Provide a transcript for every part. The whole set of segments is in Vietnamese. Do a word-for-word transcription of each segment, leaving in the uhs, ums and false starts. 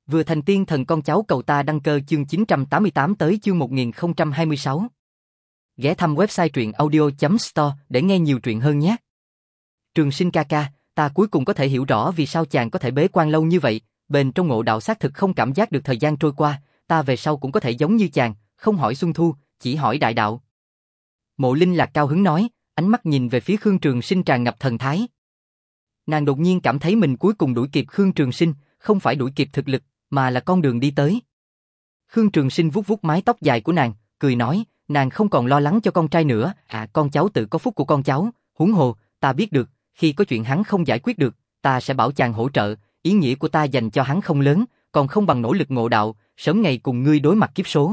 Vừa thành tiên thần con cháu cầu ta đăng cơ chương chín trăm tám mươi tám tới chương một nghìn không trăm hai mươi sáu. Ghé thăm website truyện audio chấm store để nghe nhiều truyện hơn nhé. Trường Sinh ca ca, ta cuối cùng có thể hiểu rõ vì sao chàng có thể bế quan lâu như vậy, bên trong ngộ đạo xác thực không cảm giác được thời gian trôi qua, ta về sau cũng có thể giống như chàng, không hỏi Xuân Thu, chỉ hỏi đại đạo. Mộ Linh Lạc cao hứng nói, ánh mắt nhìn về phía Khương Trường Sinh tràn ngập thần thái. Nàng đột nhiên cảm thấy mình cuối cùng đuổi kịp Khương Trường Sinh, không phải đuổi kịp thực lực, mà là con đường đi tới. Khương Trường Sinh vuốt vuốt mái tóc dài của nàng, cười nói, nàng không còn lo lắng cho con trai nữa, à con cháu tự có phúc của con cháu, huống hồ, ta biết được, khi có chuyện hắn không giải quyết được, ta sẽ bảo chàng hỗ trợ, ý nghĩa của ta dành cho hắn không lớn, còn không bằng nỗ lực ngộ đạo, sớm ngày cùng ngươi đối mặt kiếp số.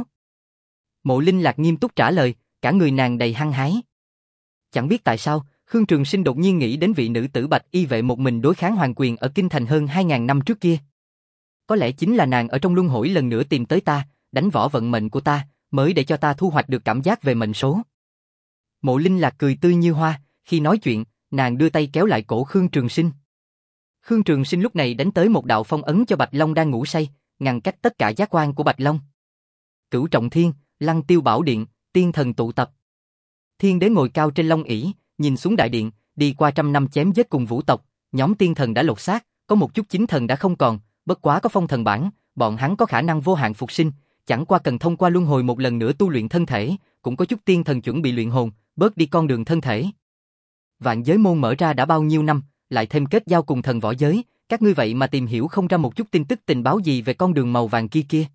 Mộ Linh Lạc nghiêm túc trả lời, cả người nàng đầy hăng hái. Chẳng biết tại sao, Khương Trường Sinh đột nhiên nghĩ đến vị nữ tử bạch y vệ một mình đối kháng hoàng quyền ở Kinh Thành hơn hai ngàn năm trước kia. Có lẽ chính là nàng ở trong luân hồi lần nữa tìm tới ta, đánh võ vận mệnh của ta, mới để cho ta thu hoạch được cảm giác về mệnh số. Mộ Linh Lạc cười tươi như hoa, khi nói chuyện, nàng đưa tay kéo lại cổ Khương Trường Sinh. Khương Trường Sinh lúc này đánh tới một đạo phong ấn cho Bạch Long đang ngủ say, ngăn cách tất cả giác quan của Bạch Long. Cửu Trọng Thiên, Lăng Tiêu Bảo Điện, tiên thần tụ tập. Thiên đế ngồi cao trên long ỷ, nhìn xuống đại điện, đi qua trăm năm chém giết cùng vũ tộc, nhóm tiên thần đã lột xác, có một chút chính thần đã không còn, bất quá có phong thần bản, bọn hắn có khả năng vô hạn phục sinh, chẳng qua cần thông qua luân hồi một lần nữa tu luyện thân thể, cũng có chút tiên thần chuẩn bị luyện hồn, bớt đi con đường thân thể. Vạn giới môn mở ra đã bao nhiêu năm, lại thêm kết giao cùng thần võ giới, các ngươi vậy mà tìm hiểu không ra một chút tin tức tình báo gì về con đường màu vàng kia kia.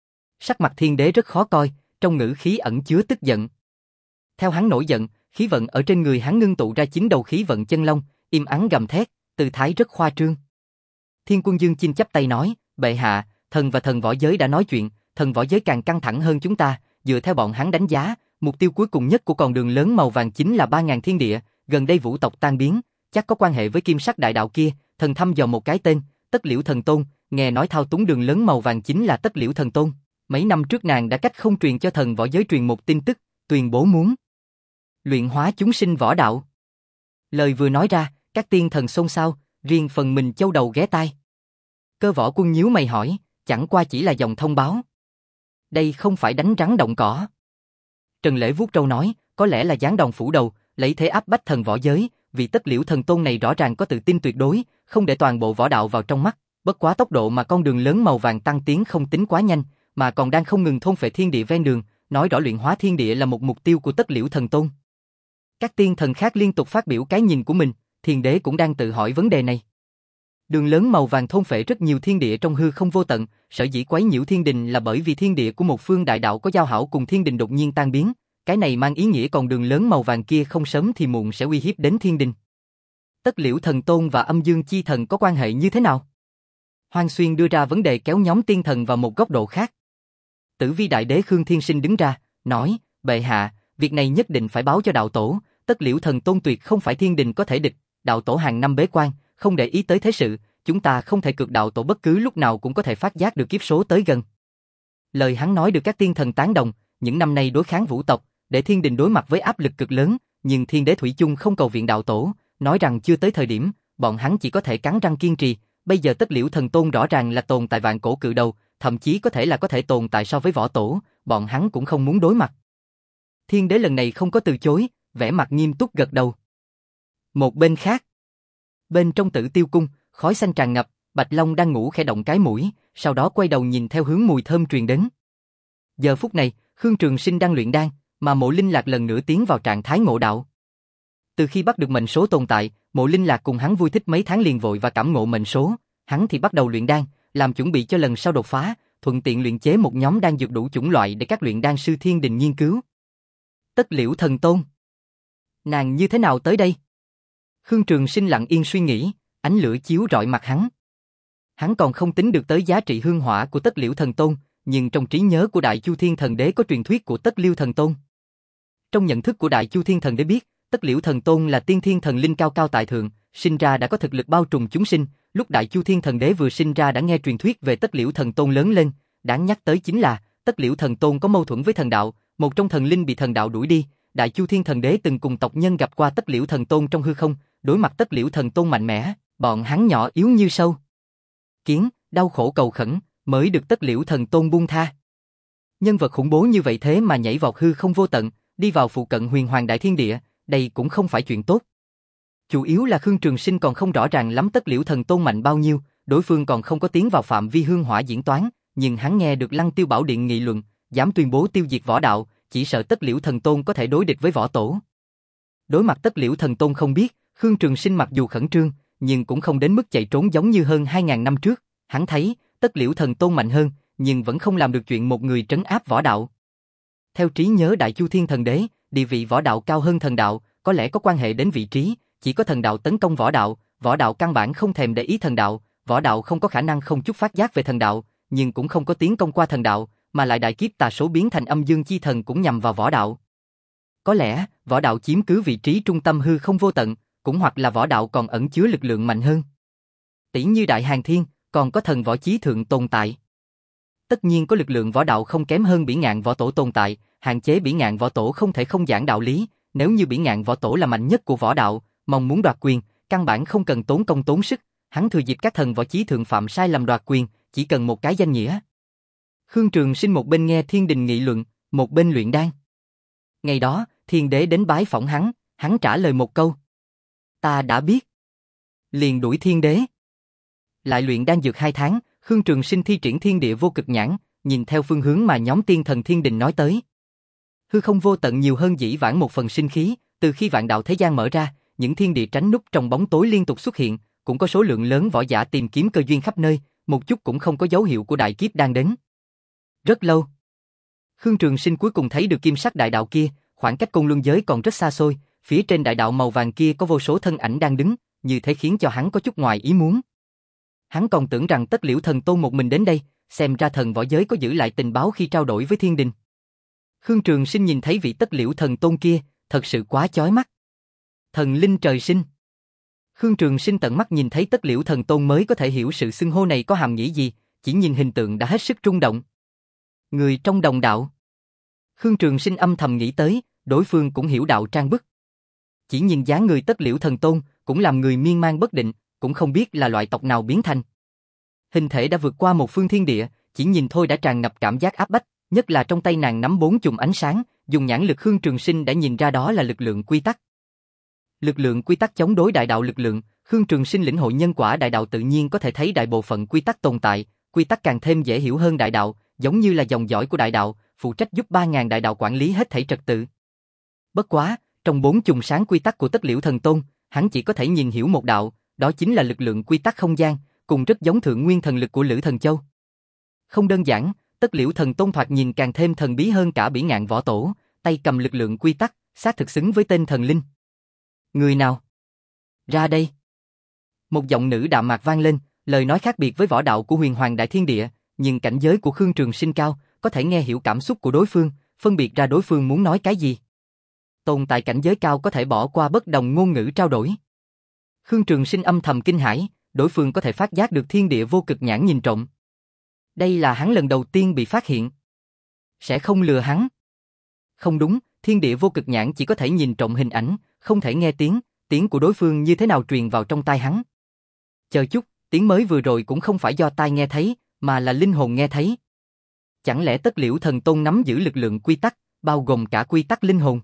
Sắc mặt thiên đế rất khó coi, trong ngữ khí ẩn chứa tức giận. Theo hắn nổi giận, khí vận ở trên người hắn ngưng tụ ra chín đầu khí vận chân long, im ắng gầm thét, tư thái rất khoa trương. Thiên Quân Dương Chinh chắp tay nói, bệ hạ, thần và thần võ giới đã nói chuyện, thần võ giới càng căng thẳng hơn chúng ta, dựa theo bọn hắn đánh giá, mục tiêu cuối cùng nhất của con đường lớn màu vàng chính là ba ngàn thiên địa, gần đây vũ tộc tan biến, chắc có quan hệ với kim sắc đại đạo kia, thần thăm dò một cái tên, Tất Liễu Thần Tôn, nghe nói thao túng đường lớn màu vàng chính là Tất Liễu Thần Tôn. Mấy năm trước nàng đã cách không truyền cho thần võ giới truyền một tin tức, tuyên bố muốn luyện hóa chúng sinh võ đạo. Lời vừa nói ra, các tiên thần xôn xao, riêng phần mình châu đầu ghé tai. Cơ Võ Quân nhíu mày hỏi, chẳng qua chỉ là dòng thông báo. Đây không phải đánh rắn động cỏ. Trần Lễ vuốt râu nói, có lẽ là giáng đòn phủ đầu, lấy thế áp bách thần võ giới, vì Tất Liễu Thần Tôn này rõ ràng có tự tin tuyệt đối, không để toàn bộ võ đạo vào trong mắt, bất quá tốc độ mà con đường lớn màu vàng tăng tiến không tính quá nhanh, mà còn đang không ngừng thôn phệ thiên địa ven đường, nói rõ luyện hóa thiên địa là một mục tiêu của Tất Liễu Thần Tôn. Các tiên thần khác liên tục phát biểu cái nhìn của mình, thiên đế cũng đang tự hỏi vấn đề này. Đường lớn màu vàng thôn phệ rất nhiều thiên địa trong hư không vô tận, sở dĩ quấy nhiễu thiên đình là bởi vì thiên địa của một phương đại đạo có giao hảo cùng thiên đình đột nhiên tan biến, cái này mang ý nghĩa còn đường lớn màu vàng kia không sớm thì muộn sẽ uy hiếp đến thiên đình. Tất Liễu Thần Tôn và Âm Dương Chi Thần có quan hệ như thế nào? Hoang Xuyên đưa ra vấn đề kéo nhóm tiên thần vào một góc độ khác. Tử Vi Đại Đế Khương Thiên Sinh đứng ra, nói, bệ hạ, việc này nhất định phải báo cho đạo tổ, Tất Liễu Thần Tôn tuyệt không phải thiên đình có thể địch, đạo tổ hàng năm bế quan, không để ý tới thế sự, chúng ta không thể cược đạo tổ bất cứ lúc nào cũng có thể phát giác được kiếp số tới gần. Lời hắn nói được các tiên thần tán đồng, những năm nay đối kháng vũ tộc, để thiên đình đối mặt với áp lực cực lớn, nhưng thiên đế thủy chung không cầu viện đạo tổ, nói rằng chưa tới thời điểm, bọn hắn chỉ có thể cắn răng kiên trì, bây giờ Tất Liễu Thần Tôn rõ ràng là tồn tại vạn cổ cự đầu, thậm chí có thể là có thể tồn tại so với võ tổ, bọn hắn cũng không muốn đối mặt. Thiên đế lần này không có từ chối, vẻ mặt nghiêm túc gật đầu. Một bên khác, bên trong Tử Tiêu Cung, khói xanh tràn ngập, Bạch Long đang ngủ khẽ động cái mũi, sau đó quay đầu nhìn theo hướng mùi thơm truyền đến. Giờ phút này, Khương Trường Sinh đang luyện đan, mà Mộ Linh Lạc lần nữa tiến vào trạng thái ngộ đạo. Từ khi bắt được mệnh số tồn tại, Mộ Linh Lạc cùng hắn vui thích mấy tháng liền vội và cảm ngộ mệnh số, hắn thì bắt đầu luyện đan, làm chuẩn bị cho lần sau đột phá, thuận tiện luyện chế một nhóm đan dược đủ chủng loại để các luyện đan sư thiên đình nghiên cứu. Tất Liễu Thần Tôn, nàng như thế nào tới đây? Khương Trường Sinh lặng yên suy nghĩ, ánh lửa chiếu rọi mặt hắn. Hắn còn không tính được tới giá trị hương hỏa của Tất Liễu Thần Tôn, nhưng trong trí nhớ của Đại Chu Thiên Thần Đế có truyền thuyết của Tất Liễu Thần Tôn. Trong nhận thức của Đại Chu Thiên Thần Đế biết, Tất Liễu Thần Tôn là tiên thiên thần linh cao cao tại thượng, sinh ra đã có thực lực bao trùm chúng sinh, lúc Đại Chu Thiên Thần Đế vừa sinh ra đã nghe truyền thuyết về Tất Liễu Thần Tôn lớn lên, đáng nhắc tới chính là, Tất Liễu Thần Tôn có mâu thuẫn với thần đạo, một trong thần linh bị thần đạo đuổi đi, Đại Chu Thiên Thần Đế từng cùng tộc nhân gặp qua Tất Liễu Thần Tôn trong hư không, đối mặt Tất Liễu Thần Tôn mạnh mẽ, bọn hắn nhỏ yếu như sâu kiến, đau khổ cầu khẩn, mới được Tất Liễu Thần Tôn buông tha. Nhân vật khủng bố như vậy thế mà nhảy vọt hư không vô tận, đi vào phụ cận Huyền Hoàng Đại Thiên Địa, đây cũng không phải chuyện tốt. Chủ yếu là Khương Trường Sinh còn không rõ ràng lắm Tất Liễu Thần Tôn mạnh bao nhiêu, đối phương còn không có tiến vào phạm vi hương hỏa diễn toán, nhưng hắn nghe được Lăng Tiêu Bảo Điện nghị luận, dám tuyên bố tiêu diệt võ đạo, chỉ sợ Tất Liễu Thần Tôn có thể đối địch với võ tổ. Đối mặt Tất Liễu Thần Tôn không biết, Khương Trường Sinh mặc dù khẩn trương, nhưng cũng không đến mức chạy trốn giống như hơn hai ngàn năm trước, hắn thấy Tất Liễu Thần Tôn mạnh hơn, nhưng vẫn không làm được chuyện một người trấn áp võ đạo. Theo trí nhớ Đại Chu Thiên Thần Đế, địa vị võ đạo cao hơn thần đạo, có lẽ có quan hệ đến vị trí, chỉ có thần đạo tấn công võ đạo, võ đạo căn bản không thèm để ý thần đạo, võ đạo không có khả năng không chút phát giác về thần đạo, nhưng cũng không có tiến công qua thần đạo, mà lại đại kiếp tà số biến thành âm dương chi thần cũng nhằm vào võ đạo. Có lẽ, võ đạo chiếm cứ vị trí trung tâm hư không vô tận, cũng hoặc là võ đạo còn ẩn chứa lực lượng mạnh hơn. Tỷ như Đại Hàn Thiên, còn có thần võ chí thượng tồn tại. Tất nhiên có lực lượng võ đạo không kém hơn Bỉ Ngạn Võ Tổ tồn tại, hạn chế Bỉ Ngạn Võ Tổ không thể không giảng đạo lý, nếu như Bỉ Ngạn Võ Tổ là mạnh nhất của võ đạo, mong muốn đoạt quyền, căn bản không cần tốn công tốn sức, hắn thừa dịp các thần võ chí thượng phạm sai lầm đoạt quyền, chỉ cần một cái danh nghĩa. Khương Trường Sinh một bên nghe thiên đình nghị luận, một bên luyện đan. Ngày đó, Thiên Đế đến bái phỏng hắn, hắn trả lời một câu: "Ta đã biết." Liền đuổi Thiên Đế. Lại luyện đan dược hai tháng, Khương Trường Sinh thi triển Thiên Địa Vô Cực Nhãn, nhìn theo phương hướng mà nhóm tiên thần thiên đình nói tới. Hư không vô tận nhiều hơn dĩ vãng một phần sinh khí, từ khi vạn đạo thế gian mở ra, những thiên địa tránh núp trong bóng tối liên tục xuất hiện, cũng có số lượng lớn võ giả tìm kiếm cơ duyên khắp nơi, một chút cũng không có dấu hiệu của đại kiếp đang đến. Rất lâu, Khương Trường Sinh cuối cùng thấy được kim sắc đại đạo kia, khoảng cách Côn Luân giới còn rất xa xôi, phía trên đại đạo màu vàng kia có vô số thân ảnh đang đứng, như thế khiến cho hắn có chút ngoài ý muốn. Hắn còn tưởng rằng Tất Liễu Thần Tôn một mình đến đây, xem ra thần võ giới có giữ lại tình báo khi trao đổi với thiên đình. Khương Trường Sinh nhìn thấy vị Tất Liễu Thần Tôn kia, thật sự quá chói mắt. Thần linh trời sinh. Khương Trường Sinh tận mắt nhìn thấy Tất Liễu Thần Tôn mới có thể hiểu sự xưng hô này có hàm nghĩa gì, chỉ nhìn hình tượng đã hết sức rung động. Người trong đồng đạo. Khương Trường Sinh âm thầm nghĩ tới, đối phương cũng hiểu đạo trang bức. Chỉ nhìn dáng người Tất Liễu Thần Tôn, cũng làm người miên man bất định, cũng không biết là loại tộc nào biến thành. Hình thể đã vượt qua một phương thiên địa, chỉ nhìn thôi đã tràn ngập cảm giác áp bách, nhất là trong tay nàng nắm bốn chùm ánh sáng, dùng nhãn lực Khương Trường Sinh đã nhìn ra đó là lực lượng quy tắc. Lực lượng quy tắc chống đối đại đạo lực lượng, Khương Trường Sinh lĩnh hội nhân quả đại đạo tự nhiên có thể thấy đại bộ phận quy tắc tồn tại, quy tắc càng thêm dễ hiểu hơn đại đạo, giống như là dòng dõi của đại đạo, phụ trách giúp ba ngàn đại đạo quản lý hết thảy trật tự. Bất quá, trong bốn chùm sáng quy tắc của Tất Liễu Thần Tôn, hắn chỉ có thể nhìn hiểu một đạo, đó chính là lực lượng quy tắc không gian, cùng rất giống thượng nguyên thần lực của Lữ Thần Châu. Không đơn giản, Tất Liễu Thần Tôn thoạt nhìn càng thêm thần bí hơn cả Bỉ Ngạn Võ Tổ, tay cầm lực lượng quy tắc, xác thực xứng với tên thần linh. Người nào? Ra đây. Một giọng nữ đạm mạc vang lên, lời nói khác biệt với võ đạo của Huyền Hoàng Đại Thiên Địa, nhưng cảnh giới của Khương Trường Sinh cao, có thể nghe hiểu cảm xúc của đối phương, phân biệt ra đối phương muốn nói cái gì. Tồn tại cảnh giới cao có thể bỏ qua bất đồng ngôn ngữ trao đổi. Khương Trường Sinh âm thầm kinh hãi, đối phương có thể phát giác được Thiên Địa Vô Cực Nhãn nhìn trộm. Đây là hắn lần đầu tiên bị phát hiện. Sẽ không lừa hắn. Không đúng, Thiên Địa Vô Cực Nhãn chỉ có thể nhìn trộm hình ảnh, không thể nghe tiếng, tiếng của đối phương như thế nào truyền vào trong tai hắn. Chờ chút, tiếng mới vừa rồi cũng không phải do tai nghe thấy, mà là linh hồn nghe thấy. Chẳng lẽ Tất Liễu Thần Tôn nắm giữ lực lượng quy tắc, bao gồm cả quy tắc linh hồn?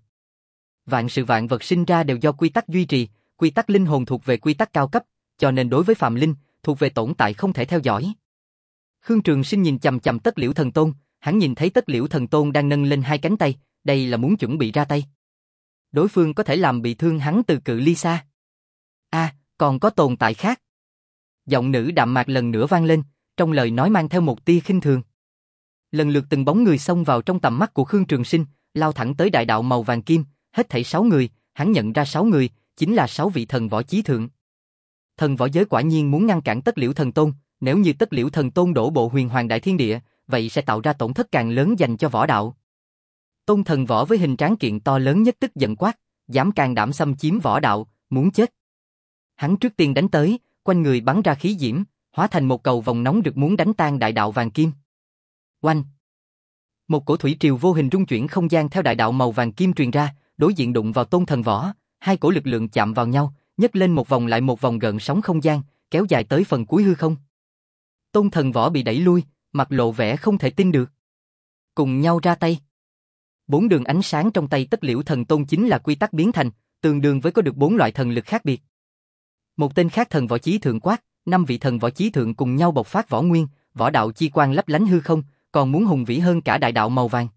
Vạn sự vạn vật sinh ra đều do quy tắc duy trì, quy tắc linh hồn thuộc về quy tắc cao cấp, cho nên đối với phàm linh, thuộc về tồn tại không thể theo dõi. Khương Trường Sinh nhìn chằm chằm Tất Liễu Thần Tôn, hắn nhìn thấy Tất Liễu Thần Tôn đang nâng lên hai cánh tay, đây là muốn chuẩn bị ra tay. Đối phương có thể làm bị thương hắn từ cự ly xa. A, à, còn có tồn tại khác. Giọng nữ đạm mạc lần nữa vang lên, trong lời nói mang theo một tia khinh thường. Lần lượt từng bóng người xông vào trong tầm mắt của Khương Trường Sinh, lao thẳng tới đại đạo màu vàng kim, hết thảy sáu người, hắn nhận ra sáu người, chính là sáu vị thần võ chí thượng. Thần võ giới quả nhiên muốn ngăn cản Tất Liễu Thần Tôn, nếu như Tất Liễu Thần Tôn đổ bộ Huyền Hoàng Đại Thiên Địa, vậy sẽ tạo ra tổn thất càng lớn dành cho võ đạo. Tôn thần võ với hình tráng kiện to lớn nhất tức giận quát, dám can đảm xâm chiếm võ đạo, muốn chết. Hắn trước tiên đánh tới, quanh người bắn ra khí diễm, hóa thành một cầu vòng nóng rực muốn đánh tan đại đạo vàng kim. Oanh! Một cổ thủy triều vô hình rung chuyển không gian theo đại đạo màu vàng kim truyền ra, đối diện đụng vào Tôn thần võ, hai cổ lực lượng chạm vào nhau, nhấc lên một vòng lại một vòng gợn sóng không gian, kéo dài tới phần cuối hư không. Tôn thần võ bị đẩy lui, mặt lộ vẻ không thể tin được. Cùng nhau ra tay. Bốn đường ánh sáng trong tay Tất Liễu Thần Tôn chính là quy tắc biến thành, tương đương với có được bốn loại thần lực khác biệt. Một tên khác thần võ chí thượng quát, năm vị thần võ chí thượng cùng nhau bộc phát võ nguyên, võ đạo chi quang lấp lánh hư không, còn muốn hùng vĩ hơn cả đại đạo màu vàng.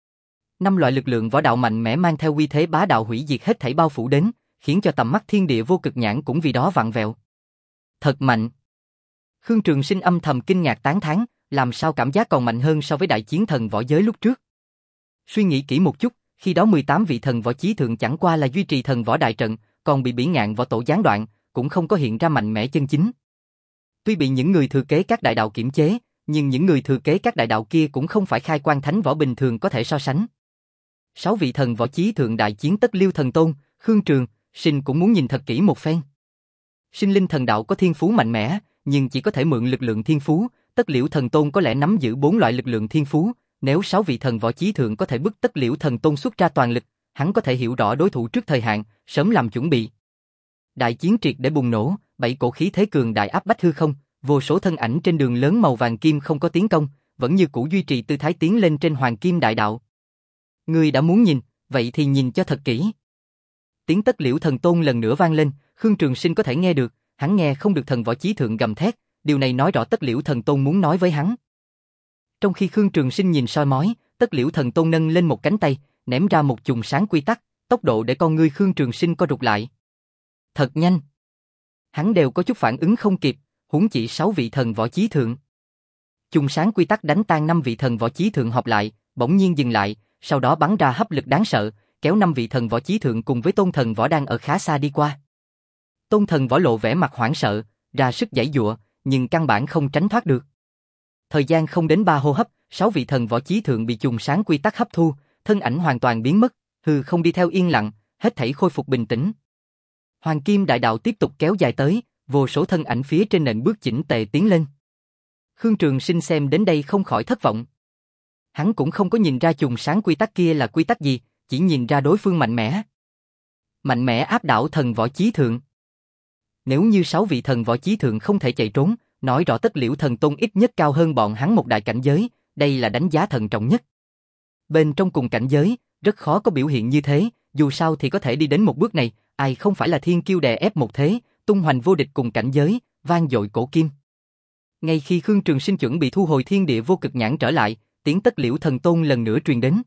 Năm loại lực lượng võ đạo mạnh mẽ mang theo uy thế bá đạo hủy diệt hết thảy bao phủ đến, khiến cho tầm mắt thiên địa vô cực nhãn cũng vì đó vặn vẹo. Thật mạnh. Khương Trường Sinh âm thầm kinh ngạc tán thán, làm sao cảm giác còn mạnh hơn so với đại chiến thần võ giới lúc trước. Suy nghĩ kỹ một chút, khi đó mười tám vị thần võ chí thượng chẳng qua là duy trì thần võ đại trận, còn bị Bỉ Ngạn võ tổ giáng đoạn, cũng không có hiện ra mạnh mẽ chân chính. Tuy bị những người thừa kế các đại đạo kiểm chế, nhưng những người thừa kế các đại đạo kia cũng không phải khai quang thánh võ bình thường có thể so sánh. Sáu vị thần võ chí thượng đại chiến Tất Liêu Thần Tôn, Khương Trường Sinh cũng muốn nhìn thật kỹ một phen. Sinh linh thần đạo có thiên phú mạnh mẽ, nhưng chỉ có thể mượn lực lượng thiên phú, Tất Liễu Thần Tôn có lẽ nắm giữ bốn loại lực lượng thiên phú, nếu sáu vị thần võ chí thượng có thể bức Tất Liễu Thần Tôn xuất ra toàn lực, hắn có thể hiểu rõ đối thủ trước thời hạn, sớm làm chuẩn bị. Đại chiến triệt để bùng nổ, bảy cổ khí thế cường đại áp bách hư không, vô số thân ảnh trên đường lớn màu vàng kim không có tiến công, vẫn như cũ duy trì tư thái tiến lên trên hoàng kim đại đạo. Ngươi đã muốn nhìn, vậy thì nhìn cho thật kỹ. Tiếng Tất Liễu Thần Tôn lần nữa vang lên, Khương Trường Sinh có thể nghe được, hắn nghe không được thần võ chí thượng gầm thét, điều này nói rõ Tất Liễu Thần Tôn muốn nói với hắn. Trong khi Khương Trường Sinh nhìn soi mói, Tất Liễu Thần Tôn nâng lên một cánh tay, ném ra một chùm sáng quy tắc, tốc độ để con ngươi Khương Trường Sinh co rụt lại. Thật nhanh. Hắn đều có chút phản ứng không kịp, huống chỉ sáu vị thần võ chí thượng. Chùm sáng quy tắc đánh tan năm vị thần võ chí thượng hợp lại, bỗng nhiên dừng lại, sau đó bắn ra hấp lực đáng sợ, kéo năm vị thần võ chí thượng cùng với Tôn Thần Võ đang ở khá xa đi qua. Tôn Thần Võ lộ vẻ mặt hoảng sợ, ra sức giãy giụa, nhưng căn bản không tránh thoát được. Thời gian không đến ba hô hấp, sáu vị thần võ chí thượng bị chùm sáng quy tắc hấp thu, thân ảnh hoàn toàn biến mất, hư không đi theo yên lặng, hết thảy khôi phục bình tĩnh. Hoàng Kim Đại Đạo tiếp tục kéo dài tới, vô số thân ảnh phía trên nền bước chỉnh tề tiến lên. Khương Trường Sinh xem đến đây không khỏi thất vọng. Hắn cũng không có nhìn ra chùm sáng quy tắc kia là quy tắc gì, chỉ nhìn ra đối phương mạnh mẽ. Mạnh mẽ áp đảo thần võ chí thượng. Nếu như sáu vị thần võ chí thượng không thể chạy trốn, nói rõ Tất Liễu Thần Tôn ít nhất cao hơn bọn hắn một đại cảnh giới, đây là đánh giá thận trọng nhất. Bên trong cùng cảnh giới, rất khó có biểu hiện như thế, dù sao thì có thể đi đến một bước này, ai không phải là thiên kiêu đè ép một thế, tung hoành vô địch cùng cảnh giới, vang dội cổ kim. Ngay khi Khương Trường Sinh chuẩn bị thu hồi thiên địa vô cực nhãn trở lại, tiếng Tất Liễu Thần Tôn lần nữa truyền đến.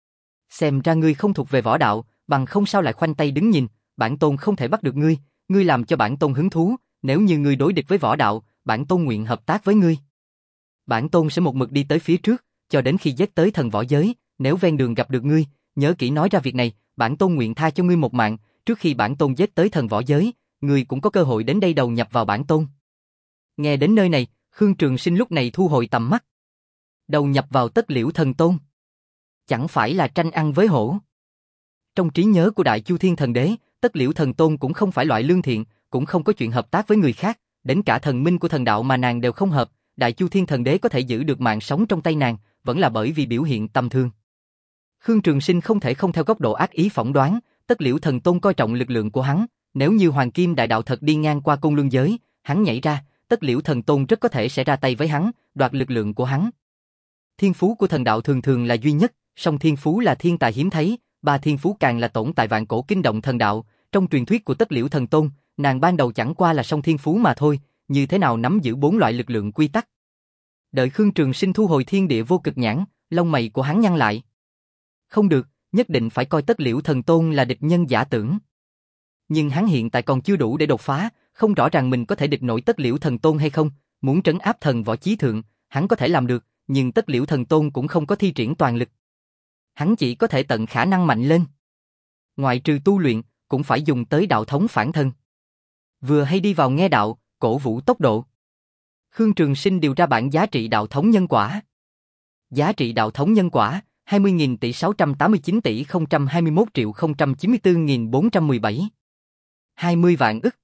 Xem ra ngươi không thuộc về võ đạo, bằng không sao lại khoanh tay đứng nhìn, bản tôn không thể bắt được ngươi, ngươi làm cho bản tôn hứng thú, nếu như ngươi đối địch với võ đạo, bản tôn nguyện hợp tác với ngươi. Bản tôn sẽ một mực đi tới phía trước, cho đến khi giết tới thần võ giới, nếu ven đường gặp được ngươi, nhớ kỹ nói ra việc này, bản tôn nguyện tha cho ngươi một mạng, trước khi bản tôn giết tới thần võ giới, ngươi cũng có cơ hội đến đây đầu nhập vào bản tôn. Nghe đến nơi này, Khương Trường Sinh lúc này thu hồi tầm mắt. Đầu nhập vào Tất Liễu Thần Tôn. Chẳng phải là tranh ăn với hổ. Trong trí nhớ của Đại Chu Thiên Thần Đế, Tất Liễu Thần Tôn cũng không phải loại lương thiện, cũng không có chuyện hợp tác với người khác, đến cả thần minh của thần đạo mà nàng đều không hợp, Đại Chu Thiên Thần Đế có thể giữ được mạng sống trong tay nàng, vẫn là bởi vì biểu hiện tầm thường. Khương Trường Sinh không thể không theo góc độ ác ý phỏng đoán, Tất Liễu Thần Tôn coi trọng lực lượng của hắn, nếu như Hoàng Kim Đại Đạo thật đi ngang qua Côn Luân giới, hắn nhảy ra, Tất Liễu Thần Tôn rất có thể sẽ ra tay với hắn, đoạt lực lượng của hắn. Thiên phú của thần đạo thường thường là duy nhất, song thiên phú là thiên tài hiếm thấy, ba thiên phú càng là tổn tại vạn cổ kinh động thần đạo, trong truyền thuyết của Tất Liễu Thần Tôn, nàng ban đầu chẳng qua là song thiên phú mà thôi, như thế nào nắm giữ bốn loại lực lượng quy tắc. Đợi Khương Trường Sinh thu hồi thiên địa vô cực nhãn, lông mày của hắn nhăn lại. Không được, nhất định phải coi Tất Liễu Thần Tôn là địch nhân giả tưởng. Nhưng hắn hiện tại còn chưa đủ để đột phá, không rõ ràng mình có thể địch nổi Tất Liễu Thần Tôn hay không, muốn trấn áp thần võ chí thượng, hắn có thể làm được, nhưng Tất Liễu Thần Tôn cũng không có thi triển toàn lực. Hắn chỉ có thể tận khả năng mạnh lên. Ngoại trừ tu luyện, cũng phải dùng tới đạo thống phản thân. Vừa hay đi vào nghe đạo, cổ vũ tốc độ. Khương Trường Sinh điều ra bảng giá trị đạo thống nhân quả. Giá trị đạo thống nhân quả, hai mươi nghìn tỷ sáu trăm tám mươi chín tỷ không trăm hai mươi mốt triệu không trăm chín mươi tư nghìn bốn trăm mười bảy. hai mươi vạn ức.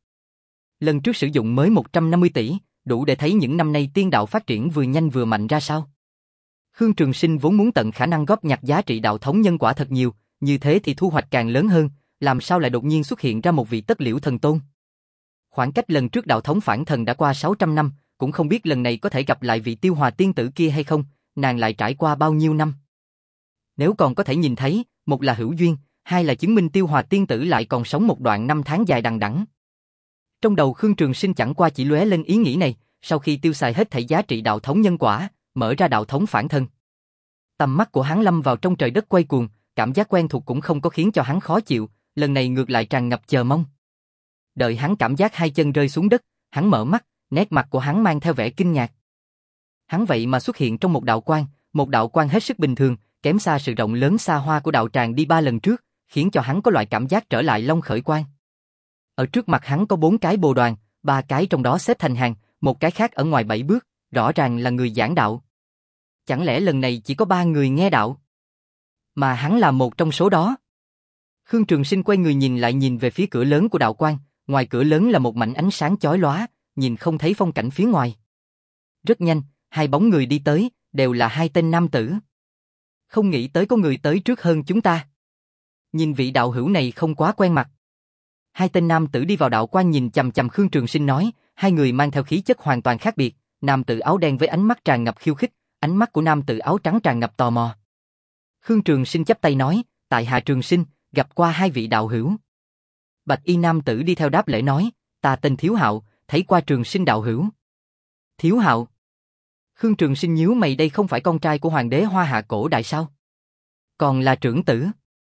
Lần trước sử dụng mới một trăm năm mươi tỷ, đủ để thấy những năm nay tiên đạo phát triển vừa nhanh vừa mạnh ra sao. Khương Trường Sinh vốn muốn tận khả năng góp nhặt giá trị đạo thống nhân quả thật nhiều, như thế thì thu hoạch càng lớn hơn, làm sao lại đột nhiên xuất hiện ra một vị Tất Liễu Thần Tôn. Khoảng cách lần trước đạo thống phản thần đã qua sáu trăm năm, cũng không biết lần này có thể gặp lại vị Tiêu Hòa tiên tử kia hay không, nàng lại trải qua bao nhiêu năm. Nếu còn có thể nhìn thấy, một là hữu duyên, hai là chứng minh Tiêu Hòa tiên tử lại còn sống một đoạn năm tháng dài đằng đẵng. Trong đầu Khương Trường Sinh chẳng qua chỉ lóe lên ý nghĩ này, sau khi tiêu xài hết thảy giá trị đạo thống nhân quả, mở ra đạo thống phản thân. Tầm mắt của hắn lâm vào trong trời đất quay cuồng, cảm giác quen thuộc cũng không có khiến cho hắn khó chịu, lần này ngược lại tràn ngập chờ mong. Đợi hắn cảm giác hai chân rơi xuống đất, hắn mở mắt, nét mặt của hắn mang theo vẻ kinh ngạc. Hắn vậy mà xuất hiện trong một đạo quang, một đạo quang hết sức bình thường, kém xa sự rộng lớn xa hoa của đạo tràng đi ba lần trước, khiến cho hắn có loại cảm giác trở lại Long Khởi Quang. Ở trước mặt hắn có bốn cái bồ đoàn, ba cái trong đó xếp thành hàng, một cái khác ở ngoài bảy bước, rõ ràng là người giảng đạo. Chẳng lẽ lần này chỉ có ba người nghe đạo? Mà hắn là một trong số đó. Khương Trường Sinh quay người nhìn lại nhìn về phía cửa lớn của đạo quang, ngoài cửa lớn là một mảnh ánh sáng chói lóa, nhìn không thấy phong cảnh phía ngoài. Rất nhanh, hai bóng người đi tới, đều là hai tên nam tử. Không nghĩ tới có người tới trước hơn chúng ta. Nhìn vị đạo hữu này không quá quen mặt. Hai tên nam tử đi vào đạo quang nhìn chằm chằm Khương Trường Sinh nói, hai người mang theo khí chất hoàn toàn khác biệt, nam tử áo đen với ánh mắt tràn ngập khiêu khích, ánh mắt của nam tử áo trắng tràn ngập tò mò. Khương Trường Sinh chắp tay nói, tại hạ Trường Sinh, gặp qua hai vị đạo hữu. Bạch y nam tử đi theo đáp lễ nói, ta tên Thiếu Hạo, thấy qua Trường Sinh đạo hữu. Thiếu Hạo? Khương Trường Sinh nhíu mày, đây không phải con trai của hoàng đế Hoa Hạ cổ đại sao? Còn là trưởng tử.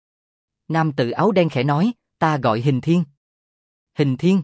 Nam tử áo đen khẽ nói, ta gọi Hình Thiên. Hình Thiên?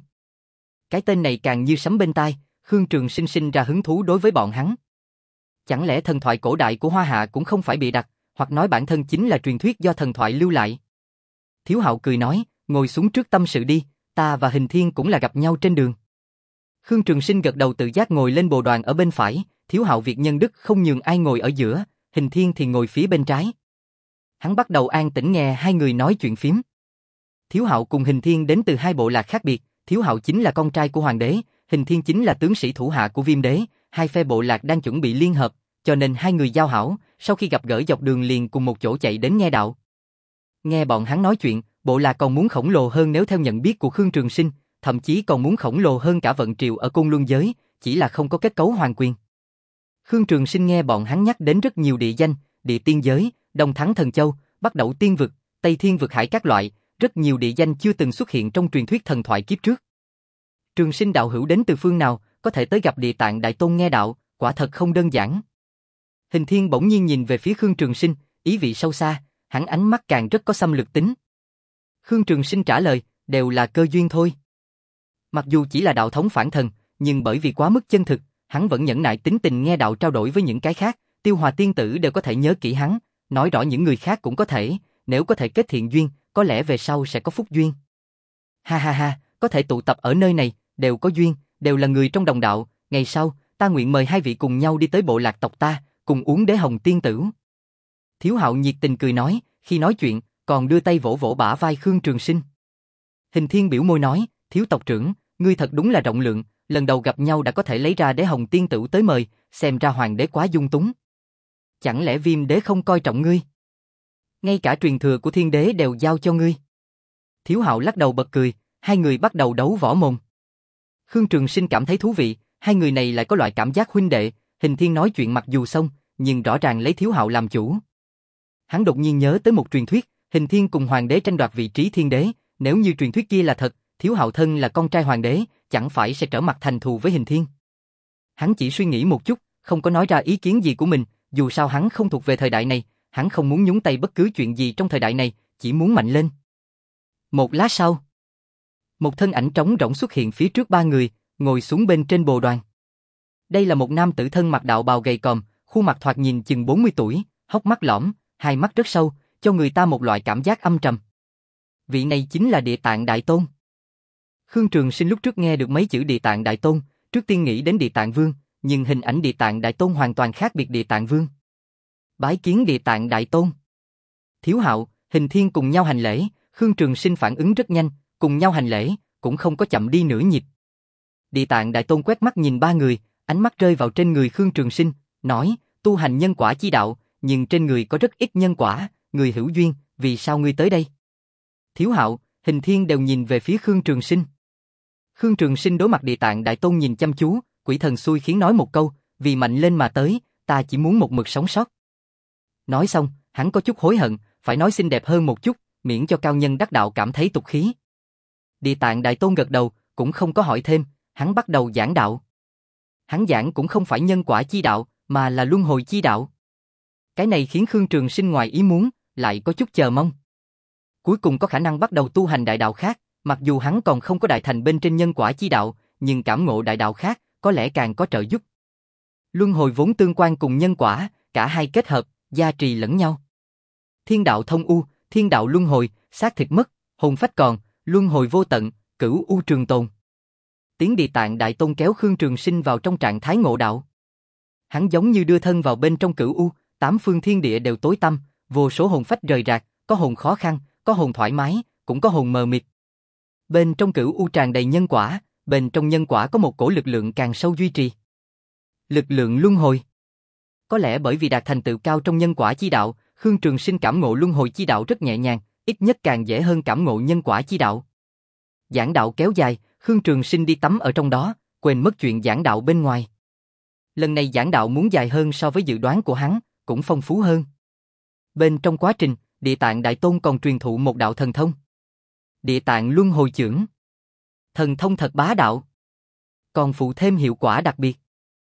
Cái tên này càng như sấm bên tai, Khương Trường Sinh sinh ra hứng thú đối với bọn hắn. Chẳng lẽ thần thoại cổ đại của Hoa Hạ cũng không phải bịa đặt, hoặc nói bản thân chính là truyền thuyết do thần thoại lưu lại? Thiếu Hạo cười nói, ngồi xuống trước tâm sự đi, ta và Hình Thiên cũng là gặp nhau trên đường. Khương Trường Sinh gật đầu tự giác ngồi lên bồ đoàn ở bên phải, Thiếu Hạo việc nhân đức không nhường ai ngồi ở giữa, Hình Thiên thì ngồi phía bên trái. Hắn bắt đầu an tĩnh nghe hai người nói chuyện phím. Thiếu Hạo cùng Hình Thiên đến từ hai bộ lạc khác biệt, Thiếu Hạo chính là con trai của hoàng đế, Hình Thiên chính là tướng sĩ thủ hạ của Viêm đế, hai phe bộ lạc đang chuẩn bị liên hợp, cho nên hai người giao hảo, sau khi gặp gỡ dọc đường liền cùng một chỗ chạy đến nghe đạo. Nghe bọn hắn nói chuyện, bộ lạc còn muốn khổng lồ hơn nếu theo nhận biết của Khương Trường Sinh, thậm chí còn muốn khổng lồ hơn cả vận triều ở Côn Luân giới, chỉ là không có kết cấu hoàng quyền. Khương Trường Sinh nghe bọn hắn nhắc đến rất nhiều địa danh, địa tiên giới, Đông Thắng Thần Châu, Bắc Đẩu Tiên Vực, Tây Thiên Vực Hải các loại, rất nhiều địa danh chưa từng xuất hiện trong truyền thuyết thần thoại kiếp trước. Trường Sinh đạo hữu đến từ phương nào, có thể tới gặp Địa Tạng Đại Tôn nghe đạo, quả thật không đơn giản. Hình Thiên bỗng nhiên nhìn về phía Khương Trường Sinh, ý vị sâu xa, hắn ánh mắt càng rất có xâm lược tính. Khương Trường Sinh trả lời, đều là cơ duyên thôi. Mặc dù chỉ là đạo thống phản thần, nhưng bởi vì quá mức chân thực, hắn vẫn nhẫn nại tính tình nghe đạo trao đổi với những cái khác, Tiêu Hòa tiên tử đều có thể nhớ kỹ hắn, nói rõ những người khác cũng có thể, nếu có thể kết thiện duyên, có lẽ về sau sẽ có phúc duyên. Ha ha ha, có thể tụ tập ở nơi này, đều có duyên, đều là người trong đồng đạo, ngày sau, ta nguyện mời hai vị cùng nhau đi tới bộ lạc tộc ta, cùng uống đế hồng tiên tử. Thiếu Hạo nhiệt tình cười nói, khi nói chuyện, còn đưa tay vỗ vỗ bả vai Khương Trường Sinh. Hình Thiên biểu môi nói, thiếu tộc trưởng, ngươi thật đúng là rộng lượng, lần đầu gặp nhau đã có thể lấy ra đế hồng tiên tử tới mời, xem ra hoàng đế quá dung túng. Chẳng lẽ Viêm đế không coi trọng ngươi? Ngay cả truyền thừa của thiên đế đều giao cho ngươi. Thiếu Hạo lắc đầu bật cười, hai người bắt đầu đấu võ mồm. Khương Trường Sinh cảm thấy thú vị, hai người này lại có loại cảm giác huynh đệ, Hình Thiên nói chuyện mặc dù xong, nhưng rõ ràng lấy Thiếu Hạo làm chủ. Hắn đột nhiên nhớ tới một truyền thuyết, Hình Thiên cùng hoàng đế tranh đoạt vị trí thiên đế, nếu như truyền thuyết kia là thật, Thiếu Hạo thân là con trai hoàng đế, chẳng phải sẽ trở mặt thành thù với Hình Thiên. Hắn chỉ suy nghĩ một chút, không có nói ra ý kiến gì của mình, dù sao hắn không thuộc về thời đại này, hắn không muốn nhúng tay bất cứ chuyện gì trong thời đại này, chỉ muốn mạnh lên. Một lát sau, một thân ảnh trống rỗng xuất hiện phía trước ba người, ngồi xuống bên trên bồ đoàn. Đây là một nam tử thân mặc đạo bào gầy còm, khuôn mặt thoạt nhìn chừng bốn mươi tuổi, hốc mắt lõm, hai mắt rất sâu, cho người ta một loại cảm giác âm trầm. Vị này chính là Địa Tạng Đại Tôn. Khương Trường Sinh lúc trước nghe được mấy chữ Địa Tạng Đại Tôn, trước tiên nghĩ đến Địa Tạng Vương, nhưng hình ảnh Địa Tạng Đại Tôn hoàn toàn khác biệt Địa Tạng Vương. Bái kiến Địa Tạng Đại Tôn. Thiếu Hạo, Hình Thiên cùng nhau hành lễ, Khương Trường Sinh phản ứng rất nhanh, cùng nhau hành lễ, cũng không có chậm đi nửa nhịp. Địa Tạng Đại Tôn quét mắt nhìn ba người, ánh mắt rơi vào trên người Khương Trường Sinh, nói, tu hành nhân quả chi đạo, nhưng trên người có rất ít nhân quả, người hữu duyên, vì sao ngươi tới đây? Thiếu Hạo, Hình Thiên đều nhìn về phía Khương Trường Sinh. Khương Trường Sinh đối mặt Địa Tạng Đại Tôn nhìn chăm chú, quỷ thần xui khiến nói một câu, vì mạnh lên mà tới, ta chỉ muốn một mực sống sót. Nói xong, hắn có chút hối hận, phải nói xinh đẹp hơn một chút, miễn cho cao nhân đắc đạo cảm thấy tục khí. Địa Tạng Đại Tôn gật đầu, cũng không có hỏi thêm, hắn bắt đầu giảng đạo. Hắn giảng cũng không phải nhân quả chi đạo, mà là luân hồi chi đạo. Cái này khiến Khương Trường Sinh ngoài ý muốn, lại có chút chờ mong. Cuối cùng có khả năng bắt đầu tu hành đại đạo khác, mặc dù hắn còn không có đại thành bên trên nhân quả chi đạo, nhưng cảm ngộ đại đạo khác, có lẽ càng có trợ giúp. Luân hồi vốn tương quan cùng nhân quả, cả hai kết hợp, gia trì lẫn nhau. Thiên đạo thông u, thiên đạo luân hồi, xác thịt mất, hồn phách còn, luân hồi vô tận, cửu u trường tồn. Tiếng Địa Tạng Đại Tôn kéo Khương Trường Sinh vào trong trạng thái ngộ đạo. Hắn giống như đưa thân vào bên trong cửu u, tám phương thiên địa đều tối tăm, vô số hồn phách rời rạc, có hồn khó khăn, có hồn thoải mái, cũng có hồn mờ mịt. Bên trong cửu u tràn đầy nhân quả, bên trong nhân quả có một cổ lực lượng càng sâu duy trì. Lực lượng luân hồi. Có lẽ bởi vì đạt thành tựu cao trong nhân quả chi đạo, Khương Trường Sinh cảm ngộ luân hồi chi đạo rất nhẹ nhàng, ít nhất càng dễ hơn cảm ngộ nhân quả chi đạo. Giảng đạo kéo dài, Khương Trường Sinh đi tắm ở trong đó, quên mất chuyện giảng đạo bên ngoài. Lần này giảng đạo muốn dài hơn so với dự đoán của hắn, cũng phong phú hơn. Bên trong quá trình, Địa Tạng Đại Tôn còn truyền thụ một đạo thần thông. Địa Tạng Luân Hồi Chưởng. Thần thông thật bá đạo, còn phụ thêm hiệu quả đặc biệt.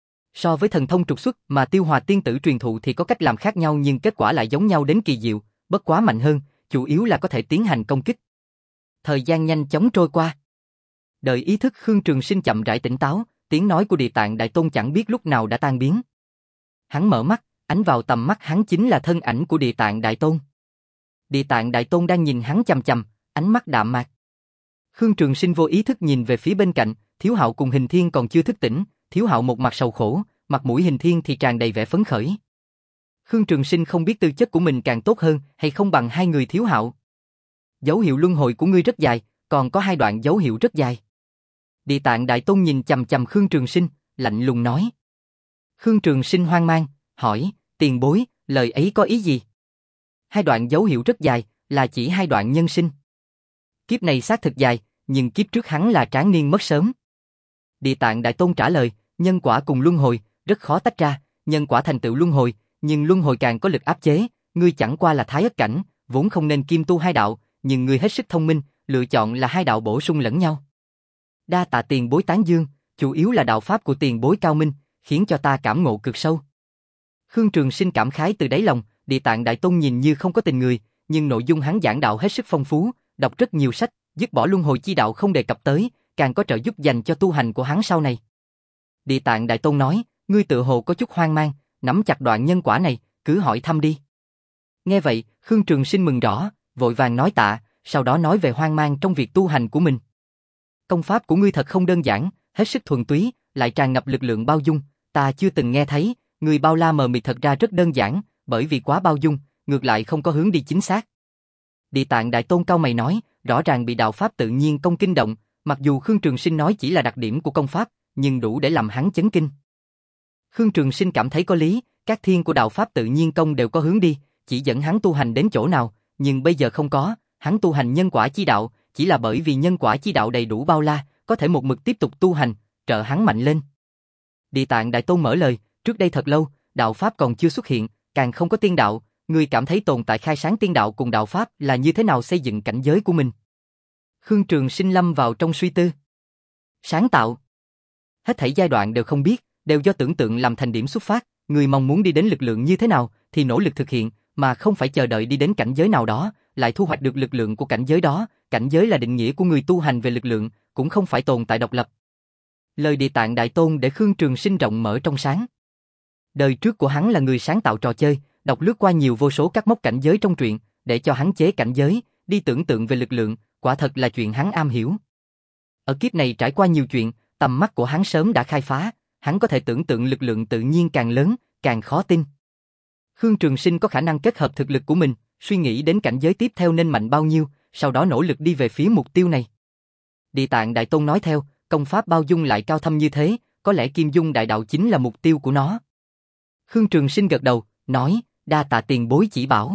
So với thần thông trục xuất mà Tiêu Hòa tiên tử truyền thụ thì có cách làm khác nhau nhưng kết quả lại giống nhau đến kỳ diệu, bất quá mạnh hơn, chủ yếu là có thể tiến hành công kích. Thời gian nhanh chóng trôi qua. Đợi ý thức Khương Trường Sinh chậm rãi tỉnh táo, tiếng nói của Địa Tạng Đại Tôn chẳng biết lúc nào đã tan biến. Hắn mở mắt, ánh vào tầm mắt hắn chính là thân ảnh của Địa Tạng Đại Tôn. Địa Tạng Đại Tôn đang nhìn hắn chằm chằm, ánh mắt đạm mạc. Khương Trường Sinh vô ý thức nhìn về phía bên cạnh, Thiếu Hạo cùng Hình Thiên còn chưa thức tỉnh, Thiếu Hạo một mặt sầu khổ, mặt mũi Hình Thiên thì tràn đầy vẻ phấn khởi. Khương Trường Sinh không biết tư chất của mình càng tốt hơn hay không bằng hai người Thiếu Hạo. Dấu hiệu luân hồi của ngươi rất dài, còn có hai đoạn dấu hiệu rất dài. Địa Tạng Đại Tôn nhìn chằm chằm Khương Trường Sinh, lạnh lùng nói. Khương Trường Sinh hoang mang, hỏi, tiền bối, lời ấy có ý gì? Hai đoạn dấu hiệu rất dài, là chỉ hai đoạn nhân sinh. Kiếp này xác thực dài, nhưng kiếp trước hắn là tráng niên mất sớm. Địa Tạng Đại Tôn trả lời, nhân quả cùng luân hồi, rất khó tách ra, nhân quả thành tựu luân hồi, nhưng luân hồi càng có lực áp chế, ngươi chẳng qua là thái ất cảnh, vốn không nên kiêm tu hai đạo, nhưng ngươi hết sức thông minh, lựa chọn là hai đạo bổ sung lẫn nhau. Đa tạ tiền bối tán dương, chủ yếu là đạo pháp của tiền bối cao minh, khiến cho ta cảm ngộ cực sâu. Khương Trường Sinh cảm khái từ đáy lòng, Địa Tạng Đại Tôn nhìn như không có tình người, nhưng nội dung hắn giảng đạo hết sức phong phú, đọc rất nhiều sách, dứt bỏ luân hồi chi đạo không đề cập tới, càng có trợ giúp dành cho tu hành của hắn sau này. Địa Tạng Đại Tôn nói, ngươi tự hồ có chút hoang mang, nắm chặt đoạn nhân quả này, cứ hỏi thăm đi. Nghe vậy, Khương Trường Sinh mừng rõ, vội vàng nói tạ, sau đó nói về hoang mang trong việc tu hành của mình. Công pháp của ngươi thật không đơn giản, hết sức thuần túy, lại tràn ngập lực lượng bao dung, ta chưa từng nghe thấy, người bao la mờ mịt thật ra rất đơn giản, bởi vì quá bao dung, ngược lại không có hướng đi chính xác. Địa Tạng Đại Tôn cau mày nói, rõ ràng bị đạo pháp tự nhiên công kinh động, mặc dù Khương Trường Sinh nói chỉ là đặc điểm của công pháp, nhưng đủ để làm hắn chấn kinh. Khương Trường Sinh cảm thấy có lý, các thiên của đạo pháp tự nhiên công đều có hướng đi, chỉ dẫn hắn tu hành đến chỗ nào, nhưng bây giờ không có, hắn tu hành nhân quả chi đạo, chỉ là bởi vì nhân quả chi đạo đầy đủ bao la, có thể một mực tiếp tục tu hành, trợ hắn mạnh lên. Địa Tạng Đại Tôn mở lời, trước đây thật lâu, đạo pháp còn chưa xuất hiện, càng không có tiên đạo, ngươi cảm thấy tồn tại khai sáng tiên đạo cùng đạo pháp là như thế nào xây dựng cảnh giới của mình? Khương Trường Sinh lâm vào trong suy tư. Sáng tạo. Hết thảy giai đoạn đều không biết, đều do tưởng tượng làm thành điểm xuất phát, người mong muốn đi đến lực lượng như thế nào thì nỗ lực thực hiện, mà không phải chờ đợi đi đến cảnh giới nào đó, lại thu hoạch được lực lượng của cảnh giới đó, cảnh giới là định nghĩa của người tu hành về lực lượng, cũng không phải tồn tại độc lập. Lời Địa Tạng Đại Tôn để Khương Trường Sinh rộng mở trong sáng. Đời trước của hắn là người sáng tạo trò chơi, đọc lướt qua nhiều vô số các mốc cảnh giới trong truyện, để cho hắn chế cảnh giới, đi tưởng tượng về lực lượng, quả thật là chuyện hắn am hiểu. Ở kiếp này trải qua nhiều chuyện, tầm mắt của hắn sớm đã khai phá, hắn có thể tưởng tượng lực lượng tự nhiên càng lớn, càng khó tin. Khương Trường Sinh có khả năng kết hợp thực lực của mình, suy nghĩ đến cảnh giới tiếp theo nên mạnh bao nhiêu, sau đó nỗ lực đi về phía mục tiêu này. Địa Tạng Đại Tôn nói theo, công pháp bao dung lại cao thâm như thế, có lẽ Kim Dung Đại Đạo chính là mục tiêu của nó. Khương Trường Sinh gật đầu, nói, đa tạ tiền bối chỉ bảo.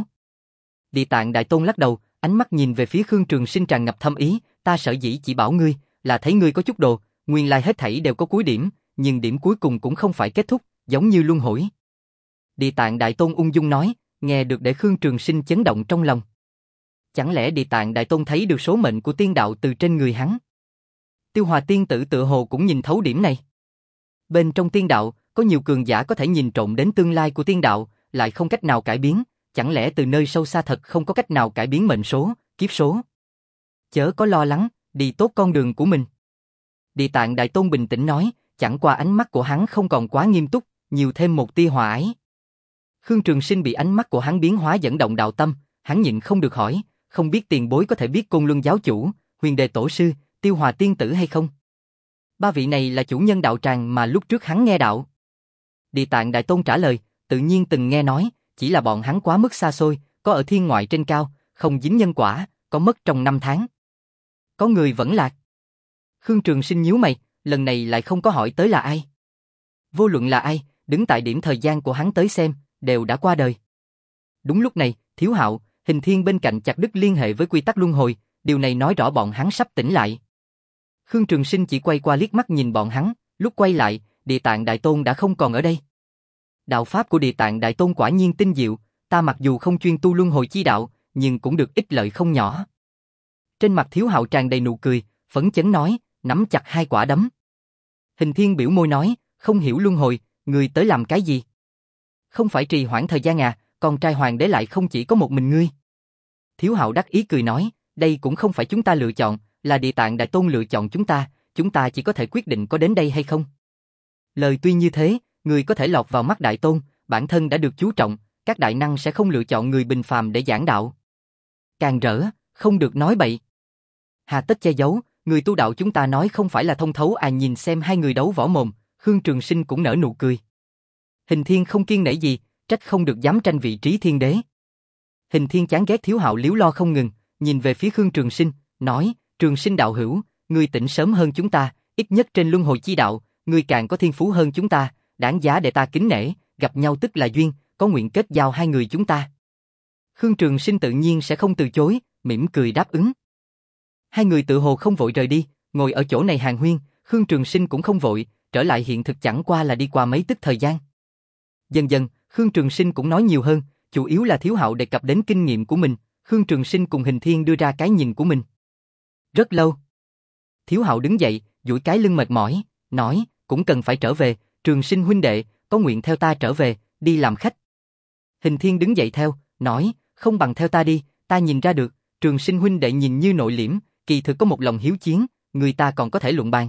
Địa Tạng Đại Tôn lắc đầu, ánh mắt nhìn về phía Khương Trường Sinh tràn ngập thâm ý, ta sở dĩ chỉ bảo ngươi, là thấy ngươi có chút đồ, nguyên lai hết thảy đều có cuối điểm, nhưng điểm cuối cùng cũng không phải kết thúc, giống như luân hồi. Địa Tạng Đại Tôn ung dung nói, nghe được để Khương Trường Sinh chấn động trong lòng. Chẳng lẽ Địa Tạng Đại Tôn thấy được số mệnh của tiên đạo từ trên người hắn? Tiêu Hòa tiên tử tựa hồ cũng nhìn thấu điểm này. Bên trong tiên đạo, có nhiều cường giả có thể nhìn trộm đến tương lai của tiên đạo, lại không cách nào cải biến, chẳng lẽ từ nơi sâu xa thật không có cách nào cải biến mệnh số, kiếp số? Chớ có lo lắng, đi tốt con đường của mình. Địa Tạng Đại Tôn bình tĩnh nói, chẳng qua ánh mắt của hắn không còn quá nghiêm túc, nhiều thêm một tia hòa ái. Khương Trường Sinh bị ánh mắt của hắn biến hóa dẫn động đạo tâm, hắn nhịn không được hỏi, không biết tiền bối có thể biết Côn Luân giáo chủ, Huyền Đề tổ sư, Tiêu Hòa tiên tử hay không? Ba vị này là chủ nhân đạo tràng mà lúc trước hắn nghe đạo. Địa Tạng Đại Tôn trả lời, tự nhiên từng nghe nói, chỉ là bọn hắn quá mức xa xôi, có ở thiên ngoại trên cao, không dính nhân quả, có mất trong năm tháng. Có người vẫn lạc. Khương Trường Sinh nhíu mày, lần này lại không có hỏi tới là ai. Vô luận là ai, đứng tại điểm thời gian của hắn tới xem, đều đã qua đời. Đúng lúc này, Thiếu Hạo, Hình Thiên bên cạnh chặt đứt liên hệ với quy tắc luân hồi, điều này nói rõ bọn hắn sắp tỉnh lại. Khương Trường Sinh chỉ quay qua liếc mắt nhìn bọn hắn, lúc quay lại, Địa Tạng Đại Tôn đã không còn ở đây. Đạo pháp của Địa Tạng Đại Tôn quả nhiên tinh diệu, ta mặc dù không chuyên tu luân hồi chi đạo, nhưng cũng được ích lợi không nhỏ. Trên mặt Thiếu Hạo tràn đầy nụ cười, phấn chấn nói, nắm chặt hai quả đấm. Hình Thiên biểu môi nói, không hiểu luân hồi, người tới làm cái gì? Không phải trì hoãn thời gian à, con trai hoàng đế lại không chỉ có một mình ngươi. Thiếu Hạo đắc ý cười nói, đây cũng không phải chúng ta lựa chọn, là Địa Tạng Đại Tôn lựa chọn chúng ta, chúng ta chỉ có thể quyết định có đến đây hay không. Lời tuy như thế, người có thể lọt vào mắt Đại Tôn, bản thân đã được chú trọng, các đại năng sẽ không lựa chọn người bình phàm để giảng đạo. Càng rỡ, không được nói bậy. Hà tất che giấu, người tu đạo chúng ta nói không phải là thông thấu à, nhìn xem hai người đấu võ mồm, Khương Trường Sinh cũng nở nụ cười. Hình Thiên không kiêng nể gì, trách không được dám tranh vị trí thiên đế. Hình Thiên chán ghét Thiếu Hạo liếu lo không ngừng, nhìn về phía Khương Trường Sinh, nói, Trường Sinh đạo hữu, ngươi tỉnh sớm hơn chúng ta, ít nhất trên luân hồi chi đạo, ngươi càng có thiên phú hơn chúng ta, đáng giá để ta kính nể, gặp nhau tức là duyên, có nguyện kết giao hai người chúng ta. Khương Trường Sinh tự nhiên sẽ không từ chối, mỉm cười đáp ứng. Hai người tự hồ không vội rời đi, ngồi ở chỗ này hàn huyên, Khương Trường Sinh cũng không vội, trở lại hiện thực chẳng qua là đi qua mấy tức thời gian. Dần dần, Khương Trường Sinh cũng nói nhiều hơn, chủ yếu là Thiếu Hạo đề cập đến kinh nghiệm của mình, Khương Trường Sinh cùng Hình Thiên đưa ra cái nhìn của mình. Rất lâu. Thiếu Hạo đứng dậy, duỗi cái lưng mệt mỏi, nói, cũng cần phải trở về, Trường Sinh huynh đệ, có nguyện theo ta trở về, đi làm khách. Hình Thiên đứng dậy theo, nói, không bằng theo ta đi, ta nhìn ra được, Trường Sinh huynh đệ nhìn như nội liễm, kỳ thực có một lòng hiếu chiến, người ta còn có thể luận bàn.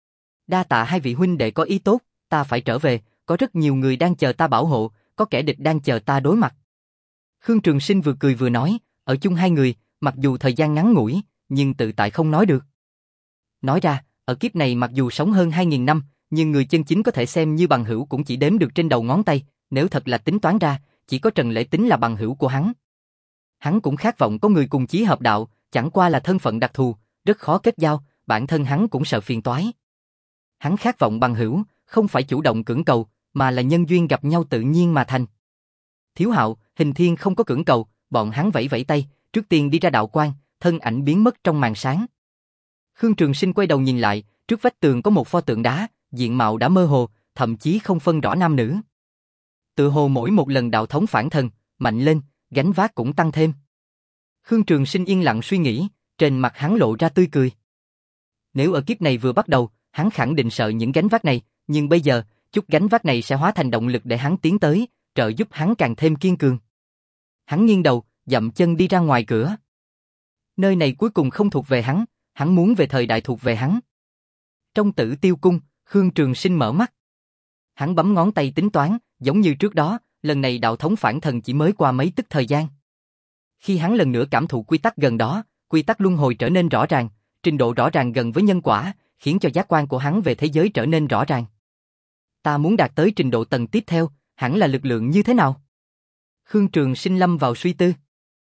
Đa tạ hai vị huynh đệ có ý tốt, ta phải trở về, có rất nhiều người đang chờ ta bảo hộ, có kẻ địch đang chờ ta đối mặt. Khương Trường Sinh vừa cười vừa nói, ở chung hai người, mặc dù thời gian ngắn ngủi, nhưng tự tại không nói được. Nói ra, ở kiếp này mặc dù sống hơn hai nghìn năm, nhưng người chân chính có thể xem như bằng hữu cũng chỉ đếm được trên đầu ngón tay, nếu thật là tính toán ra, chỉ có Trần Lễ Tính là bằng hữu của hắn. Hắn cũng khát vọng có người cùng chí hợp đạo, chẳng qua là thân phận đặc thù, rất khó kết giao, bản thân hắn cũng sợ phiền toái. Hắn khát vọng bằng hữu, không phải chủ động cưỡng cầu, mà là nhân duyên gặp nhau tự nhiên mà thành. Thiếu Hạo, Hình Thiên không có cưỡng cầu, bọn hắn vẫy vẫy tay, trước tiên đi ra đạo quan, thân ảnh biến mất trong màn sáng. Khương Trường Sinh quay đầu nhìn lại, trước vách tường có một pho tượng đá, diện mạo đã mơ hồ, thậm chí không phân rõ nam nữ. Tự hồ mỗi một lần đạo thống phản thần, mạnh lên, gánh vác cũng tăng thêm. Khương Trường Sinh yên lặng suy nghĩ, trên mặt hắn lộ ra tươi cười. Nếu ở kiếp này vừa bắt đầu, hắn khẳng định sợ những gánh vác này, nhưng bây giờ, chút gánh vác này sẽ hóa thành động lực để hắn tiến tới, trợ giúp hắn càng thêm kiên cường. Hắn nghiêng đầu, dậm chân đi ra ngoài cửa. Nơi này cuối cùng không thuộc về hắn, hắn muốn về thời đại thuộc về hắn. Trong Tử Tiêu Cung, Khương Trường Sinh mở mắt. Hắn bấm ngón tay tính toán, giống như trước đó, lần này đạo thống phản thần chỉ mới qua mấy tức thời gian. Khi hắn lần nữa cảm thụ quy tắc gần đó, quy tắc luân hồi trở nên rõ ràng, trình độ rõ ràng gần với nhân quả, khiến cho giác quan của hắn về thế giới trở nên rõ ràng. Ta muốn đạt tới trình độ tầng tiếp theo, hẳn là lực lượng như thế nào? Khương Trường Sinh lâm vào suy tư.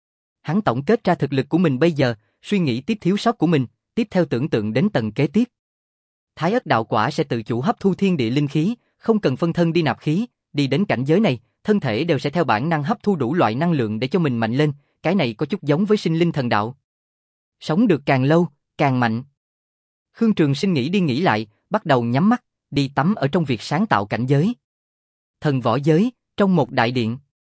Hắn tổng kết ra thực lực của mình bây giờ, suy nghĩ tiếp thiếu sót của mình, tiếp theo tưởng tượng đến tầng kế tiếp. Thái ất đạo quả sẽ tự chủ hấp thu thiên địa linh khí, không cần phân thân đi nạp khí, đi đến cảnh giới này, thân thể đều sẽ theo bản năng hấp thu đủ loại năng lượng để cho mình mạnh lên, cái này có chút giống với sinh linh thần đạo. Sống được càng lâu, càng mạnh. Khương Trường Sinh nghĩ đi nghĩ lại, bắt đầu nhắm mắt, đi tắm ở trong việc sáng tạo cảnh giới. Thần võ giới, trong một đại điện.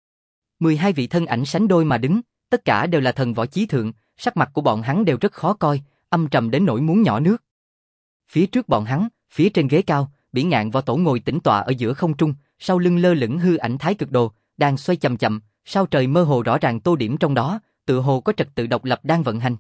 mười hai vị thân ảnh sánh đôi mà đứng, tất cả đều là thần võ chí thượng, sắc mặt của bọn hắn đều rất khó coi, âm trầm đến nỗi muốn nhỏ nước. Phía trước bọn hắn, phía trên ghế cao, Bỉ Ngạn Võ Tổ ngồi tĩnh tọa ở giữa không trung, sau lưng lơ lửng hư ảnh Thái Cực Đồ, đang xoay chậm chậm, sao trời mơ hồ rõ ràng tô điểm trong đó, tựa hồ có trật tự độc lập đang vận hành.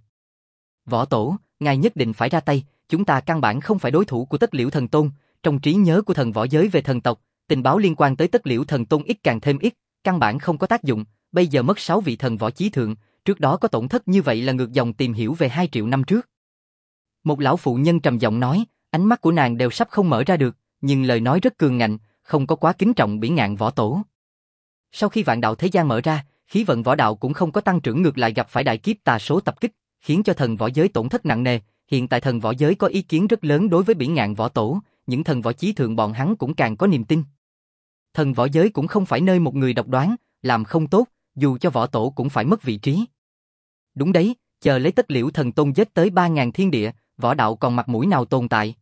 Võ Tổ, ngài nhất định phải ra tay, chúng ta căn bản không phải đối thủ của Tất Liễu Thần Tôn, trong trí nhớ của thần võ giới về thần tộc, tình báo liên quan tới Tất Liễu Thần Tôn ít càng thêm ít, căn bản không có tác dụng, bây giờ mất sáu vị thần võ chí thượng, trước đó có tổn thất như vậy là ngược dòng tìm hiểu về hai triệu năm trước. Một lão phụ nhân trầm giọng nói, ánh mắt của nàng đều sắp không mở ra được, nhưng lời nói rất cường ngạnh, không có quá kính trọng Bỉ Ngạn Võ Tổ. Sau khi vạn đạo thế gian mở ra, khí vận võ đạo cũng không có tăng trưởng, ngược lại gặp phải đại kiếp tà số tập kích, khiến cho thần võ giới tổn thất nặng nề. Hiện tại thần võ giới có ý kiến rất lớn đối với Bỉ Ngạn Võ Tổ, những thần võ chí thượng bọn hắn cũng càng có niềm tin. Thần võ giới cũng không phải nơi một người độc đoán, làm không tốt, dù cho võ tổ cũng phải mất vị trí. Đúng đấy, chờ lấy Tất Liễu Thần Tôn giết tới ba ngàn thiên địa, võ đạo còn mặt mũi nào tồn tại.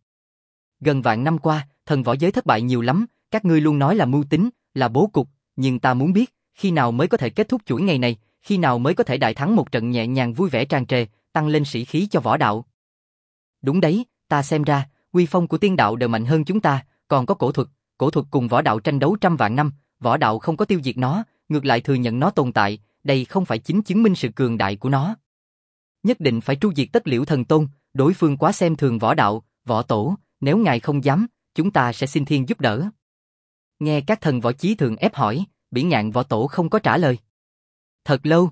Gần vạn năm qua, thần võ giới thất bại nhiều lắm, các ngươi luôn nói là mưu tính, là bố cục, nhưng ta muốn biết, khi nào mới có thể kết thúc chuỗi ngày này, khi nào mới có thể đại thắng một trận nhẹ nhàng vui vẻ tràn trề, tăng lên sĩ khí cho võ đạo. Đúng đấy, ta xem ra, uy phong của tiên đạo đều mạnh hơn chúng ta, còn có cổ thuật, cổ thuật cùng võ đạo tranh đấu trăm vạn năm, võ đạo không có tiêu diệt nó, ngược lại thừa nhận nó tồn tại, đây không phải chính chứng minh sự cường đại của nó. Nhất định phải tru diệt Tất Liễu Thần Tôn, đối phương quá xem thường võ đạo, võ tổ, nếu ngài không dám, chúng ta sẽ xin thiên giúp đỡ. Nghe các thần võ chí thượng ép hỏi, Bỉ Ngạn Võ Tổ không có trả lời. Thật lâu,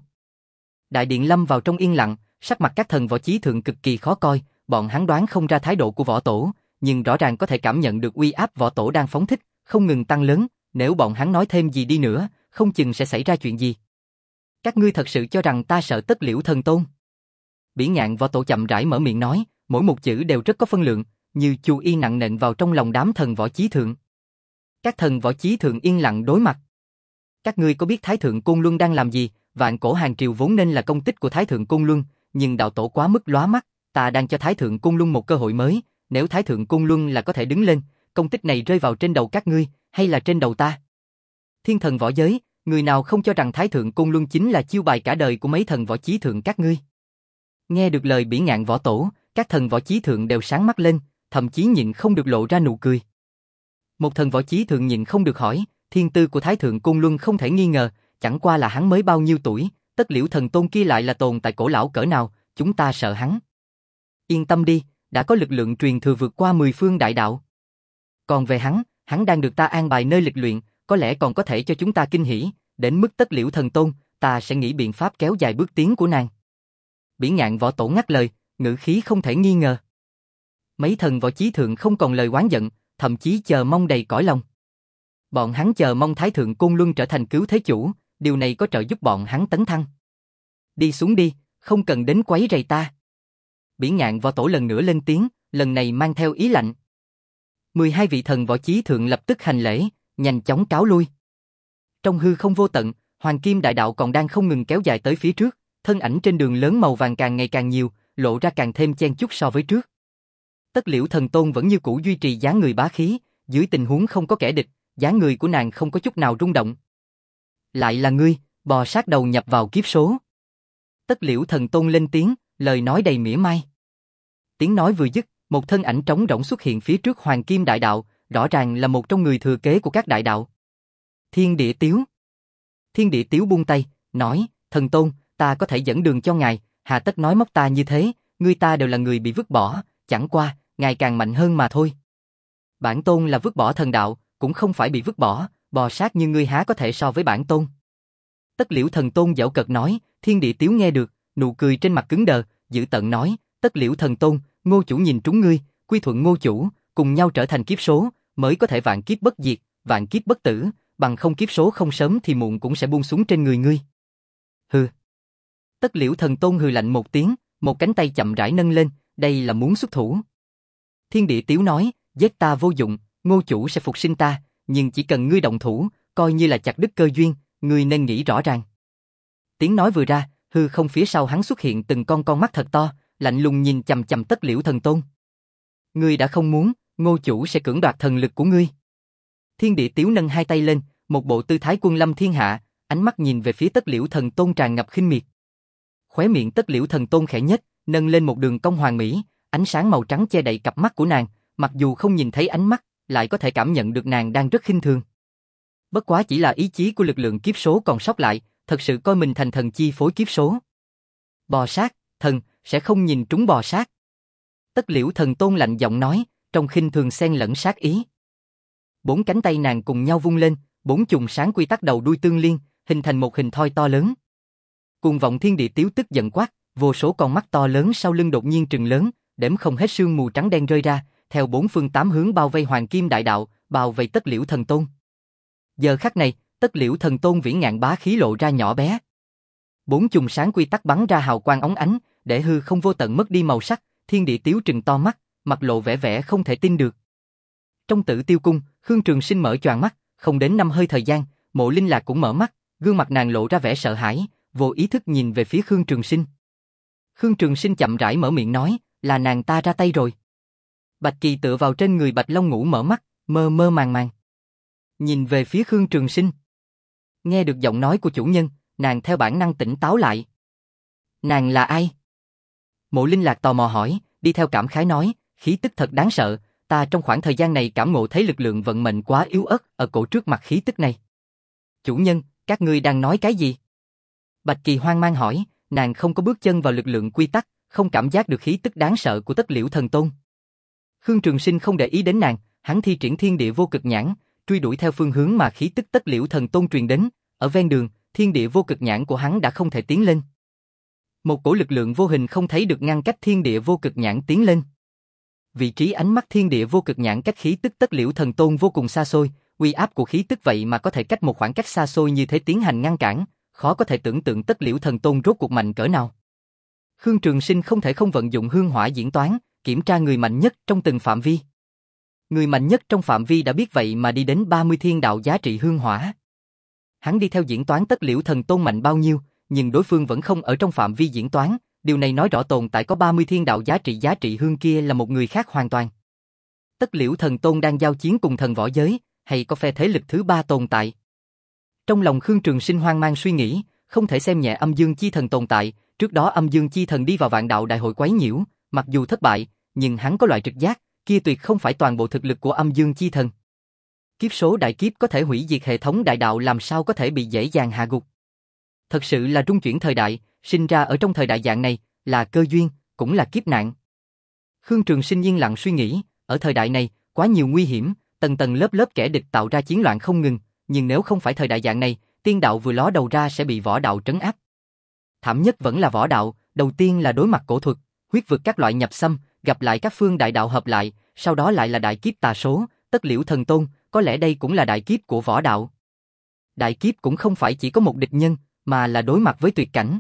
đại điện lâm vào trong yên lặng, sắc mặt các thần võ chí thượng cực kỳ khó coi, bọn hắn đoán không ra thái độ của võ tổ, nhưng rõ ràng có thể cảm nhận được uy áp võ tổ đang phóng thích, không ngừng tăng lớn, nếu bọn hắn nói thêm gì đi nữa, không chừng sẽ xảy ra chuyện gì. Các ngươi thật sự cho rằng ta sợ Tất Liễu Thần Tôn? Bỉ Ngạn Võ Tổ chậm rãi mở miệng nói, mỗi một chữ đều rất có phân lượng, như chu y nặng nện vào trong lòng đám thần võ chí thượng. Các thần võ chí thượng yên lặng đối mặt. Các ngươi có biết Thái Thượng Côn Luân đang làm gì? Vạn cổ hàng triều vốn nên là công tích của Thái Thượng Côn Luân, nhưng đạo tổ quá mức lóa mắt, ta đang cho Thái Thượng Côn Luân một cơ hội mới, nếu Thái Thượng Côn Luân là có thể đứng lên, công tích này rơi vào trên đầu các ngươi, hay là trên đầu ta? Thiên thần võ giới, người nào không cho rằng Thái Thượng Côn Luân chính là chiêu bài cả đời của mấy thần võ chí thượng các ngươi? Nghe được lời Bỉ Ngạn Võ Tổ, các thần võ chí thượng đều sáng mắt lên, thậm chí nhịn không được lộ ra nụ cười. Một thần võ chí thượng nhịn không được hỏi, thiên tư của Thái Thượng Côn Luân không thể nghi ngờ, chẳng qua là hắn mới bao nhiêu tuổi, Tất Liễu Thần Tôn kia lại là tồn tại cổ lão cỡ nào, chúng ta sợ hắn. Yên tâm đi, đã có lực lượng truyền thừa vượt qua mười phương đại đạo. Còn về hắn, hắn đang được ta an bài nơi lịch luyện, có lẽ còn có thể cho chúng ta kinh hỉ, đến mức Tất Liễu Thần Tôn, ta sẽ nghĩ biện pháp kéo dài bước tiến của nàng. Bỉ Ngạn Võ Tổ ngắt lời, ngữ khí không thể nghi ngờ. Mấy thần võ chí thượng không còn lời oán giận, thậm chí chờ mong đầy cõi lòng. Bọn hắn chờ mong Thái Thượng Côn Luân trở thành cứu thế chủ, điều này có trợ giúp bọn hắn tấn thăng. Đi xuống đi, không cần đến quấy rầy ta. Bỉ Ngạn Võ Tổ lần nữa lên tiếng, lần này mang theo ý lạnh. mười hai vị thần võ chí thượng lập tức hành lễ, nhanh chóng cáo lui. Trong hư không vô tận, Hoàng Kim Đại Đạo còn đang không ngừng kéo dài tới phía trước, thân ảnh trên đường lớn màu vàng càng ngày càng nhiều, lộ ra càng thêm chen chúc so với trước. Tất Liễu Thần Tôn vẫn như cũ duy trì dáng người bá khí, dưới tình huống không có kẻ địch, dáng người của nàng không có chút nào rung động. Lại là ngươi, bò sát đầu nhập vào kiếp số. Tất Liễu Thần Tôn lên tiếng, lời nói đầy mỉa mai. Tiếng nói vừa dứt, một thân ảnh trống rỗng xuất hiện phía trước Hoàng Kim Đại Đạo, rõ ràng là một trong người thừa kế của các đại đạo. Thiên Địa Tiếu. Thiên Địa Tiếu buông tay, nói, Thần Tôn, ta có thể dẫn đường cho ngài, hà tất nói móc ta như thế, ngươi ta đều là người bị vứt bỏ, chẳng qua, ngài càng mạnh hơn mà thôi. Bản tôn là vứt bỏ thần đạo, cũng không phải bị vứt bỏ, bò sát như ngươi há có thể so với bản tôn. Tất Liễu Thần Tôn giễu cợt nói, Thiên Địa Tiếu nghe được, nụ cười trên mặt cứng đờ, dữ tợn nói, Tất Liễu Thần Tôn, Ngô chủ nhìn trúng ngươi, quy thuận Ngô chủ, cùng nhau trở thành kiếp số, mới có thể vạn kiếp bất diệt, vạn kiếp bất tử, bằng không kiếp số không sớm thì muộn cũng sẽ buông xuống trên người ngươi. Hừ. Tất Liễu Thần Tôn hừ lạnh một tiếng, một cánh tay chậm rãi nâng lên, đây là muốn xuất thủ. Thiên Địa Tiếu nói, giết ta vô dụng, Ngô chủ sẽ phục sinh ta, nhưng chỉ cần ngươi động thủ, coi như là chặt đứt cơ duyên, ngươi nên nghĩ rõ ràng. Tiếng nói vừa ra, hư không phía sau hắn xuất hiện từng con con mắt thật to, lạnh lùng nhìn chằm chằm Tất Liễu Thần Tôn. Ngươi đã không muốn, Ngô chủ sẽ cưỡng đoạt thần lực của ngươi. Thiên địa tiếu nâng hai tay lên, một bộ tư thái quân lâm thiên hạ, ánh mắt nhìn về phía Tất Liễu Thần Tôn tràn ngập khinh miệt. Khóe miệng Tất Liễu Thần Tôn khẽ nhếch, nâng lên một đường cong hoàn mỹ, ánh sáng màu trắng che đậy cặp mắt của nàng, mặc dù không nhìn thấy ánh mắt, lại có thể cảm nhận được nàng đang rất khinh thường. Bất quá chỉ là ý chí của lực lượng kiếp số còn sót lại, thật sự coi mình thành thần chi phối kiếp số. Bò sát, thần, sẽ không nhìn trúng bò sát. Tất Liễu Thần Tôn lạnh giọng nói, trong khinh thường xen lẫn sát ý. Bốn cánh tay nàng cùng nhau vung lên, bốn chùm sáng quy tắc đầu đuôi tương liên, hình thành một hình thoi to lớn. Cuồng vọng thiên địa tiếu tức giận quát, vô số con mắt to lớn sau lưng đột nhiên trừng lớn, đếm không hết sương mù trắng đen rơi ra, theo bốn phương tám hướng bao vây Hoàng Kim Đại Đạo, bao vây Tất Liễu Thần Tôn. Giờ khắc này, Tất Liễu Thần Tôn vĩ ngạn bá khí lộ ra nhỏ bé. Bốn chùm sáng quy tắc bắn ra hào quang óng ánh, để hư không vô tận mất đi màu sắc, thiên địa tiếu trừng to mắt, mặt lộ vẻ vẻ không thể tin được. Trong Tử Tiêu Cung, Khương Trường Sinh mở choàng mắt, không đến năm hơi thời gian, Mộ Linh Lạc cũng mở mắt, gương mặt nàng lộ ra vẻ sợ hãi, vô ý thức nhìn về phía Khương Trường Sinh. Khương Trường Sinh chậm rãi mở miệng nói, là nàng ta ra tay rồi. Bạch Kỳ tựa vào trên người Bạch Long Ngũ mở mắt, mơ mơ màng màng. Nhìn về phía Khương Trường Sinh. Nghe được giọng nói của chủ nhân, nàng theo bản năng tỉnh táo lại. Nàng là ai? Mộ Linh Lạc tò mò hỏi, đi theo cảm khái nói, khí tức thật đáng sợ, ta trong khoảng thời gian này cảm ngộ thấy lực lượng vận mệnh quá yếu ớt ở cổ trước mặt khí tức này. Chủ nhân, các ngươi đang nói cái gì? Bạch Kỳ hoang mang hỏi, nàng không có bước chân vào lực lượng quy tắc, không cảm giác được khí tức đáng sợ của Tất Liễu Thần Tôn. Khương Trường Sinh không để ý đến nàng, hắn thi triển thiên địa vô cực nhãn, truy đuổi theo phương hướng mà khí tức Tất Liễu Thần Tôn truyền đến, ở ven đường, thiên địa vô cực nhãn của hắn đã không thể tiến lên. Một cổ lực lượng vô hình không thấy được ngăn cách thiên địa vô cực nhãn tiến lên. Vị trí ánh mắt thiên địa vô cực nhãn cách khí tức Tất Liễu Thần Tôn vô cùng xa xôi, uy áp của khí tức vậy mà có thể cách một khoảng cách xa xôi như thế tiến hành ngăn cản, khó có thể tưởng tượng Tất Liễu Thần Tôn rốt cuộc mạnh cỡ nào. Khương Trường Sinh không thể không vận dụng hương hỏa diễn toán, kiểm tra người mạnh nhất trong từng phạm vi. Người mạnh nhất trong phạm vi đã biết vậy mà đi đến ba mươi thiên đạo giá trị hương hỏa. Hắn đi theo diễn toán Tất Liễu Thần Tôn mạnh bao nhiêu, nhưng đối phương vẫn không ở trong phạm vi diễn toán, điều này nói rõ tồn tại có ba mươi thiên đạo giá trị giá trị hương kia là một người khác hoàn toàn. Tất Liễu Thần Tôn đang giao chiến cùng thần võ giới, hay có phe thế lực thứ ba tồn tại? Trong lòng Khương Trường Sinh hoang mang suy nghĩ, không thể xem nhẹ Âm Dương Chi Thần tồn tại, trước đó Âm Dương Chi Thần đi vào Vạn Đạo Đại hội quấy nhiễu, mặc dù thất bại, nhưng hắn có loại trực giác, kia tuyệt không phải toàn bộ thực lực của Âm Dương Chi Thần. Kiếp số đại kiếp có thể hủy diệt hệ thống đại đạo, làm sao có thể bị dễ dàng hạ gục. Thật sự là trung chuyển thời đại, sinh ra ở trong thời đại dạng này, là cơ duyên, cũng là kiếp nạn. Khương Trường Sinh yên lặng suy nghĩ, ở thời đại này, quá nhiều nguy hiểm, tầng tầng lớp lớp kẻ địch tạo ra chiến loạn không ngừng, nhưng nếu không phải thời đại dạng này, tiên đạo vừa ló đầu ra sẽ bị võ đạo trấn áp. Thảm nhất vẫn là võ đạo, đầu tiên là đối mặt cổ thuật, huyết vực các loại nhập xâm, gặp lại các phương đại đạo hợp lại, sau đó lại là đại kiếp tà số, Tất Liễu Thần Tôn, có lẽ đây cũng là đại kiếp của võ đạo. Đại kiếp cũng không phải chỉ có một địch nhân, mà là đối mặt với tuyệt cảnh.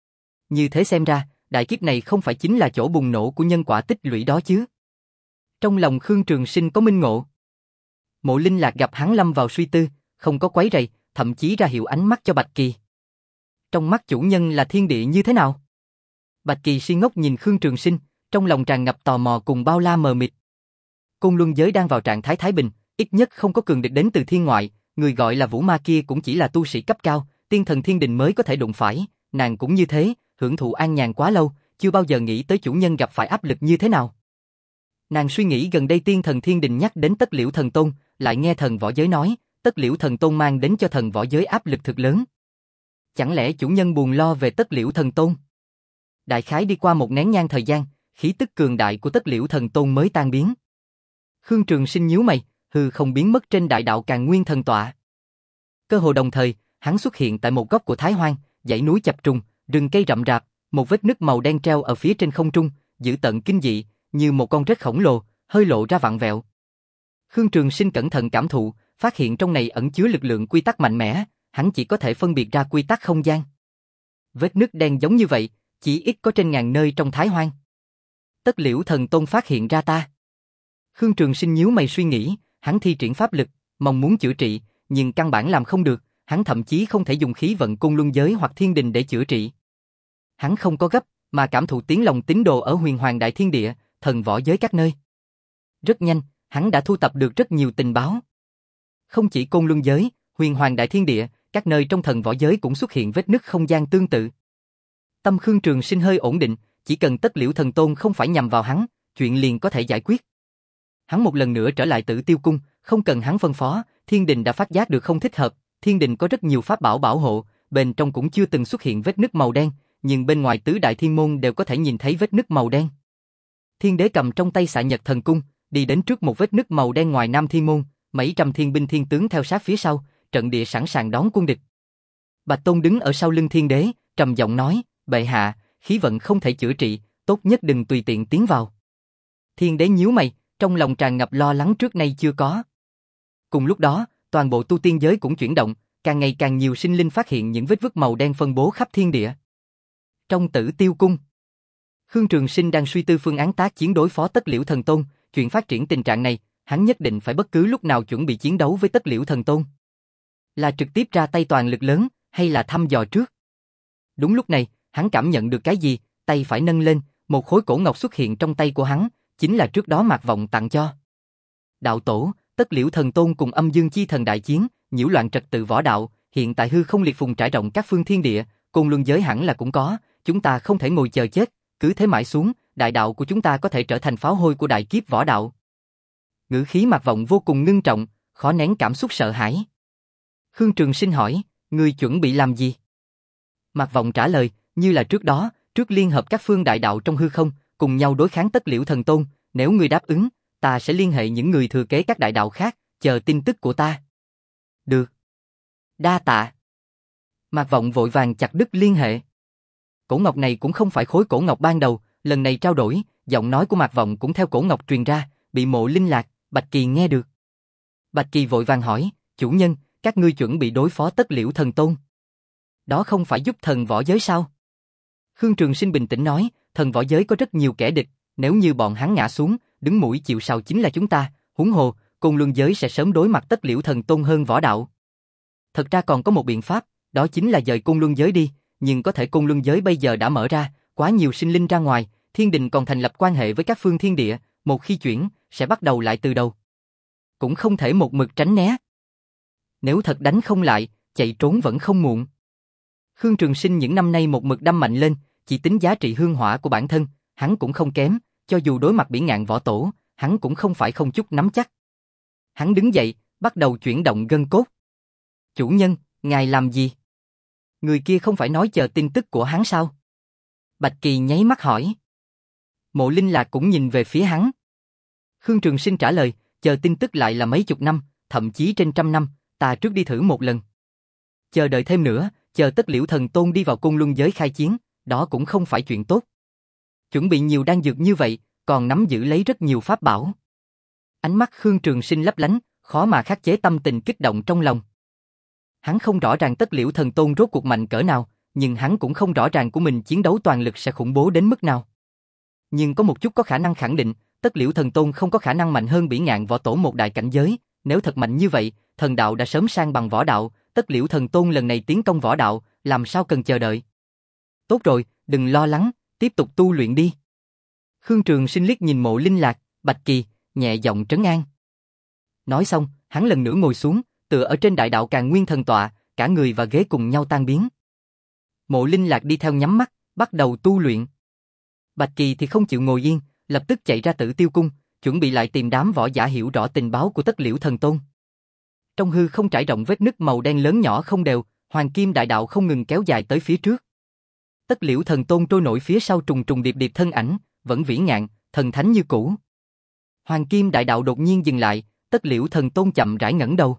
Như thế xem ra, đại kiếp này không phải chính là chỗ bùng nổ của nhân quả tích lũy đó chứ. Trong lòng Khương Trường Sinh có minh ngộ. Mộ Linh Lạc gặp hắn lâm vào suy tư, không có quấy rầy, thậm chí ra hiệu ánh mắt cho Bạch Kỳ. Trong mắt chủ nhân là thiên địa như thế nào? Bạch Kỳ si ngốc nhìn Khương Trường Sinh, trong lòng tràn ngập tò mò cùng bao la mờ mịt. Côn Luân giới đang vào trạng thái thái bình, ít nhất không có cường địch đến từ thiên ngoại, người gọi là Vũ Ma kia cũng chỉ là tu sĩ cấp cao, tiên thần thiên đình mới có thể đụng phải, nàng cũng như thế, hưởng thụ an nhàn quá lâu, chưa bao giờ nghĩ tới chủ nhân gặp phải áp lực như thế nào. Nàng suy nghĩ gần đây tiên thần thiên đình nhắc đến Tất Liễu Thần Tôn, lại nghe thần võ giới nói, Tất Liễu Thần Tôn mang đến cho thần võ giới áp lực thực lớn. Chẳng lẽ chủ nhân buồn lo về Tất Liễu Thần Tôn? Đại khái đi qua một nén nhang thời gian, khí tức cường đại của Tất Liễu Thần Tôn mới tan biến. Khương Trường Sinh nhíu mày, hư không biến mất trên đại đạo Càn Nguyên Thần Tọa. Cơ hồ đồng thời, hắn xuất hiện tại một góc của Thái Hoang, dãy núi chập trùng, rừng cây rậm rạp, một vết nứt màu đen treo ở phía trên không trung, dữ tợn kinh dị, như một con rết khổng lồ, hơi lộ ra vặn vẹo. Khương Trường Sinh cẩn thận cảm thụ, phát hiện trong này ẩn chứa lực lượng quy tắc mạnh mẽ, hắn chỉ có thể phân biệt ra quy tắc không gian. Vết nứt đen giống như vậy, chỉ ít có trên ngàn nơi trong Thái Hoang. Tất Liễu Thần Tôn phát hiện ra ta. Khương Trường Sinh nhíu mày suy nghĩ, hắn thi triển pháp lực, mong muốn chữa trị, nhưng căn bản làm không được, hắn thậm chí không thể dùng khí vận Côn Luân giới hoặc thiên đình để chữa trị. Hắn không có gấp, mà cảm thụ tiếng lòng tín đồ ở Huyền Hoàng Đại Thiên Địa, thần võ giới các nơi. Rất nhanh, hắn đã thu tập được rất nhiều tình báo. Không chỉ Côn Luân giới, Huyền Hoàng Đại Thiên Địa, các nơi trong thần võ giới cũng xuất hiện vết nứt không gian tương tự. Tâm Khương Trường Sinh hơi ổn định, chỉ cần Tất Liễu Thần Tôn không phải nhằm vào hắn, chuyện liền có thể giải quyết. Hắn một lần nữa trở lại Tử Tiêu Cung, không cần hắn phân phó, Thiên Đình đã phát giác được không thích hợp. Thiên Đình có rất nhiều pháp bảo bảo hộ, bên trong cũng chưa từng xuất hiện vết nứt màu đen, nhưng bên ngoài tứ đại thiên môn đều có thể nhìn thấy vết nứt màu đen. Thiên Đế cầm trong tay Xạ Nhật Thần Cung, đi đến trước một vết nứt màu đen ngoài Nam Thiên môn, mấy trăm thiên binh thiên tướng theo sát phía sau, trận địa sẵn sàng đón quân địch. Bạch Tôn đứng ở sau lưng Thiên Đế, trầm giọng nói: "Bệ hạ, khí vận không thể chữa trị, tốt nhất đừng tùy tiện tiến vào." Thiên Đế nhíu mày, trong lòng tràn ngập lo lắng trước nay chưa có. Cùng lúc đó, toàn bộ tu tiên giới cũng chuyển động, càng ngày càng nhiều sinh linh phát hiện những vết vứt màu đen phân bố khắp thiên địa. Trong Tử Tiêu Cung, Khương Trường Sinh đang suy tư phương án tác chiến đối phó Tất Liễu Thần Tôn. Chuyện phát triển tình trạng này, hắn nhất định phải bất cứ lúc nào chuẩn bị chiến đấu với Tất Liễu Thần Tôn. Là trực tiếp ra tay toàn lực lớn, hay là thăm dò trước? Đúng lúc này, hắn cảm nhận được cái gì, tay phải nâng lên, một khối cổ ngọc xuất hiện trong tay của hắn, chính là trước đó Mạc Vọng tặng cho. Đạo tổ, Tất Liễu Thần Tôn cùng Âm Dương Chi Thần đại chiến, nhiễu loạn trật tự võ đạo, hiện tại hư không liệt phùng trải rộng các phương thiên địa, Côn Luân giới hẳn là cũng có, chúng ta không thể ngồi chờ chết, cứ thế mãi xuống, đại đạo của chúng ta có thể trở thành pháo hôi của đại kiếp võ đạo. Ngữ khí Mạc Vọng vô cùng ngưng trọng, khó nén cảm xúc sợ hãi. Khương Trường Sinh hỏi: "Ngươi chuẩn bị làm gì?" Mạc Vọng trả lời: "Như là trước đó, trước liên hợp các phương đại đạo trong hư không, cùng nhau đối kháng Tất Liễu Thần Tôn, nếu ngươi đáp ứng, ta sẽ liên hệ những người thừa kế các đại đạo khác, chờ tin tức của ta." "Được." "Đa tạ." Mạc Vọng vội vàng chặt đứt liên hệ. Cổ ngọc này cũng không phải khối cổ ngọc ban đầu, lần này trao đổi, giọng nói của Mạc Vọng cũng theo cổ ngọc truyền ra, bị Mộ Linh Lạc, Bạch Kỳ nghe được. Bạch Kỳ vội vàng hỏi: "Chủ nhân, các ngươi chuẩn bị đối phó Tất Liễu Thần Tôn? Đó không phải giúp thần võ giới sao?" Khương Trường Sinh bình tĩnh nói: "Thần võ giới có rất nhiều kẻ địch, nếu như bọn hắn ngã xuống, đứng mũi chịu sào chính là chúng ta, huống hồ, Côn Luân giới sẽ sớm đối mặt Tất Liễu Thần Tôn hơn võ đạo. Thật ra còn có một biện pháp, đó chính là dời Côn Luân giới đi, nhưng có thể Côn Luân giới bây giờ đã mở ra, quá nhiều sinh linh ra ngoài, Thiên Đình còn thành lập quan hệ với các phương thiên địa, một khi chuyển, sẽ bắt đầu lại từ đầu. Cũng không thể một mực tránh né. Nếu thật đánh không lại, chạy trốn vẫn không muộn." Khương Trường Sinh những năm nay một mực đâm mạnh lên, chỉ tính giá trị hương hỏa của bản thân, hắn cũng không kém, cho dù đối mặt Bỉ Ngạn võ tổ, hắn cũng không phải không chút nắm chắc. Hắn đứng dậy, bắt đầu chuyển động gân cốt. "Chủ nhân, ngài làm gì? Người kia không phải nói chờ tin tức của hắn sao?" Bạch Kỳ nháy mắt hỏi. Mộ Linh Lạc cũng nhìn về phía hắn. Khương Trường Sinh trả lời: "Chờ tin tức lại là mấy chục năm, thậm chí trên trăm năm, ta trước đi thử một lần. Chờ đợi thêm nữa, chờ Tất Liễu Thần Tôn đi vào Côn Luân giới khai chiến, đó cũng không phải chuyện tốt. Chuẩn bị nhiều đan dược như vậy, còn nắm giữ lấy rất nhiều pháp bảo." Ánh mắt Khương Trường Sinh lấp lánh, khó mà khắc chế tâm tình kích động trong lòng. Hắn không rõ ràng Tất Liễu Thần Tôn rốt cuộc mạnh cỡ nào, nhưng hắn cũng không rõ ràng của mình chiến đấu toàn lực sẽ khủng bố đến mức nào. Nhưng có một chút có khả năng khẳng định, Tất Liễu Thần Tôn không có khả năng mạnh hơn Bỉ Ngạn võ tổ một đại cảnh giới, nếu thật mạnh như vậy, thần đạo đã sớm sang bằng võ đạo, Tất Liễu Thần Tôn lần này tiến công võ đạo, làm sao cần chờ đợi. Tốt rồi, đừng lo lắng, tiếp tục tu luyện đi. Khương Trường Sinh liếc nhìn Mộ Linh Lạc, Bạch Kỳ, nhẹ giọng trấn an. Nói xong, hắn lần nữa ngồi xuống, tựa ở trên đại đạo Càn Nguyên thần tọa, cả người và ghế cùng nhau tan biến. Mộ Linh Lạc đi theo nhắm mắt, bắt đầu tu luyện. Bạch Kỳ thì không chịu ngồi yên, lập tức chạy ra Tử Tiêu Cung, chuẩn bị lại tìm đám võ giả hiểu rõ tình báo của Tất Liễu Thần Tôn. Trong hư không trải rộng vết nứt màu đen lớn nhỏ không đều, Hoàng Kim đại đạo không ngừng kéo dài tới phía trước. Tất Liễu Thần Tôn trôi nổi phía sau trùng trùng điệp điệp thân ảnh, vẫn vĩ ngạn, thần thánh như cũ. Hoàng Kim đại đạo đột nhiên dừng lại, Tất Liễu Thần Tôn chậm rãi ngẩng đầu.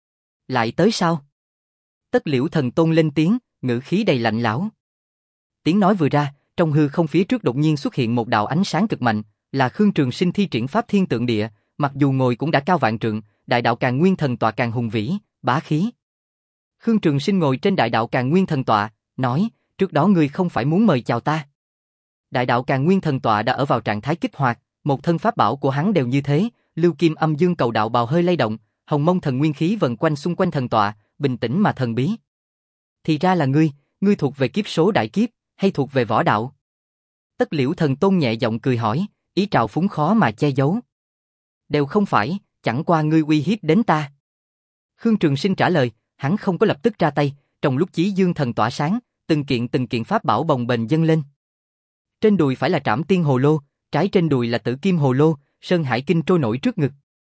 Lại tới sao? Tất Liễu Thần Tôn lên tiếng, ngữ khí đầy lạnh lẽo. Tiếng nói vừa ra, trong hư không phía trước đột nhiên xuất hiện một đạo ánh sáng cực mạnh, là Khương Trường Sinh thi triển pháp Thiên Tượng Địa, mặc dù ngồi cũng đã cao vạn trượng, đại đạo Càn Nguyên thần tọa càng hùng vĩ, bá khí. Khương Trường Sinh ngồi trên đại đạo Càn Nguyên thần tọa, nói: "Trước đó ngươi không phải muốn mời chào ta?" Đại đạo Càn Nguyên thần tọa đã ở vào trạng thái kích hoạt, một thân pháp bảo của hắn đều như thế, Lưu Kim Âm Dương Cầu Đạo bào hơi lay động, hồng mông thần nguyên khí vần quanh xung quanh thần tọa, bình tĩnh mà thần bí. Thì ra là ngươi, ngươi thuộc về kiếp số đại kiếp, hay thuộc về võ đạo? Tất Liễu Thần Tôn nhẹ giọng cười hỏi, ý trào phúng khó mà che giấu. Đều không phải, chẳng qua ngươi uy hiếp đến ta. Khương Trường Sinh trả lời, hắn không có lập tức ra tay, trong lúc chí dương thần tỏa sáng, từng kiện từng kiện pháp bảo bồng bềnh dâng lên. Trên đùi phải là Trảm Tiên Hồ Lô, trái trên đùi là Tử Kim Hồ Lô, Sơn Hải Kinh trôi nổi trước ngực.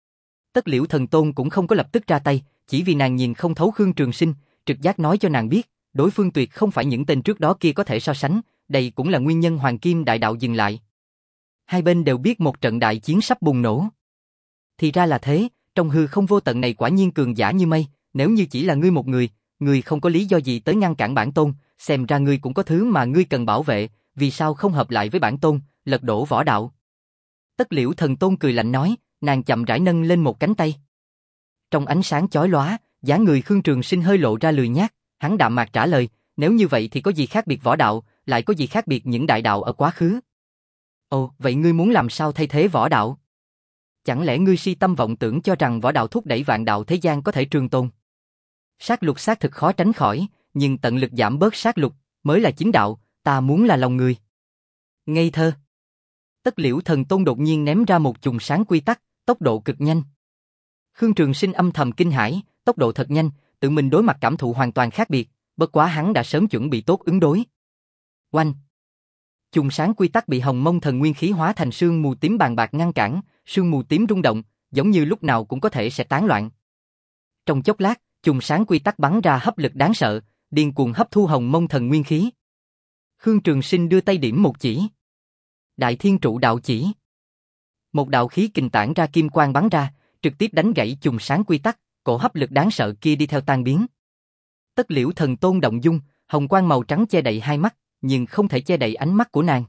Tất Liễu Thần Tôn cũng không có lập tức ra tay, chỉ vì nàng nhìn không thấu Khương Trường Sinh, trực giác nói cho nàng biết, đối phương tuyệt không phải những tên trước đó kia có thể so sánh, đây cũng là nguyên nhân Hoàng Kim Đại Đạo dừng lại. Hai bên đều biết một trận đại chiến sắp bùng nổ. Thì ra là thế, trong hư không vô tận này quả nhiên cường giả như mây, nếu như chỉ là ngươi một người, ngươi không có lý do gì tới ngăn cản bản tôn, xem ra ngươi cũng có thứ mà ngươi cần bảo vệ, vì sao không hợp lại với bản tôn, lật đổ võ đạo. Tất Liễu Thần Tôn cười lạnh nói, nàng chậm rãi nâng lên một cánh tay. Trong ánh sáng chói lóa, dáng người Khương Trường Sinh hơi lộ ra lười nhác, hắn đạm mạc trả lời, nếu như vậy thì có gì khác biệt võ đạo, lại có gì khác biệt những đại đạo ở quá khứ. Ồ, vậy ngươi muốn làm sao thay thế võ đạo? Chẳng lẽ ngươi si tâm vọng tưởng cho rằng võ đạo thúc đẩy vạn đạo thế gian có thể trường tồn? Sát lục xác thực khó tránh khỏi, nhưng tận lực giảm bớt sát lục mới là chính đạo, ta muốn là lòng người. Ngây thơ. Tất Liễu Thần Tôn đột nhiên ném ra một chùm sáng quy tắc, tốc độ cực nhanh. Khương Trường Sinh âm thầm kinh hãi, tốc độ thật nhanh, tự mình đối mặt cảm thụ hoàn toàn khác biệt, bất quá hắn đã sớm chuẩn bị tốt ứng đối. Oanh! Chùm sáng quy tắc bị Hồng Mông Thần Nguyên khí hóa thành sương mù tím bàn bạc ngăn cản, sương mù tím rung động, giống như lúc nào cũng có thể sẽ tán loạn. Trong chốc lát, chùm sáng quy tắc bắn ra hấp lực đáng sợ, điên cuồng hấp thu Hồng Mông Thần Nguyên khí. Khương Trường Sinh đưa tay điểm một chỉ. Đại Thiên Trụ Đạo Chỉ. Một đạo khí kình tản ra kim quang bắn ra, trực tiếp đánh gãy chùm sáng quy tắc, cổ hấp lực đáng sợ kia đi theo tan biến. Tất Liễu Thần Tôn động dung, hồng quang màu trắng che đậy hai mắt, nhưng không thể che đậy ánh mắt của nàng.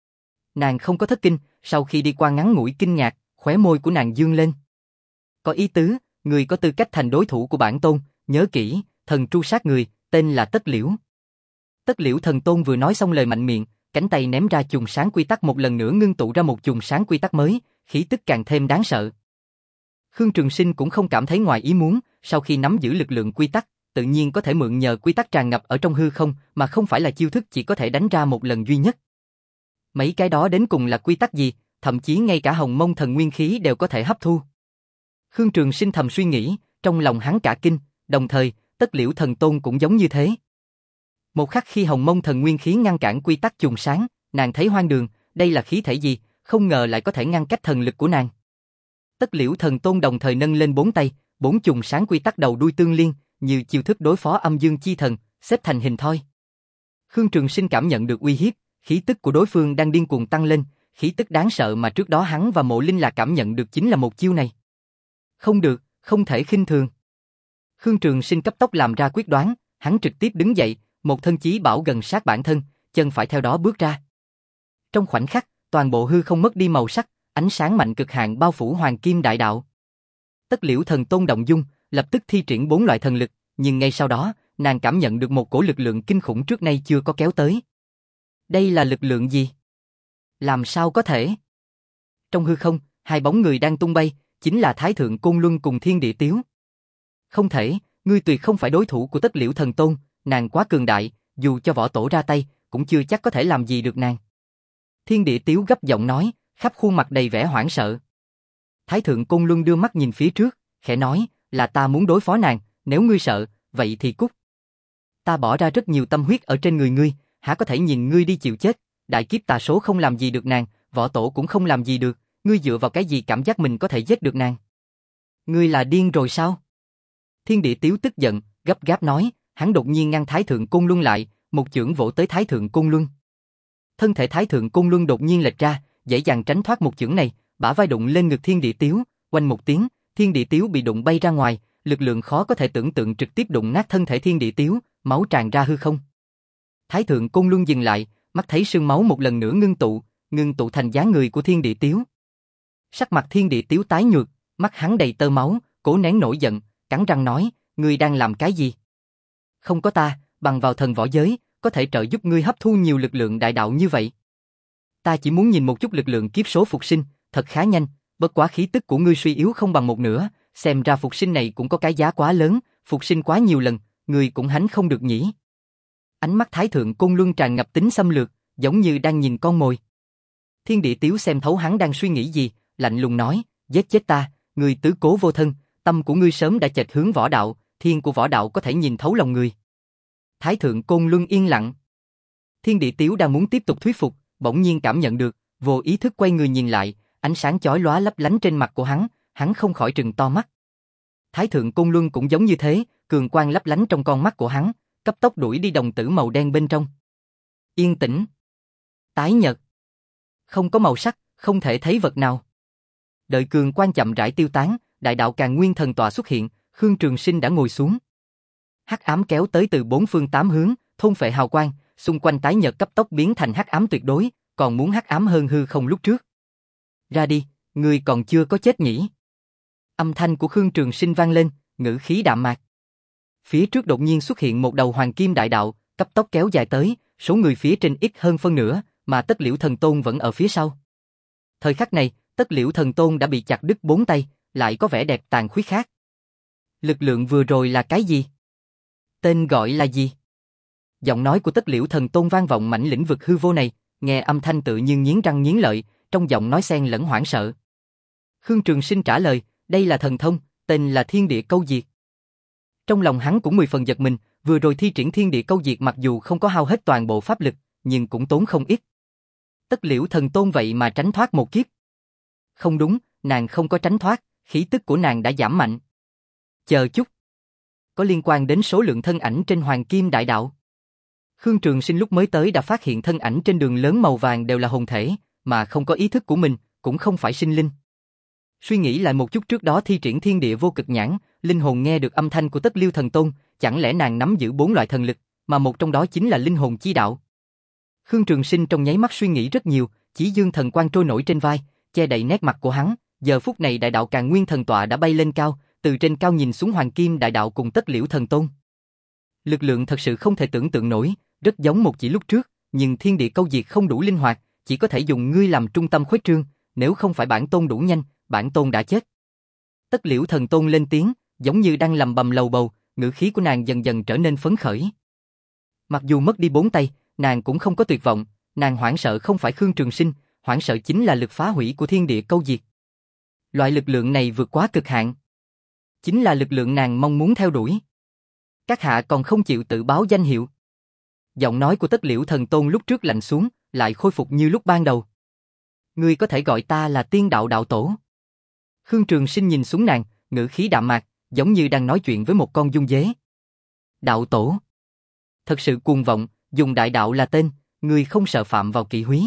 Nàng không có thất kinh, sau khi đi qua ngắn ngủi kinh ngạc, khóe môi của nàng dương lên. Có ý tứ, người có tư cách thành đối thủ của bản tôn, nhớ kỹ, thần tru sát người, tên là Tất Liễu. Tất Liễu Thần Tôn vừa nói xong lời mạnh miệng, cánh tay ném ra chùm sáng quy tắc một lần nữa ngưng tụ ra một chùm sáng quy tắc mới, khí tức càng thêm đáng sợ. Khương Trường Sinh cũng không cảm thấy ngoài ý muốn, sau khi nắm giữ lực lượng quy tắc, tự nhiên có thể mượn nhờ quy tắc tràn ngập ở trong hư không, mà không phải là chiêu thức chỉ có thể đánh ra một lần duy nhất. Mấy cái đó đến cùng là quy tắc gì, thậm chí ngay cả Hồng Mông Thần Nguyên khí đều có thể hấp thu. Khương Trường Sinh thầm suy nghĩ, trong lòng hắn cả kinh, đồng thời, Tất Liễu Thần Tôn cũng giống như thế. Một khắc khi Hồng Mông Thần Nguyên khí ngăn cản quy tắc chùm sáng, nàng thấy hoang đường, đây là khí thể gì, không ngờ lại có thể ngăn cách thần lực của nàng. Tất Liễu Thần Tôn đồng thời nâng lên bốn tay, bốn chùm sáng quy tắc đầu đuôi tương liên, như chiêu thức đối phó âm dương chi thần, xếp thành hình thoi. Khương Trường Sinh cảm nhận được uy hiếp, khí tức của đối phương đang điên cuồng tăng lên, khí tức đáng sợ mà trước đó hắn và Mộ Linh Lạc cảm nhận được chính là một chiêu này. Không được, không thể khinh thường. Khương Trường Sinh cấp tốc làm ra quyết đoán, hắn trực tiếp đứng dậy, một thân chí bảo gần sát bản thân, chân phải theo đó bước ra. Trong khoảnh khắc, toàn bộ hư không mất đi màu sắc, ánh sáng mạnh cực hạn bao phủ Hoàng Kim Đại Đạo. Tất Liễu Thần Tôn động dung, lập tức thi triển bốn loại thần lực, nhưng ngay sau đó, nàng cảm nhận được một cổ lực lượng kinh khủng trước nay chưa có kéo tới. Đây là lực lượng gì? Làm sao có thể? Trong hư không, hai bóng người đang tung bay, chính là Thái Thượng Côn Luân cùng Thiên Địa Tiếu. Không thể, ngươi tuyệt không phải đối thủ của Tất Liễu Thần Tôn, nàng quá cường đại, dù cho võ tổ ra tay, cũng chưa chắc có thể làm gì được nàng. Thiên Địa Tiếu gấp giọng nói, khắp khuôn mặt đầy vẻ hoảng sợ. Thái Thượng Côn Luân đưa mắt nhìn phía trước, khẽ nói, là ta muốn đối phó nàng, nếu ngươi sợ, vậy thì cút. Ta bỏ ra rất nhiều tâm huyết ở trên người ngươi, há có thể nhìn ngươi đi chịu chết, đại kiếp tà số không làm gì được nàng, võ tổ cũng không làm gì được, ngươi dựa vào cái gì cảm giác mình có thể giết được nàng? Ngươi là điên rồi sao? Thiên Địa Tiếu tức giận, gấp gáp nói, hắn đột nhiên ngăn Thái Thượng Côn Luân lại, một chưởng vỗ tới Thái Thượng Côn Luân. Thân thể Thái Thượng Côn Luân đột nhiên lệch ra, dễ dàng tránh thoát một chưởng này, bả vai đụng lên ngực Thiên Địa Tiếu, oanh một tiếng, Thiên Địa Tiếu bị đụng bay ra ngoài, lực lượng khó có thể tưởng tượng trực tiếp đụng nát thân thể Thiên Địa Tiếu, máu tràn ra hư không. Thái Thượng Côn Luân dừng lại, mắt thấy sương máu một lần nữa ngưng tụ, ngưng tụ thành dáng người của Thiên Địa Tiếu. Sắc mặt Thiên Địa Tiếu tái nhợt, mắt hắn đầy tơ máu, cố nén nổi giận, cắn răng nói, ngươi đang làm cái gì? Không có ta, bằng vào thần võ giới, có thể trợ giúp ngươi hấp thu nhiều lực lượng đại đạo như vậy. Ta chỉ muốn nhìn một chút lực lượng kiếp số phục sinh, thật khá nhanh, bất quá khí tức của ngươi suy yếu không bằng một nửa, xem ra phục sinh này cũng có cái giá quá lớn, phục sinh quá nhiều lần, ngươi cũng hánh không được nhỉ. Ánh mắt Thái Thượng Côn Luân tràn ngập tính xâm lược, giống như đang nhìn con mồi. Thiên Địa Tiếu xem thấu hắn đang suy nghĩ gì, lạnh lùng nói, giết chết ta, người tứ cố vô thân, tâm của ngươi sớm đã chệch hướng võ đạo, thiên của võ đạo có thể nhìn thấu lòng người. Thái thượng Côn Luân yên lặng. Thiên Địa Tiếu đang muốn tiếp tục thuyết phục, bỗng nhiên cảm nhận được, vô ý thức quay người nhìn lại, ánh sáng chói lóa lấp lánh trên mặt của hắn, hắn không khỏi trừng to mắt. Thái thượng Côn Luân cũng giống như thế, cường quang lấp lánh trong con mắt của hắn, cấp tốc đuổi đi đồng tử màu đen bên trong. Yên tĩnh. Tái nhợt. Không có màu sắc, không thể thấy vật nào. Đợi cường quang chậm rãi tiêu tán, đại đạo Càn Nguyên Thần Tọa xuất hiện, Khương Trường Sinh đã ngồi xuống. Hắc ám kéo tới từ bốn phương tám hướng, thôn phệ hào quang, xung quanh tái nhợt cấp tốc biến thành hắc ám tuyệt đối, còn muốn hắc ám hơn hư không lúc trước. Ra đi, ngươi còn chưa có chết nhỉ? Âm thanh của Khương Trường Sinh vang lên, ngữ khí đạm mạc. Phía trước đột nhiên xuất hiện một đầu hoàng kim đại đạo, cấp tốc kéo dài tới, số người phía trên ít hơn phân nửa, mà Tất Liễu Thần Tôn vẫn ở phía sau. Thời khắc này, Tất Liễu Thần Tôn đã bị chặt đứt bốn tay, lại có vẻ đẹp tàn khuyết khác. Lực lượng vừa rồi là cái gì? Tên gọi là gì? Giọng nói của Tất Liễu Thần Tôn vang vọng mảnh lĩnh vực hư vô này, nghe âm thanh tự nhiên nghiến răng nghiến lợi, trong giọng nói xen lẫn hoảng sợ. Khương Trường Sinh trả lời, đây là thần thông, tên là Thiên Địa Câu Diệt. Trong lòng hắn cũng mười phần giật mình, vừa rồi thi triển Thiên Địa Câu Diệt mặc dù không có hao hết toàn bộ pháp lực, nhưng cũng tốn không ít. Tất Liễu Thần Tôn vậy mà tránh thoát một kiếp. Không đúng, nàng không có tránh thoát, khí tức của nàng đã giảm mạnh. Chờ chút. Có liên quan đến số lượng thân ảnh trên Hoàng Kim Đại Đạo. Khương Trường Sinh lúc mới tới đã phát hiện thân ảnh trên đường lớn màu vàng đều là hồn thể, mà không có ý thức của mình, cũng không phải sinh linh. Suy nghĩ lại một chút trước đó thi triển Thiên Địa Vô Cực Nhãn, linh hồn nghe được âm thanh của Tất Liễu Thần Tôn, chẳng lẽ nàng nắm giữ bốn loại thần lực, mà một trong đó chính là linh hồn chi đạo. Khương Trường Sinh trong nháy mắt suy nghĩ rất nhiều, Chí Dương thần quang trôi nổi trên vai, che đậy nét mặt của hắn, giờ phút này đại đạo Càn Nguyên Thần Tọa đã bay lên cao, từ trên cao nhìn xuống Hoàng Kim Đại Đạo cùng Tất Liễu Thần Tôn. Lực lượng thật sự không thể tưởng tượng nổi, rất giống một chỉ lúc trước, nhưng Thiên Địa Câu Diệt không đủ linh hoạt, chỉ có thể dùng ngươi làm trung tâm khuếch trương, nếu không phải bản tôn đủ nhanh, bản tôn đã chết. Tất Liễu Thần Tôn lên tiếng, giống như đang lầm bầm lầu bầu, ngữ khí của nàng dần dần trở nên phấn khởi. Mặc dù mất đi bốn tay, nàng cũng không có tuyệt vọng, nàng hoảng sợ không phải Khương Trường Sinh, hoảng sợ chính là lực phá hủy của Thiên Địa Câu Diệt. Loại lực lượng này vượt quá cực hạn, chính là lực lượng nàng mong muốn theo đuổi. Các hạ còn không chịu tự báo danh hiệu. Giọng nói của Tất Liễu Thần Tôn lúc trước lạnh xuống, lại khôi phục như lúc ban đầu. Ngươi có thể gọi ta là Tiên Đạo Đạo Tổ. Khương Trường Sinh nhìn xuống nàng, ngữ khí đạm mạc, giống như đang nói chuyện với một con dung dế. Đạo Tổ. Thật sự cuồng vọng, dùng đại đạo là tên, ngươi không sợ phạm vào kỵ húy.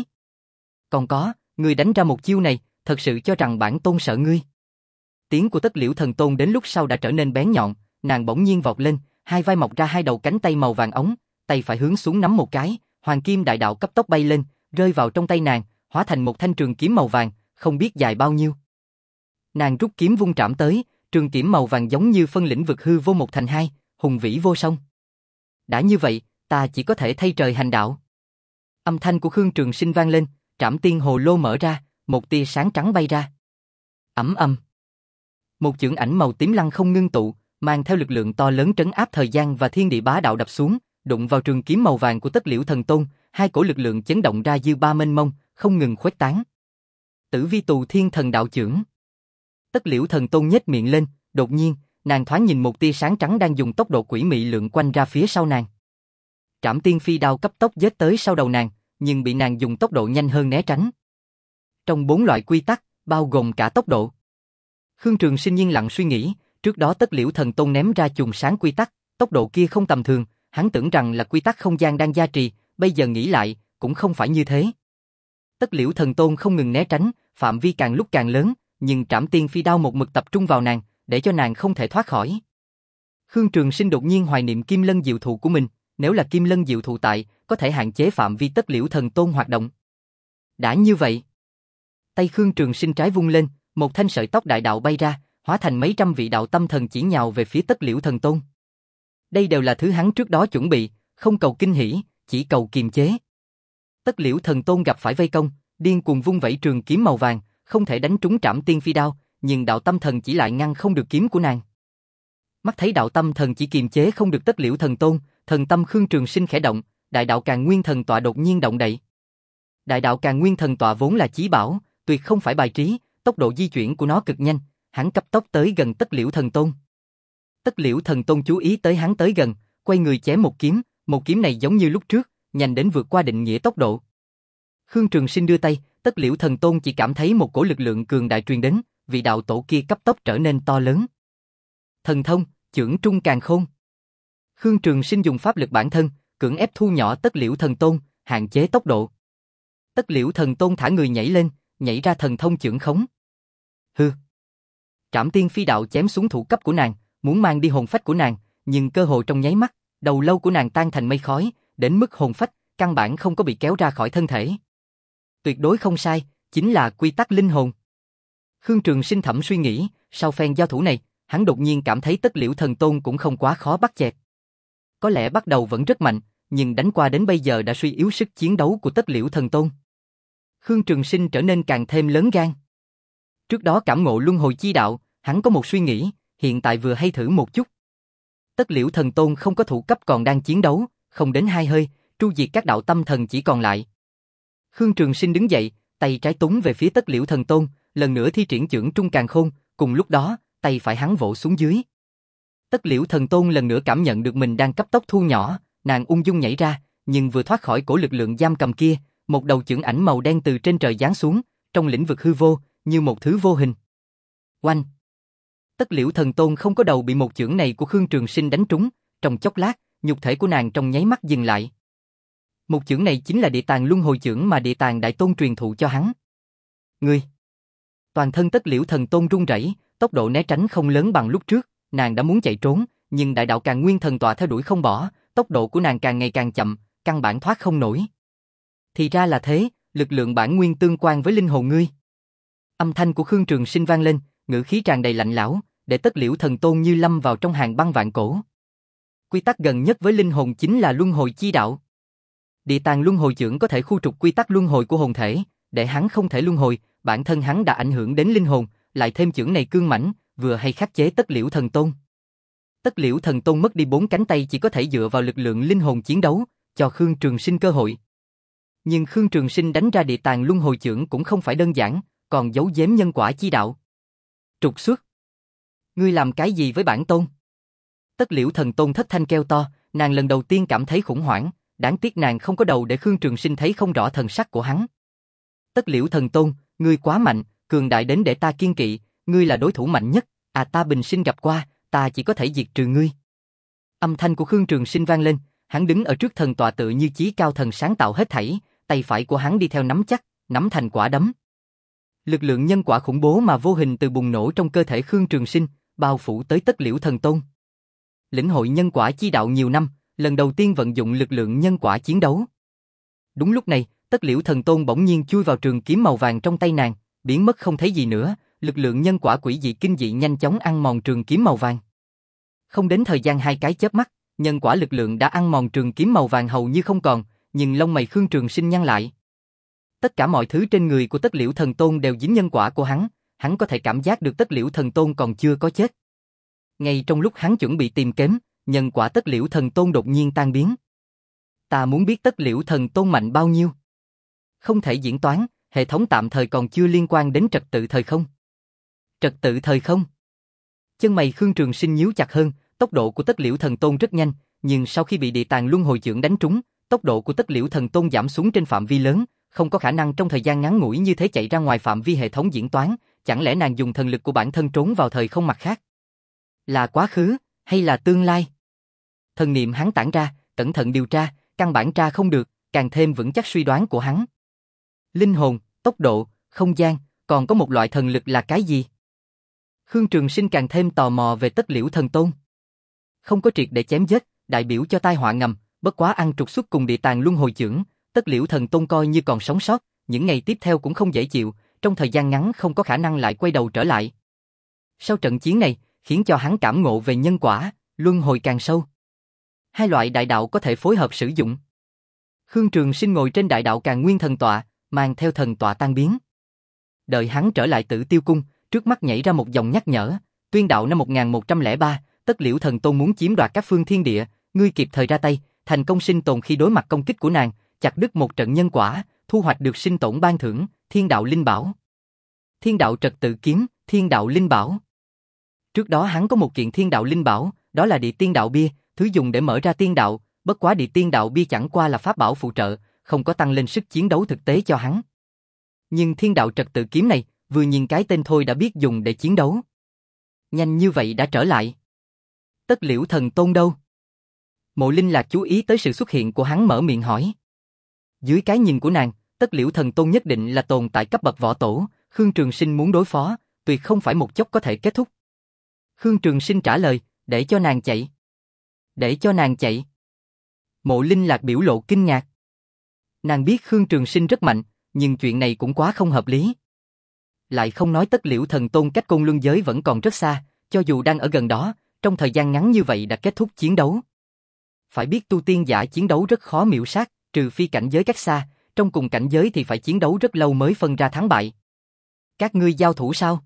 Còn có, ngươi đánh ra một chiêu này, thật sự cho rằng bản tôn sợ ngươi. Tiếng của Tất Liễu Thần Tôn đến lúc sau đã trở nên bén nhọn, nàng bỗng nhiên vọt lên, hai vai mọc ra hai đầu cánh tay màu vàng óng, tay phải hướng xuống nắm một cái, Hoàng Kim Đại Đạo cấp tốc bay lên, rơi vào trong tay nàng, hóa thành một thanh trường kiếm màu vàng, không biết dài bao nhiêu. Nàng rút kiếm vung trảm tới, trường kiếm màu vàng giống như phân lĩnh vực hư vô một thành hai, hùng vĩ vô song. Đã như vậy, ta chỉ có thể thay trời hành đạo. Âm thanh của Khương Trường Sinh vang lên, Trảm Tiên Hồ Lô mở ra, một tia sáng trắng bay ra. Ầm ầm. Một chưởng ảnh màu tím lăng không ngưng tụ, mang theo lực lượng to lớn trấn áp thời gian và thiên địa bá đạo đập xuống, đụng vào trường kiếm màu vàng của Tất Liễu Thần Tôn, hai cổ lực lượng chấn động ra dư ba mênh mông, không ngừng khuếch tán. Tử Vi Tù Thiên Thần Đạo Chưởng. Tất Liễu Thần Tôn nhếch miệng lên, đột nhiên, nàng thoáng nhìn một tia sáng trắng đang dùng tốc độ quỷ mị lượn quanh ra phía sau nàng. Trảm Tiên Phi Đao cấp tốc giết tới sau đầu nàng, nhưng bị nàng dùng tốc độ nhanh hơn né tránh. Trong bốn loại quy tắc, bao gồm cả tốc độ. Khương Trường Sinh yên lặng suy nghĩ, trước đó Tất Liễu Thần Tôn ném ra chùm sáng quy tắc, tốc độ kia không tầm thường, hắn tưởng rằng là quy tắc không gian đang gia trì, bây giờ nghĩ lại, cũng không phải như thế. Tất Liễu Thần Tôn không ngừng né tránh, phạm vi càng lúc càng lớn, nhưng Trảm Tiên Phi Đao một mực tập trung vào nàng, để cho nàng không thể thoát khỏi. Khương Trường Sinh đột nhiên hoài niệm Kim Lân Diệu Thụ của mình, nếu là Kim Lân Diệu Thụ tại, có thể hạn chế phạm vi Tất Liễu Thần Tôn hoạt động. Đã như vậy, tay Khương Trường Sinh trái vung lên, một thanh sợi tóc đại đạo bay ra, hóa thành mấy trăm vị đạo tâm thần chỉ nhào về phía Tất Liễu Thần Tôn. Đây đều là thứ hắn trước đó chuẩn bị, không cầu kinh hỉ, chỉ cầu kiềm chế. Tất Liễu Thần Tôn gặp phải vây công, điên cuồng vung vẩy trường kiếm màu vàng, không thể đánh trúng Trảm Tiên Phi Đao, nhưng đạo tâm thần chỉ lại ngăn không được kiếm của nàng. Mắt thấy đạo tâm thần chỉ kiềm chế không được Tất Liễu Thần Tôn, thần tâm Khương Trường Sinh khẽ động, đại đạo Càn Nguyên Thần Tọa đột nhiên động đậy. Đại đạo Càn Nguyên Thần Tọa vốn là chí bảo, tuyệt không phải bài trí, tốc độ di chuyển của nó cực nhanh, hắn cấp tốc tới gần Tất Liễu Thần Tôn. Tất Liễu Thần Tôn chú ý tới hắn tới gần, quay người chém một kiếm, một kiếm này giống như lúc trước, nhanh đến vượt qua định nghĩa tốc độ. Khương Trường Sinh đưa tay, Tất Liễu Thần Tôn chỉ cảm thấy một cổ lực lượng cường đại truyền đến, vị đạo tổ kia cấp tốc trở nên to lớn. Thần thông, chưởng trung càn khôn. Khương Trường Sinh dùng pháp lực bản thân, cưỡng ép thu nhỏ Tất Liễu Thần Tôn, hạn chế tốc độ. Tất Liễu Thần Tôn thả người nhảy lên, nhảy ra thần thông chưởng khống. Hừ. Trảm Tiên Phi Đạo chém xuống thủ cấp của nàng, muốn mang đi hồn phách của nàng, nhưng cơ hội trong nháy mắt, đầu lâu của nàng tan thành mây khói, đến mức hồn phách căn bản không có bị kéo ra khỏi thân thể. Tuyệt đối không sai, chính là quy tắc linh hồn. Khương Trường Sinh thẩm suy nghĩ, sau phen giao thủ này, hắn đột nhiên cảm thấy Tất Liễu Thần Tôn cũng không quá khó bắt chẹt. Có lẽ bắt đầu vẫn rất mạnh, nhưng đánh qua đến bây giờ đã suy yếu sức chiến đấu của Tất Liễu Thần Tôn. Khương Trường Sinh trở nên càng thêm lớn gan. Trước đó cảm ngộ luân hồi chi đạo, hắn có một suy nghĩ, hiện tại vừa hay thử một chút. Tất Liễu Thần Tôn không có thủ cấp còn đang chiến đấu, không đến hai hơi, tru diệt các đạo tâm thần chỉ còn lại. Khương Trường Sinh đứng dậy, tay trái túng về phía Tất Liễu Thần Tôn, lần nữa thi triển chưởng trung càn khôn, cùng lúc đó, tay phải hắn vỗ xuống dưới. Tất Liễu Thần Tôn lần nữa cảm nhận được mình đang cấp tốc thu nhỏ, nàng ung dung nhảy ra, nhưng vừa thoát khỏi cổ lực lượng giam cầm kia, một đầu chưởng ảnh màu đen từ trên trời giáng xuống, trong lĩnh vực hư vô, như một thứ vô hình. Oanh! Tất Liễu Thần Tôn không có đầu bị một chưởng này của Khương Trường Sinh đánh trúng, trong chốc lát, nhục thể của nàng trong nháy mắt dừng lại. Một chưởng này chính là Địa Tàng Luân Hồi chưởng mà Địa Tàng Đại Tôn truyền thụ cho hắn. Ngươi! Toàn thân Tất Liễu Thần Tôn run rẩy, tốc độ né tránh không lớn bằng lúc trước, nàng đã muốn chạy trốn, nhưng Đại Đạo Càn Nguyên Thần Tọa theo đuổi không bỏ, tốc độ của nàng càng ngày càng chậm, căn bản thoát không nổi. Thì ra là thế, lực lượng bản nguyên tương quan với linh hồn ngươi. Âm thanh của Khương Trường Sinh vang lên, ngữ khí tràn đầy lạnh lẽo, để Tất Liễu Thần Tôn như lâm vào trong hàng băng vạn cổ. Quy tắc gần nhất với linh hồn chính là luân hồi chi đạo. Địa Tàng Luân Hồi chưởng có thể khu trục quy tắc luân hồi của hồn thể, để hắn không thể luân hồi, bản thân hắn đã ảnh hưởng đến linh hồn, lại thêm chưởng này cương mãnh, vừa hay khắc chế Tất Liễu Thần Tôn. Tất Liễu Thần Tôn mất đi bốn cánh tay chỉ có thể dựa vào lực lượng linh hồn chiến đấu, cho Khương Trường Sinh cơ hội. Nhưng Khương Trường Sinh đánh ra Địa Tàng Luân Hồi chưởng cũng không phải đơn giản, còn giấu giếm nhân quả chi đạo. Trục xuất! Ngươi làm cái gì với bản tôn? Tất Liễu Thần Tôn thất thanh kêu to, nàng lần đầu tiên cảm thấy khủng hoảng, đáng tiếc nàng không có đầu để Khương Trường Sinh thấy không rõ thần sắc của hắn. Tất Liễu Thần Tôn, ngươi quá mạnh, cường đại đến để ta kiên kỵ, ngươi là đối thủ mạnh nhất, à ta bình sinh gặp qua, ta chỉ có thể diệt trừ ngươi. Âm thanh của Khương Trường Sinh vang lên, hắn đứng ở trước thần tọa tự như chí cao thần sáng tạo hết thảy, tay phải của hắn đi theo nắm chắc, nắm thành quả đấm. Lực lượng nhân quả khủng bố mà vô hình từ bùng nổ trong cơ thể Khương Trường Sinh, bao phủ tới Tất Liễu Thần Tôn. Lĩnh hội nhân quả chi đạo nhiều năm, lần đầu tiên vận dụng lực lượng nhân quả chiến đấu. Đúng lúc này, Tất Liễu Thần Tôn bỗng nhiên chui vào trường kiếm màu vàng trong tay nàng, biến mất không thấy gì nữa, lực lượng nhân quả quỷ dị kinh dị nhanh chóng ăn mòn trường kiếm màu vàng. Không đến thời gian hai cái chớp mắt, nhân quả lực lượng đã ăn mòn trường kiếm màu vàng hầu như không còn, nhưng lông mày Khương Trường Sinh nhăn lại. Tất cả mọi thứ trên người của Tất Liễu Thần Tôn đều dính nhân quả của hắn, hắn có thể cảm giác được Tất Liễu Thần Tôn còn chưa có chết. Ngay trong lúc hắn chuẩn bị tìm kiếm, nhân quả Tất Liễu Thần Tôn đột nhiên tan biến. Ta muốn biết Tất Liễu Thần Tôn mạnh bao nhiêu. Không thể diễn toán, hệ thống tạm thời còn chưa liên quan đến trật tự thời không. Trật tự thời không? Chân mày Khương Trường Sinh nhíu chặt hơn, tốc độ của Tất Liễu Thần Tôn rất nhanh, nhưng sau khi bị Địa Tàng Luân Hồi chưởng đánh trúng, tốc độ của Tất Liễu Thần Tôn giảm xuống trên phạm vi lớn, không có khả năng trong thời gian ngắn ngủi như thế chạy ra ngoài phạm vi hệ thống diễn toán, chẳng lẽ nàng dùng thần lực của bản thân trốn vào thời không mặt khác? Là quá khứ, hay là tương lai? Thần niệm hắn tản ra, cẩn thận điều tra, căn bản tra không được, càng thêm vững chắc suy đoán của hắn. Linh hồn, tốc độ, không gian, còn có một loại thần lực là cái gì? Khương Trường Sinh càng thêm tò mò về Tất Liễu Thần Tôn. Không có triệt để chém giết, đại biểu cho tai họa ngầm, bất quá ăn trục xuất cùng Địa Tàng Luân Hồi chưởng, Tất Liễu Thần Tôn coi như còn sống sót, những ngày tiếp theo cũng không dễ chịu, trong thời gian ngắn không có khả năng lại quay đầu trở lại. Sau trận chiến này, khiến cho hắn cảm ngộ về nhân quả, luân hồi càng sâu. Hai loại đại đạo có thể phối hợp sử dụng. Khương Trường Sinh ngồi trên Đại Đạo Càn Nguyên Thần Tọa, mang theo thần tọa tan biến. Đợi hắn trở lại Tử Tiêu Cung, trước mắt nhảy ra một dòng nhắc nhở, tuyên đạo năm một nghìn một trăm lẻ ba, Tất Liễu Thần Tôn muốn chiếm đoạt các phương thiên địa, ngươi kịp thời ra tay, thành công sinh tồn khi đối mặt công kích của nàng, chặt đứt một trận nhân quả, thu hoạch được sinh tổn ban thưởng, thiên đạo linh bảo. Thiên đạo trật tự kiếm, thiên đạo linh bảo. Trước đó hắn có một kiện thiên đạo linh bảo, đó là địa tiên đạo bia, thứ dùng để mở ra tiên đạo, bất quá địa tiên đạo bia chẳng qua là pháp bảo phụ trợ, không có tăng lên sức chiến đấu thực tế cho hắn. Nhưng thiên đạo trật tự kiếm này, vừa nhìn cái tên thôi đã biết dùng để chiến đấu. Nhanh như vậy đã trở lại. Tất Liễu Thần Tôn đâu? Mộ Linh Lạc chú ý tới sự xuất hiện của hắn mở miệng hỏi. Dưới cái nhìn của nàng, Tất Liễu Thần Tôn nhất định là tồn tại cấp bậc võ tổ, Khương Trường Sinh muốn đối phó, tuyệt không phải một chốc có thể kết thúc. Khương Trường Sinh trả lời, để cho nàng chạy. Để cho nàng chạy. Mộ Linh Lạc biểu lộ kinh ngạc. Nàng biết Khương Trường Sinh rất mạnh, nhưng chuyện này cũng quá không hợp lý. Lại không nói Tất Liễu Thần Tôn cách Côn Luân giới vẫn còn rất xa, cho dù đang ở gần đó, trong thời gian ngắn như vậy đã kết thúc chiến đấu. Phải biết tu tiên giả chiến đấu rất khó miểu sát, trừ phi cảnh giới cách xa, trong cùng cảnh giới thì phải chiến đấu rất lâu mới phân ra thắng bại. Các ngươi giao thủ sao?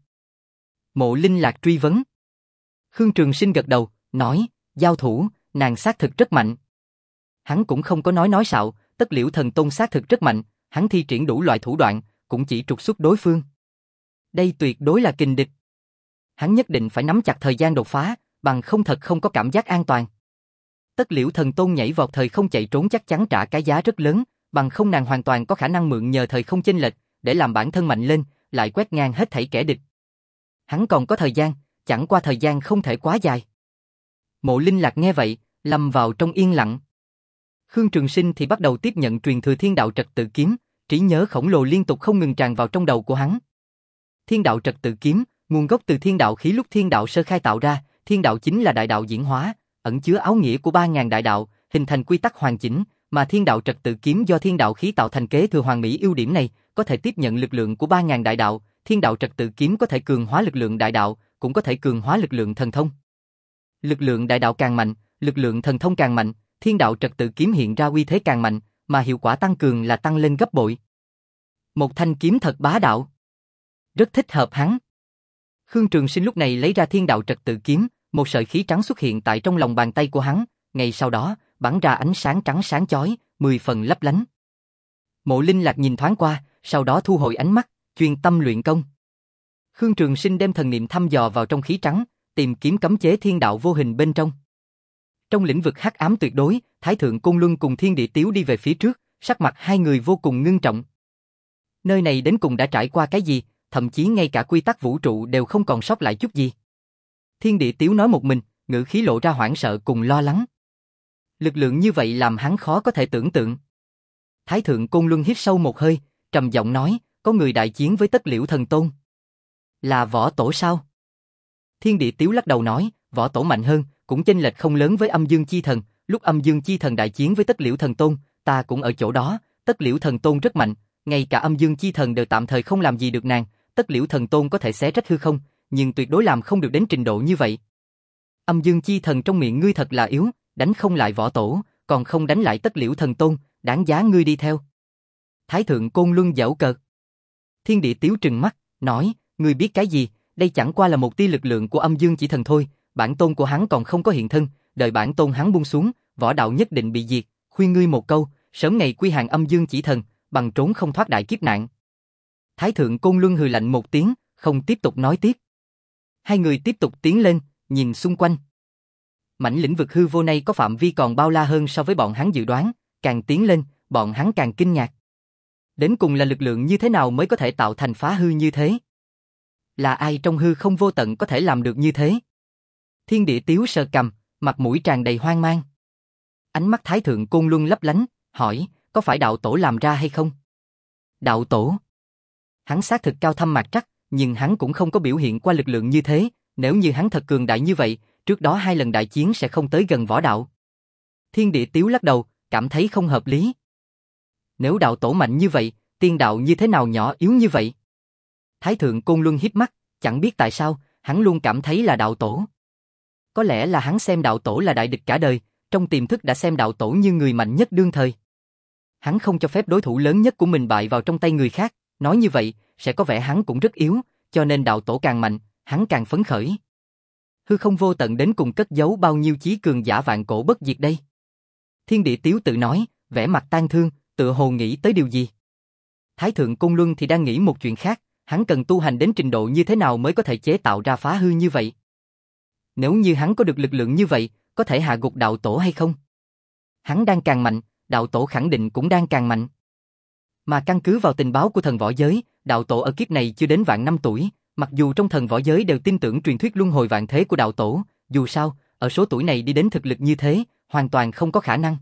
Mộ Linh Lạc truy vấn. Khương Trường Sinh gật đầu, nói, giao thủ, nàng xác thực rất mạnh. Hắn cũng không có nói nói xạo, Tất Liễu Thần Tôn xác thực rất mạnh, hắn thi triển đủ loại thủ đoạn, cũng chỉ trục xuất đối phương. Đây tuyệt đối là kình địch. Hắn nhất định phải nắm chặt thời gian đột phá, bằng không thật không có cảm giác an toàn. Tất Liễu Thần Tôn nhảy vọt thời không chạy trốn chắc chắn trả cái giá rất lớn, bằng không nàng hoàn toàn có khả năng mượn nhờ thời không chênh lệch để làm bản thân mạnh lên, lại quét ngang hết thảy kẻ địch. Hắn còn có thời gian, chẳng qua thời gian không thể quá dài. Mộ Linh Lạc nghe vậy, lâm vào trong yên lặng. Khương Trường Sinh thì bắt đầu tiếp nhận truyền thừa thiên đạo trật tự kiếm, trí nhớ khổng lồ liên tục không ngừng tràn vào trong đầu của hắn. Thiên đạo trật tự kiếm, nguồn gốc từ thiên đạo khí lúc thiên đạo sơ khai tạo ra, thiên đạo chính là đại đạo diễn hóa, ẩn chứa áo nghĩa của ba ngàn đại đạo, hình thành quy tắc hoàn chỉnh, mà thiên đạo trật tự kiếm do thiên đạo khí tạo thành kế thừa hoàn mỹ ưu điểm này, có thể tiếp nhận lực lượng của ba ngàn đại đạo, thiên đạo trật tự kiếm có thể cường hóa lực lượng đại đạo, cũng có thể cường hóa lực lượng thần thông. Lực lượng đại đạo càng mạnh, lực lượng thần thông càng mạnh, thiên đạo trật tự kiếm hiện ra uy thế càng mạnh, mà hiệu quả tăng cường là tăng lên gấp bội. Một thanh kiếm thật bá đạo. Rất thích hợp hắn. Khương Trường Sinh lúc này lấy ra thiên đạo trật tự kiếm, một sợi khí trắng xuất hiện tại trong lòng bàn tay của hắn, ngay sau đó, bắn ra ánh sáng trắng sáng chói, mười phần lấp lánh. Mộ Linh Lạc nhìn thoáng qua, sau đó thu hồi ánh mắt, chuyên tâm luyện công. Khương Trường Sinh đem thần niệm thăm dò vào trong khí trắng, tìm kiếm cấm chế thiên đạo vô hình bên trong. Trong lĩnh vực hắc ám tuyệt đối, Thái Thượng Côn Luân cùng Thiên Địa Tiếu đi về phía trước, sắc mặt hai người vô cùng ngưng trọng. Nơi này đến cùng đã trải qua cái gì, thậm chí ngay cả quy tắc vũ trụ đều không còn sót lại chút gì. Thiên Địa Tiếu nói một mình, ngữ khí lộ ra hoảng sợ cùng lo lắng. Lực lượng như vậy làm hắn khó có thể tưởng tượng. Thái Thượng Côn Luân hít sâu một hơi, trầm giọng nói, có người đại chiến với Tất Liễu Thần Tôn. Là võ tổ sao? Thiên Địa Tiếu lắc đầu nói, võ tổ mạnh hơn, cũng chênh lệch không lớn với Âm Dương Chi Thần, lúc Âm Dương Chi Thần đại chiến với Tất Liễu Thần Tôn, ta cũng ở chỗ đó, Tất Liễu Thần Tôn rất mạnh, ngay cả Âm Dương Chi Thần đều tạm thời không làm gì được nàng, Tất Liễu Thần Tôn có thể xé rách hư không, nhưng tuyệt đối làm không được đến trình độ như vậy. Âm Dương Chi Thần trong miệng ngươi thật là yếu, đánh không lại võ tổ, còn không đánh lại Tất Liễu Thần Tôn, đáng giá ngươi đi theo. Thái Thượng Côn Luân giễu cợt. Thiên Địa Tiếu trừng mắt, nói, ngươi biết cái gì, đây chẳng qua là một tia lực lượng của Âm Dương Chỉ Thần thôi, bản tôn của hắn còn không có hiện thân, đợi bản tôn hắn buông xuống, võ đạo nhất định bị diệt, khuyên ngươi một câu, sớm ngày quy hàng Âm Dương Chỉ Thần, bằng trốn không thoát đại kiếp nạn. Thái Thượng Côn Luân hừ lạnh một tiếng, không tiếp tục nói tiếp. Hai người tiếp tục tiến lên, nhìn xung quanh. Mảnh lĩnh vực hư vô này có phạm vi còn bao la hơn so với bọn hắn dự đoán, càng tiến lên, bọn hắn càng kinh ngạc. Đến cùng là lực lượng như thế nào mới có thể tạo thành phá hư như thế? Là ai trong hư không vô tận có thể làm được như thế? Thiên Địa Tiếu sờ cằm, mặt mũi tràn đầy hoang mang. Ánh mắt Thái Thượng Côn Luân lấp lánh, hỏi, có phải đạo tổ làm ra hay không? Đạo tổ? Hắn xác thực cao thâm mạc trắc, nhưng hắn cũng không có biểu hiện qua lực lượng như thế, nếu như hắn thật cường đại như vậy, trước đó hai lần đại chiến sẽ không tới gần võ đạo. Thiên Địa Tiếu lắc đầu, cảm thấy không hợp lý. Nếu đạo tổ mạnh như vậy, tiên đạo như thế nào nhỏ yếu như vậy? Thái Thượng Côn Luân híp mắt, chẳng biết tại sao, hắn luôn cảm thấy là đạo tổ. Có lẽ là hắn xem đạo tổ là đại địch cả đời, trong tiềm thức đã xem đạo tổ như người mạnh nhất đương thời. Hắn không cho phép đối thủ lớn nhất của mình bại vào trong tay người khác, nói như vậy, sẽ có vẻ hắn cũng rất yếu, cho nên đạo tổ càng mạnh, hắn càng phấn khởi. Hư không vô tận đến cùng cất giấu bao nhiêu chí cường giả vạn cổ bất diệt đây? Thiên Địa Tiếu tự nói, vẻ mặt tang thương, tựa hồ nghĩ tới điều gì. Thái Thượng Côn Luân thì đang nghĩ một chuyện khác, Hắn cần tu hành đến trình độ như thế nào mới có thể chế tạo ra phá hư như vậy? Nếu như hắn có được lực lượng như vậy, có thể hạ gục đạo tổ hay không? Hắn đang càng mạnh, đạo tổ khẳng định cũng đang càng mạnh. Mà căn cứ vào tình báo của thần võ giới, đạo tổ ở kiếp này chưa đến vạn năm tuổi, mặc dù trong thần võ giới đều tin tưởng truyền thuyết luân hồi vạn thế của đạo tổ, dù sao, ở số tuổi này đi đến thực lực như thế, hoàn toàn không có khả năng.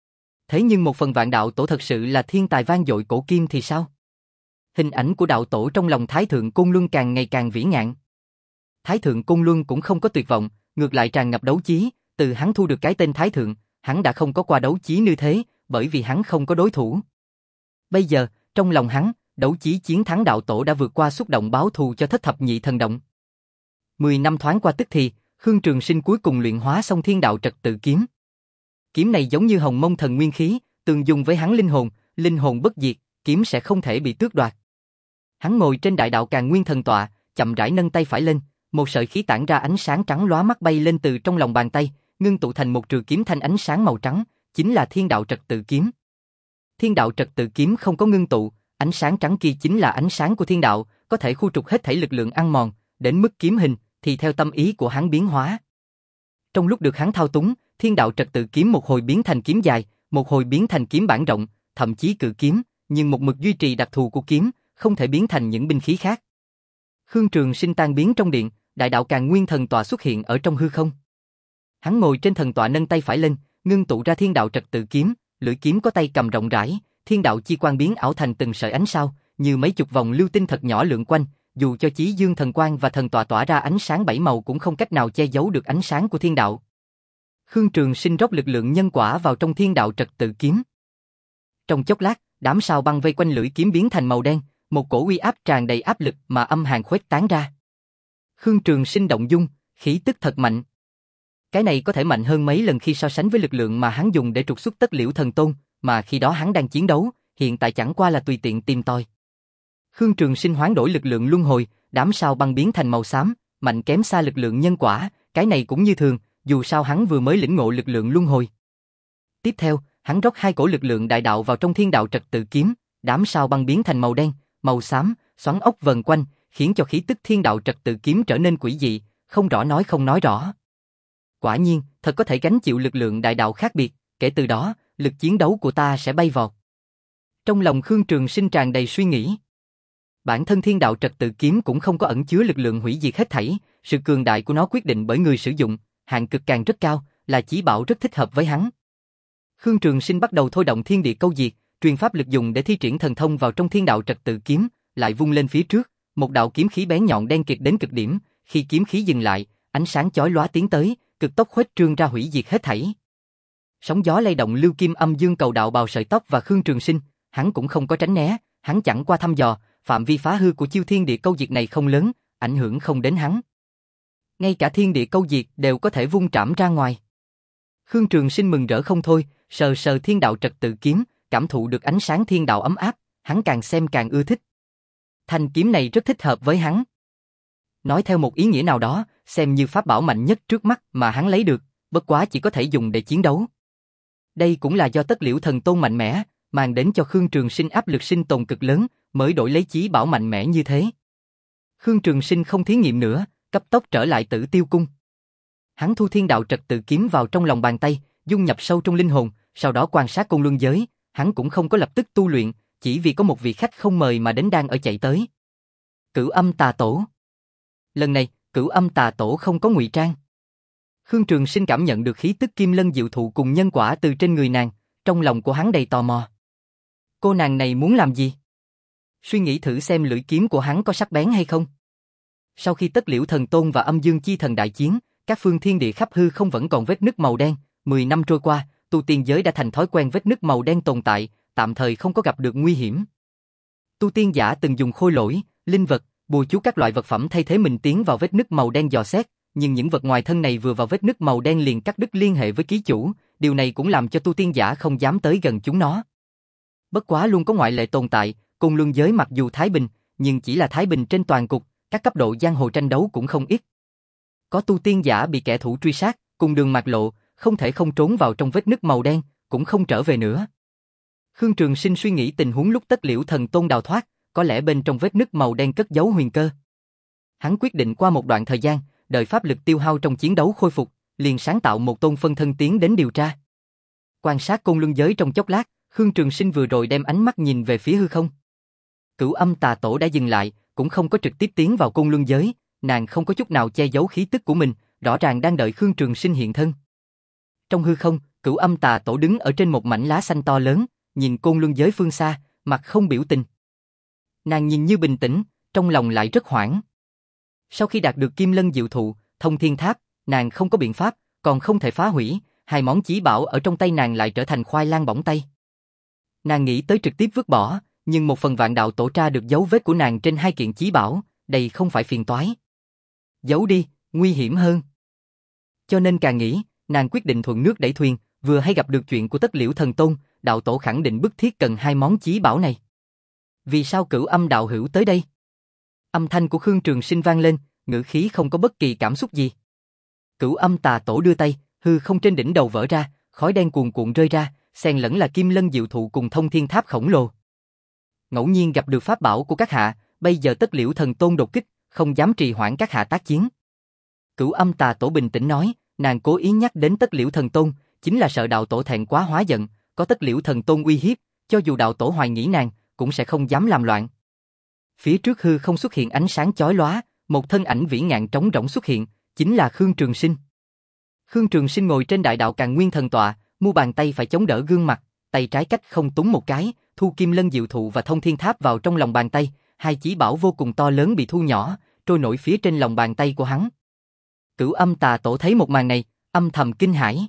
Thế nhưng một phần vạn đạo tổ thật sự là thiên tài vang dội cổ kim thì sao? Hình ảnh của đạo tổ trong lòng Thái Thượng Côn Luân càng ngày càng vĩ ngạn. Thái Thượng Côn Luân cũng không có tuyệt vọng, ngược lại tràn ngập đấu chí, từ hắn thu được cái tên Thái Thượng, hắn đã không có qua đấu chí như thế, bởi vì hắn không có đối thủ. Bây giờ, trong lòng hắn, đấu chí chiến thắng đạo tổ đã vượt qua xúc động báo thù cho thất thập nhị thần động. Mười năm thoáng qua tức thì, Khương Trường Sinh cuối cùng luyện hóa xong thiên đạo trật tự kiếm. Kiếm này giống như hồng mông thần nguyên khí, tương dung với hắn linh hồn, linh hồn bất diệt, kiếm sẽ không thể bị tước đoạt. Hắn ngồi trên đại đạo Càn Nguyên thần tọa, chậm rãi nâng tay phải lên, một sợi khí tản ra ánh sáng trắng lóa mắt bay lên từ trong lòng bàn tay, ngưng tụ thành một trường kiếm thanh ánh sáng màu trắng, chính là thiên đạo trật tự kiếm. Thiên đạo trật tự kiếm không có ngưng tụ, ánh sáng trắng kia chính là ánh sáng của thiên đạo, có thể khu trục hết thảy lực lượng ăn mòn, đến mức kiếm hình thì theo tâm ý của hắn biến hóa. Trong lúc được hắn thao túng, thiên đạo trật tự kiếm một hồi biến thành kiếm dài, một hồi biến thành kiếm bản rộng, thậm chí cự kiếm, nhưng một mực duy trì đặc thù của kiếm, không thể biến thành những binh khí khác. Khương Trường Sinh tan biến trong điện, đại đạo Càn Nguyên thần tọa xuất hiện ở trong hư không. Hắn ngồi trên thần tọa nâng tay phải lên, ngưng tụ ra thiên đạo trật tự kiếm, lưỡi kiếm có tay cầm rộng rãi, thiên đạo chi quang biến ảo thành từng sợi ánh sao, như mấy chục vòng lưu tinh thật nhỏ lượn quanh, dù cho chí dương thần quang và thần tọa tỏa ra ánh sáng bảy màu cũng không cách nào che giấu được ánh sáng của thiên đạo. Khương Trường Sinh rót lực lượng nhân quả vào trong thiên đạo trật tự kiếm. Trong chốc lát, đám sao băng vây quanh lưỡi kiếm biến thành màu đen, một cổ uy áp tràn đầy áp lực mà âm hàn khuếch tán ra. Khương Trường Sinh động dung, khí tức thật mạnh. Cái này có thể mạnh hơn mấy lần khi so sánh với lực lượng mà hắn dùng để trục xuất Tất Liễu Thần Tôn, mà khi đó hắn đang chiến đấu, hiện tại chẳng qua là tùy tiện tìm tòi. Khương Trường Sinh hoán đổi lực lượng luân hồi, đám sao băng biến thành màu xám, mạnh kém xa lực lượng nhân quả, cái này cũng như thường, dù sao hắn vừa mới lĩnh ngộ lực lượng luân hồi. Tiếp theo, hắn rót hai cổ lực lượng đại đạo vào trong thiên đạo trật tự kiếm, đám sao băng biến thành màu đen, màu xám, xoắn ốc vần quanh, khiến cho khí tức thiên đạo trật tự kiếm trở nên quỷ dị, không rõ nói không nói rõ. Quả nhiên, thật có thể gánh chịu lực lượng đại đạo khác biệt, kể từ đó, lực chiến đấu của ta sẽ bay vọt. Trong lòng Khương Trường Sinh tràn đầy suy nghĩ. Bản thân thiên đạo trật tự kiếm cũng không có ẩn chứa lực lượng hủy diệt hết thảy, sự cường đại của nó quyết định bởi người sử dụng, hạn cực càng rất cao, là chí bảo rất thích hợp với hắn. Khương Trường Sinh bắt đầu thôi động thiên địa câu diệt, truyền pháp lực dùng để thi triển thần thông vào trong thiên đạo trật tự kiếm, lại vung lên phía trước, một đạo kiếm khí bén nhọn đen kịt đến cực điểm, khi kiếm khí dừng lại, ánh sáng chói lóa tiến tới, cực tốc khuếch trương ra hủy diệt hết thảy. Sóng gió lay động lưu kim âm dương cầu đạo bào sợi tóc và Khương Trường Sinh, hắn cũng không có tránh né, hắn chẳng qua thăm dò, phạm vi phá hư của chiêu thiên địa câu diệt này không lớn, ảnh hưởng không đến hắn. Ngay cả thiên địa câu diệt đều có thể vung trảm ra ngoài. Khương Trường Sinh mừng rỡ không thôi, sờ sờ thiên đạo trật tự kiếm, cảm thụ được ánh sáng thiên đạo ấm áp, hắn càng xem càng ưa thích. Thanh kiếm này rất thích hợp với hắn. Nói theo một ý nghĩa nào đó, xem như pháp bảo mạnh nhất trước mắt mà hắn lấy được, bất quá chỉ có thể dùng để chiến đấu. Đây cũng là do Tất Liễu Thần Tôn mạnh mẽ, mang đến cho Khương Trường Sinh áp lực sinh tồn cực lớn, mới đổi lấy chí bảo mạnh mẽ như thế. Khương Trường Sinh không thí nghiệm nữa, cấp tốc trở lại Tử Tiêu Cung. Hắn thu thiên đạo trật tự kiếm vào trong lòng bàn tay, dung nhập sâu trong linh hồn, sau đó quan sát côn luân giới, hắn cũng không có lập tức tu luyện, chỉ vì có một vị khách không mời mà đến đang ở chạy tới. Cửu Âm Tà Tổ. Lần này, Cửu Âm Tà Tổ không có ngụy trang. Khương Trường Sinh cảm nhận được khí tức kim lân diệu thụ cùng nhân quả từ trên người nàng, trong lòng của hắn đầy tò mò. Cô nàng này muốn làm gì? Suy nghĩ thử xem lưỡi kiếm của hắn có sắc bén hay không. Sau khi Tất Liễu Thần Tôn và Âm Dương Chi Thần đại chiến, các phương thiên địa khắp hư không vẫn còn vết nứt màu đen, mười năm trôi qua, tu tiên giới đã thành thói quen vết nứt màu đen tồn tại, tạm thời không có gặp được nguy hiểm. Tu tiên giả từng dùng khôi lỗi, linh vật, bùa chú các loại vật phẩm thay thế mình tiến vào vết nứt màu đen dò xét, nhưng những vật ngoài thân này vừa vào vết nứt màu đen liền cắt đứt liên hệ với ký chủ, điều này cũng làm cho tu tiên giả không dám tới gần chúng nó. Bất quá luôn có ngoại lệ tồn tại, Côn Luân giới mặc dù thái bình, nhưng chỉ là thái bình trên toàn cục, các cấp độ giang hồ tranh đấu cũng không ít. Có tu tiên giả bị kẻ thù truy sát, cùng đường mạt lộ, không thể không trốn vào trong vết nứt màu đen, cũng không trở về nữa. Khương Trường Sinh suy nghĩ tình huống lúc Tất Liễu Thần Tôn đào thoát, có lẽ bên trong vết nứt màu đen cất giấu huyền cơ. Hắn quyết định qua một đoạn thời gian, đợi pháp lực tiêu hao trong chiến đấu khôi phục, liền sáng tạo một tôn phân thân tiến đến điều tra. Quan sát côn luân giới trong chốc lát, Khương Trường Sinh vừa rồi đem ánh mắt nhìn về phía hư không. Cửu Âm Tà Tổ đã dừng lại, cũng không có trực tiếp tiến vào côn luân giới, nàng không có chút nào che giấu khí tức của mình, rõ ràng đang đợi Khương Trường Sinh hiện thân. Trong hư không, Cửu Âm Tà Tổ đứng ở trên một mảnh lá xanh to lớn, nhìn côn luân giới phương xa, mặt không biểu tình. Nàng nhìn như bình tĩnh, trong lòng lại rất hoảng. Sau khi đạt được Kim Lân Diệu Thụ, Thông Thiên Tháp, nàng không có biện pháp, còn không thể phá hủy, hai món chí bảo ở trong tay nàng lại trở thành khoai lang bỏng tay. Nàng nghĩ tới trực tiếp vứt bỏ, nhưng một phần Vạn Đạo Tổ tra được dấu vết của nàng trên hai kiện chí bảo, đây không phải phiền toái. Giấu đi, nguy hiểm hơn. Cho nên càng nghĩ, nàng quyết định thuận nước đẩy thuyền, vừa hay gặp được chuyện của Tất Liễu Thần Tôn, đạo tổ khẳng định bức thiết cần hai món chí bảo này. Vì sao Cửu Âm đạo hữu tới đây? Âm thanh của Khương Trường Sinh vang lên, ngữ khí không có bất kỳ cảm xúc gì. Cửu Âm Tà Tổ đưa tay, hư không trên đỉnh đầu vỡ ra, khói đen cuồn cuộn rơi ra, xen lẫn là Kim Lân Diệu Thụ cùng Thông Thiên Tháp khổng lồ. Ngẫu nhiên gặp được pháp bảo của các hạ, bây giờ Tất Liễu Thần Tôn đột kích, không dám trì hoãn các hạ tác chiến. Cửu Âm Tà Tổ bình tĩnh nói, nàng cố ý nhắc đến Tất Liễu Thần Tôn, chính là sợ đạo tổ thẹn quá hóa giận, có Tất Liễu Thần Tôn uy hiếp, cho dù đạo tổ hoài nghĩ nàng, cũng sẽ không dám làm loạn. Phía trước hư không xuất hiện ánh sáng chói lóa, một thân ảnh vĩ ngạn trống rỗng xuất hiện, chính là Khương Trường Sinh. Khương Trường Sinh ngồi trên đại đạo Càn Nguyên Thần tọa, mu bàn tay phải chống đỡ gương mặt, tay trái cách không túng một cái, thu Kim Lân Diệu Thụ và Thông Thiên Tháp vào trong lòng bàn tay, hai chí bảo vô cùng to lớn bị thu nhỏ, trôi nổi phía trên lòng bàn tay của hắn. Cửu Âm Tà Tổ thấy một màn này, âm thầm kinh hãi.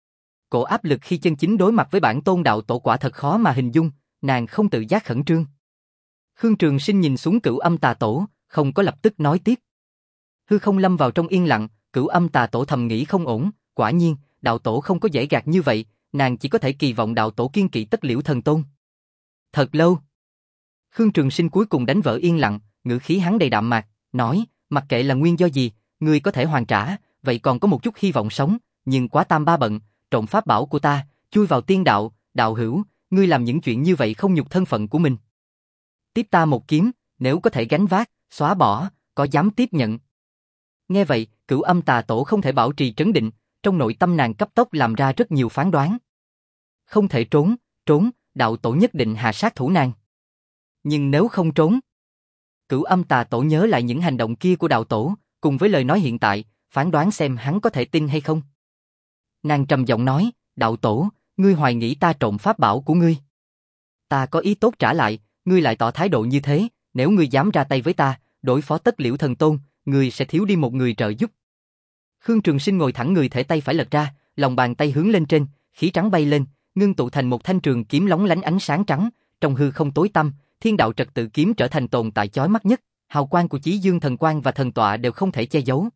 Cổ áp lực khi chân chính đối mặt với bản tôn đạo tổ quả thật khó mà hình dung, nàng không tự giác khẩn trương. Khương Trường Sinh nhìn xuống Cửu Âm Tà Tổ, không có lập tức nói tiếp. Hư không lâm vào trong yên lặng, Cửu Âm Tà Tổ thầm nghĩ không ổn, quả nhiên, đạo tổ không có dễ gạt như vậy, nàng chỉ có thể kỳ vọng đạo tổ kiên kỵ Tất Liễu Thần Tôn. Thật lâu. Khương Trường Sinh cuối cùng đánh vỡ yên lặng, ngữ khí hắn đầy đạm mạc, nói, mặc kệ là nguyên do gì, ngươi có thể hoàn trả, vậy còn có một chút hy vọng sống, nhưng quá tam ba bận, trộm pháp bảo của ta, chui vào tiên đạo, đạo hữu, ngươi làm những chuyện như vậy không nhục thân phận của mình. Tiếp ta một kiếm, nếu có thể gánh vác, xóa bỏ, có dám tiếp nhận. Nghe vậy, Cửu Âm Tà Tổ không thể bảo trì trấn định, trong nội tâm nàng cấp tốc làm ra rất nhiều phán đoán. Không thể trốn, trốn, đạo tổ nhất định hạ sát thủ nàng. Nhưng nếu không trốn, Cửu Âm Tà Tổ nhớ lại những hành động kia của đạo tổ, cùng với lời nói hiện tại, phán đoán xem hắn có thể tin hay không. Nàng trầm giọng nói, đạo tổ, ngươi hoài nghĩ ta trộm pháp bảo của ngươi. Ta có ý tốt trả lại, ngươi lại tỏ thái độ như thế, nếu ngươi dám ra tay với ta, đối phó Tất Liễu Thần Tôn, ngươi sẽ thiếu đi một người trợ giúp. Khương Trường Sinh ngồi thẳng người, thể tay phải lật ra, lòng bàn tay hướng lên trên, khí trắng bay lên, ngưng tụ thành một thanh trường kiếm lóng lánh ánh sáng trắng, trong hư không tối tăm, Thiên Đạo Trật Tự Kiếm trở thành tồn tại chói mắt nhất, hào quang của Chí Dương Thần Quang và Thần Tọa đều không thể che giấu.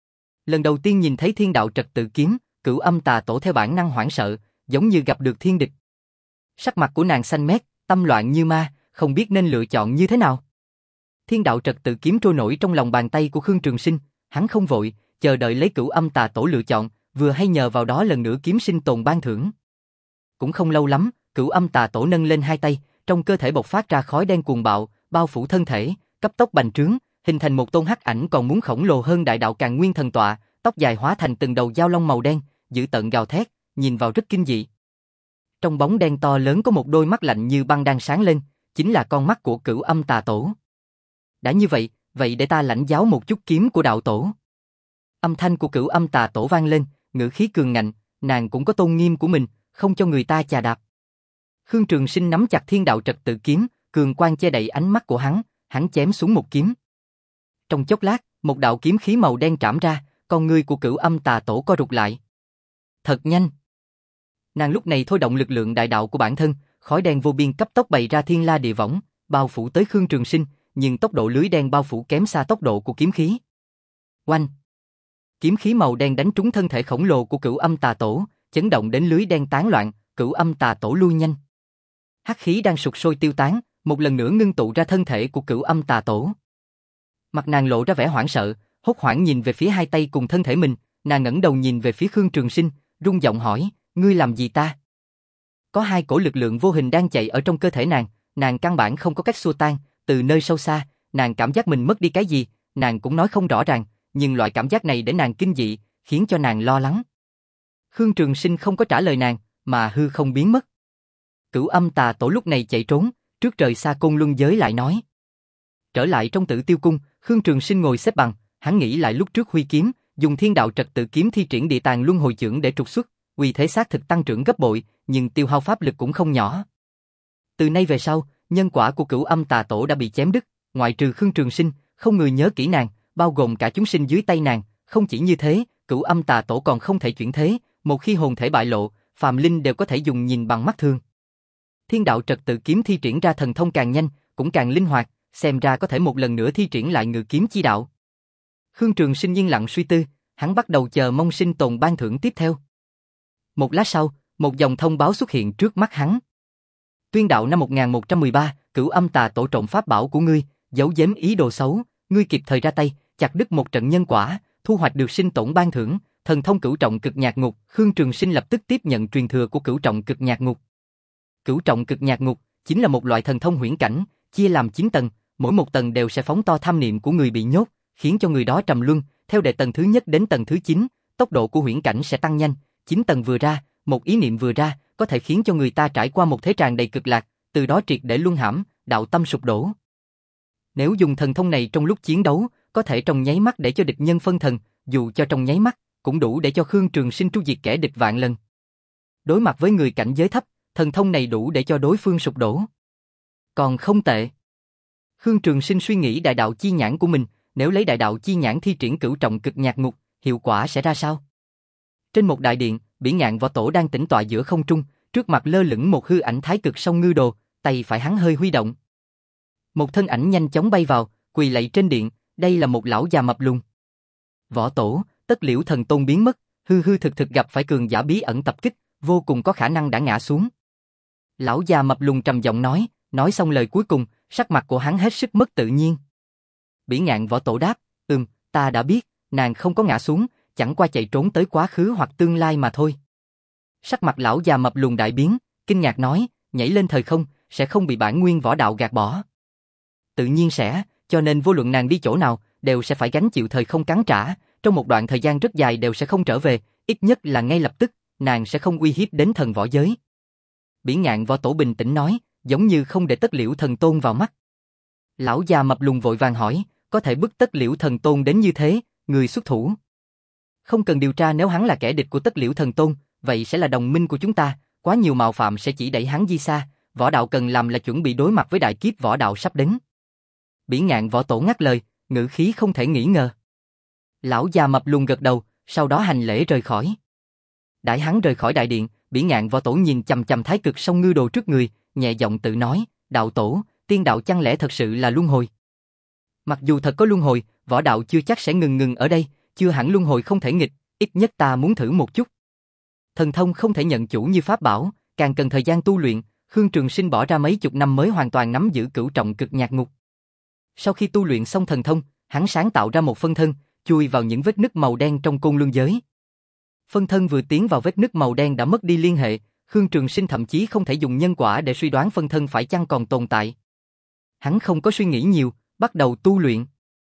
Lần đầu tiên nhìn thấy Thiên Đạo Trật Tự Kiếm, Cửu Âm Tà Tổ theo bản năng hoảng sợ, giống như gặp được thiên địch. Sắc mặt của nàng xanh mét, tâm loạn như ma, không biết nên lựa chọn như thế nào. Thiên Đạo Trật Tự Kiếm trôi nổi trong lòng bàn tay của Khương Trường Sinh, hắn không vội, chờ đợi lấy Cửu Âm Tà Tổ lựa chọn, vừa hay nhờ vào đó lần nữa kiếm sinh tồn ban thưởng. Cũng không lâu lắm, Cửu Âm Tà Tổ nâng lên hai tay, trong cơ thể bộc phát ra khói đen cuồng bạo, bao phủ thân thể, cấp tốc bành trướng, hình thành một tôn hắc ảnh còn muốn khổng lồ hơn đại đạo Càn Nguyên Thần Tọa, tóc dài hóa thành từng đầu dao long màu đen, dữ tợn gào thét, nhìn vào rất kinh dị. Trong bóng đen to lớn có một đôi mắt lạnh như băng đang sáng lên, chính là con mắt của Cửu Âm Tà Tổ. Đã như vậy, vậy để ta lãnh giáo một chút kiếm của đạo tổ. Âm thanh của Cửu Âm Tà Tổ vang lên, ngữ khí cường ngạnh, nàng cũng có tôn nghiêm của mình, không cho người ta chà đạp. Khương Trường Sinh nắm chặt Thiên Đạo Trật Tự Kiếm, cường quang che đậy ánh mắt của hắn, hắn chém xuống một kiếm. Trong chốc lát, một đạo kiếm khí màu đen trảm ra, con ngươi của Cửu Âm Tà Tổ co rụt lại. Thật nhanh. Nàng lúc này thôi động lực lượng đại đạo của bản thân, khói đen vô biên cấp tốc bày ra thiên la địa võng, bao phủ tới Khương Trường Sinh, nhưng tốc độ lưới đen bao phủ kém xa tốc độ của kiếm khí. Oanh! Kiếm khí màu đen đánh trúng thân thể khổng lồ của Cửu Âm Tà Tổ, chấn động đến lưới đen tán loạn, Cửu Âm Tà Tổ lui nhanh. Hắc khí đang sục sôi tiêu tán, một lần nữa ngưng tụ ra thân thể của Cửu Âm Tà Tổ. Mặt nàng lộ ra vẻ hoảng sợ, hốt hoảng nhìn về phía hai tay cùng thân thể mình, nàng ngẩng đầu nhìn về phía Khương Trường Sinh, rung giọng hỏi, ngươi làm gì ta? Có hai cổ lực lượng vô hình đang chạy ở trong cơ thể nàng, nàng căn bản không có cách xua tan, từ nơi sâu xa, nàng cảm giác mình mất đi cái gì, nàng cũng nói không rõ ràng, nhưng loại cảm giác này để nàng kinh dị, khiến cho nàng lo lắng. Khương Trường Sinh không có trả lời nàng, mà hư không biến mất. Cửu Âm Tà Tổ lúc này chạy trốn, trước rời xa Côn Luân giới lại nói. Trở lại trong Tử Tiêu Cung, Khương Trường Sinh ngồi xếp bằng, hắn nghĩ lại lúc trước huy kiếm, dùng thiên đạo trật tự kiếm thi triển địa tàng luân hồi chưởng để trục xuất, uy thế xác thực tăng trưởng gấp bội, nhưng tiêu hao pháp lực cũng không nhỏ. Từ nay về sau, nhân quả của Cửu Âm Tà Tổ đã bị chém đứt, ngoại trừ Khương Trường Sinh, không người nhớ kỹ nàng, bao gồm cả chúng sinh dưới tay nàng. Không chỉ như thế, Cửu Âm Tà Tổ còn không thể chuyển thế, một khi hồn thể bại lộ, phàm linh đều có thể dùng nhìn bằng mắt thường. Thiên đạo trật tự kiếm thi triển ra thần thông càng nhanh, cũng càng linh hoạt, xem ra có thể một lần nữa thi triển lại ngự kiếm chi đạo. Khương Trường Sinh yên lặng suy tư, hắn bắt đầu chờ mong sinh tồn ban thưởng tiếp theo. Một lát sau, một dòng thông báo xuất hiện trước mắt hắn. Tuyên đạo năm một nghìn một trăm mười ba, Cửu Âm Tà Tổ trộm pháp bảo của ngươi, giấu giếm ý đồ xấu, ngươi kịp thời ra tay, chặt đứt một trận nhân quả, thu hoạch được sinh tổn ban thưởng, thần thông Cửu Trọng Cực Nhạc Ngục. Khương Trường Sinh lập tức tiếp nhận truyền thừa của Cửu Trọng Cực Nhạc Ngục. Cửu Trọng Cực Nhạc Ngục chính là một loại thần thông huyễn cảnh, chia làm chín tầng, mỗi một tầng đều sẽ phóng to tham niệm của người bị nhốt, khiến cho người đó trầm luân, theo đệ tầng thứ nhất đến tầng thứ chín, tốc độ của huyễn cảnh sẽ tăng nhanh, chín tầng vừa ra, một ý niệm vừa ra, có thể khiến cho người ta trải qua một thế tràn đầy cực lạc, từ đó triệt để luân hãm, đạo tâm sụp đổ. Nếu dùng thần thông này trong lúc chiến đấu, có thể trong nháy mắt để cho địch nhân phân thần, dù cho trong nháy mắt, cũng đủ để cho Khương Trường Sinh tru diệt kẻ địch vạn lần. Đối mặt với người cảnh giới thấp, thần thông này đủ để cho đối phương sụp đổ. Còn không tệ. Khương Trường Sinh suy nghĩ đại đạo chi nhãn của mình, nếu lấy đại đạo chi nhãn thi triển Cửu Trọng Cực Nhạc Ngục, hiệu quả sẽ ra sao? Trên một đại điện, Bỉ Ngạn Võ Tổ đang tĩnh tọa giữa không trung, trước mặt lơ lửng một hư ảnh Thái Cực Song Ngư Đồ, tay phải hắn hơi huy động. Một thân ảnh nhanh chóng bay vào, quỳ lạy trên điện, đây là một lão già mập lùn. Võ Tổ, Tất Liễu Thần Tôn biến mất, hư hư thực thực gặp phải cường giả bí ẩn tập kích, vô cùng có khả năng đã ngã xuống. Lão già mập lùn trầm giọng nói, nói xong lời cuối cùng, sắc mặt của hắn hết sức mất tự nhiên. Bỉ Ngạn Võ Tổ đáp, ừm, ta đã biết, nàng không có ngã xuống, chẳng qua chạy trốn tới quá khứ hoặc tương lai mà thôi. Sắc mặt lão già mập lùn đại biến, kinh ngạc nói, nhảy lên thời không, sẽ không bị bản nguyên võ đạo gạt bỏ. Tự nhiên sẽ, cho nên vô luận nàng đi chỗ nào, đều sẽ phải gánh chịu thời không cắn trả, trong một đoạn thời gian rất dài đều sẽ không trở về, ít nhất là ngay lập tức, nàng sẽ không uy hiếp đến thần võ giới. Bỉ Ngạn Võ Tổ bình tĩnh nói, giống như không để Tất Liễu Thần Tôn vào mắt. Lão già mập lùn vội vàng hỏi, có thể bức Tất Liễu Thần Tôn đến như thế, người xuất thủ. Không cần điều tra, nếu hắn là kẻ địch của Tất Liễu Thần Tôn, vậy sẽ là đồng minh của chúng ta, quá nhiều mạo phạm sẽ chỉ đẩy hắn di xa, võ đạo cần làm là chuẩn bị đối mặt với đại kiếp võ đạo sắp đến. Bỉ Ngạn Võ Tổ ngắt lời, ngữ khí không thể nghi ngờ. Lão già mập lùn gật đầu, sau đó hành lễ rời khỏi. Đãi hắn rời khỏi đại điện, Bỉ Ngạn Võ Tổ nhìn chằm chằm Thái Cực Song Ngư Đồ trước người, nhẹ giọng tự nói, đạo tổ, tiên đạo chẳng lẽ thật sự là luân hồi? Mặc dù thật có luân hồi, võ đạo chưa chắc sẽ ngừng ngừng ở đây, chưa hẳn luân hồi không thể nghịch, ít nhất ta muốn thử một chút. Thần thông không thể nhận chủ như pháp bảo, càng cần thời gian tu luyện, Khương Trường Sinh bỏ ra mấy chục năm mới hoàn toàn nắm giữ Cửu Trọng Cực Nhạc Ngục. Sau khi tu luyện xong thần thông, hắn sáng tạo ra một phân thân, chui vào những vết nứt màu đen trong côn luân giới. Phân thân vừa tiến vào vết nứt màu đen đã mất đi liên hệ, Khương Trường Sinh thậm chí không thể dùng nhân quả để suy đoán phân thân phải chăng còn tồn tại. Hắn không có suy nghĩ nhiều, bắt đầu tu luyện.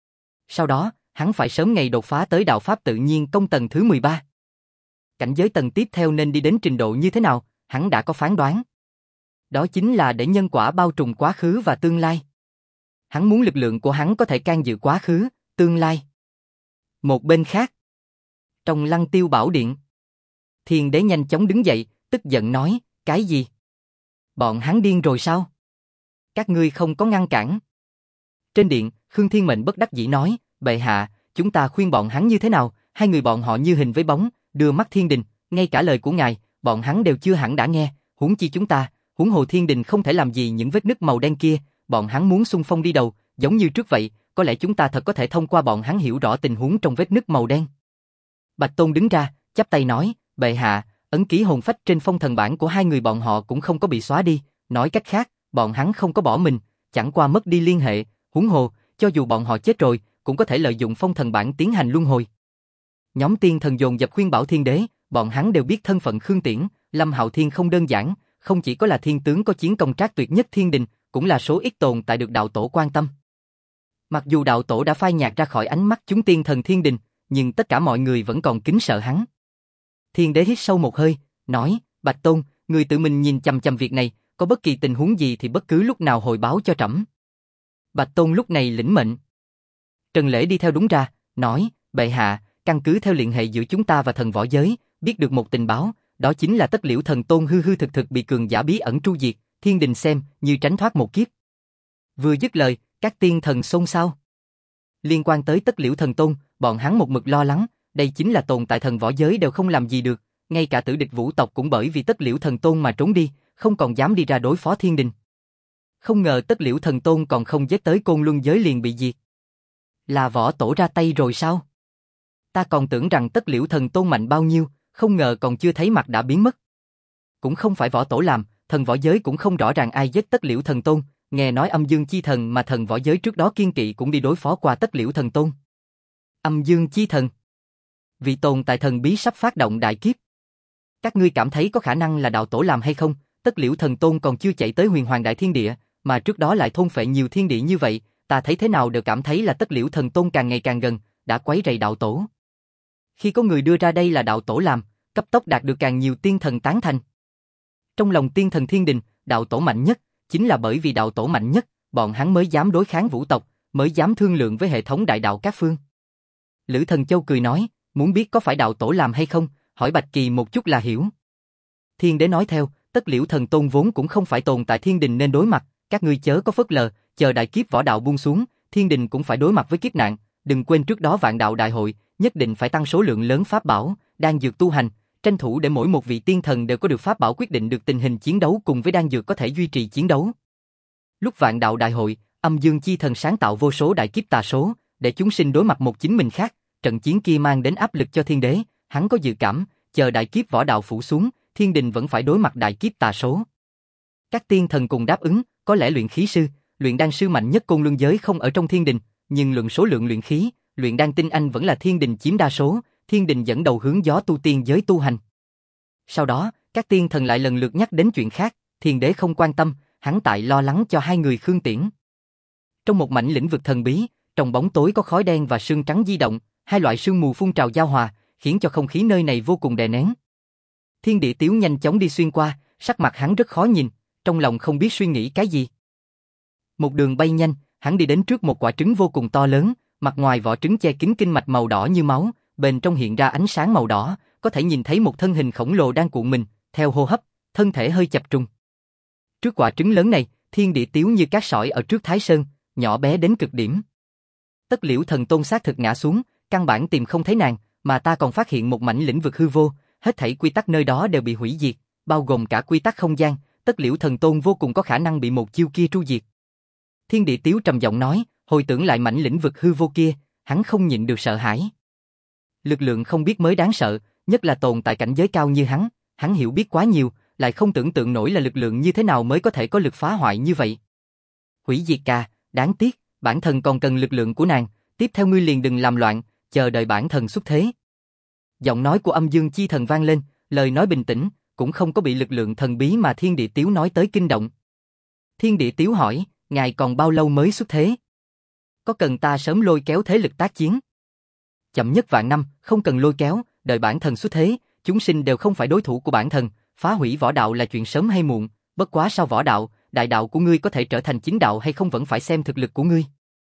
Sau đó, hắn phải sớm ngày đột phá tới đạo pháp tự nhiên công tầng thứ mười ba. Cảnh giới tầng tiếp theo nên đi đến trình độ như thế nào, hắn đã có phán đoán. Đó chính là để nhân quả bao trùm quá khứ và tương lai. Hắn muốn lực lượng của hắn có thể can dự quá khứ, tương lai. Một bên khác, trong Lăng Tiêu Bảo Điện, Thiên Đế nhanh chóng đứng dậy, tức giận nói, cái gì? Bọn hắn điên rồi sao? Các ngươi không có ngăn cản. Trên điện, Khương Thiên Mệnh bất đắc dĩ nói, bệ hạ, chúng ta khuyên bọn hắn như thế nào, hai người bọn họ như hình với bóng, đưa mắt thiên đình, ngay cả lời của ngài, bọn hắn đều chưa hẳn đã nghe, huống chi chúng ta, huống hồ thiên đình không thể làm gì những vết nứt màu đen kia, bọn hắn muốn xung phong đi đầu, giống như trước vậy, có lẽ chúng ta thật có thể thông qua bọn hắn hiểu rõ tình huống trong vết nứt màu đen. Bạch Tôn đứng ra, chắp tay nói, bệ hạ, ấn ký hồn phách trên phong thần bản của hai người bọn họ cũng không có bị xóa đi, nói cách khác, bọn hắn không có bỏ mình, chẳng qua mất đi liên hệ, huống hồ, cho dù bọn họ chết rồi, cũng có thể lợi dụng phong thần bản tiến hành luân hồi. Nhóm tiên thần dồn dập khuyên bảo Thiên Đế, bọn hắn đều biết thân phận Khương Tiễn, Lâm Hạo Thiên không đơn giản, không chỉ có là thiên tướng có chiến công trác tuyệt nhất thiên đình, cũng là số ít tồn tại được đạo tổ quan tâm. Mặc dù đạo tổ đã phai nhạt ra khỏi ánh mắt chúng tiên thần thiên đình, nhưng tất cả mọi người vẫn còn kính sợ hắn. Thiên đế hít sâu một hơi, nói, Bạch Tôn, người tự mình nhìn chằm chằm việc này, có bất kỳ tình huống gì thì bất cứ lúc nào hồi báo cho trẫm. Bạch Tôn lúc này lĩnh mệnh. Trần Lễ đi theo đúng ra, nói, bệ hạ, căn cứ theo liên hệ giữa chúng ta và thần võ giới, biết được một tình báo, đó chính là Tất Liễu Thần Tôn hư hư thực thực bị cường giả bí ẩn tru diệt, thiên đình xem như tránh thoát một kiếp. Vừa dứt lời, các tiên thần xôn xao. Liên quan tới Tất Liễu Thần Tôn, bọn hắn một mực lo lắng, đây chính là tồn tại thần võ giới đều không làm gì được, ngay cả tử địch vũ tộc cũng bởi vì Tất Liễu Thần Tôn mà trốn đi, không còn dám đi ra đối phó thiên đình. Không ngờ Tất Liễu Thần Tôn còn không giết tới Côn Luân giới liền bị diệt. Là võ tổ ra tay rồi sao? Ta còn tưởng rằng Tất Liễu Thần Tôn mạnh bao nhiêu, không ngờ còn chưa thấy mặt đã biến mất. Cũng không phải võ tổ làm, thần võ giới cũng không rõ ràng ai giết Tất Liễu Thần Tôn, nghe nói Âm Dương Chi Thần mà thần võ giới trước đó kiên kỵ cũng đi đối phó qua Tất Liễu Thần Tôn. Âm Dương Chi Thần, vị tồn tại thần bí sắp phát động đại kiếp. Các ngươi cảm thấy có khả năng là đạo tổ làm hay không? Tất Liễu Thần Tôn còn chưa chạy tới Huyền Hoàng Đại Thiên Địa, mà trước đó lại thôn phệ nhiều thiên địa như vậy, ta thấy thế nào đều cảm thấy là Tất Liễu Thần Tôn càng ngày càng gần, đã quấy rầy đạo tổ. Khi có người đưa ra đây là đạo tổ làm, cấp tốc đạt được càng nhiều tiên thần tán thành. Trong lòng tiên thần thiên đình, đạo tổ mạnh nhất, chính là bởi vì đạo tổ mạnh nhất, bọn hắn mới dám đối kháng vũ tộc, mới dám thương lượng với hệ thống đại đạo các phương. Lữ Thần Châu cười nói, muốn biết có phải đạo tổ làm hay không, hỏi Bạch Kỳ một chút là hiểu. Thiên đế nói theo, Tất Liễu Thần Tôn vốn cũng không phải tồn tại thiên đình nên đối mặt, các ngươi chớ có phớt lờ, chờ đại kiếp võ đạo buông xuống, thiên đình cũng phải đối mặt với kiếp nạn, đừng quên trước đó vạn đạo đại hội, nhất định phải tăng số lượng lớn pháp bảo, đan dược tu hành, tranh thủ để mỗi một vị tiên thần đều có được pháp bảo quyết định được tình hình chiến đấu cùng với đan dược có thể duy trì chiến đấu. Lúc vạn đạo đại hội, Âm Dương Chi Thần sáng tạo vô số đại kiếp tà số, để chúng sinh đối mặt một chính mình khác, trận chiến kia mang đến áp lực cho thiên đế, hắn có dự cảm, chờ đại kiếp võ đạo phủ xuống, thiên đình vẫn phải đối mặt đại kiếp tà số. Các tiên thần cùng đáp ứng, có lẽ luyện khí sư, luyện đan sư mạnh nhất Côn Luân giới không ở trong thiên đình, nhưng luận số lượng luyện khí, luyện đan tinh anh vẫn là thiên đình chiếm đa số, thiên đình dẫn đầu hướng gió tu tiên giới tu hành. Sau đó, các tiên thần lại lần lượt nhắc đến chuyện khác, thiên đế không quan tâm, hắn tại lo lắng cho hai người Khương Tiễn. Trong một mảnh lĩnh vực thần bí, trong bóng tối có khói đen và sương trắng di động, hai loại sương mù phun trào giao hòa, khiến cho không khí nơi này vô cùng đè nén. Thiên Địa Tiếu nhanh chóng đi xuyên qua, sắc mặt hắn rất khó nhìn, trong lòng không biết suy nghĩ cái gì. Một đường bay nhanh, hắn đi đến trước một quả trứng vô cùng to lớn, mặt ngoài vỏ trứng che kín kinh mạch màu đỏ như máu, bên trong hiện ra ánh sáng màu đỏ, có thể nhìn thấy một thân hình khổng lồ đang cuộn mình, theo hô hấp, thân thể hơi chập trùng. Trước quả trứng lớn này, Thiên Địa Tiếu như cát sỏi ở trước Thái Sơn, nhỏ bé đến cực điểm. Tất Liễu Thần Tôn xác thực ngã xuống, căn bản tìm không thấy nàng, mà ta còn phát hiện một mảnh lĩnh vực hư vô, hết thảy quy tắc nơi đó đều bị hủy diệt, bao gồm cả quy tắc không gian, Tất Liễu Thần Tôn vô cùng có khả năng bị một chiêu kia tru diệt. Thiên Địa Tiếu trầm giọng nói, hồi tưởng lại mảnh lĩnh vực hư vô kia, hắn không nhịn được sợ hãi. Lực lượng không biết mới đáng sợ, nhất là tồn tại cảnh giới cao như hắn, hắn hiểu biết quá nhiều, lại không tưởng tượng nổi là lực lượng như thế nào mới có thể có lực phá hoại như vậy. Hủy diệt ca, đáng tiếc, bản thân còn cần lực lượng của nàng, tiếp theo ngươi liền đừng làm loạn, chờ đợi bản thân xuất thế. Giọng nói của Âm Dương Chi Thần vang lên, lời nói bình tĩnh, cũng không có bị lực lượng thần bí mà Thiên Địa Tiếu nói tới kinh động. Thiên Địa Tiếu hỏi, ngài còn bao lâu mới xuất thế? Có cần ta sớm lôi kéo thế lực tác chiến? Chậm nhất vạn năm, không cần lôi kéo, đợi bản thân xuất thế, chúng sinh đều không phải đối thủ của bản thân, phá hủy võ đạo là chuyện sớm hay muộn, bất quá sau võ đạo, đại đạo của ngươi có thể trở thành chính đạo hay không vẫn phải xem thực lực của ngươi.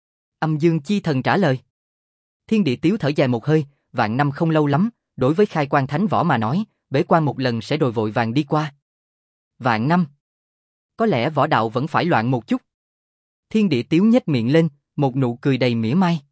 Âm Dương Chi Thần trả lời. Thiên Địa Tiếu thở dài một hơi, vạn năm không lâu lắm, đối với khai quan thánh võ mà nói, bế quan một lần sẽ rồi vội vàng đi qua. Vạn năm. Có lẽ võ đạo vẫn phải loạn một chút. Thiên Địa Tiếu nhếch miệng lên, một nụ cười đầy mỉa mai.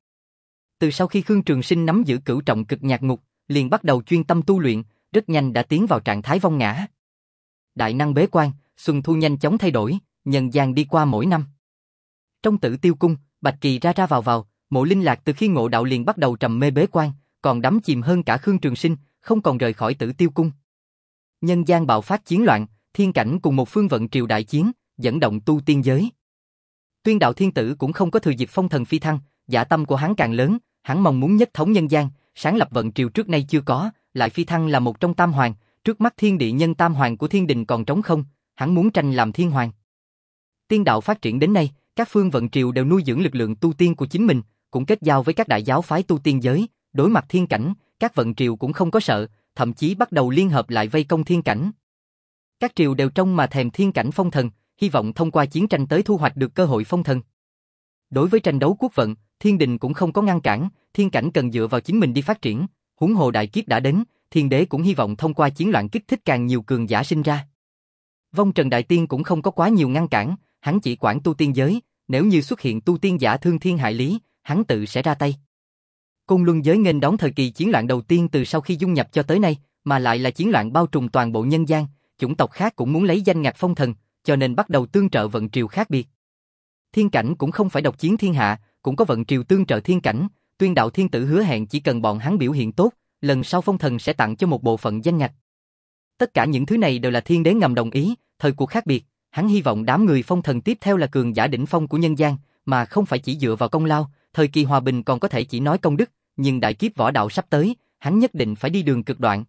Từ sau khi Khương Trường Sinh nắm giữ cửu trọng cực nhạc ngục, liền bắt đầu chuyên tâm tu luyện, rất nhanh đã tiến vào trạng thái vong ngã. Đại năng bế quan, xuân thu nhanh chóng thay đổi, nhân gian đi qua mỗi năm. Trong Tử Tiêu Cung, Bạch Kỳ ra ra vào vào, Mộ Linh Lạc từ khi ngộ đạo liền bắt đầu trầm mê bế quan, còn đắm chìm hơn cả Khương Trường Sinh, không còn rời khỏi Tử Tiêu Cung. Nhân gian bạo phát chiến loạn, thiên cảnh cùng một phương vận triều đại chiến, dẫn động tu tiên giới. Tuyên Đạo Thiên Tử cũng không có thừa dịp phong thần phi thăng, dạ tâm của hắn càng lớn, hắn mong muốn nhất thống nhân gian, sáng lập vận triều trước nay chưa có, lại phi thăng là một trong tam hoàng, trước mắt thiên địa nhân tam hoàng của thiên đình còn trống không, hắn muốn tranh làm thiên hoàng. Tiên đạo phát triển đến nay, các phương vận triều đều nuôi dưỡng lực lượng tu tiên của chính mình, cũng kết giao với các đại giáo phái tu tiên giới, đối mặt thiên cảnh, các vận triều cũng không có sợ, thậm chí bắt đầu liên hợp lại vây công thiên cảnh. Các triều đều trông mà thèm thiên cảnh phong thần, hy vọng thông qua chiến tranh tới thu hoạch được cơ hội phong thần. Đối với tranh đấu quốc vận, thiên đình cũng không có ngăn cản, thiên cảnh cần dựa vào chính mình đi phát triển, huống hồ đại kiếp đã đến, thiên đế cũng hy vọng thông qua chiến loạn kích thích càng nhiều cường giả sinh ra. Vong Trần Đại Tiên cũng không có quá nhiều ngăn cản, hắn chỉ quản tu tiên giới, nếu như xuất hiện tu tiên giả thương thiên hại lý, hắn tự sẽ ra tay. Côn Luân giới nghênh đón thời kỳ chiến loạn đầu tiên từ sau khi dung nhập cho tới nay, mà lại là chiến loạn bao trùm toàn bộ nhân gian, chủng tộc khác cũng muốn lấy danh ngạch phong thần, cho nên bắt đầu tương trợ vận triều khác biệt. Thiên cảnh cũng không phải độc chiến thiên hạ, cũng có vận triều tương trợ thiên cảnh, Tuyên Đạo Thiên Tử hứa hẹn chỉ cần bọn hắn biểu hiện tốt, lần sau phong thần sẽ tặng cho một bộ phận danh ngạch. Tất cả những thứ này đều là thiên đế ngầm đồng ý, thời cuộc khác biệt, hắn hy vọng đám người phong thần tiếp theo là cường giả đỉnh phong của nhân gian, mà không phải chỉ dựa vào công lao, thời kỳ hòa bình còn có thể chỉ nói công đức, nhưng đại kiếp võ đạo sắp tới, hắn nhất định phải đi đường cực đoạn.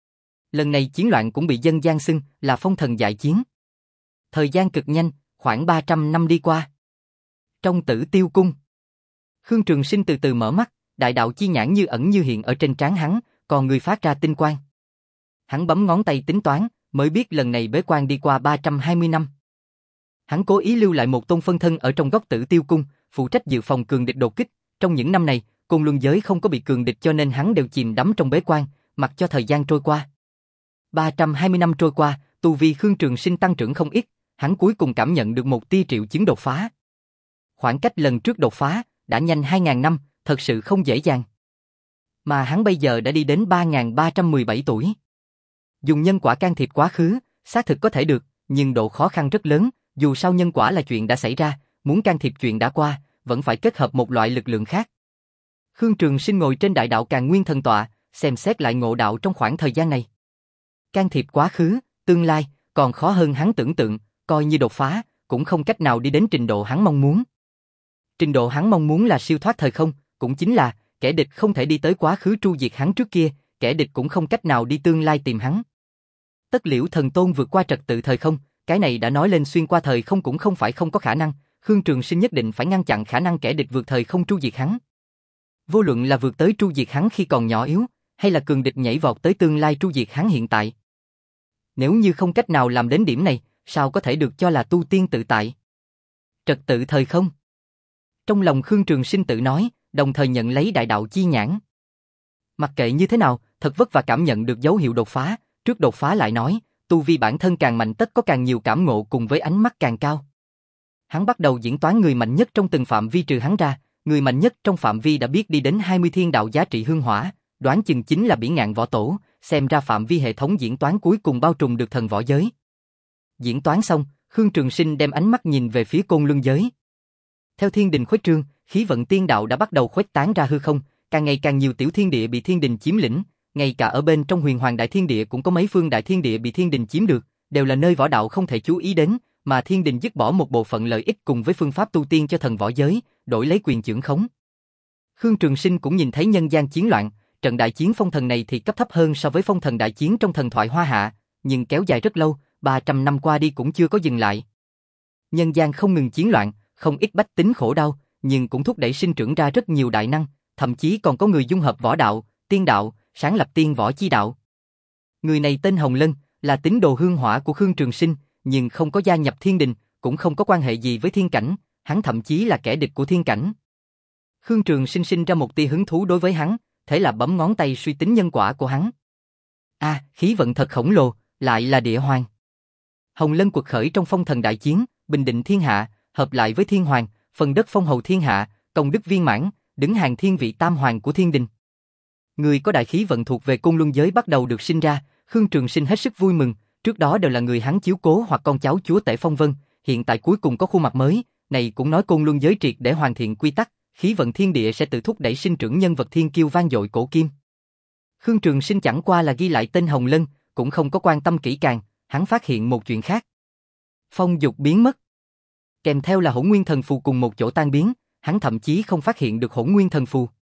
Lần này chiến loạn cũng bị dân gian xưng là phong thần đại chiến. Thời gian cực nhanh, khoảng ba trăm năm đi qua. Trong Tử Tiêu Cung, Khương Trường Sinh từ từ mở mắt, đại đạo chi nhãn như ẩn như hiện ở trên trán hắn, còn người phát ra tinh quang. Hắn bấm ngón tay tính toán, mới biết lần này bế quan đi qua ba trăm hai mươi năm. Hắn cố ý lưu lại một tôn phân thân ở trong góc Tử Tiêu Cung, phụ trách dự phòng cường địch đột kích. Trong những năm này, Côn Luân giới không có bị cường địch cho nên hắn đều chìm đắm trong bế quan, mặc cho thời gian trôi qua. ba trăm hai mươi năm trôi qua, tu vi Khương Trường Sinh tăng trưởng không ít, hắn cuối cùng cảm nhận được một tia triệu chứng đột phá. Khoảng cách lần trước đột phá đã nhanh hai nghìn năm, thật sự không dễ dàng. Mà hắn bây giờ đã đi đến ba nghìn ba trăm mười bảy tuổi. Dùng nhân quả can thiệp quá khứ, xác thực có thể được, nhưng độ khó khăn rất lớn, dù sao nhân quả là chuyện đã xảy ra, muốn can thiệp chuyện đã qua, vẫn phải kết hợp một loại lực lượng khác. Khương Trường Sinh ngồi trên đại đạo Càn Nguyên Thần Tọa, xem xét lại ngộ đạo trong khoảng thời gian này. Can thiệp quá khứ, tương lai, còn khó hơn hắn tưởng tượng, coi như đột phá, cũng không cách nào đi đến trình độ hắn mong muốn. Trình độ hắn mong muốn là siêu thoát thời không, cũng chính là, kẻ địch không thể đi tới quá khứ tru diệt hắn trước kia, kẻ địch cũng không cách nào đi tương lai tìm hắn. Tất Liễu Thần Tôn vượt qua trật tự thời không, cái này đã nói lên xuyên qua thời không cũng không phải không có khả năng, Khương Trường Sinh nhất định phải ngăn chặn khả năng kẻ địch vượt thời không tru diệt hắn. Vô luận là vượt tới tru diệt hắn khi còn nhỏ yếu, hay là cường địch nhảy vọt tới tương lai tru diệt hắn hiện tại. Nếu như không cách nào làm đến điểm này, sao có thể được cho là tu tiên tự tại? Trật tự thời không. Trong lòng Khương Trường Sinh tự nói, đồng thời nhận lấy đại đạo chi nhãn. Mặc kệ như thế nào, thật vất vả cảm nhận được dấu hiệu đột phá, trước đột phá lại nói, tu vi bản thân càng mạnh tất có càng nhiều cảm ngộ cùng với ánh mắt càng cao. Hắn bắt đầu diễn toán người mạnh nhất trong từng phạm vi trừ hắn ra, người mạnh nhất trong phạm vi đã biết đi đến hai mươi thiên đạo giá trị hương hỏa, đoán chừng chính là Bỉ Ngạn Võ Tổ, xem ra phạm vi hệ thống diễn toán cuối cùng bao trùm được thần võ giới. Diễn toán xong, Khương Trường Sinh đem ánh mắt nhìn về phía Côn Luân giới. Theo thiên đình khuếch trương, khí vận tiên đạo đã bắt đầu khuếch tán ra hư không, càng ngày càng nhiều tiểu thiên địa bị thiên đình chiếm lĩnh, ngay cả ở bên trong Huyền Hoàng Đại Thiên Địa cũng có mấy phương đại thiên địa bị thiên đình chiếm được, đều là nơi võ đạo không thể chú ý đến, mà thiên đình dứt bỏ một bộ phận lợi ích cùng với phương pháp tu tiên cho thần võ giới, đổi lấy quyền trưởng khống. Khương Trường Sinh cũng nhìn thấy nhân gian chiến loạn, trận đại chiến phong thần này thì cấp thấp hơn so với phong thần đại chiến trong thần thoại Hoa Hạ, nhưng kéo dài rất lâu, ba trăm năm qua đi cũng chưa có dừng lại. Nhân gian không ngừng chiến loạn, không ít bách tính khổ đau, nhưng cũng thúc đẩy sinh trưởng ra rất nhiều đại năng, thậm chí còn có người dung hợp võ đạo, tiên đạo, sáng lập tiên võ chi đạo. Người này tên Hồng Lân, là tín đồ hương hỏa của Khương Trường Sinh, nhưng không có gia nhập thiên đình, cũng không có quan hệ gì với thiên cảnh, hắn thậm chí là kẻ địch của thiên cảnh. Khương Trường Sinh sinh ra một tia hứng thú đối với hắn, thế là bấm ngón tay suy tính nhân quả của hắn. A, à, khí vận thật khổng lồ, lại là địa hoàng. Hồng Lân quật khởi trong phong thần đại chiến, bình định thiên hạ, hợp lại với thiên hoàng, phần đất phong hầu thiên hạ, công đức viên mãn, đứng hàng thiên vị tam hoàng của thiên đình. Người có đại khí vận thuộc về Côn Luân giới bắt đầu được sinh ra, Khương Trường Sinh hết sức vui mừng, trước đó đều là người hắn chiếu cố hoặc con cháu chúa tể phong vân, hiện tại cuối cùng có khuôn mặt mới, này cũng nói Côn Luân giới triệt để hoàn thiện quy tắc, khí vận thiên địa sẽ tự thúc đẩy sinh trưởng nhân vật thiên kiêu vang dội cổ kim. Khương Trường Sinh chẳng qua là ghi lại tên Hồng Lân, cũng không có quan tâm kỹ càng, hắn phát hiện một chuyện khác. Phong dục biến mất, kèm theo là Hỗn Nguyên Thần Phù cùng một chỗ tan biến, hắn thậm chí không phát hiện được Hỗn Nguyên Thần Phù.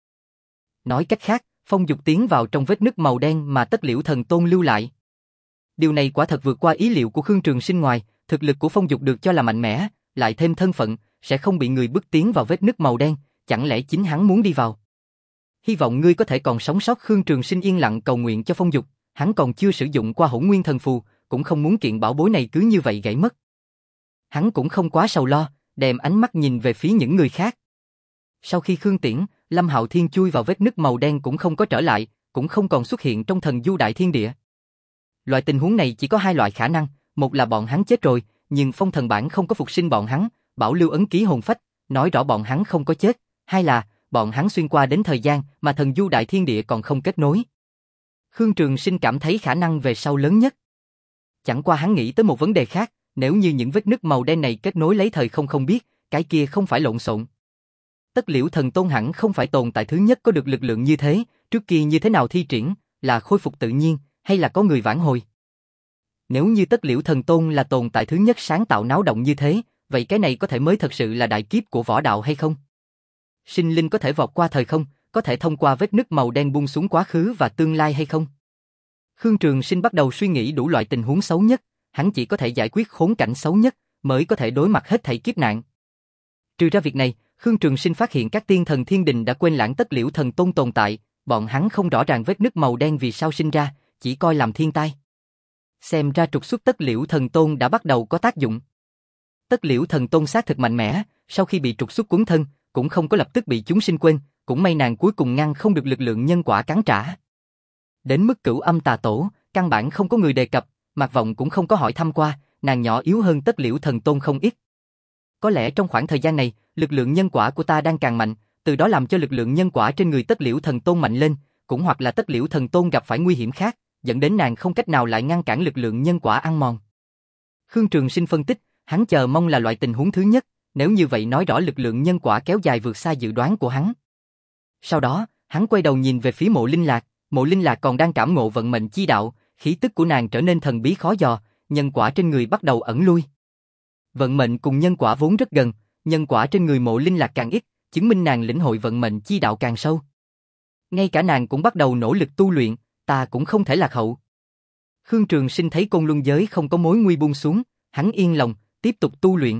Nói cách khác, phong dục tiến vào trong vết nứt màu đen mà Tất Liễu Thần Tôn lưu lại. Điều này quả thật vượt qua ý liệu của Khương Trường Sinh ngoài, thực lực của phong dục được cho là mạnh mẽ, lại thêm thân phận, sẽ không bị người bức tiến vào vết nứt màu đen, chẳng lẽ chính hắn muốn đi vào? Hy vọng ngươi có thể còn sống sót. Khương Trường Sinh yên lặng cầu nguyện cho Phong Dục, hắn còn chưa sử dụng qua Hỗn Nguyên Thần Phù, cũng không muốn kiện bảo bối này cứ như vậy gãy mất. Hắn cũng không quá sầu lo, đem ánh mắt nhìn về phía những người khác. Sau khi Khương Tiễn, Lâm Hạo Thiên chui vào vết nứt màu đen cũng không có trở lại, cũng không còn xuất hiện trong thần du đại thiên địa. Loại tình huống này chỉ có hai loại khả năng, một là bọn hắn chết rồi, nhưng phong thần bản không có phục sinh bọn hắn, bảo lưu ấn ký hồn phách, nói rõ bọn hắn không có chết, hai là bọn hắn xuyên qua đến thời gian mà thần du đại thiên địa còn không kết nối. Khương Trường Sinh cảm thấy khả năng về sau lớn nhất. Chẳng qua hắn nghĩ tới một vấn đề khác, nếu như những vết nứt màu đen này kết nối lấy thời không không biết, cái kia không phải lộn xộn. Tất Liễu Thần Tôn hẳn không phải tồn tại thứ nhất có được lực lượng như thế, trước kia như thế nào thi triển, là khôi phục tự nhiên, hay là có người vãn hồi? Nếu như Tất Liễu Thần Tôn là tồn tại thứ nhất sáng tạo náo động như thế, vậy cái này có thể mới thật sự là đại kiếp của võ đạo hay không? Sinh linh có thể vọt qua thời không, có thể thông qua vết nứt màu đen buông xuống quá khứ và tương lai hay không? Khương Trường Sinh bắt đầu suy nghĩ đủ loại tình huống xấu nhất, hắn chỉ có thể giải quyết khốn cảnh xấu nhất, mới có thể đối mặt hết thảy kiếp nạn. Trừ ra việc này, Khương Trường Sinh phát hiện các tiên thần thiên đình đã quên lãng Tất Liễu Thần Tôn tồn tại, bọn hắn không rõ ràng vết nứt màu đen vì sao sinh ra, chỉ coi làm thiên tai. Xem ra trục xuất Tất Liễu Thần Tôn đã bắt đầu có tác dụng. Tất Liễu Thần Tôn xác thực mạnh mẽ, sau khi bị trục xuất cuốn thân, cũng không có lập tức bị chúng sinh quên, cũng may nàng cuối cùng ngăn không được lực lượng nhân quả cắn trả. Đến mức Cửu Âm Tà Tổ, căn bản không có người đề cập, Mạc Vọng cũng không có hỏi thăm qua, nàng nhỏ yếu hơn Tất Liễu Thần Tôn không ít. Có lẽ trong khoảng thời gian này, lực lượng nhân quả của ta đang càng mạnh, từ đó làm cho lực lượng nhân quả trên người Tất Liễu Thần Tôn mạnh lên, cũng hoặc là Tất Liễu Thần Tôn gặp phải nguy hiểm khác, dẫn đến nàng không cách nào lại ngăn cản lực lượng nhân quả ăn mòn. Khương Trường Sinh phân tích, hắn chờ mong là loại tình huống thứ nhất, nếu như vậy nói rõ lực lượng nhân quả kéo dài vượt xa dự đoán của hắn. Sau đó, hắn quay đầu nhìn về phía Mộ Linh Lạc, Mộ Linh Lạc còn đang cảm ngộ vận mệnh chi đạo, khí tức của nàng trở nên thần bí khó dò, nhân quả trên người bắt đầu ẩn lui. Vận mệnh cùng nhân quả vốn rất gần, nhân quả trên người Mộ Linh Lạc càng ít, chứng minh nàng lĩnh hội vận mệnh chi đạo càng sâu. Ngay cả nàng cũng bắt đầu nỗ lực tu luyện, ta cũng không thể lạc hậu. Khương Trường Sinh thấy Côn Luân giới không có mối nguy buông xuống, hắn yên lòng, tiếp tục tu luyện.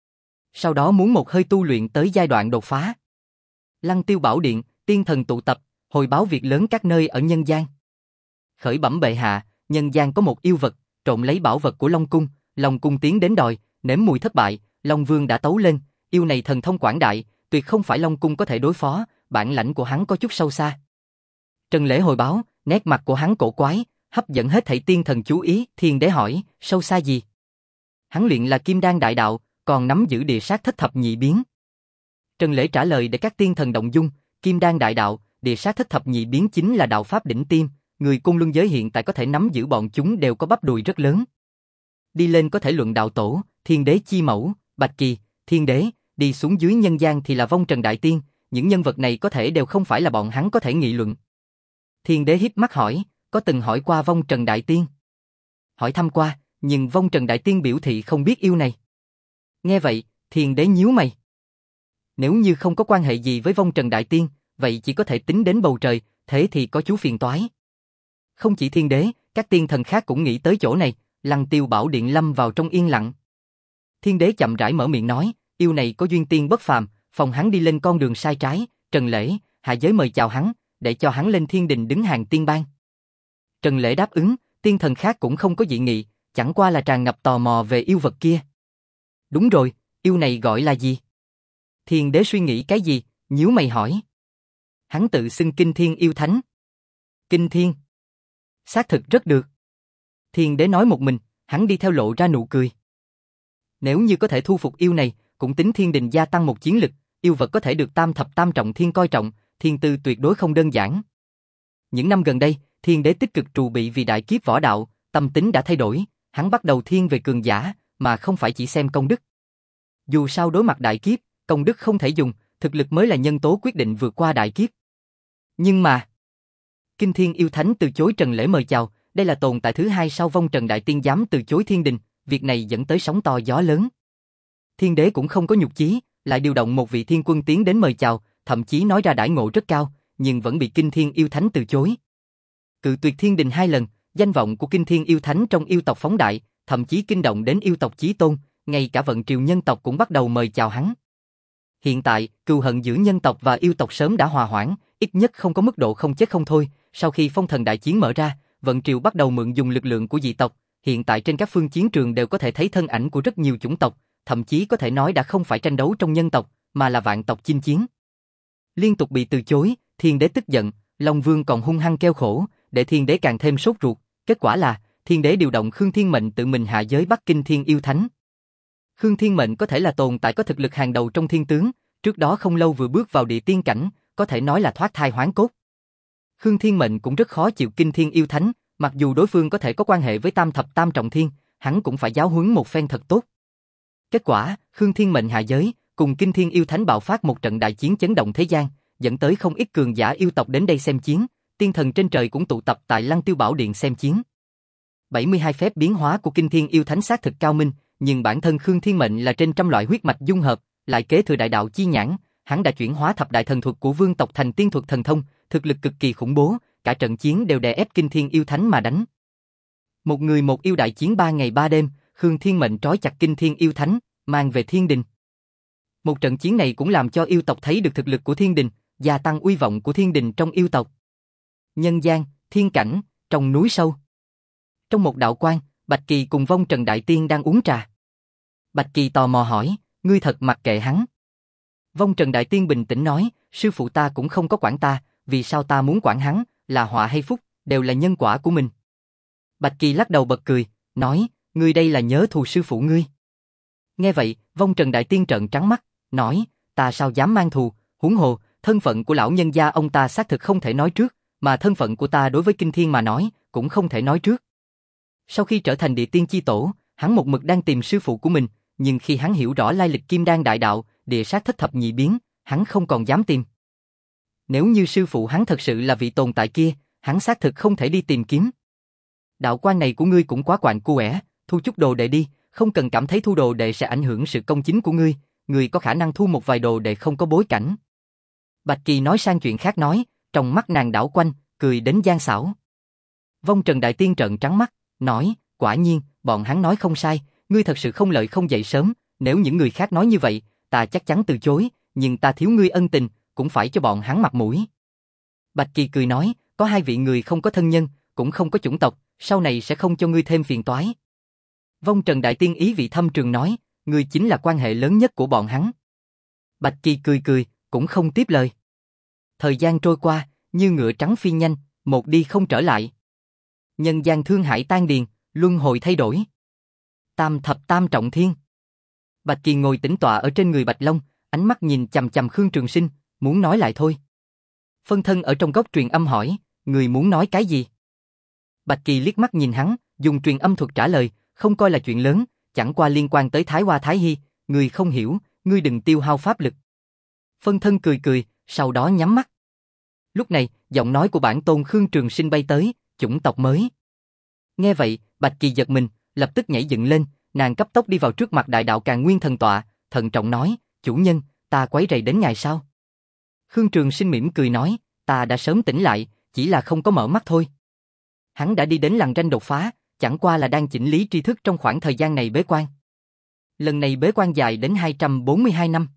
Sau đó muốn một hơi tu luyện tới giai đoạn đột phá. Lăng Tiêu Bảo Điện, tiên thần tụ tập, hồi báo việc lớn các nơi ở nhân gian. Khởi bẩm bệ hạ, nhân gian có một yêu vật, trộm lấy bảo vật của Long Cung, Long Cung tiến đến đòi, nếm mùi thất bại, Long Vương đã tấu lên, yêu này thần thông quảng đại, tuyệt không phải Long Cung có thể đối phó, bản lãnh của hắn có chút sâu xa. Trần Lễ hồi báo, nét mặt của hắn cổ quái, hấp dẫn hết thảy tiên thần chú ý. Thiên Đế hỏi, sâu xa gì? Hắn luyện là Kim Đan đại đạo, còn nắm giữ địa sát thất thập nhị biến. Trần Lễ trả lời để các tiên thần động dung, Kim Đan đại đạo, địa sát thất thập nhị biến chính là đạo pháp đỉnh tiêm, người Côn Luân giới hiện tại có thể nắm giữ bọn chúng đều có bắp đùi rất lớn. Đi lên có thể luận đạo tổ, Thiên Đế chi mẫu, Bạch Kỳ, Thiên Đế, đi xuống dưới nhân gian thì là Vong Trần Đại Tiên, những nhân vật này có thể đều không phải là bọn hắn có thể nghị luận. Thiên Đế híp mắt hỏi, có từng hỏi qua Vong Trần Đại Tiên? Hỏi thăm qua, nhưng Vong Trần Đại Tiên biểu thị không biết yêu này. Nghe vậy, Thiên Đế nhíu mày. Nếu như không có quan hệ gì với Vong Trần Đại Tiên, vậy chỉ có thể tính đến bầu trời, thế thì có chú phiền toái. Không chỉ Thiên Đế, các tiên thần khác cũng nghĩ tới chỗ này, Lăng Tiêu Bảo Điện lâm vào trong yên lặng. Thiên Đế chậm rãi mở miệng nói, yêu này có duyên tiên bất phàm, phòng hắn đi lên con đường sai trái, Trần Lễ, hạ giới mời chào hắn, để cho hắn lên thiên đình đứng hàng tiên bang. Trần Lễ đáp ứng, tiên thần khác cũng không có dị nghị, chẳng qua là tràn ngập tò mò về yêu vật kia. Đúng rồi, yêu này gọi là gì? Thiên Đế suy nghĩ cái gì, nhíu mày hỏi. Hắn tự xưng Kinh Thiên Yêu Thánh. Kinh Thiên. Xác thực rất được. Thiên Đế nói một mình, hắn đi theo lộ ra nụ cười. Nếu như có thể thu phục yêu này, cũng tính thiên đình gia tăng một chiến lực, yêu vật có thể được tam thập tam trọng thiên coi trọng, thiên tư tuyệt đối không đơn giản. Những năm gần đây, Thiên Đế tích cực trù bị vì đại kiếp võ đạo, tâm tính đã thay đổi, hắn bắt đầu thiên về cường giả, mà không phải chỉ xem công đức. Dù sao đối mặt đại kiếp, công đức không thể dùng, thực lực mới là nhân tố quyết định vượt qua đại kiếp. Nhưng mà, Kinh Thiên Yêu Thánh từ chối Trần Lễ mời chào, đây là tồn tại thứ hai sau Vong Trần Đại Tiên dám từ chối thiên đình, việc này dẫn tới sóng to gió lớn. Thiên Đế cũng không có nhục chí, lại điều động một vị thiên quân tiến đến mời chào, thậm chí nói ra đãi ngộ rất cao, nhưng vẫn bị Kinh Thiên Yêu Thánh từ chối. Cự tuyệt thiên đình hai lần, danh vọng của Kinh Thiên Yêu Thánh trong yêu tộc phóng đại, thậm chí kinh động đến yêu tộc Chí Tôn, ngay cả vận triều nhân tộc cũng bắt đầu mời chào hắn. Hiện tại, cừu hận giữa nhân tộc và yêu tộc sớm đã hòa hoãn, ít nhất không có mức độ không chết không thôi. Sau khi phong thần đại chiến mở ra, vận triều bắt đầu mượn dùng lực lượng của dị tộc. Hiện tại trên các phương chiến trường đều có thể thấy thân ảnh của rất nhiều chủng tộc, thậm chí có thể nói đã không phải tranh đấu trong nhân tộc, mà là vạn tộc chinh chiến. Liên tục bị từ chối, Thiên Đế tức giận, Long Vương còn hung hăng kêu khổ, để Thiên Đế càng thêm sốt ruột. Kết quả là, Thiên Đế điều động Khương Thiên Mệnh tự mình hạ giới Bắc Kinh Thiên Yêu Thánh. Khương Thiên Mệnh có thể là tồn tại có thực lực hàng đầu trong thiên tướng, trước đó không lâu vừa bước vào địa tiên cảnh, có thể nói là thoát thai hoán cốt. Khương Thiên Mệnh cũng rất khó chịu Kinh Thiên Yêu Thánh, mặc dù đối phương có thể có quan hệ với Tam Thập Tam Trọng Thiên, hắn cũng phải giáo huấn một phen thật tốt. Kết quả, Khương Thiên Mệnh hạ giới, cùng Kinh Thiên Yêu Thánh bạo phát một trận đại chiến chấn động thế gian, dẫn tới không ít cường giả yêu tộc đến đây xem chiến, tiên thần trên trời cũng tụ tập tại Lăng Tiêu Bảo Điện xem chiến. bảy mươi hai phép biến hóa của Kinh Thiên Yêu Thánh xác thực cao minh, nhưng bản thân Khương Thiên Mệnh là trên trăm loại huyết mạch dung hợp, lại kế thừa đại đạo chi nhãn, hắn đã chuyển hóa thập đại thần thuật của vương tộc thành tiên thuật thần thông, thực lực cực kỳ khủng bố, cả trận chiến đều đè ép Kinh Thiên Yêu Thánh mà đánh. Một người một yêu đại chiến ba ngày ba đêm, Khương Thiên Mệnh trói chặt Kinh Thiên Yêu Thánh, mang về thiên đình. Một trận chiến này cũng làm cho yêu tộc thấy được thực lực của thiên đình, gia tăng uy vọng của thiên đình trong yêu tộc. Nhân gian, thiên cảnh, trong núi sâu. Trong một đạo quan, Bạch Kỳ cùng Vong Trần Đại Tiên đang uống trà. Bạch Kỳ tò mò hỏi, ngươi thật mặc kệ hắn. Vong Trần Đại Tiên bình tĩnh nói, sư phụ ta cũng không có quản ta, vì sao ta muốn quản hắn, là họa hay phúc, đều là nhân quả của mình. Bạch Kỳ lắc đầu bật cười, nói, ngươi đây là nhớ thù sư phụ ngươi. Nghe vậy, Vong Trần Đại Tiên trợn trắng mắt, nói, ta sao dám mang thù, huống hồ, thân phận của lão nhân gia ông ta xác thực không thể nói trước, mà thân phận của ta đối với Kinh Thiên mà nói, cũng không thể nói trước. Sau khi trở thành địa tiên chi tổ, hắn một mực đang tìm sư phụ của mình, nhưng khi hắn hiểu rõ lai lịch Kim Đan đại đạo, địa sát thất thập nhị biến, hắn không còn dám tìm. Nếu như sư phụ hắn thật sự là vị tồn tại kia, hắn xác thực không thể đi tìm kiếm. Đạo quan này của ngươi cũng quá quạnh quẻ, thu chút đồ đệ đi, không cần cảm thấy thu đồ đệ sẽ ảnh hưởng sự công chính của ngươi, ngươi có khả năng thu một vài đồ đệ không có bối cảnh. Bạch Kỳ nói sang chuyện khác nói, trong mắt nàng đảo quanh, cười đến gian xảo. Vong Trần Đại Tiên trợn trắng mắt, nói, quả nhiên, bọn hắn nói không sai, ngươi thật sự không lợi không dậy sớm, nếu những người khác nói như vậy, ta chắc chắn từ chối, nhưng ta thiếu ngươi ân tình, cũng phải cho bọn hắn mặt mũi. Bạch Kỳ cười nói, có hai vị người không có thân nhân, cũng không có chủng tộc, sau này sẽ không cho ngươi thêm phiền toái. Vong Trần Đại Tiên ý vị thâm trường nói, ngươi chính là quan hệ lớn nhất của bọn hắn. Bạch Kỳ cười cười, cũng không tiếp lời. Thời gian trôi qua, như ngựa trắng phi nhanh, một đi không trở lại. Nhân gian thương hải tan điền, luân hồi thay đổi. Tam thập tam trọng thiên. Bạch Kỳ ngồi tĩnh tọa ở trên người Bạch Long, ánh mắt nhìn chằm chằm Khương Trường Sinh, muốn nói lại thôi. Phân thân ở trong góc truyền âm hỏi, người muốn nói cái gì? Bạch Kỳ liếc mắt nhìn hắn, dùng truyền âm thuật trả lời, không coi là chuyện lớn, chẳng qua liên quan tới Thái Hoa Thái Hy, người không hiểu, ngươi đừng tiêu hao pháp lực. Phân thân cười cười, sau đó nhắm mắt. Lúc này, giọng nói của bản tôn Khương Trường Sinh bay tới, chủng tộc mới. Nghe vậy, Bạch Kỳ giật mình, lập tức nhảy dựng lên, nàng cấp tốc đi vào trước mặt Đại Đạo Càn Nguyên Thần Tọa, thận trọng nói, chủ nhân, ta quấy rầy đến ngày sao? Khương Trường Sinh mỉm cười nói, ta đã sớm tỉnh lại, chỉ là không có mở mắt thôi. Hắn đã đi đến lằn ranh đột phá, chẳng qua là đang chỉnh lý tri thức trong khoảng thời gian này bế quan. Lần này bế quan dài đến hai trăm bốn mươi hai năm.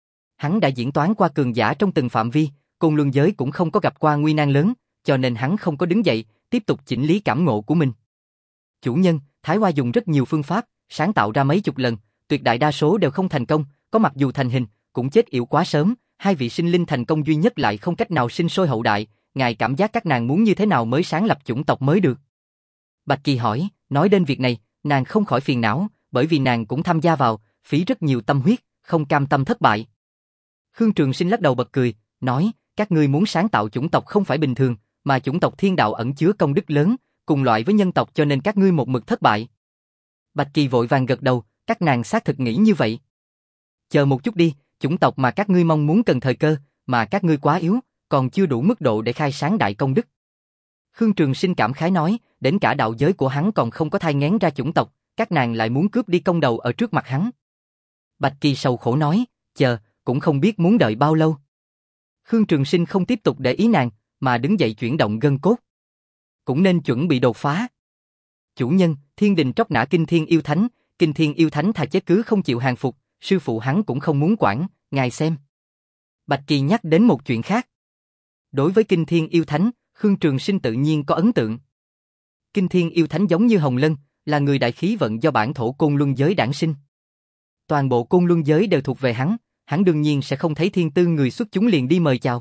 Hắn đã diễn toán qua cường giả trong từng phạm vi, Côn Luân giới cũng không có gặp qua nguy nan lớn, cho nên hắn không có đứng dậy, tiếp tục chỉnh lý cảm ngộ của mình. Chủ nhân, Thái Hoa dùng rất nhiều phương pháp, sáng tạo ra mấy chục lần, tuyệt đại đa số đều không thành công, có mặc dù thành hình, cũng chết yểu quá sớm, hai vị sinh linh thành công duy nhất lại không cách nào sinh sôi hậu đại, ngài cảm giác các nàng muốn như thế nào mới sáng lập chủng tộc mới được? Bạch Kỳ hỏi, nói đến việc này, nàng không khỏi phiền não, bởi vì nàng cũng tham gia vào, phí rất nhiều tâm huyết, không cam tâm thất bại. Khương Trường Sinh lắc đầu bật cười, nói, các ngươi muốn sáng tạo chủng tộc không phải bình thường, mà chủng tộc thiên đạo ẩn chứa công đức lớn, cùng loại với nhân tộc cho nên các ngươi một mực thất bại. Bạch Kỳ vội vàng gật đầu, các nàng xác thực nghĩ như vậy. Chờ một chút đi, chủng tộc mà các ngươi mong muốn cần thời cơ, mà các ngươi quá yếu, còn chưa đủ mức độ để khai sáng đại công đức. Khương Trường Sinh cảm khái nói, đến cả đạo giới của hắn còn không có thai nghén ra chủng tộc, các nàng lại muốn cướp đi công đầu ở trước mặt hắn. Bạch Kỳ sầu khổ nói, chờ, cũng không biết muốn đợi bao lâu. Khương Trường Sinh không tiếp tục để ý nàng, mà đứng dậy chuyển động gân cốt. Cũng nên chuẩn bị đột phá. Chủ nhân, thiên đình tróc nã Kinh Thiên Yêu Thánh, Kinh Thiên Yêu Thánh thà chết cứ không chịu hàng phục, sư phụ hắn cũng không muốn quản, ngài xem. Bạch Kỳ nhắc đến một chuyện khác. Đối với Kinh Thiên Yêu Thánh, Khương Trường Sinh tự nhiên có ấn tượng. Kinh Thiên Yêu Thánh giống như Hồng Lân, là người đại khí vận do bản thổ Côn Luân giới đản sinh. Toàn bộ Côn Luân giới đều thuộc về hắn, hắn đương nhiên sẽ không thấy thiên tư người xuất chúng liền đi mời chào.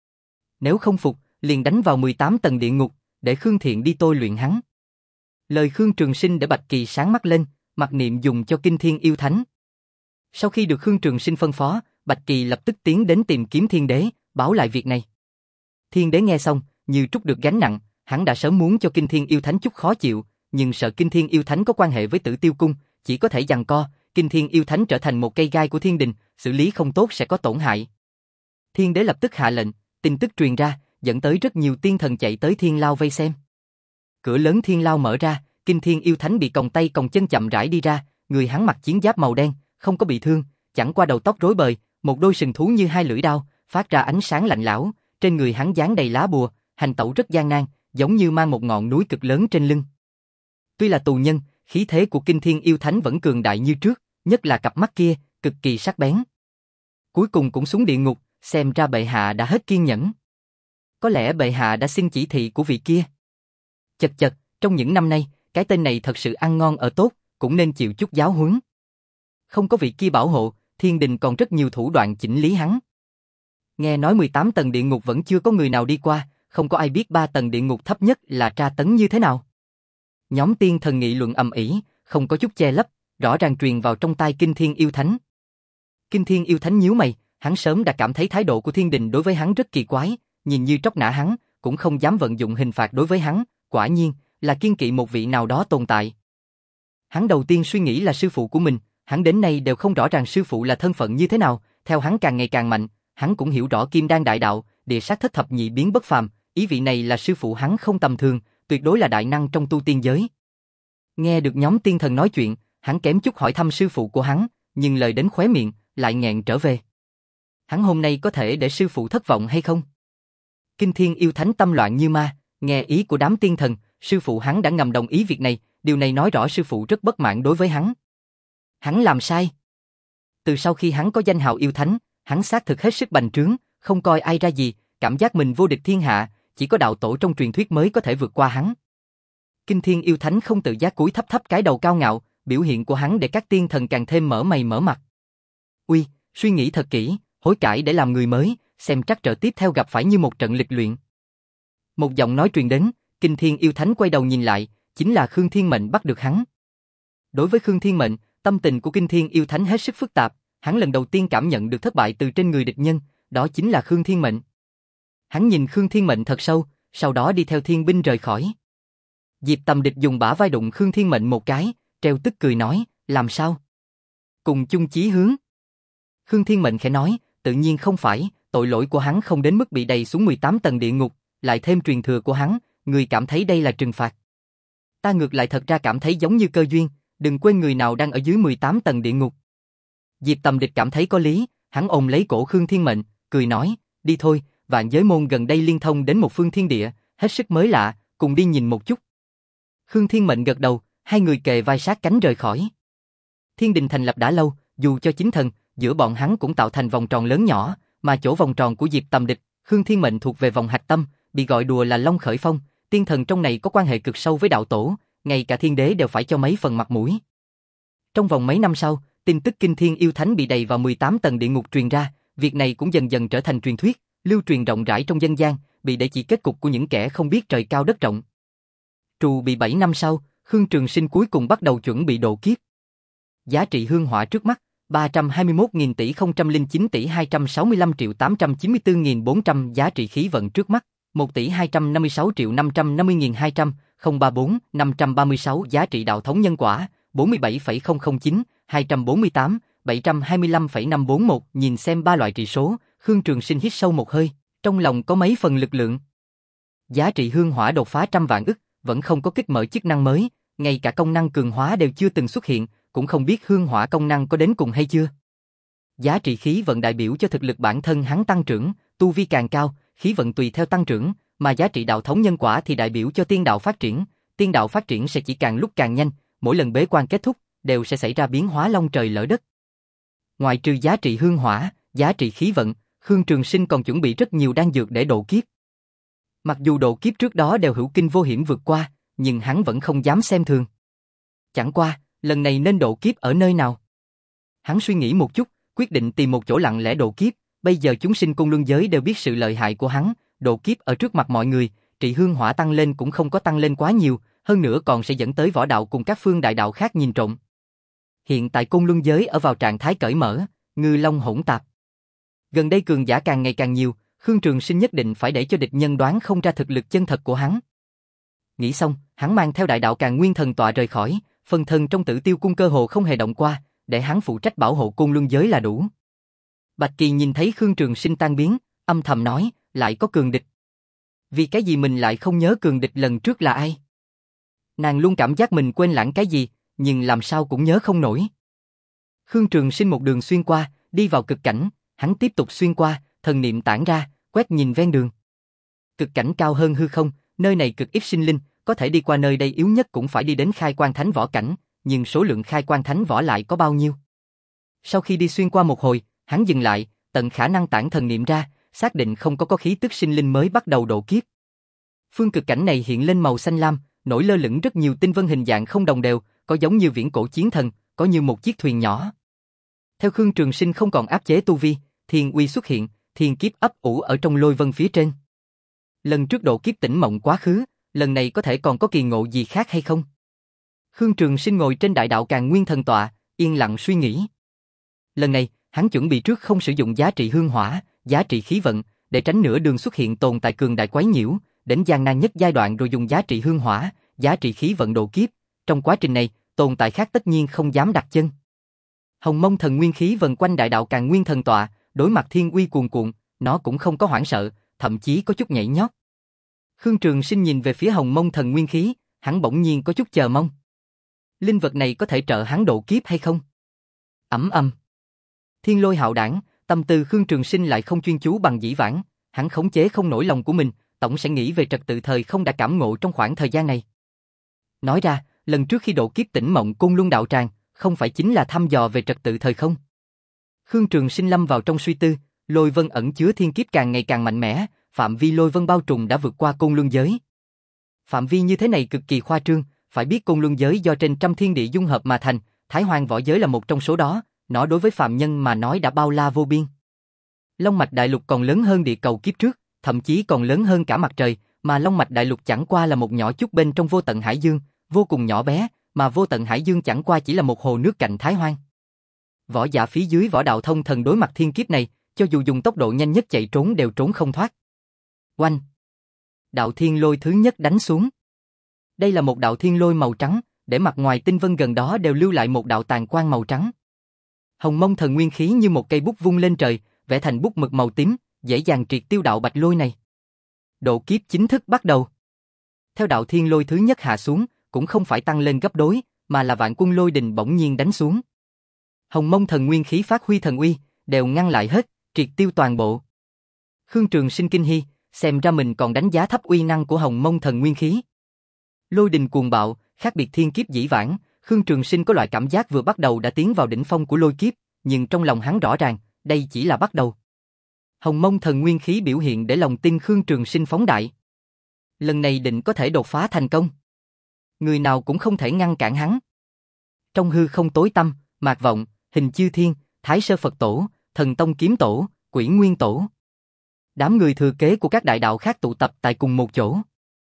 Nếu không phục, liền đánh vào mười tám tầng địa ngục, để Khương Thiện đi tôi luyện hắn. Lời Khương Trường Sinh để Bạch Kỳ sáng mắt lên, mặc niệm dùng cho Kinh Thiên Yêu Thánh. Sau khi được Khương Trường Sinh phân phó, Bạch Kỳ lập tức tiến đến tìm kiếm Thiên Đế, báo lại việc này. Thiên Đế nghe xong, như trút được gánh nặng, hắn đã sớm muốn cho Kinh Thiên Yêu Thánh chút khó chịu, nhưng sợ Kinh Thiên Yêu Thánh có quan hệ với Tử Tiêu Cung, chỉ có thể giằng co, Kinh Thiên Yêu Thánh trở thành một cây gai của thiên đình, xử lý không tốt sẽ có tổn hại. Thiên Đế lập tức hạ lệnh, tin tức truyền ra, dẫn tới rất nhiều tiên thần chạy tới Thiên Lao vây xem. Cửa lớn Thiên Lao mở ra, Kinh Thiên Yêu Thánh bị còng tay còng chân chậm rãi đi ra, người hắn mặc chiến giáp màu đen, không có bị thương, chẳng qua đầu tóc rối bời, một đôi sừng thú như hai lưỡi đao, phát ra ánh sáng lạnh lẽo, trên người hắn dán đầy lá bùa, hành tẩu rất gian nan, giống như mang một ngọn núi cực lớn trên lưng. Tuy là tù nhân, khí thế của Kinh Thiên Yêu Thánh vẫn cường đại như trước, nhất là cặp mắt kia, cực kỳ sắc bén. Cuối cùng cũng xuống địa ngục, xem ra bệ hạ đã hết kiên nhẫn. Có lẽ bệ hạ đã xin chỉ thị của vị kia. Chật chật, trong những năm nay, cái tên này thật sự ăn ngon ở tốt, cũng nên chịu chút giáo huấn. Không có vị kia bảo hộ, thiên đình còn rất nhiều thủ đoạn chỉnh lý hắn. Nghe nói mười tám tầng địa ngục vẫn chưa có người nào đi qua, không có ai biết ba tầng địa ngục thấp nhất là tra tấn như thế nào. Nhóm tiên thần nghị luận ầm ĩ, không có chút che lấp, rõ ràng truyền vào trong tai Kinh Thiên Yêu Thánh. Kinh Thiên Yêu Thánh nhíu mày, hắn sớm đã cảm thấy thái độ của thiên đình đối với hắn rất kỳ quái, nhìn như tróc nã hắn, cũng không dám vận dụng hình phạt đối với hắn, quả nhiên là kiêng kỵ một vị nào đó tồn tại. Hắn đầu tiên suy nghĩ là sư phụ của mình, hắn đến nay đều không rõ ràng sư phụ là thân phận như thế nào, theo hắn càng ngày càng mạnh, hắn cũng hiểu rõ Kim Đan đại đạo, địa sát thất thập nhị biến bất phàm, ý vị này là sư phụ hắn không tầm thường, tuyệt đối là đại năng trong tu tiên giới. Nghe được nhóm tiên thần nói chuyện, hắn kém chút hỏi thăm sư phụ của hắn, nhưng lời đến khóe miệng, lại nghẹn trở về. Hắn hôm nay có thể để sư phụ thất vọng hay không? Kinh Thiên Yêu Thánh tâm loạn như ma, nghe ý của đám tiên thần, sư phụ hắn đã ngầm đồng ý việc này, điều này nói rõ sư phụ rất bất mãn đối với hắn. Hắn làm sai. Từ sau khi hắn có danh hào yêu thánh, hắn xác thực hết sức bành trướng, không coi ai ra gì, cảm giác mình vô địch thiên hạ, chỉ có đạo tổ trong truyền thuyết mới có thể vượt qua hắn. Kinh Thiên Yêu Thánh không tự giác cúi thấp thấp cái đầu cao ngạo, biểu hiện của hắn để các tiên thần càng thêm mở mày mở mặt. Uy, suy nghĩ thật kỹ, hối cải để làm người mới, xem trắc trở tiếp theo gặp phải như một trận lịch luyện. Một giọng nói truyền đến, Kinh Thiên Yêu Thánh quay đầu nhìn lại, chính là Khương Thiên Mệnh bắt được hắn. Đối với Khương Thiên Mệnh, tâm tình của Kinh Thiên Yêu Thánh hết sức phức tạp, hắn lần đầu tiên cảm nhận được thất bại từ trên người địch nhân, đó chính là Khương Thiên Mệnh. Hắn nhìn Khương Thiên Mệnh thật sâu, sau đó đi theo thiên binh rời khỏi. Diệp Tầm Địch dùng bả vai đụng Khương Thiên Mệnh một cái, treo tức cười nói, làm sao? Cùng chung chí hướng. Khương Thiên Mệnh khẽ nói, tự nhiên không phải, tội lỗi của hắn không đến mức bị đày xuống mười tám tầng địa ngục, lại thêm truyền thừa của hắn, người cảm thấy đây là trừng phạt. Ta ngược lại thật ra cảm thấy giống như cơ duyên, đừng quên người nào đang ở dưới mười tám tầng địa ngục. Diệp Tầm Địch cảm thấy có lý, hắn ôm lấy cổ Khương Thiên Mệnh, cười nói, đi thôi, vạn giới môn gần đây liên thông đến một phương thiên địa, hết sức mới lạ, cùng đi nhìn một chút. Khương Thiên Mệnh gật đầu, hai người kề vai sát cánh rời khỏi. Thiên đình thành lập đã lâu, dù cho chính thần, giữa bọn hắn cũng tạo thành vòng tròn lớn nhỏ, mà chỗ vòng tròn của Diệp Tầm Địch, Khương Thiên Mệnh thuộc về vòng hạch tâm, bị gọi đùa là Long Khởi Phong, tiên thần trong này có quan hệ cực sâu với đạo tổ, ngay cả thiên đế đều phải cho mấy phần mặt mũi. Trong vòng mấy năm sau, tin tức Kinh Thiên Yêu Thánh bị đày vào mười tám tầng địa ngục truyền ra, việc này cũng dần dần trở thành truyền thuyết, lưu truyền rộng rãi trong dân gian, bị để chỉ kết cục của những kẻ không biết trời cao đất rộng. Trù bị bảy năm sau, Khương Trường Sinh cuối cùng bắt đầu chuẩn bị độ kiếp. Giá trị hương hỏa trước mắt, ba trăm hai mươi mốt nghìn tỷ không trăm lẻ chín tỷ hai trăm sáu mươi lăm triệu tám trăm chín mươi tư nghìn bốn trăm. Giá trị khí vận trước mắt, một tỷ hai trăm năm mươi sáu triệu năm trăm năm mươi nghìn hai trăm, không ba bốn, năm trăm ba mươi sáu. Giá trị đạo thống nhân quả, bốn mươi bảy phẩy không không chín, hai trăm bốn mươi tám, bảy trăm hai mươi lăm phẩy năm bốn mốt. Nhìn xem ba loại trị số, Khương Trường Sinh hít sâu một hơi, trong lòng có mấy phần lực lượng. Giá trị hương hỏa đột phá trăm vạn ức, vẫn không có kích mở chức năng mới, ngay cả công năng cường hóa đều chưa từng xuất hiện, cũng không biết hương hỏa công năng có đến cùng hay chưa. Giá trị khí vận đại biểu cho thực lực bản thân hắn tăng trưởng, tu vi càng cao, khí vận tùy theo tăng trưởng, mà giá trị đạo thống nhân quả thì đại biểu cho tiên đạo phát triển, tiên đạo phát triển sẽ chỉ càng lúc càng nhanh, mỗi lần bế quan kết thúc đều sẽ xảy ra biến hóa long trời lỡ đất. Ngoài trừ giá trị hương hỏa, giá trị khí vận, Khương Trường Sinh còn chuẩn bị rất nhiều đan dược để độ kiếp. Mặc dù độ kiếp trước đó đều hữu kinh vô hiểm vượt qua, nhưng hắn vẫn không dám xem thường. Chẳng qua, lần này nên độ kiếp ở nơi nào? Hắn suy nghĩ một chút, quyết định tìm một chỗ lặng lẽ độ kiếp. Bây giờ chúng sinh Côn Luân giới đều biết sự lợi hại của hắn, độ kiếp ở trước mặt mọi người, trị hương hỏa tăng lên cũng không có tăng lên quá nhiều, hơn nữa còn sẽ dẫn tới võ đạo cùng các phương đại đạo khác nhìn trộm. Hiện tại Côn Luân giới ở vào trạng thái cởi mở, ngư long hỗn tạp. Gần đây cường giả càng ngày càng nhiều, Khương Trường Sinh nhất định phải để cho địch nhân đoán không ra thực lực chân thật của hắn. Nghĩ xong, hắn mang theo đại đạo Càn Nguyên Thần Tọa rời khỏi, phần thân trong Tử Tiêu Cung cơ hồ không hề động qua, để hắn phụ trách bảo hộ Côn Luân giới là đủ. Bạch Kỳ nhìn thấy Khương Trường Sinh tan biến, âm thầm nói, lại có cường địch. Vì cái gì mình lại không nhớ cường địch lần trước là ai? Nàng luôn cảm giác mình quên lãng cái gì, nhưng làm sao cũng nhớ không nổi. Khương Trường Sinh một đường xuyên qua, đi vào cực cảnh, hắn tiếp tục xuyên qua, thần niệm tản ra, quét nhìn ven đường. Cực cảnh cao hơn hư không, nơi này cực ít sinh linh, có thể đi qua nơi đây yếu nhất cũng phải đi đến khai quan thánh võ cảnh, nhưng số lượng khai quan thánh võ lại có bao nhiêu? Sau khi đi xuyên qua một hồi, hắn dừng lại, tận khả năng tản thần niệm ra, xác định không có có khí tức sinh linh mới bắt đầu độ kiếp. Phương cực cảnh này hiện lên màu xanh lam, nổi lơ lửng rất nhiều tinh vân hình dạng không đồng đều, có giống như viễn cổ chiến thần, có như một chiếc thuyền nhỏ. Theo Khương Trường Sinh không còn áp chế tu vi, thiên uy xuất hiện, thiên kiếp ấp ủ ở trong lôi vân phía trên. Lần trước độ kiếp tỉnh mộng quá khứ, lần này có thể còn có kỳ ngộ gì khác hay không? Khương Trường Sinh ngồi trên đại đạo Càn Nguyên Thần Tọa, yên lặng suy nghĩ. Lần này, hắn chuẩn bị trước không sử dụng giá trị hương hỏa, giá trị khí vận, để tránh nửa đường xuất hiện tồn tại cường đại quấy nhiễu, đến gian nan nhất giai đoạn rồi dùng giá trị hương hỏa, giá trị khí vận độ kiếp. Trong quá trình này, tồn tại khác tất nhiên không dám đặt chân. Hồng Mông Thần Nguyên khí vần quanh đại đạo Càn Nguyên Thần Tọa, đối mặt thiên uy cuồn cuộn, nó cũng không có hoảng sợ, thậm chí có chút nhảy nhót. Khương Trường Sinh nhìn về phía Hồng Mông Thần Nguyên khí, hắn bỗng nhiên có chút chờ mong. Linh vật này có thể trợ hắn độ kiếp hay không? Ầm ầm. Thiên lôi hạo đảng, tâm tư Khương Trường Sinh lại không chuyên chú bằng dĩ vãng, hắn khống chế không nổi lòng của mình, tổng sẽ nghĩ về trật tự thời không đã cảm ngộ trong khoảng thời gian này. Nói ra, lần trước khi độ kiếp tỉnh mộng Côn Luân đạo tràng, không phải chính là thăm dò về trật tự thời không? Khương Trường Sinh lâm vào trong suy tư, lôi vân ẩn chứa thiên kiếp càng ngày càng mạnh mẽ, phạm vi lôi vân bao trùm đã vượt qua Côn Luân giới. Phạm vi như thế này cực kỳ khoa trương, phải biết Côn Luân giới do trên trăm thiên địa dung hợp mà thành, Thái Hoang võ giới là một trong số đó, nó đối với phàm nhân mà nói đã bao la vô biên. Long mạch đại lục còn lớn hơn địa cầu kiếp trước, thậm chí còn lớn hơn cả mặt trời, mà Long mạch đại lục chẳng qua là một nhỏ chút bên trong vô tận hải dương, vô cùng nhỏ bé, mà vô tận hải dương chẳng qua chỉ là một hồ nước cạnh Thái Hoang. Võ giả phía dưới võ đạo thông thần đối mặt thiên kiếp này, cho dù dùng tốc độ nhanh nhất chạy trốn đều trốn không thoát. Oanh! Đạo thiên lôi thứ nhất đánh xuống. Đây là một đạo thiên lôi màu trắng, để mặt ngoài tinh vân gần đó đều lưu lại một đạo tàn quang màu trắng. Hồng Mông Thần Nguyên khí như một cây bút vung lên trời, vẽ thành bút mực màu tím, dễ dàng triệt tiêu đạo bạch lôi này. Độ kiếp chính thức bắt đầu. Theo đạo thiên lôi thứ nhất hạ xuống, cũng không phải tăng lên gấp đôi, mà là vạn quân lôi đình bỗng nhiên đánh xuống. Hồng Mông Thần Nguyên khí phát huy thần uy, đều ngăn lại hết, triệt tiêu toàn bộ. Khương Trường Sinh kinh hi, xem ra mình còn đánh giá thấp uy năng của Hồng Mông Thần Nguyên khí. Lôi đình cuồng bạo, khác biệt thiên kiếp dĩ vãng, Khương Trường Sinh có loại cảm giác vừa bắt đầu đã tiến vào đỉnh phong của lôi kiếp, nhưng trong lòng hắn rõ ràng, đây chỉ là bắt đầu. Hồng Mông Thần Nguyên khí biểu hiện để lòng tin Khương Trường Sinh phóng đại. Lần này định có thể đột phá thành công. Người nào cũng không thể ngăn cản hắn. Trong hư không tối tăm, Mạc Vọng, Hình Chư Thiên, Thái Sơ Phật Tổ, Thần Tông Kiếm Tổ, Quỷ Nguyên Tổ. Đám người thừa kế của các đại đạo khác tụ tập tại cùng một chỗ.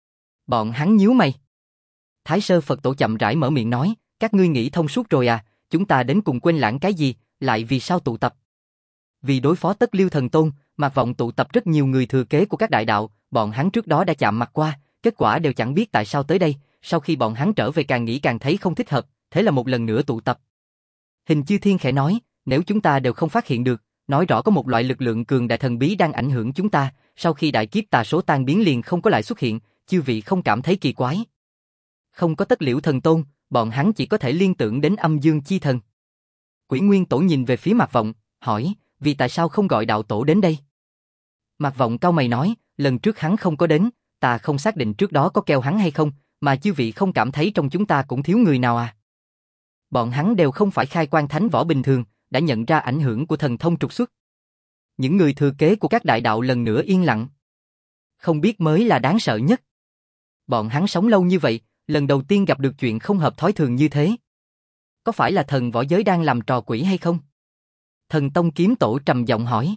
Bọn hắn nhíu mày. Thái Sơ Phật Tổ chậm rãi mở miệng nói, các ngươi nghĩ thông suốt rồi à, chúng ta đến cùng quên lãng cái gì, lại vì sao tụ tập? Vì đối phó Tất Liêu Thần Tôn, Mạc Vọng tụ tập rất nhiều người thừa kế của các đại đạo, bọn hắn trước đó đã chạm mặt qua, kết quả đều chẳng biết tại sao tới đây, sau khi bọn hắn trở về càng nghĩ càng thấy không thích hợp, thế là một lần nữa tụ tập. Hình Chư Thiên khẽ nói, nếu chúng ta đều không phát hiện được, nói rõ có một loại lực lượng cường đại thần bí đang ảnh hưởng chúng ta, sau khi đại kiếp tà số tan biến liền không có lại xuất hiện, chư vị không cảm thấy kỳ quái. Không có Tất Liễu Thần Tôn, bọn hắn chỉ có thể liên tưởng đến Âm Dương Chi Thần. Quỷ Nguyên Tổ nhìn về phía Mạc Vọng, hỏi, vì tại sao không gọi đạo tổ đến đây? Mạc Vọng cau mày nói, lần trước hắn không có đến, ta không xác định trước đó có kêu hắn hay không, mà chư vị không cảm thấy trong chúng ta cũng thiếu người nào à? Bọn hắn đều không phải khai quan thánh võ bình thường, đã nhận ra ảnh hưởng của thần thông trục xuất. Những người thừa kế của các đại đạo lần nữa yên lặng. Không biết mới là đáng sợ nhất. Bọn hắn sống lâu như vậy, lần đầu tiên gặp được chuyện không hợp thói thường như thế. Có phải là thần võ giới đang làm trò quỷ hay không? Thần Tông Kiếm Tổ trầm giọng hỏi.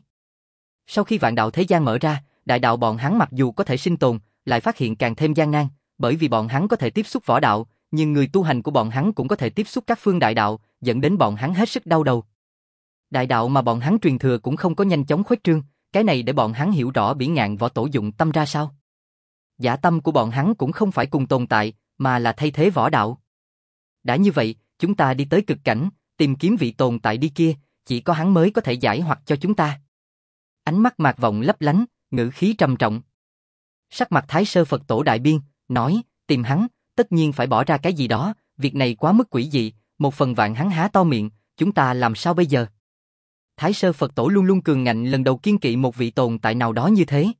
Sau khi vạn đạo thế gian mở ra, đại đạo bọn hắn mặc dù có thể sinh tồn, lại phát hiện càng thêm gian nan, bởi vì bọn hắn có thể tiếp xúc võ đạo, nhưng người tu hành của bọn hắn cũng có thể tiếp xúc các phương đại đạo, dẫn đến bọn hắn hết sức đau đầu. Đại đạo mà bọn hắn truyền thừa cũng không có nhanh chóng khuếch trương, cái này để bọn hắn hiểu rõ Bỉ Ngạn võ tổ dụng tâm ra sao. Giả tâm của bọn hắn cũng không phải cùng tồn tại, mà là thay thế võ đạo. Đã như vậy, chúng ta đi tới cực cảnh, tìm kiếm vị tồn tại đi kia, chỉ có hắn mới có thể giải hoặc cho chúng ta. Ánh mắt Mạc Vọng lấp lánh, ngữ khí trầm trọng. Sắc mặt Thái Sơ Phật Tổ đại biên, nói, tìm hắn, tất nhiên phải bỏ ra cái gì đó, việc này quá mức quỷ dị, một phần vạn hắn há to miệng, chúng ta làm sao bây giờ? Thái Sơ Phật Tổ luôn luôn cường ngạnh lần đầu kiên kỵ một vị tồn tại nào đó như thế.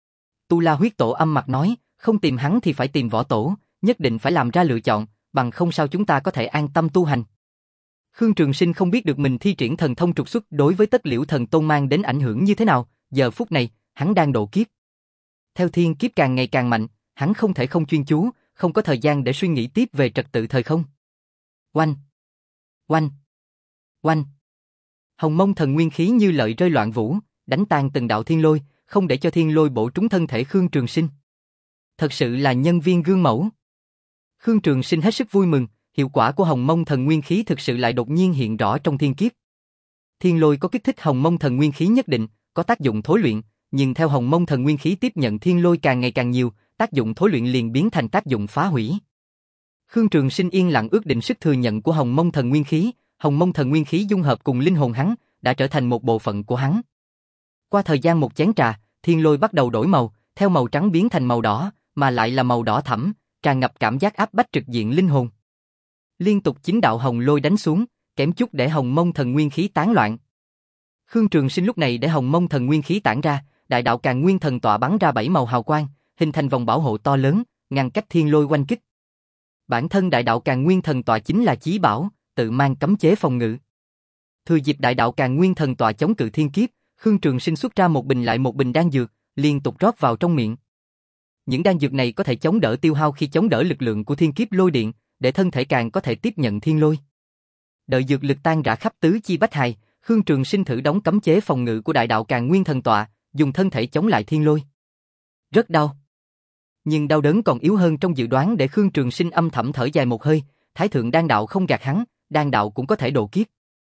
Tu La Huyết Tổ âm mặt nói, không tìm hắn thì phải tìm võ tổ, nhất định phải làm ra lựa chọn, bằng không sao chúng ta có thể an tâm tu hành. Khương Trường Sinh không biết được mình thi triển thần thông trục xuất đối với Tất Liễu Thần Tôn mang đến ảnh hưởng như thế nào, giờ phút này, hắn đang độ kiếp. Theo thiên kiếp càng ngày càng mạnh, hắn không thể không chuyên chú, không có thời gian để suy nghĩ tiếp về trật tự thời không. Oanh! Oanh! Oanh! Hồng Mông thần nguyên khí như lợi rơi loạn vũ, đánh tan từng đạo thiên lôi, không để cho thiên lôi bổ trúng thân thể Khương Trường Sinh. Thật sự là nhân viên gương mẫu. Khương Trường Sinh hết sức vui mừng, hiệu quả của Hồng Mông thần nguyên khí thực sự lại đột nhiên hiện rõ trong thiên kiếp. Thiên lôi có kích thích Hồng Mông thần nguyên khí nhất định, có tác dụng thối luyện, nhưng theo Hồng Mông thần nguyên khí tiếp nhận thiên lôi càng ngày càng nhiều, tác dụng thối luyện liền biến thành tác dụng phá hủy. Khương Trường Sinh yên lặng ước định sức thừa nhận của Hồng Mông thần nguyên khí, Hồng Mông thần nguyên khí dung hợp cùng linh hồn hắn, đã trở thành một bộ phận của hắn. Qua thời gian một chén trà, thiên lôi bắt đầu đổi màu, theo màu trắng biến thành màu đỏ, mà lại là màu đỏ thẫm, tràn ngập cảm giác áp bách trực diện linh hồn. Liên tục chín đạo hồng lôi đánh xuống, kém chút để Hồng Mông thần nguyên khí tán loạn. Khương Trường Sinh lúc này để Hồng Mông thần nguyên khí tản ra, đại đạo Càn Nguyên thần tọa bắn ra bảy màu hào quang, hình thành vòng bảo hộ to lớn, ngăn cách thiên lôi oanh kích. Bản thân đại đạo Càn Nguyên thần tọa chính là chí bảo, tự mang cấm chế phòng ngự. Thừa dịp đại đạo Càn Nguyên thần tọa chống cự thiên kiếp, Khương Trường Sinh xuất ra một bình lại một bình đan dược, liên tục rót vào trong miệng. Những đan dược này có thể chống đỡ tiêu hao khi chống đỡ lực lượng của thiên kiếp lôi điện, để thân thể càng có thể tiếp nhận thiên lôi. Đợi dược lực tan rã khắp tứ chi bách hài, Khương Trường Sinh thử đóng cấm chế phòng ngự của đại đạo Càn Nguyên thần tọa, dùng thân thể chống lại thiên lôi. Rất đau. Nhưng đau đớn còn yếu hơn trong dự đoán để Khương Trường Sinh âm thầm thở dài một hơi, Thái thượng đan đạo không gạt hắn, đan đạo cũng có thể độ kiếp.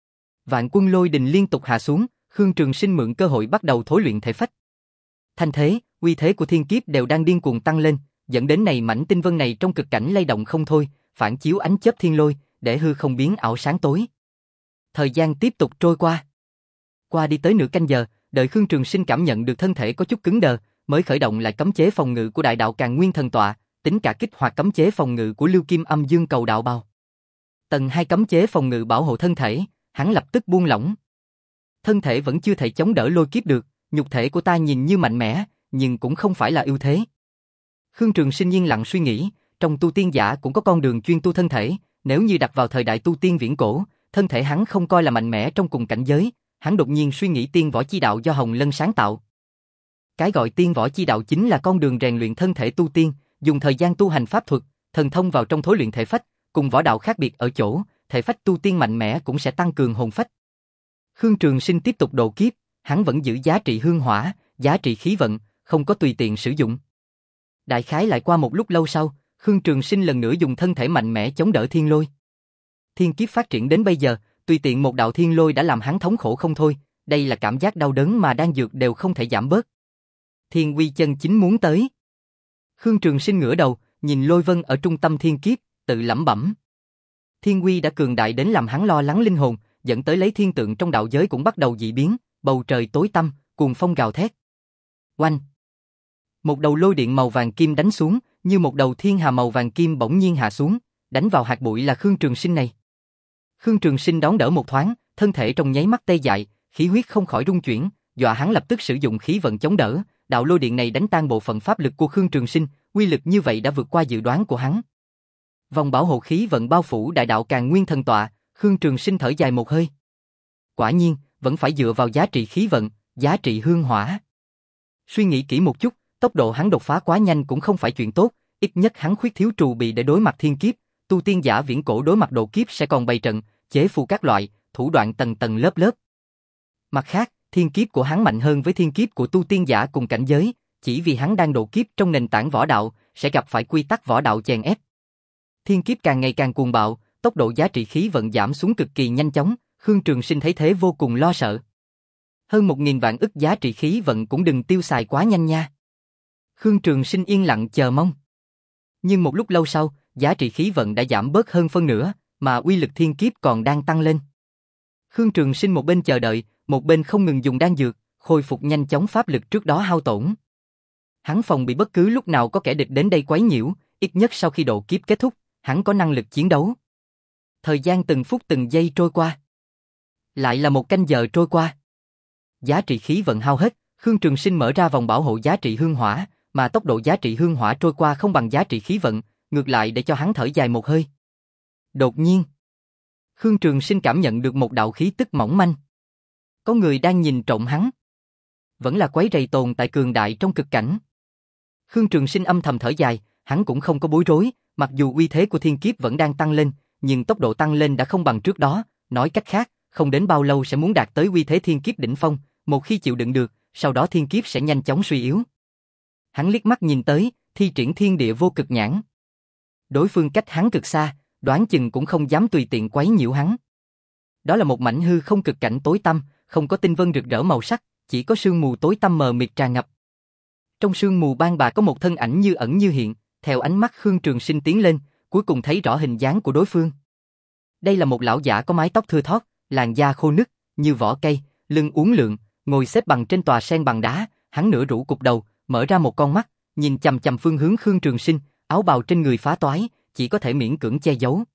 Vạn quân lôi đình liên tục hạ xuống, Khương Trường Sinh mượn cơ hội bắt đầu thối luyện thể phách. Thanh thế, uy thế của thiên kiếp đều đang điên cuồng tăng lên, dẫn đến này mảnh tinh vân này trong cực cảnh lay động không thôi, phản chiếu ánh chớp thiên lôi, để hư không biến ảo sáng tối. Thời gian tiếp tục trôi qua. Qua đi tới nửa canh giờ, đợi Khương Trường Sinh cảm nhận được thân thể có chút cứng đờ, mới khởi động lại cấm chế phòng ngự của đại đạo Càn Nguyên thần tọa, tính cả kích hoạt cấm chế phòng ngự của Lưu Kim Âm Dương Cầu đạo bào. Tầng hai cấm chế phòng ngự bảo hộ thân thể, hắn lập tức buông lỏng. Thân thể vẫn chưa thể chống đỡ lôi kiếp được, nhục thể của ta nhìn như mạnh mẽ, nhưng cũng không phải là ưu thế. Khương Trường Sinh yên lặng suy nghĩ, trong tu tiên giả cũng có con đường chuyên tu thân thể, nếu như đặt vào thời đại tu tiên viễn cổ, thân thể hắn không coi là mạnh mẽ trong cùng cảnh giới, hắn đột nhiên suy nghĩ tiên võ chi đạo do Hồng Lân sáng tạo. Cái gọi tiên võ chi đạo chính là con đường rèn luyện thân thể tu tiên, dùng thời gian tu hành pháp thuật, thần thông vào trong thối luyện thể phách, cùng võ đạo khác biệt ở chỗ, thể phách tu tiên mạnh mẽ cũng sẽ tăng cường hồn phách. Khương Trường Sinh tiếp tục độ kiếp, hắn vẫn giữ giá trị hương hỏa, giá trị khí vận, không có tùy tiện sử dụng. Đại khái lại qua một lúc lâu sau, Khương Trường Sinh lần nữa dùng thân thể mạnh mẽ chống đỡ thiên lôi. Thiên kiếp phát triển đến bây giờ, tùy tiện một đạo thiên lôi đã làm hắn thống khổ không thôi, đây là cảm giác đau đớn mà đan dược đều không thể giảm bớt. Thiên uy chân chính muốn tới. Khương Trường Sinh ngửa đầu, nhìn lôi vân ở trung tâm thiên kiếp, tự lẩm bẩm. Thiên uy đã cường đại đến làm hắn lo lắng linh hồn, dẫn tới lấy thiên tượng trong đạo giới cũng bắt đầu dị biến, bầu trời tối tăm, cuồng phong gào thét. Oanh! Một đầu lôi điện màu vàng kim đánh xuống, như một đầu thiên hà màu vàng kim bỗng nhiên hạ xuống, đánh vào hạt bụi là Khương Trường Sinh này. Khương Trường Sinh đón đỡ một thoáng, thân thể trong nháy mắt tê dại, khí huyết không khỏi rung chuyển, dọa hắn lập tức sử dụng khí vận chống đỡ, đạo lôi điện này đánh tan bộ phận pháp lực của Khương Trường Sinh, uy lực như vậy đã vượt qua dự đoán của hắn. Vòng bảo hộ khí vận bao phủ đại đạo Càn Nguyên thần tọa, Khương Trường Sinh thở dài một hơi. Quả nhiên, vẫn phải dựa vào giá trị khí vận, giá trị hương hỏa. Suy nghĩ kỹ một chút, tốc độ hắn đột phá quá nhanh cũng không phải chuyện tốt, ít nhất hắn khuyết thiếu trù bị để đối mặt thiên kiếp, tu tiên giả viễn cổ đối mặt độ kiếp sẽ còn bày trận, chế phù các loại, thủ đoạn tầng tầng lớp lớp. Mặt khác, thiên kiếp của hắn mạnh hơn với thiên kiếp của tu tiên giả cùng cảnh giới, chỉ vì hắn đang độ kiếp trong nền tảng võ đạo, sẽ gặp phải quy tắc võ đạo chèn ép. Thiên kiếp càng ngày càng cuồng bạo, tốc độ giá trị khí vận giảm xuống cực kỳ nhanh chóng, Khương Trường Sinh thấy thế vô cùng lo sợ. Hơn một nghìn vạn ức giá trị khí vận cũng đừng tiêu xài quá nhanh nha. Khương Trường Sinh yên lặng chờ mong. Nhưng một lúc lâu sau, giá trị khí vận đã giảm bớt hơn phân nửa, mà uy lực thiên kiếp còn đang tăng lên. Khương Trường Sinh một bên chờ đợi, một bên không ngừng dùng đan dược, khôi phục nhanh chóng pháp lực trước đó hao tổn. Hắn phòng bị bất cứ lúc nào có kẻ địch đến đây quấy nhiễu, ít nhất sau khi độ kiếp kết thúc, hắn có năng lực chiến đấu. Thời gian từng phút từng giây trôi qua. Lại là một canh giờ trôi qua. Giá trị khí vận hao hết, Khương Trường Sinh mở ra vòng bảo hộ giá trị hương hỏa, mà tốc độ giá trị hương hỏa trôi qua không bằng giá trị khí vận, ngược lại để cho hắn thở dài một hơi. Đột nhiên, Khương Trường Sinh cảm nhận được một đạo khí tức mỏng manh. Có người đang nhìn trộm hắn. Vẫn là quấy rầy tồn tại cường đại trong cực cảnh. Khương Trường Sinh âm thầm thở dài, hắn cũng không có bối rối, mặc dù uy thế của thiên kiếp vẫn đang tăng lên, nhưng tốc độ tăng lên đã không bằng trước đó, nói cách khác, không đến bao lâu sẽ muốn đạt tới uy thế thiên kiếp đỉnh phong, một khi chịu đựng được, sau đó thiên kiếp sẽ nhanh chóng suy yếu. Hắn liếc mắt nhìn tới, thi triển thiên địa vô cực nhãn. Đối phương cách hắn cực xa, đoán chừng cũng không dám tùy tiện quấy nhiễu hắn. Đó là một mảnh hư không cực cảnh tối tăm, không có tinh vân rực rỡ màu sắc, chỉ có sương mù tối tăm mờ mịt tràn ngập. Trong sương mù ban bà có một thân ảnh như ẩn như hiện, theo ánh mắt Khương Trường Sinh tiến lên, cuối cùng thấy rõ hình dáng của đối phương. Đây là một lão giả có mái tóc thưa thót, làn da khô nứt, như vỏ cây, lưng uốn lượn, ngồi xếp bằng trên tòa sen bằng đá, hắn nửa rũ cụp đầu, mở ra một con mắt, nhìn chằm chằm phương hướng Khương Trường Sinh, áo bào trên người phá toái, chỉ có thể miễn cưỡng che giấu.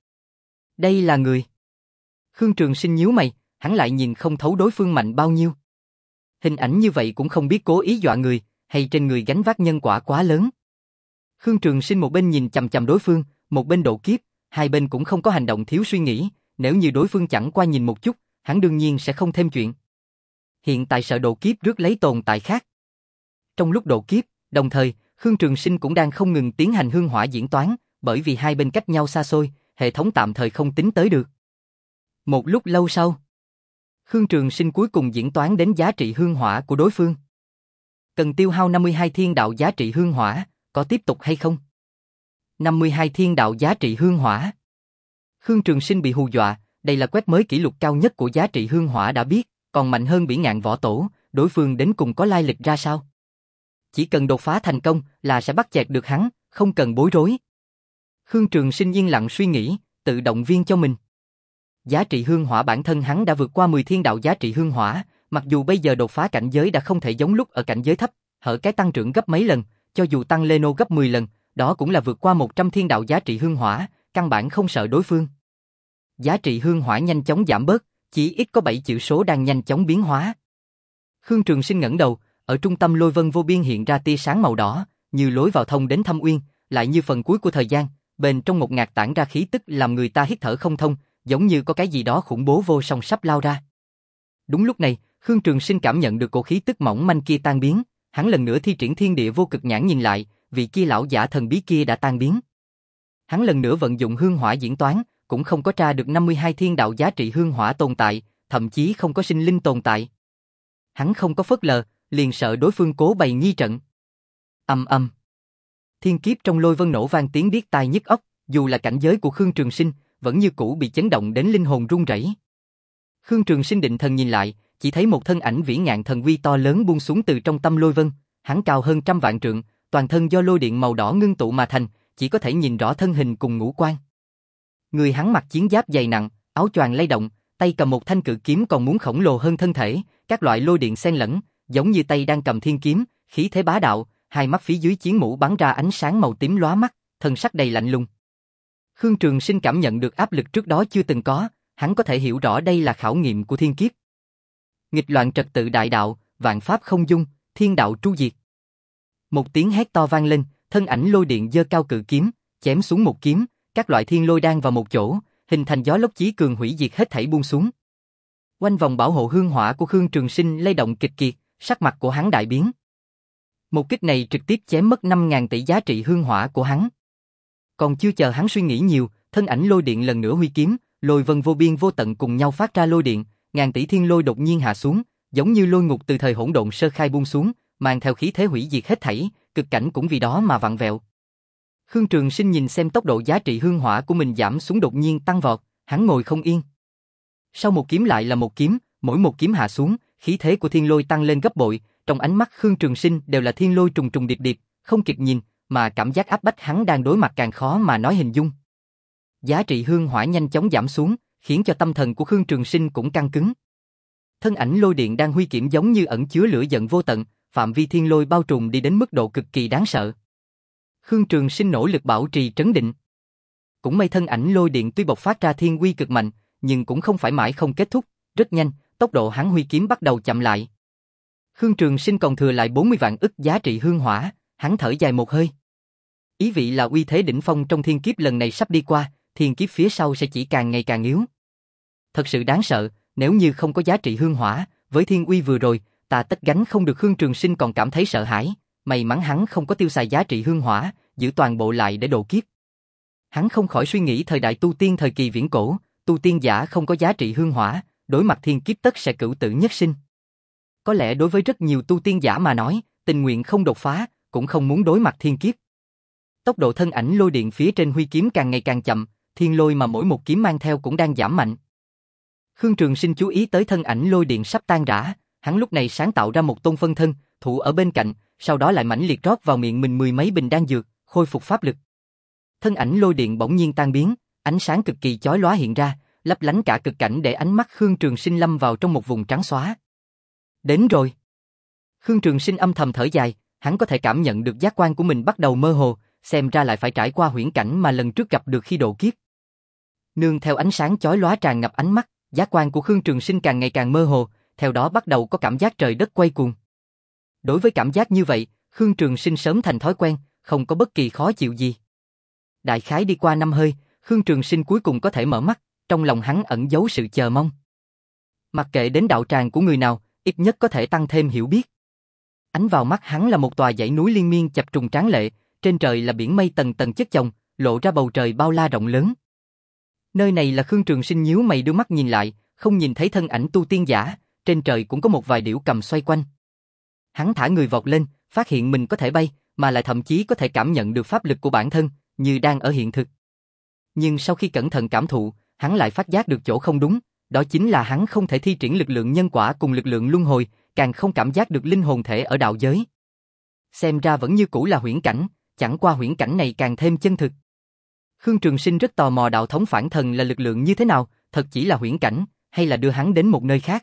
Đây là người. Khương Trường Sinh nhíu mày, hắn lại nhìn không thấu đối phương mạnh bao nhiêu. Hình ảnh như vậy cũng không biết cố ý dọa người, hay trên người gánh vác nhân quả quá lớn. Khương Trường Sinh một bên nhìn chằm chằm đối phương, một bên độ kiếp, hai bên cũng không có hành động thiếu suy nghĩ, nếu như đối phương chẳng qua nhìn một chút, hắn đương nhiên sẽ không thêm chuyện. Hiện tại sợ độ kiếp rước lấy tồn tại khác. Trong lúc độ kiếp, đồng thời, Khương Trường Sinh cũng đang không ngừng tiến hành hương hỏa diễn toán, bởi vì hai bên cách nhau xa xôi, hệ thống tạm thời không tính tới được. Một lúc lâu sau, Khương Trường Sinh cuối cùng diễn toán đến giá trị hương hỏa của đối phương. Cần tiêu hao năm mươi hai thiên đạo giá trị hương hỏa, có tiếp tục hay không? năm mươi hai thiên đạo giá trị hương hỏa. Khương Trường Sinh bị hù dọa, đây là quét mới kỷ lục cao nhất của giá trị hương hỏa đã biết, còn mạnh hơn Bỉ Ngạn Võ Tổ, đối phương đến cùng có lai lịch ra sao? Chỉ cần đột phá thành công là sẽ bắt chẹt được hắn, không cần bối rối. Khương Trường Sinh yên lặng suy nghĩ, tự động viên cho mình. Giá trị hương hỏa bản thân hắn đã vượt qua mười thiên đạo giá trị hương hỏa, mặc dù bây giờ đột phá cảnh giới đã không thể giống lúc ở cảnh giới thấp, hở cái tăng trưởng gấp mấy lần, cho dù tăng lên ô gấp mười lần, đó cũng là vượt qua một trăm thiên đạo giá trị hương hỏa, căn bản không sợ đối phương. Giá trị hương hỏa nhanh chóng giảm bớt, chỉ ít có bảy chữ số đang nhanh chóng biến hóa. Khương Trường Sinh ngẩng đầu, ở trung tâm lôi vân vô biên hiện ra tia sáng màu đỏ, như lối vào thông đến thâm uyên, lại như phần cuối của thời gian, bên trong một ngạt tản ra khí tức làm người ta hít thở không thông, giống như có cái gì đó khủng bố vô song sắp lao ra. Đúng lúc này, Khương Trường Sinh cảm nhận được cổ khí tức mỏng manh kia tan biến, hắn lần nữa thi triển thiên địa vô cực nhãn nhìn lại, vị kia lão giả thần bí kia đã tan biến. Hắn lần nữa vận dụng hương hỏa diễn toán, cũng không có tra được năm mươi hai thiên đạo giá trị hương hỏa tồn tại, thậm chí không có sinh linh tồn tại. Hắn không có phớt lờ, liền sợ đối phương cố bày nghi trận. Ầm ầm. Thiên kiếp trong lôi vân nổ vang tiếng điếc tai nhức óc, dù là cảnh giới của Khương Trường Sinh, vẫn như cũ bị chấn động đến linh hồn run rẩy. Khương Trường Sinh định thần nhìn lại, chỉ thấy một thân ảnh vĩ ngạn thần uy to lớn buông xuống từ trong tâm lôi vân, hắn cao hơn trăm vạn trượng, toàn thân do lôi điện màu đỏ ngưng tụ mà thành, chỉ có thể nhìn rõ thân hình cùng ngũ quan. Người hắn mặc chiến giáp dày nặng, áo choàng lay động, tay cầm một thanh cự kiếm còn muốn khổng lồ hơn thân thể, các loại lôi điện xen lẫn, giống như tay đang cầm thiên kiếm, khí thế bá đạo, hai mắt phía dưới chiến mũ bắn ra ánh sáng màu tím lóa mắt, thân sắc đầy lạnh lùng. Khương Trường Sinh cảm nhận được áp lực trước đó chưa từng có, hắn có thể hiểu rõ đây là khảo nghiệm của thiên kiếp. Nghịch loạn trật tự đại đạo, vạn pháp không dung, thiên đạo tru diệt. Một tiếng hét to vang lên, thân ảnh lôi điện giơ cao cự kiếm, chém xuống một kiếm, các loại thiên lôi đan vào một chỗ, hình thành gió lốc chí cường hủy diệt hết thảy buông xuống. Quanh vòng bảo hộ hương hỏa của Khương Trường Sinh lay động kịch kiệt, sắc mặt của hắn đại biến. Một kích này trực tiếp chém mất năm ngàn tỷ giá trị hương hỏa của hắn. Còn chưa chờ hắn suy nghĩ nhiều, thân ảnh lôi điện lần nữa huy kiếm, lôi vân vô biên vô tận cùng nhau phát ra lôi điện, ngàn tỷ thiên lôi đột nhiên hạ xuống, giống như lôi ngục từ thời hỗn độn sơ khai buông xuống, mang theo khí thế hủy diệt hết thảy, cực cảnh cũng vì đó mà vặn vẹo. Khương Trường Sinh nhìn xem tốc độ giá trị hương hỏa của mình giảm xuống đột nhiên tăng vọt, hắn ngồi không yên. Sau một kiếm lại là một kiếm, mỗi một kiếm hạ xuống, khí thế của thiên lôi tăng lên gấp bội, trong ánh mắt Khương Trường Sinh đều là thiên lôi trùng trùng điệp điệp, không kịp nhìn, mà cảm giác áp bách hắn đang đối mặt càng khó mà nói hình dung. Giá trị hương hỏa nhanh chóng giảm xuống, khiến cho tâm thần của Khương Trường Sinh cũng căng cứng. Thân ảnh lôi điện đang huy kiểm giống như ẩn chứa lửa giận vô tận, phạm vi thiên lôi bao trùm đi đến mức độ cực kỳ đáng sợ. Khương Trường Sinh nỗ lực bảo trì trấn định. Cũng may thân ảnh lôi điện tuy bộc phát ra thiên uy cực mạnh, nhưng cũng không phải mãi không kết thúc, rất nhanh, tốc độ hắn huy kiếm bắt đầu chậm lại. Khương Trường Sinh còn thừa lại bốn mươi vạn ức giá trị hương hỏa, hắn thở dài một hơi. Ý vị là uy thế đỉnh phong trong thiên kiếp lần này sắp đi qua, thiên kiếp phía sau sẽ chỉ càng ngày càng yếu. Thật sự đáng sợ, nếu như không có giá trị hương hỏa, với thiên uy vừa rồi, ta tất gánh không được. Khương Trường Sinh còn cảm thấy sợ hãi, may mắn hắn không có tiêu xài giá trị hương hỏa, giữ toàn bộ lại để độ kiếp. Hắn không khỏi suy nghĩ thời đại tu tiên thời kỳ viễn cổ, tu tiên giả không có giá trị hương hỏa, đối mặt thiên kiếp tất sẽ cửu tử nhất sinh. Có lẽ đối với rất nhiều tu tiên giả mà nói, tình nguyện không đột phá, cũng không muốn đối mặt thiên kiếp. Tốc độ thân ảnh lôi điện phía trên huy kiếm càng ngày càng chậm, thiên lôi mà mỗi một kiếm mang theo cũng đang giảm mạnh. Khương Trường Sinh chú ý tới thân ảnh lôi điện sắp tan rã, hắn lúc này sáng tạo ra một tôn phân thân, thủ ở bên cạnh, sau đó lại mãnh liệt rót vào miệng mình mười mấy bình đan dược, khôi phục pháp lực. Thân ảnh lôi điện bỗng nhiên tan biến, ánh sáng cực kỳ chói lóa hiện ra, lấp lánh cả cực cảnh để ánh mắt Khương Trường Sinh lâm vào trong một vùng trắng xóa. Đến rồi. Khương Trường Sinh âm thầm thở dài, hắn có thể cảm nhận được giác quan của mình bắt đầu mơ hồ, xem ra lại phải trải qua huyễn cảnh mà lần trước gặp được khi độ kiếp. Nương theo ánh sáng chói lóa tràn ngập ánh mắt, giác quan của Khương Trường Sinh càng ngày càng mơ hồ, theo đó bắt đầu có cảm giác trời đất quay cuồng. Đối với cảm giác như vậy, Khương Trường Sinh sớm thành thói quen, không có bất kỳ khó chịu gì. Đại khái đi qua năm hơi, Khương Trường Sinh cuối cùng có thể mở mắt, trong lòng hắn ẩn giấu sự chờ mong. Mặc kệ đến đạo tràng của người nào, ít nhất có thể tăng thêm hiểu biết. Ánh vào mắt hắn là một tòa dãy núi liên miên chập trùng tráng lệ, trên trời là biển mây tầng tầng chất chồng, lộ ra bầu trời bao la rộng lớn. Nơi này là Khương Trường Sinh nhíu mày đưa mắt nhìn lại, không nhìn thấy thân ảnh tu tiên giả, trên trời cũng có một vài điểu cầm xoay quanh. Hắn thả người vọt lên, phát hiện mình có thể bay, mà lại thậm chí có thể cảm nhận được pháp lực của bản thân, như đang ở hiện thực. Nhưng sau khi cẩn thận cảm thụ, hắn lại phát giác được chỗ không đúng, đó chính là hắn không thể thi triển lực lượng nhân quả cùng lực lượng luân hồi, càng không cảm giác được linh hồn thể ở đạo giới. Xem ra vẫn như cũ là huyễn cảnh, chẳng qua huyễn cảnh này càng thêm chân thực. Khương Trường Sinh rất tò mò đạo thống phản thần là lực lượng như thế nào, thật chỉ là huyễn cảnh, hay là đưa hắn đến một nơi khác.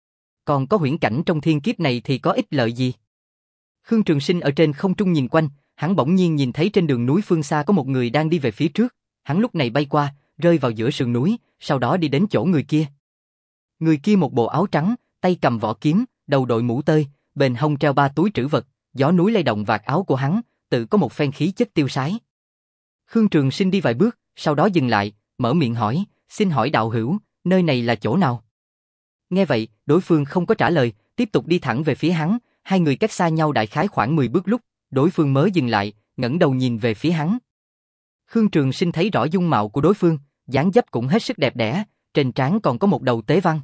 Còn có huyễn cảnh trong thiên kiếp này thì có ích lợi gì? Khương Trường Sinh ở trên không trung nhìn quanh, hắn bỗng nhiên nhìn thấy trên đường núi phương xa có một người đang đi về phía trước, hắn lúc này bay qua, rơi vào giữa sườn núi, sau đó đi đến chỗ người kia. Người kia một bộ áo trắng, tay cầm vỏ kiếm, đầu đội mũ tơi, bên hông treo ba túi trữ vật, gió núi lay động vạt áo của hắn, tự có một phen khí chất tiêu sái. Khương Trường Sinh đi vài bước, sau đó dừng lại, mở miệng hỏi, xin hỏi đạo hữu, nơi này là chỗ nào? Nghe vậy, đối phương không có trả lời, tiếp tục đi thẳng về phía hắn, hai người cách xa nhau đại khái khoảng mười bước lúc, đối phương mới dừng lại, ngẩng đầu nhìn về phía hắn. Khương Trường Sinh thấy rõ dung mạo của đối phương, dáng dấp cũng hết sức đẹp đẽ, trên trán còn có một đầu tế văn.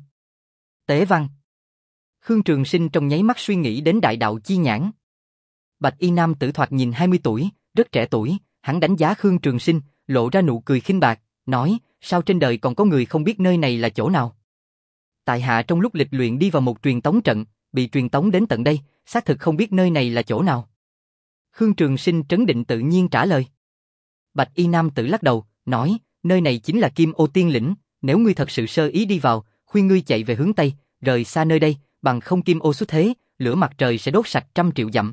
Tế văn. Khương Trường Sinh trong nháy mắt suy nghĩ đến đại đạo chi nhãn. Bạch y nam tử thoạt nhìn hai mươi tuổi, rất trẻ tuổi, hắn đánh giá Khương Trường Sinh, lộ ra nụ cười khinh bạc, nói, sao trên đời còn có người không biết nơi này là chỗ nào? Tại hạ trong lúc lịch luyện đi vào một truyền tống trận, bị truyền tống đến tận đây, xác thực không biết nơi này là chỗ nào. Khương Trường Sinh trấn định tự nhiên trả lời. Bạch y nam tử lắc đầu, nói, nơi này chính là Kim Ô Tiên Lĩnh, nếu ngươi thật sự sơ ý đi vào, khuyên ngươi chạy về hướng Tây, rời xa nơi đây, bằng không Kim Ô xuất thế, lửa mặt trời sẽ đốt sạch trăm triệu dặm.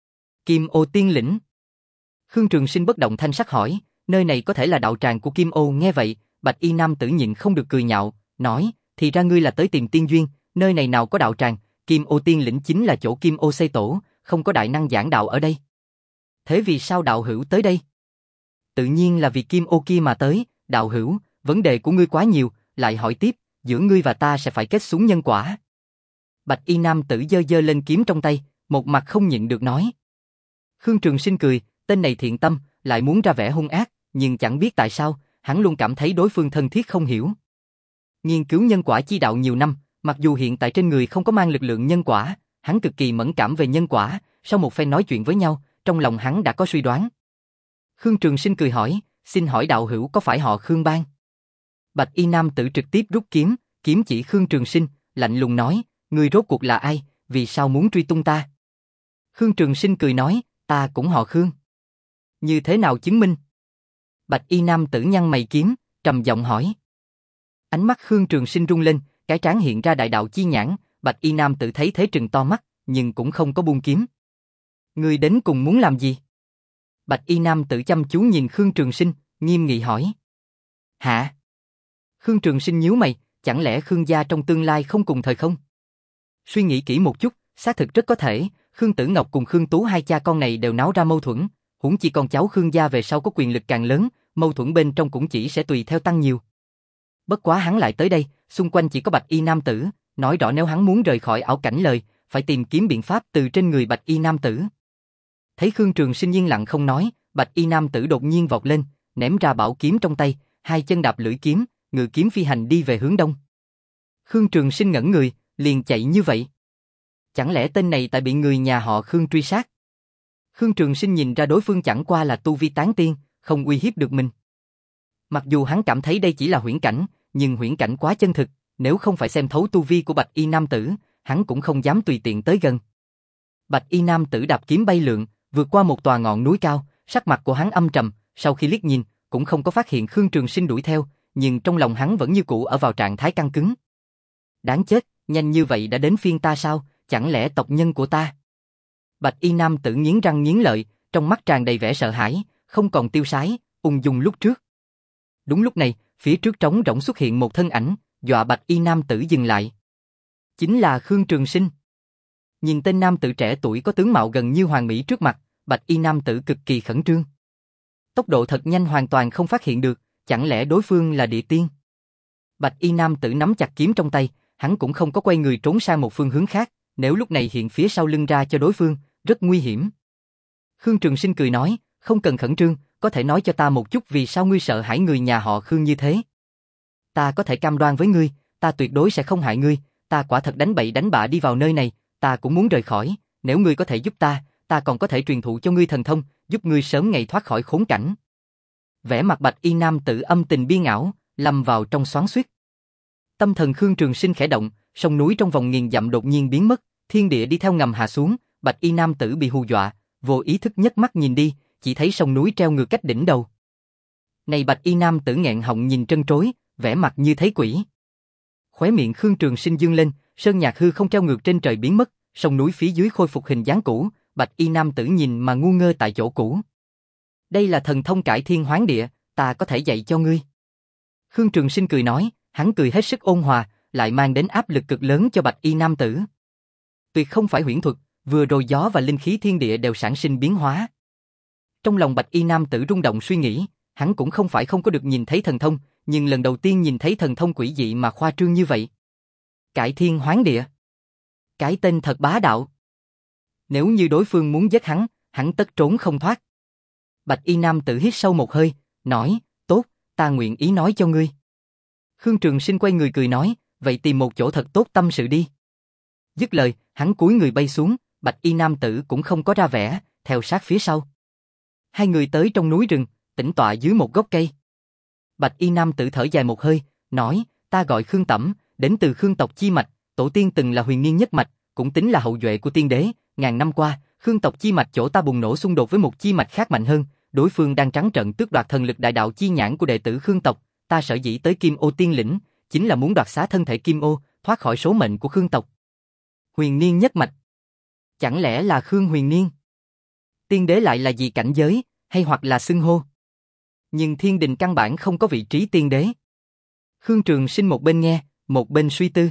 Kim Ô Tiên Lĩnh. Khương Trường Sinh bất động thanh sắc hỏi, nơi này có thể là đạo tràng của Kim Ô. Nghe vậy, Bạch y nam tử nhịn không được cười nhạo, nói, thì ra ngươi là tới tìm tiên duyên, nơi này nào có đạo tràng, Kim Ô Tiên Lĩnh chính là chỗ Kim Ô xây tổ, không có đại năng giảng đạo ở đây. Thế vì sao đạo hữu tới đây? Tự nhiên là vì Kim Ô kia mà tới, đạo hữu, vấn đề của ngươi quá nhiều, lại hỏi tiếp, giữa ngươi và ta sẽ phải kết xuống nhân quả. Bạch y nam tử giơ giơ lên kiếm trong tay, một mặt không nhịn được nói. Khương Trường Sinh cười, tên này thiện tâm, lại muốn ra vẻ hung ác, nhưng chẳng biết tại sao, hắn luôn cảm thấy đối phương thân thiết không hiểu. Nghiên cứu nhân quả chi đạo nhiều năm, mặc dù hiện tại trên người không có mang lực lượng nhân quả, hắn cực kỳ mẫn cảm về nhân quả, sau một phen nói chuyện với nhau, trong lòng hắn đã có suy đoán. Khương Trường Sinh cười hỏi, xin hỏi đạo hữu có phải họ Khương Bang? Bạch y nam tử trực tiếp rút kiếm, kiếm chỉ Khương Trường Sinh, lạnh lùng nói, ngươi rốt cuộc là ai, vì sao muốn truy tung ta? Khương Trường Sinh cười nói, ta cũng họ Khương. Như thế nào chứng minh? Bạch y nam tử nhăn mày kiếm, trầm giọng hỏi. Ánh mắt Khương Trường Sinh rung lên, cái trán hiện ra đại đạo chi nhãn, Bạch y nam tử thấy thế trừng to mắt, nhưng cũng không có buông kiếm. Ngươi đến cùng muốn làm gì? Bạch y nam tử chăm chú nhìn Khương Trường Sinh, nghiêm nghị hỏi. Hả? Khương Trường Sinh nhíu mày, chẳng lẽ Khương gia trong tương lai không cùng thời không? Suy nghĩ kỹ một chút, xác thực rất có thể, Khương Tử Ngọc cùng Khương Tú hai cha con này đều náo ra mâu thuẫn, huống chi con cháu Khương gia về sau có quyền lực càng lớn, mâu thuẫn bên trong cũng chỉ sẽ tùy theo tăng nhiều. Bất quá hắn lại tới đây, xung quanh chỉ có Bạch y nam tử, nói rõ nếu hắn muốn rời khỏi ảo cảnh lời, phải tìm kiếm biện pháp từ trên người Bạch y nam tử. Thấy Khương Trường Sinh yên lặng không nói, Bạch y nam tử đột nhiên vọt lên, ném ra bảo kiếm trong tay, hai chân đạp lưỡi kiếm, ngự kiếm phi hành đi về hướng đông. Khương Trường Sinh ngẩn người, liền chạy như vậy. Chẳng lẽ tên này tại bị người nhà họ Khương truy sát? Khương Trường Sinh nhìn ra đối phương chẳng qua là tu vi tán tiên, không uy hiếp được mình. Mặc dù hắn cảm thấy đây chỉ là huyễn cảnh, nhưng huyễn cảnh quá chân thực, nếu không phải xem thấu tu vi của Bạch y nam tử, hắn cũng không dám tùy tiện tới gần. Bạch y nam tử đạp kiếm bay lượn, vượt qua một tòa ngọn núi cao, sắc mặt của hắn âm trầm, sau khi liếc nhìn, cũng không có phát hiện Khương Trường Sinh đuổi theo, nhưng trong lòng hắn vẫn như cũ ở vào trạng thái căng cứng. Đáng chết, nhanh như vậy đã đến phiên ta sao, chẳng lẽ tộc nhân của ta? Bạch y nam tử nghiến răng nghiến lợi, trong mắt tràn đầy vẻ sợ hãi, không còn tiêu sái, ung dung lúc trước. Đúng lúc này, phía trước trống rỗng xuất hiện một thân ảnh, dọa Bạch y nam tử dừng lại. Chính là Khương Trường Sinh. Nhìn tên nam tử trẻ tuổi có tướng mạo gần như hoàn mỹ trước mặt, Bạch y nam tử cực kỳ khẩn trương. Tốc độ thật nhanh hoàn toàn không phát hiện được, chẳng lẽ đối phương là địa tiên? Bạch y nam tử nắm chặt kiếm trong tay, hắn cũng không có quay người trốn sang một phương hướng khác, nếu lúc này hiện phía sau lưng ra cho đối phương, rất nguy hiểm. Khương Trường Sinh cười nói, không cần khẩn trương, có thể nói cho ta một chút vì sao ngươi sợ hãi người nhà họ Khương như thế? Ta có thể cam đoan với ngươi, ta tuyệt đối sẽ không hại ngươi, ta quả thật đánh bậy đánh bạ đi vào nơi này, ta cũng muốn rời khỏi, nếu ngươi có thể giúp ta, ta còn có thể truyền thụ cho ngươi thần thông, giúp ngươi sớm ngày thoát khỏi khốn cảnh. Vẻ mặt Bạch y nam tử âm tình biên ảo, lâm vào trong xoắn xuýt. Tâm thần Khương Trường Sinh khẽ động, sông núi trong vòng nghìn dặm đột nhiên biến mất, thiên địa đi theo ngầm hạ xuống, Bạch y nam tử bị hù dọa, vô ý thức nhấc mắt nhìn đi, chỉ thấy sông núi treo ngược cách đỉnh đầu. Này Bạch y nam tử nghẹn họng nhìn trân trối, vẻ mặt như thấy quỷ. Khóe miệng Khương Trường Sinh dương lên, sơn nhạc hư không treo ngược trên trời biến mất, sông núi phía dưới khôi phục hình dáng cũ, Bạch y nam tử nhìn mà ngu ngơ tại chỗ cũ. Đây là thần thông cải thiên hoán địa, ta có thể dạy cho ngươi. Khương Trường Sinh cười nói, hắn cười hết sức ôn hòa, lại mang đến áp lực cực lớn cho Bạch y nam tử. Tuyệt không phải huyễn thuật, vừa rồi gió và linh khí thiên địa đều sản sinh biến hóa. Trong lòng Bạch y nam tử rung động suy nghĩ, hắn cũng không phải không có được nhìn thấy thần thông, nhưng lần đầu tiên nhìn thấy thần thông quỷ dị mà khoa trương như vậy. Cải thiên hoán địa. Cái tên thật bá đạo. Nếu như đối phương muốn giết hắn, hắn tất trốn không thoát. Bạch y nam tử hít sâu một hơi, nói, tốt, ta nguyện ý nói cho ngươi. Khương Trường Sinh quay người cười nói, vậy tìm một chỗ thật tốt tâm sự đi. Dứt lời, hắn cúi người bay xuống, Bạch y nam tử cũng không có ra vẻ, theo sát phía sau. Hai người tới trong núi rừng, tĩnh tọa dưới một gốc cây. Bạch y nam tử thở dài một hơi, nói, ta gọi Khương Tẩm, đến từ Khương tộc chi mạch, tổ tiên từng là huyền niên nhất mạch, cũng tính là hậu duệ của tiên đế. Ngàn năm qua, Khương tộc chi mạch chỗ ta bùng nổ xung đột với một chi mạch khác mạnh hơn, đối phương đang trắng trợn tước đoạt thần lực đại đạo chi nhãn của đệ tử Khương tộc. Ta sở dĩ tới Kim Ô Tiên Lĩnh, chính là muốn đoạt xá thân thể Kim Ô, thoát khỏi số mệnh của Khương tộc. Huyền niên nhất mạch. Chẳng lẽ là Khương Huyền Niên? Tiên đế lại là gì cảnh giới, hay hoặc là xưng hô? Nhưng thiên đình căn bản không có vị trí tiên đế. Khương Trường Sinh một bên nghe, một bên suy tư.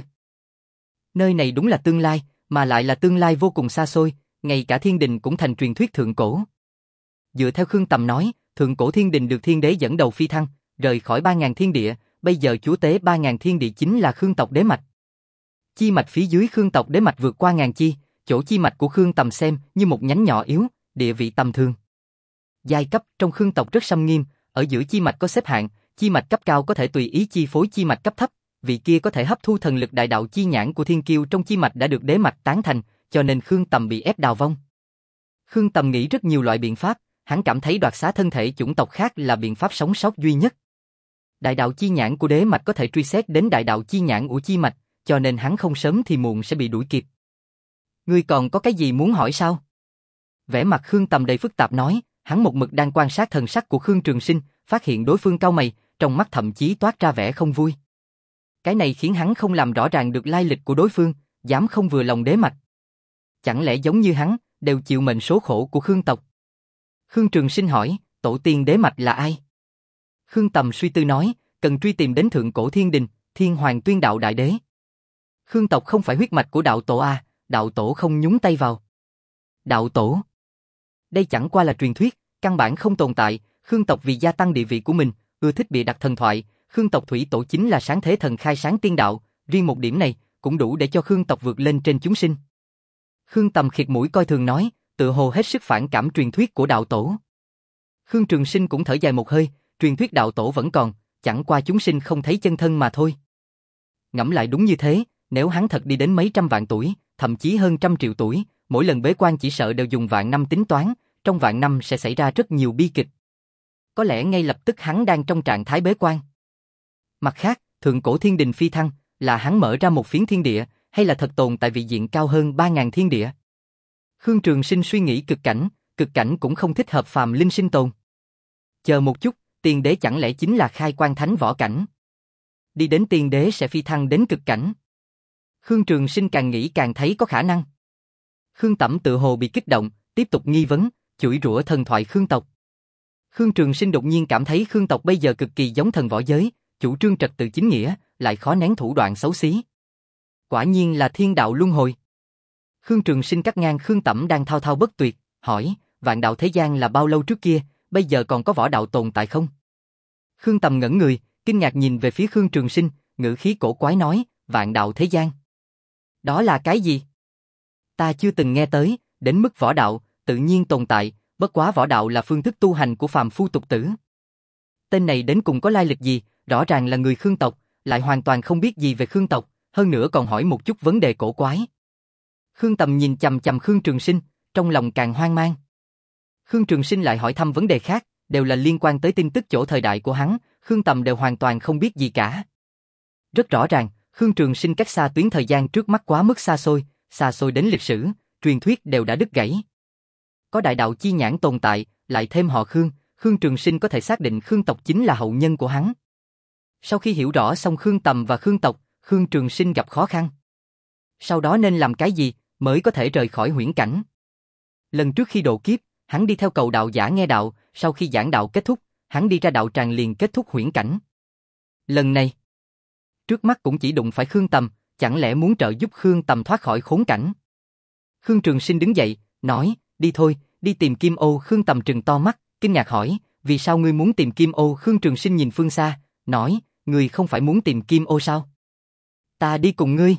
Nơi này đúng là tương lai, mà lại là tương lai vô cùng xa xôi, ngay cả thiên đình cũng thành truyền thuyết thượng cổ. Dựa theo Khương Tầm nói, thượng cổ thiên đình được thiên đế dẫn đầu phi thăng, rời khỏi ba ngàn thiên địa, bây giờ chúa tế ba ngàn thiên địa chính là Khương tộc đế mạch. Chi mạch phía dưới Khương tộc đế mạch vượt qua ngàn chi, chỗ chi mạch của Khương Tầm xem như một nhánh nhỏ yếu, địa vị tầm thường. Giai cấp trong Khương tộc rất xâm nghiêm, ở giữa chi mạch có xếp hạng, chi mạch cấp cao có thể tùy ý chi phối chi mạch cấp thấp, vị kia có thể hấp thu thần lực đại đạo chi nhãn của thiên kiêu trong chi mạch đã được đế mạch tán thành, cho nên Khương Tầm bị ép đào vong. Khương Tầm nghĩ rất nhiều loại biện pháp, hắn cảm thấy đoạt xá thân thể chủng tộc khác là biện pháp sống sót duy nhất. Đại đạo chi nhãn của đế mạch có thể truy xét đến đại đạo chi nhãn của chi mạch, cho nên hắn không sớm thì muộn sẽ bị đuổi kịp. Ngươi còn có cái gì muốn hỏi sao? Vẻ mặt Khương Tầm đầy phức tạp nói, hắn một mực đang quan sát thần sắc của Khương Trường Sinh, phát hiện đối phương cau mày, trong mắt thậm chí toát ra vẻ không vui. Cái này khiến hắn không làm rõ ràng được lai lịch của đối phương, dám không vừa lòng đế mạch. Chẳng lẽ giống như hắn, đều chịu mệnh số khổ của Khương tộc? Khương Trường Sinh hỏi, tổ tiên đế mạch là ai? Khương Tầm suy tư nói, cần truy tìm đến thượng cổ thiên đình, thiên hoàng tuyên đạo đại đế. Khương tộc không phải huyết mạch của đạo tổ à, đạo tổ không nhúng tay vào. Đạo tổ? Đây chẳng qua là truyền thuyết, căn bản không tồn tại. Khương tộc vì gia tăng địa vị của mình, ưa thích bịa đặt thần thoại. Khương tộc thủy tổ chính là sáng thế thần khai sáng tiên đạo, riêng một điểm này cũng đủ để cho Khương tộc vượt lên trên chúng sinh. Khương Tầm khịt mũi coi thường nói, tự hồ hết sức phản cảm truyền thuyết của đạo tổ. Khương Trường Sinh cũng thở dài một hơi, truyền thuyết đạo tổ vẫn còn, chẳng qua chúng sinh không thấy chân thân mà thôi. Ngẫm lại đúng như thế, nếu hắn thật đi đến mấy trăm vạn tuổi, thậm chí hơn trăm triệu tuổi, mỗi lần bế quan chỉ sợ đều dùng vạn năm tính toán, trong vạn năm sẽ xảy ra rất nhiều bi kịch. Có lẽ ngay lập tức hắn đang trong trạng thái bế quan. Mặt khác, thượng cổ thiên đình phi thăng, là hắn mở ra một phiến thiên địa, hay là thật tồn tại vị diện cao hơn ba ngàn thiên địa? Khương Trường Sinh suy nghĩ cực cảnh, cực cảnh cũng không thích hợp phàm linh sinh tồn. Chờ một chút, tiên đế chẳng lẽ chính là khai quan thánh võ cảnh? Đi đến tiên đế sẽ phi thăng đến cực cảnh. Khương Trường Sinh càng nghĩ càng thấy có khả năng. Khương Tẩm tự hồ bị kích động, tiếp tục nghi vấn, chửi rủa thần thoại Khương tộc. Khương Trường Sinh đột nhiên cảm thấy Khương tộc bây giờ cực kỳ giống thần võ giới, chủ trương trật tự chính nghĩa, lại khó nén thủ đoạn xấu xí. Quả nhiên là thiên đạo luân hồi. Khương Trường Sinh cắt ngang Khương Tẩm đang thao thao bất tuyệt, hỏi, vạn đạo thế gian là bao lâu trước kia, bây giờ còn có võ đạo tồn tại không? Khương Tầm ngẩn người, kinh ngạc nhìn về phía Khương Trường Sinh, ngữ khí cổ quái nói, vạn đạo thế gian. Đó là cái gì? Ta chưa từng nghe tới, đến mức võ đạo, tự nhiên tồn tại, bất quá võ đạo là phương thức tu hành của phàm phu tục tử. Tên này đến cùng có lai lịch gì, rõ ràng là người Khương tộc, lại hoàn toàn không biết gì về Khương tộc, hơn nữa còn hỏi một chút vấn đề cổ quái. Khương Tầm nhìn chằm chằm Khương Trường Sinh, trong lòng càng hoang mang. Khương Trường Sinh lại hỏi thăm vấn đề khác, đều là liên quan tới tin tức chỗ thời đại của hắn, Khương Tầm đều hoàn toàn không biết gì cả. Rất rõ ràng, Khương Trường Sinh cách xa tuyến thời gian trước mắt quá mức xa xôi, xa xôi đến lịch sử, truyền thuyết đều đã đứt gãy. Có đại đạo chi nhãn tồn tại, lại thêm họ Khương, Khương Trường Sinh có thể xác định Khương tộc chính là hậu nhân của hắn. Sau khi hiểu rõ xong Khương Tầm và Khương tộc, Khương Trường Sinh gặp khó khăn. Sau đó nên làm cái gì mới có thể rời khỏi huyễn cảnh? Lần trước khi độ kiếp, hắn đi theo cầu đạo giả nghe đạo, sau khi giảng đạo kết thúc, hắn đi ra đạo tràng liền kết thúc huyễn cảnh. Lần này, trước mắt cũng chỉ đụng phải Khương Tầm, chẳng lẽ muốn trợ giúp Khương Tầm thoát khỏi khốn cảnh? Khương Trường Sinh đứng dậy, nói, đi thôi, đi tìm Kim Ô. Khương Tầm trừng to mắt, kinh ngạc hỏi, vì sao ngươi muốn tìm Kim Ô? Khương Trường Sinh nhìn phương xa, nói, ngươi không phải muốn tìm Kim Ô sao? Ta đi cùng ngươi.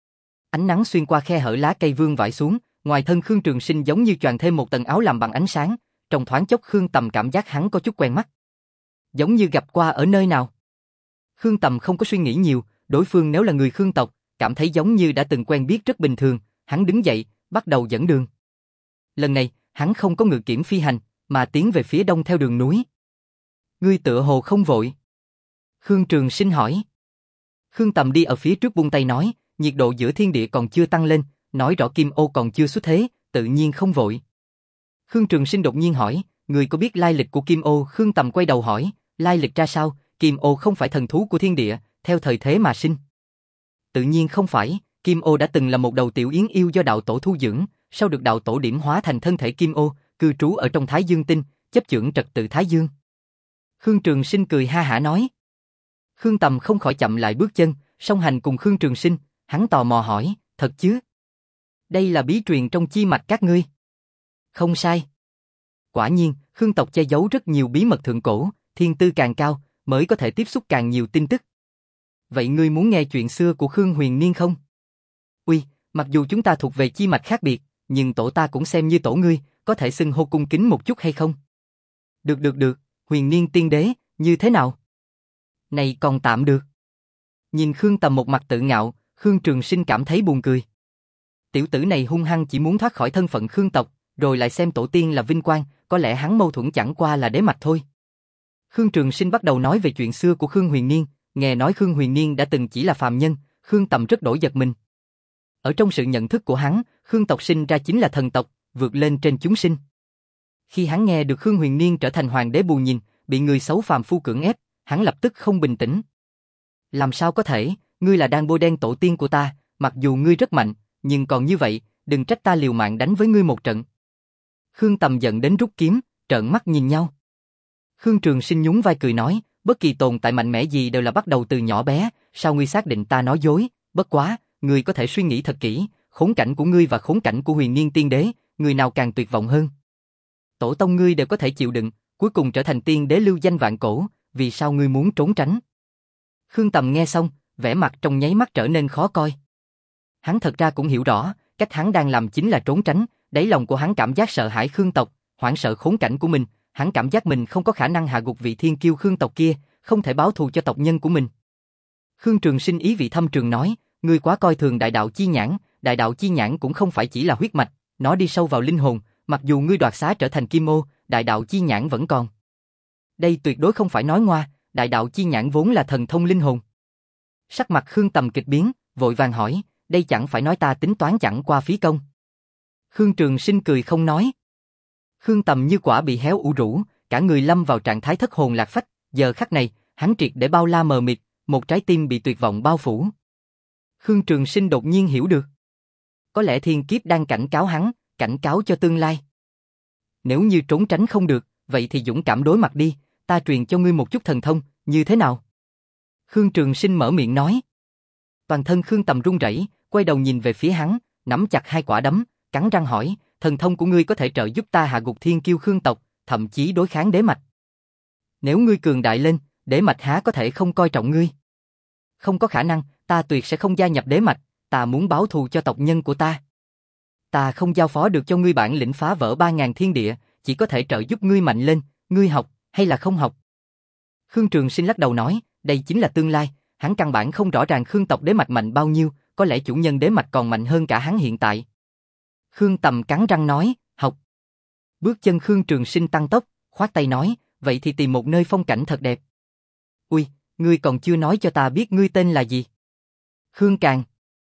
Ánh nắng xuyên qua khe hở lá cây vương vãi xuống, ngoài thân Khương Trường Sinh giống như choàng thêm một tầng áo làm bằng ánh sáng, trong thoáng chốc Khương Tầm cảm giác hắn có chút quen mắt. Giống như gặp qua ở nơi nào. Khương Tầm không có suy nghĩ nhiều, đối phương nếu là người Khương tộc, cảm thấy giống như đã từng quen biết rất bình thường, hắn đứng dậy, bắt đầu dẫn đường. Lần này, hắn không có ngự kiểm phi hành, mà tiến về phía đông theo đường núi. Ngươi tựa hồ không vội. Khương Trường Sinh hỏi. Khương Tầm đi ở phía trước buông tay nói, nhiệt độ giữa thiên địa còn chưa tăng lên, nói rõ Kim Ô còn chưa xuất thế, tự nhiên không vội. Khương Trường Sinh đột nhiên hỏi, người có biết lai lịch của Kim Ô? Khương Tầm quay đầu hỏi, lai lịch ra sao? Kim Ô không phải thần thú của thiên địa, theo thời thế mà sinh. Tự nhiên không phải, Kim Ô đã từng là một đầu tiểu yến yêu do đạo tổ thu dưỡng, sau được đạo tổ điểm hóa thành thân thể Kim Ô, cư trú ở trong Thái Dương tinh, chấp chưởng trật tự Thái Dương. Khương Trường Sinh cười ha hả nói. Khương Tầm không khỏi chậm lại bước chân, song hành cùng Khương Trường Sinh, hắn tò mò hỏi, thật chứ? Đây là bí truyền trong chi mạch các ngươi? Không sai. Quả nhiên, Khương tộc che giấu rất nhiều bí mật thượng cổ, thiên tư càng cao, mới có thể tiếp xúc càng nhiều tin tức. Vậy ngươi muốn nghe chuyện xưa của Khương Huyền Niên không? Uy, mặc dù chúng ta thuộc về chi mạch khác biệt, nhưng tổ ta cũng xem như tổ ngươi, có thể xưng hô cung kính một chút hay không? Được được được, Huyền Niên tiên đế, như thế nào? Này còn tạm được. Nhìn Khương Tầm một mặt tự ngạo, Khương Trường Sinh cảm thấy buồn cười. Tiểu tử này hung hăng chỉ muốn thoát khỏi thân phận Khương tộc, rồi lại xem tổ tiên là vinh quang, có lẽ hắn mâu thuẫn chẳng qua là đế mạch thôi. Khương Trường Sinh bắt đầu nói về chuyện xưa của Khương Huyền Niên, nghe nói Khương Huyền Niên đã từng chỉ là phàm nhân, Khương Tầm rất đổi giật mình. Ở trong sự nhận thức của hắn, Khương tộc sinh ra chính là thần tộc, vượt lên trên chúng sinh. Khi hắn nghe được Khương Huyền Niên trở thành hoàng đế bù nhìn, bị người xấu phàm phu cưỡng ép, hắn lập tức không bình tĩnh. Làm sao có thể, ngươi là đang bôi đen tổ tiên của ta, mặc dù ngươi rất mạnh, nhưng còn như vậy, đừng trách ta liều mạng đánh với ngươi một trận. Khương Tầm giận đến rút kiếm, trợn mắt nhìn nhau. Khương Trường Sinh nhún vai cười nói, bất kỳ tồn tại mạnh mẽ gì đều là bắt đầu từ nhỏ bé, sao ngươi xác định ta nói dối, bất quá, ngươi có thể suy nghĩ thật kỹ, khốn cảnh của ngươi và khốn cảnh của Huyền Niên tiên đế, người nào càng tuyệt vọng hơn. Tổ tông ngươi đều có thể chịu đựng, cuối cùng trở thành tiên đế lưu danh vạn cổ, vì sao ngươi muốn trốn tránh? Khương Tầm nghe xong, vẻ mặt trong nháy mắt trở nên khó coi. Hắn thật ra cũng hiểu rõ, cách hắn đang làm chính là trốn tránh, đáy lòng của hắn cảm giác sợ hãi Khương tộc, hoảng sợ khốn cảnh của mình, hắn cảm giác mình không có khả năng hạ gục vị thiên kiêu Khương tộc kia, không thể báo thù cho tộc nhân của mình. Khương Trường Sinh ý vị thâm trường nói, ngươi quá coi thường đại đạo chi nhãn, đại đạo chi nhãn cũng không phải chỉ là huyết mạch, nó đi sâu vào linh hồn, mặc dù ngươi đoạt xá trở thành kim ô, đại đạo chi nhãn vẫn còn. Đây tuyệt đối không phải nói ngoa, đại đạo chi nhãn vốn là thần thông linh hồn. Sắc mặt Khương Tầm kịch biến, vội vàng hỏi, đây chẳng phải nói ta tính toán chẳng qua phí công. Khương Trường Sinh cười không nói. Khương Tầm như quả bị héo ủ rũ, cả người lâm vào trạng thái thất hồn lạc phách, giờ khắc này, hắn triệt để bao la mờ mịt, một trái tim bị tuyệt vọng bao phủ. Khương Trường Sinh đột nhiên hiểu được. Có lẽ thiên kiếp đang cảnh cáo hắn, cảnh cáo cho tương lai. Nếu như trốn tránh không được, vậy thì dũng cảm đối mặt đi, ta truyền cho ngươi một chút thần thông, như thế nào? Khương Trường Sinh mở miệng nói. Toàn thân Khương Tầm run rẩy, quay đầu nhìn về phía hắn, nắm chặt hai quả đấm, cắn răng hỏi, thần thông của ngươi có thể trợ giúp ta hạ gục thiên kiêu Khương tộc, thậm chí đối kháng đế mạch. Nếu ngươi cường đại lên, đế mạch há có thể không coi trọng ngươi? Không có khả năng, ta tuyệt sẽ không gia nhập đế mạch, ta muốn báo thù cho tộc nhân của ta. Ta không giao phó được cho ngươi bản lĩnh phá vỡ ba ngàn thiên địa, chỉ có thể trợ giúp ngươi mạnh lên, ngươi học, hay là không học? Khương Trường Sinh lắc đầu nói, đây chính là tương lai, hắn căn bản không rõ ràng Khương tộc đế mạch mạnh bao nhiêu, có lẽ chủ nhân đế mạch còn mạnh hơn cả hắn hiện tại. Khương Tầm cắn răng nói, học. Bước chân Khương Trường Sinh tăng tốc, khoát tay nói, vậy thì tìm một nơi phong cảnh thật đẹp. Ui, ngươi còn chưa nói cho ta biết ngươi tên là gì? Khương Càn.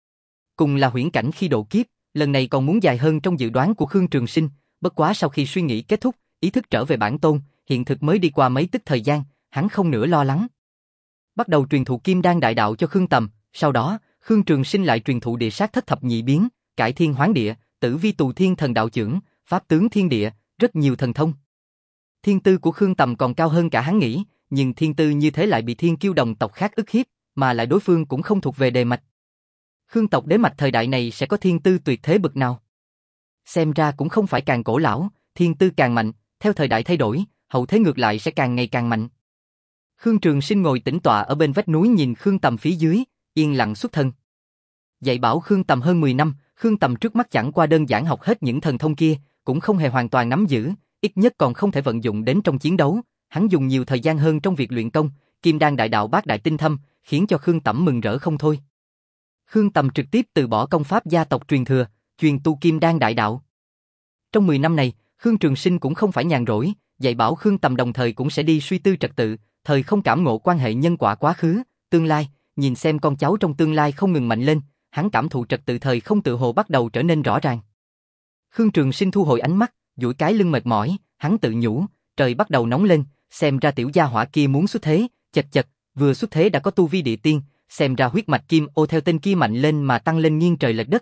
Cùng là huyễn cảnh khi độ kiếp, lần này còn muốn dài hơn trong dự đoán của Khương Trường Sinh, bất quá sau khi suy nghĩ kết thúc, ý thức trở về bản tôn, hiện thực mới đi qua mấy tức thời gian, hắn không nữa lo lắng. Bắt đầu truyền thụ Kim Đan đại đạo cho Khương Tầm, sau đó, Khương Trường Sinh lại truyền thụ địa sát thất thập nhị biến, cải thiên hoán địa, tử vi tù thiên thần đạo chưởng, pháp tướng thiên địa, rất nhiều thần thông. Thiên tư của Khương Tầm còn cao hơn cả hắn nghĩ, nhưng thiên tư như thế lại bị thiên kiêu đồng tộc khác ức hiếp, mà lại đối phương cũng không thuộc về đề mạch. Khương tộc đế mạch thời đại này sẽ có thiên tư tuyệt thế bực nào? Xem ra cũng không phải càng cổ lão, thiên tư càng mạnh, theo thời đại thay đổi, hậu thế ngược lại sẽ càng ngày càng mạnh. Khương Trường Sinh ngồi tĩnh tọa ở bên vách núi nhìn Khương Tầm phía dưới, yên lặng xuất thân. Dạy bảo Khương Tầm hơn mười năm, Khương Tầm trước mắt chẳng qua đơn giản học hết những thần thông kia, cũng không hề hoàn toàn nắm giữ, ít nhất còn không thể vận dụng đến trong chiến đấu. Hắn dùng nhiều thời gian hơn trong việc luyện công, Kim Đan đại đạo bát đại tinh thâm, khiến cho Khương Tầm mừng rỡ không thôi. Khương Tầm trực tiếp từ bỏ công pháp gia tộc truyền thừa, truyền tu Kim Đan đại đạo. Trong mười năm này, Khương Trường Sinh cũng không phải nhàn rỗi, dạy bảo Khương Tầm đồng thời cũng sẽ đi suy tư trật tự, thời không cảm ngộ quan hệ nhân quả quá khứ, tương lai, nhìn xem con cháu trong tương lai không ngừng mạnh lên, hắn cảm thụ trật tự thời không tự hồ bắt đầu trở nên rõ ràng. Khương Trường Sinh thu hồi ánh mắt, duỗi cái lưng mệt mỏi, hắn tự nhủ, trời bắt đầu nóng lên, xem ra tiểu gia hỏa kia muốn xuất thế, chật chật, vừa xuất thế đã có tu vi địa tiên, xem ra huyết mạch Kim Ô theo tên kia mạnh lên mà tăng lên nghiêng trời lệch đất.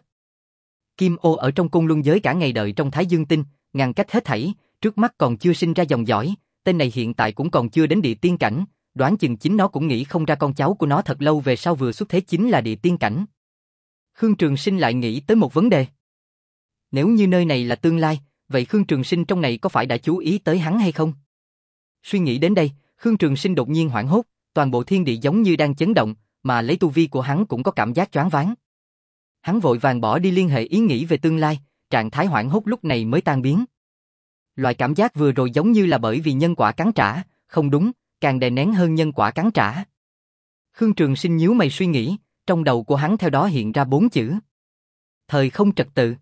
Kim Ô ở trong Côn Luân giới cả ngày đợi trong Thái Dương Tinh, ngăn cách hết thảy, trước mắt còn chưa sinh ra dòng dõi, tên này hiện tại cũng còn chưa đến địa tiên cảnh, đoán chừng chính nó cũng nghĩ không ra con cháu của nó thật lâu về sau vừa xuất thế chính là địa tiên cảnh. Khương Trường Sinh lại nghĩ tới một vấn đề. Nếu như nơi này là tương lai, vậy Khương Trường Sinh trong này có phải đã chú ý tới hắn hay không? Suy nghĩ đến đây, Khương Trường Sinh đột nhiên hoảng hốt, toàn bộ thiên địa giống như đang chấn động, mà lấy tu vi của hắn cũng có cảm giác choáng váng. Hắn vội vàng bỏ đi liên hệ ý nghĩ về tương lai, trạng thái hoảng hốt lúc này mới tan biến. Loại cảm giác vừa rồi giống như là bởi vì nhân quả cắn trả, không đúng, càng đè nén hơn nhân quả cắn trả. Khương Trường Sinh nhíu mày suy nghĩ, trong đầu của hắn theo đó hiện ra bốn chữ. Thời không trật tự.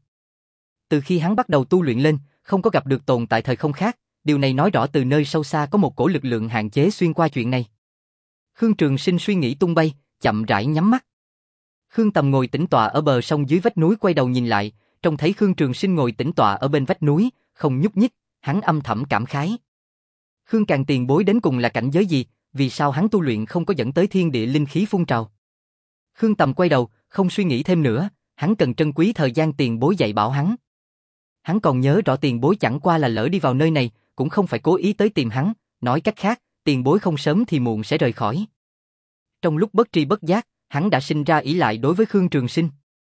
Từ khi hắn bắt đầu tu luyện lên, không có gặp được tồn tại thời không khác, điều này nói rõ từ nơi sâu xa có một cổ lực lượng hạn chế xuyên qua chuyện này. Khương Trường Sinh suy nghĩ tung bay, chậm rãi nhắm mắt. Khương Tầm ngồi tĩnh tọa ở bờ sông dưới vách núi quay đầu nhìn lại, trông thấy Khương Trường Sinh ngồi tĩnh tọa ở bên vách núi, không nhúc nhích, hắn âm thầm cảm khái. Khương Càn tiền bối đến cùng là cảnh giới gì, vì sao hắn tu luyện không có dẫn tới thiên địa linh khí phun trào? Khương Tầm quay đầu, không suy nghĩ thêm nữa, hắn cần trân quý thời gian tiền bối dạy bảo hắn. Hắn còn nhớ rõ tiền bối chẳng qua là lỡ đi vào nơi này, cũng không phải cố ý tới tìm hắn, nói cách khác, tiền bối không sớm thì muộn sẽ rời khỏi. Trong lúc bất tri bất giác, hắn đã sinh ra ỷ lại đối với Khương Trường Sinh.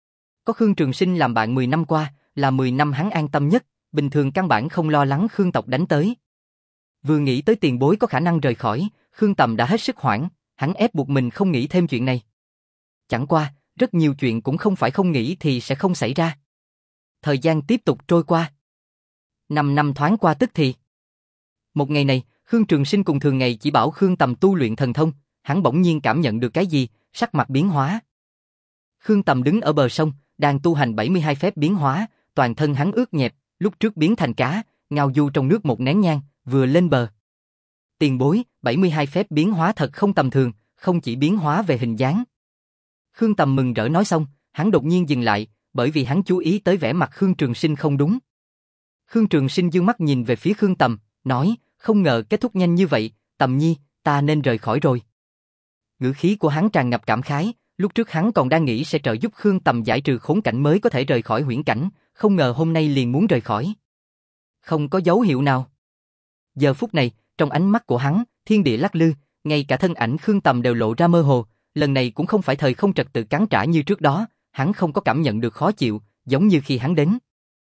Có Khương Trường Sinh làm bạn mười năm qua, là mười năm hắn an tâm nhất, bình thường căn bản không lo lắng Khương tộc đánh tới. Vừa nghĩ tới tiền bối có khả năng rời khỏi, Khương Tầm đã hết sức hoảng, hắn ép buộc mình không nghĩ thêm chuyện này. Chẳng qua, rất nhiều chuyện cũng không phải không nghĩ thì sẽ không xảy ra. Thời gian tiếp tục trôi qua. Năm năm thoáng qua tức thì. Một ngày này, Khương Trường Sinh cùng thường ngày chỉ bảo Khương Tầm tu luyện thần thông, hắn bỗng nhiên cảm nhận được cái gì, sắc mặt biến hóa. Khương Tầm đứng ở bờ sông, đang tu hành bảy mươi hai phép biến hóa, toàn thân hắn ướt nhẹp, lúc trước biến thành cá, ngao du trong nước một nén nhang, vừa lên bờ. Tiền bối, bảy mươi hai phép biến hóa thật không tầm thường, không chỉ biến hóa về hình dáng. Khương Tầm mừng rỡ nói xong, hắn đột nhiên dừng lại, bởi vì hắn chú ý tới vẻ mặt Khương Trường Sinh không đúng. Khương Trường Sinh dương mắt nhìn về phía Khương Tầm, nói, không ngờ kết thúc nhanh như vậy, Tầm nhi, ta nên rời khỏi rồi. Ngữ khí của hắn tràn ngập cảm khái, lúc trước hắn còn đang nghĩ sẽ trợ giúp Khương Tầm giải trừ khốn cảnh mới có thể rời khỏi huyễn cảnh, không ngờ hôm nay liền muốn rời khỏi. Không có dấu hiệu nào. Giờ phút này, trong ánh mắt của hắn, thiên địa lắc lư, ngay cả thân ảnh Khương Tầm đều lộ ra mơ hồ, lần này cũng không phải thời không trật tự cắn trả như trước đó, hắn không có cảm nhận được khó chịu, giống như khi hắn đến.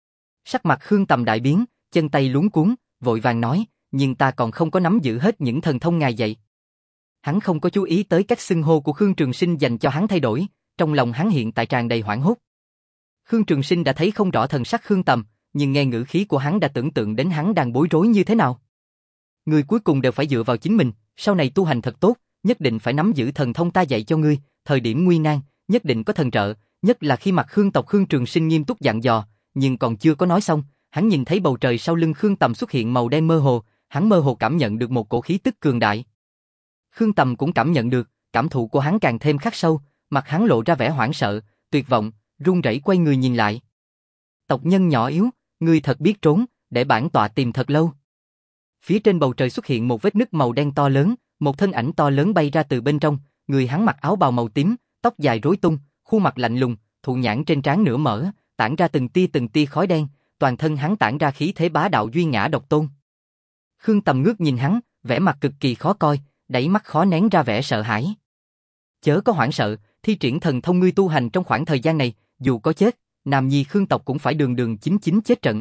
Sắc mặt Khương Tầm đại biến, chân tay luống cuống, vội vàng nói, nhưng ta còn không có nắm giữ hết những thần thông ngài dạy. Hắn không có chú ý tới cách xưng hô của Khương Trường Sinh dành cho hắn thay đổi, trong lòng hắn hiện tại tràn đầy hoảng hốt. Khương Trường Sinh đã thấy không rõ thần sắc Khương Tầm, nhưng nghe ngữ khí của hắn đã tưởng tượng đến hắn đang bối rối như thế nào. Người cuối cùng đều phải dựa vào chính mình, sau này tu hành thật tốt, nhất định phải nắm giữ thần thông ta dạy cho ngươi, thời điểm nguy nan, nhất định có thần trợ, nhất là khi mặt Khương tộc Khương Trường Sinh nghiêm túc dặn dò, nhưng còn chưa có nói xong, hắn nhìn thấy bầu trời sau lưng Khương Tầm xuất hiện màu đen mơ hồ, hắn mơ hồ cảm nhận được một cổ khí tức cường đại. Khương Tầm cũng cảm nhận được, cảm thụ của hắn càng thêm khắc sâu, mặt hắn lộ ra vẻ hoảng sợ, tuyệt vọng, run rẩy quay người nhìn lại. Tộc nhân nhỏ yếu, ngươi thật biết trốn, để bản tọa tìm thật lâu. Phía trên bầu trời xuất hiện một vết nứt màu đen to lớn, một thân ảnh to lớn bay ra từ bên trong, người hắn mặc áo bào màu tím, tóc dài rối tung, khuôn mặt lạnh lùng, thụ nhãn trên trán nửa mở, tản ra từng tia từng tia khói đen, toàn thân hắn tản ra khí thế bá đạo duy ngã độc tôn. Khương Tầm ngước nhìn hắn, vẻ mặt cực kỳ khó coi, đáy mắt khó nén ra vẻ sợ hãi. Chớ có hoảng sợ, thi triển thần thông ngươi tu hành trong khoảng thời gian này, dù có chết, Nam Nhi Khương tộc cũng phải đường đường chính chính chết trận.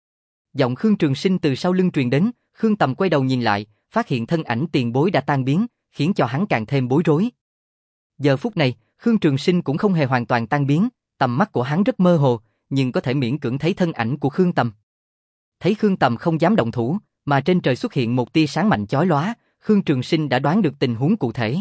Giọng Khương Trường Sinh từ sau lưng truyền đến, Khương Tầm quay đầu nhìn lại, phát hiện thân ảnh tiền bối đã tan biến, khiến cho hắn càng thêm bối rối. Giờ phút này, Khương Trường Sinh cũng không hề hoàn toàn tan biến, tầm mắt của hắn rất mơ hồ, nhưng có thể miễn cưỡng thấy thân ảnh của Khương Tầm. Thấy Khương Tầm không dám động thủ, mà trên trời xuất hiện một tia sáng mạnh chói lóa, Khương Trường Sinh đã đoán được tình huống cụ thể.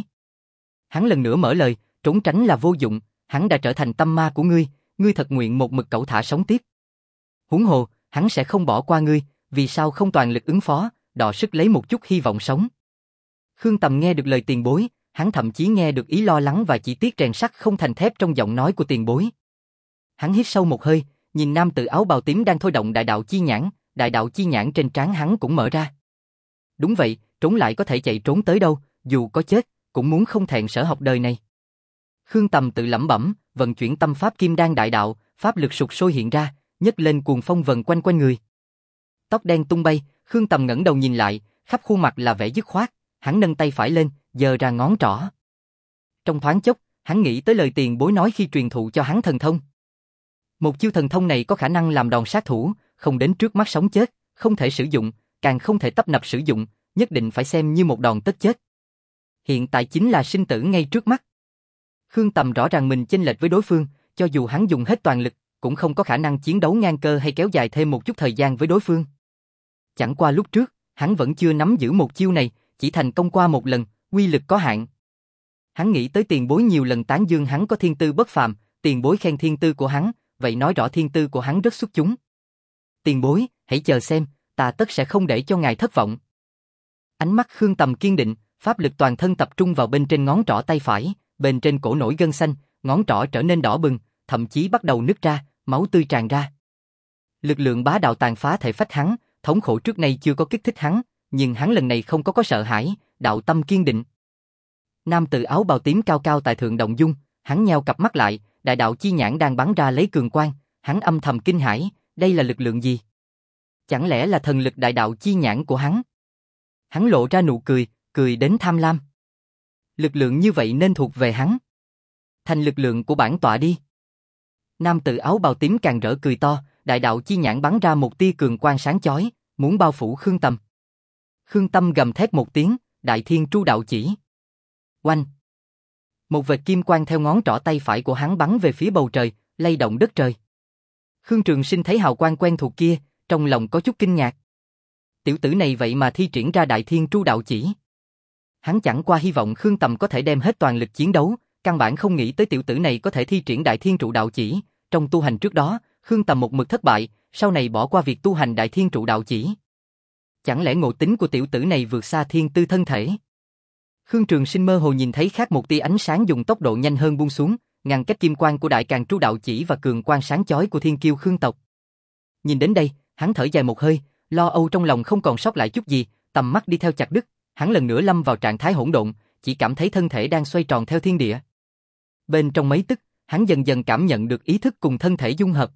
Hắn lần nữa mở lời, trốn tránh là vô dụng, hắn đã trở thành tâm ma của ngươi, ngươi thật nguyện một mực cẩu thả sống tiếp. Huống hồ, hắn sẽ không bỏ qua ngươi, vì sao không toàn lực ứng phó, đọ sức lấy một chút hy vọng sống. Khương Tầm nghe được lời tiền bối, hắn thậm chí nghe được ý lo lắng và chỉ tiếc rèn sắt không thành thép trong giọng nói của tiền bối. Hắn hít sâu một hơi, nhìn nam tử áo bào tím đang thôi động đại đạo chi nhãn, đại đạo chi nhãn trên trán hắn cũng mở ra. Đúng vậy, trốn lại có thể chạy trốn tới đâu, dù có chết, cũng muốn không thẹn sở học đời này. Khương Tầm tự lẩm bẩm, vận chuyển tâm pháp kim đan đại đạo, pháp lực sục sôi hiện ra, nhấc lên cuồng phong vần quanh quanh người. Tóc đen tung bay, Khương Tầm ngẩng đầu nhìn lại, khắp khuôn mặt là vẻ dứt khoát, hắn nâng tay phải lên, giơ ra ngón trỏ. Trong thoáng chốc, hắn nghĩ tới lời tiền bối nói khi truyền thụ cho hắn thần thông. Một chiêu thần thông này có khả năng làm đòn sát thủ, không đến trước mắt sống chết, không thể sử dụng, càng không thể tấp nập sử dụng, nhất định phải xem như một đòn tất chết. Hiện tại chính là sinh tử ngay trước mắt. Khương Tầm rõ ràng mình chênh lệch với đối phương, cho dù hắn dùng hết toàn lực, cũng không có khả năng chiến đấu ngang cơ hay kéo dài thêm một chút thời gian với đối phương. Chẳng qua lúc trước, hắn vẫn chưa nắm giữ một chiêu này, chỉ thành công qua một lần, uy lực có hạn. Hắn nghĩ tới tiền bối nhiều lần tán dương hắn có thiên tư bất phàm, tiền bối khen thiên tư của hắn, vậy nói rõ thiên tư của hắn rất xuất chúng. Tiền bối, hãy chờ xem, ta tất sẽ không để cho ngài thất vọng. Ánh mắt Khương Tầm kiên định, pháp lực toàn thân tập trung vào bên trên ngón trỏ tay phải, bên trên cổ nổi gân xanh, ngón trỏ trở nên đỏ bừng, thậm chí bắt đầu nứt ra, máu tươi tràn ra. Lực lượng bá đạo tàn phá thể phách hắn, thống khổ trước nay chưa có kích thích hắn, nhưng hắn lần này không có có sợ hãi, đạo tâm kiên định. Nam tử áo bào tím cao cao tại thượng động dung, hắn nheo cặp mắt lại, đại đạo chi nhãn đang bắn ra lấy cường quang, hắn âm thầm kinh hãi, đây là lực lượng gì? Chẳng lẽ là thần lực đại đạo chi nhãn của hắn? Hắn lộ ra nụ cười, cười đến tham lam. Lực lượng như vậy nên thuộc về hắn. Thành lực lượng của bản tọa đi. Nam tử áo bào tím càng rỡ cười to, đại đạo chi nhãn bắn ra một tia cường quang sáng chói, muốn bao phủ Khương Tầm. Khương Tâm gầm thét một tiếng, đại thiên tru đạo chỉ. Oanh! Một vệt kim quang theo ngón trỏ tay phải của hắn bắn về phía bầu trời, lay động đất trời. Khương Trường Sinh thấy hào quang quen thuộc kia, trong lòng có chút kinh ngạc. Tiểu tử này vậy mà thi triển ra đại thiên tru đạo chỉ. Hắn chẳng qua hy vọng Khương Tầm có thể đem hết toàn lực chiến đấu, căn bản không nghĩ tới tiểu tử này có thể thi triển đại thiên trụ đạo chỉ. Trong tu hành trước đó, Khương Tầm một mực thất bại, sau này bỏ qua việc tu hành đại thiên trụ đạo chỉ. Chẳng lẽ ngộ tính của tiểu tử này vượt xa thiên tư thân thể? Khương Trường Sinh mơ hồ nhìn thấy khác một tia ánh sáng dùng tốc độ nhanh hơn buông xuống, ngăn cách kim quang của đại càn tru đạo chỉ và cường quang sáng chói của thiên kiêu Khương tộc. Nhìn đến đây, hắn thở dài một hơi, lo âu trong lòng không còn sót lại chút gì, tầm mắt đi theo chặt đứt, hắn lần nữa lâm vào trạng thái hỗn độn, chỉ cảm thấy thân thể đang xoay tròn theo thiên địa. Bên trong mấy tức, hắn dần dần cảm nhận được ý thức cùng thân thể dung hợp.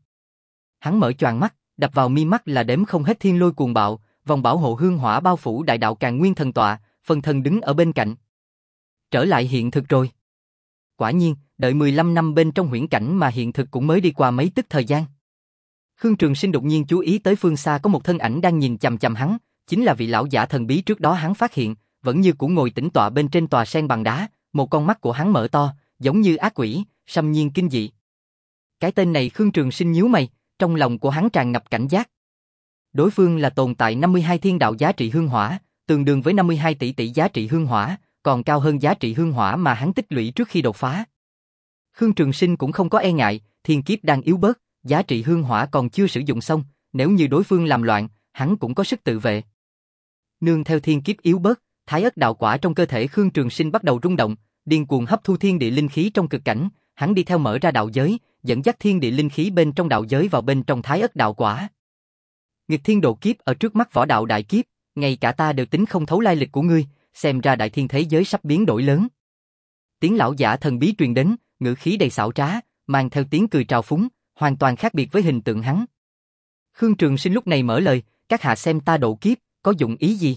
Hắn mở choàng mắt, đập vào mi mắt là đếm không hết thiên lôi cuồng bạo, vòng bảo hộ hương hỏa bao phủ đại đạo Càn Nguyên thần tọa, phân thân đứng ở bên cạnh. Trở lại hiện thực rồi. Quả nhiên, đợi mười lăm năm bên trong huyễn cảnh mà hiện thực cũng mới đi qua mấy tức thời gian. Khương Trường Sinh đột nhiên chú ý tới phương xa có một thân ảnh đang nhìn chằm chằm hắn, chính là vị lão giả thần bí trước đó hắn phát hiện, vẫn như cũ ngồi tĩnh tọa bên trên tòa sen bằng đá, một con mắt của hắn mở to, giống như ác quỷ, xâm nhiên kinh dị. Cái tên này Khương Trường Sinh nhíu mày, trong lòng của hắn tràn ngập cảnh giác. Đối phương là tồn tại năm mươi hai thiên đạo giá trị hương hỏa, tương đương với năm mươi hai tỷ tỷ giá trị hương hỏa, còn cao hơn giá trị hương hỏa mà hắn tích lũy trước khi đột phá. Khương Trường Sinh cũng không có e ngại, thiên kiếp đang yếu bớt, giá trị hương hỏa còn chưa sử dụng xong, nếu như đối phương làm loạn, hắn cũng có sức tự vệ. Nương theo thiên kiếp yếu bớt, thái ất đạo quả trong cơ thể Khương Trường Sinh bắt đầu rung động, điên cuồng hấp thu thiên địa linh khí trong cực cảnh, hắn đi theo mở ra đạo giới, dẫn dắt thiên địa linh khí bên trong đạo giới vào bên trong thái ất đạo quả. Nghịch thiên độ kiếp ở trước mắt võ đạo đại kiếp, ngay cả ta đều tính không thấu lai lịch của ngươi, xem ra đại thiên thế giới sắp biến đổi lớn. Tiếng lão giả thần bí truyền đến, ngữ khí đầy xảo trá, mang theo tiếng cười trào phúng, hoàn toàn khác biệt với hình tượng hắn. Khương Trường Sinh lúc này mở lời, các hạ xem ta độ kiếp, có dụng ý gì?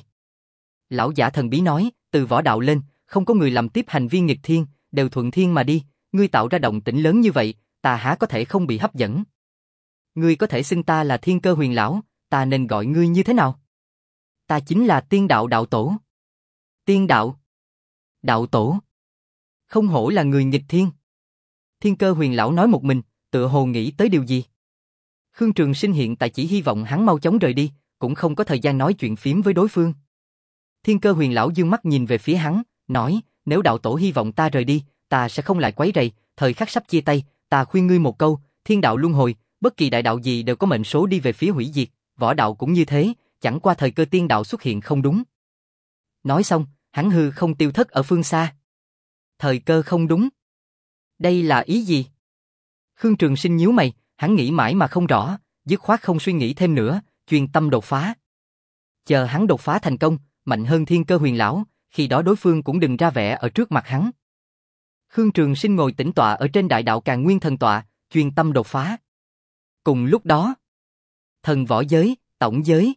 Lão giả thần bí nói, từ võ đạo lên, không có người làm tiếp hành vi nghịch thiên, đều thuận thiên mà đi, ngươi tạo ra động tĩnh lớn như vậy, ta há có thể không bị hấp dẫn? Ngươi có thể xưng ta là Thiên Cơ Huyền lão, ta nên gọi ngươi như thế nào? Ta chính là Tiên Đạo đạo tổ. Tiên Đạo? Đạo tổ? Không hổ là người nghịch thiên. Thiên Cơ Huyền lão nói một mình, tựa hồ nghĩ tới điều gì. Khương Trường Sinh hiện tại chỉ hy vọng hắn mau chóng rời đi, cũng không có thời gian nói chuyện phím với đối phương. Thiên Cơ Huyền lão dương mắt nhìn về phía hắn, nói, nếu đạo tổ hy vọng ta rời đi, ta sẽ không lại quấy rầy, thời khắc sắp chia tay, ta khuyên ngươi một câu, thiên đạo luân hồi, bất kỳ đại đạo gì đều có mệnh số đi về phía hủy diệt, võ đạo cũng như thế, chẳng qua thời cơ tiên đạo xuất hiện không đúng. Nói xong, hắn hư không tiêu thất ở phương xa. Thời cơ không đúng. Đây là ý gì? Khương Trường Sinh nhíu mày, hắn nghĩ mãi mà không rõ, dứt khoát không suy nghĩ thêm nữa, chuyên tâm đột phá. Chờ hắn đột phá thành công, mạnh hơn Thiên Cơ Huyền lão, khi đó đối phương cũng đừng ra vẻ ở trước mặt hắn. Khương Trường Sinh ngồi tĩnh tọa ở trên đại đạo Càn Nguyên thần tọa, chuyên tâm đột phá. Cùng lúc đó, thần võ giới, tổng giới.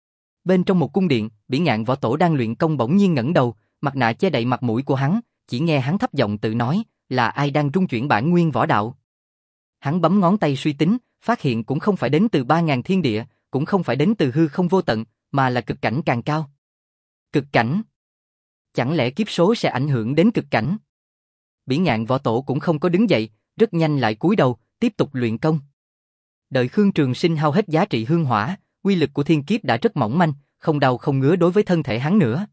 Bên trong một cung điện, Bỉ Ngạn võ tổ đang luyện công bỗng nhiên ngẩng đầu, mặt nạ che đậy mặt mũi của hắn, chỉ nghe hắn thấp giọng tự nói, là ai đang rung chuyển bản nguyên võ đạo. Hắn bấm ngón tay suy tính, phát hiện cũng không phải đến từ ba ngàn thiên địa, cũng không phải đến từ hư không vô tận, mà là cực cảnh càng cao. Cực cảnh. Chẳng lẽ kiếp số sẽ ảnh hưởng đến cực cảnh? Bỉ Ngạn Võ Tổ cũng không có đứng dậy, rất nhanh lại cúi đầu, tiếp tục luyện công. Đợi Khương Trường Sinh hao hết giá trị hương hỏa, uy lực của thiên kiếp đã rất mỏng manh, không đau không ngứa đối với thân thể hắn nữa.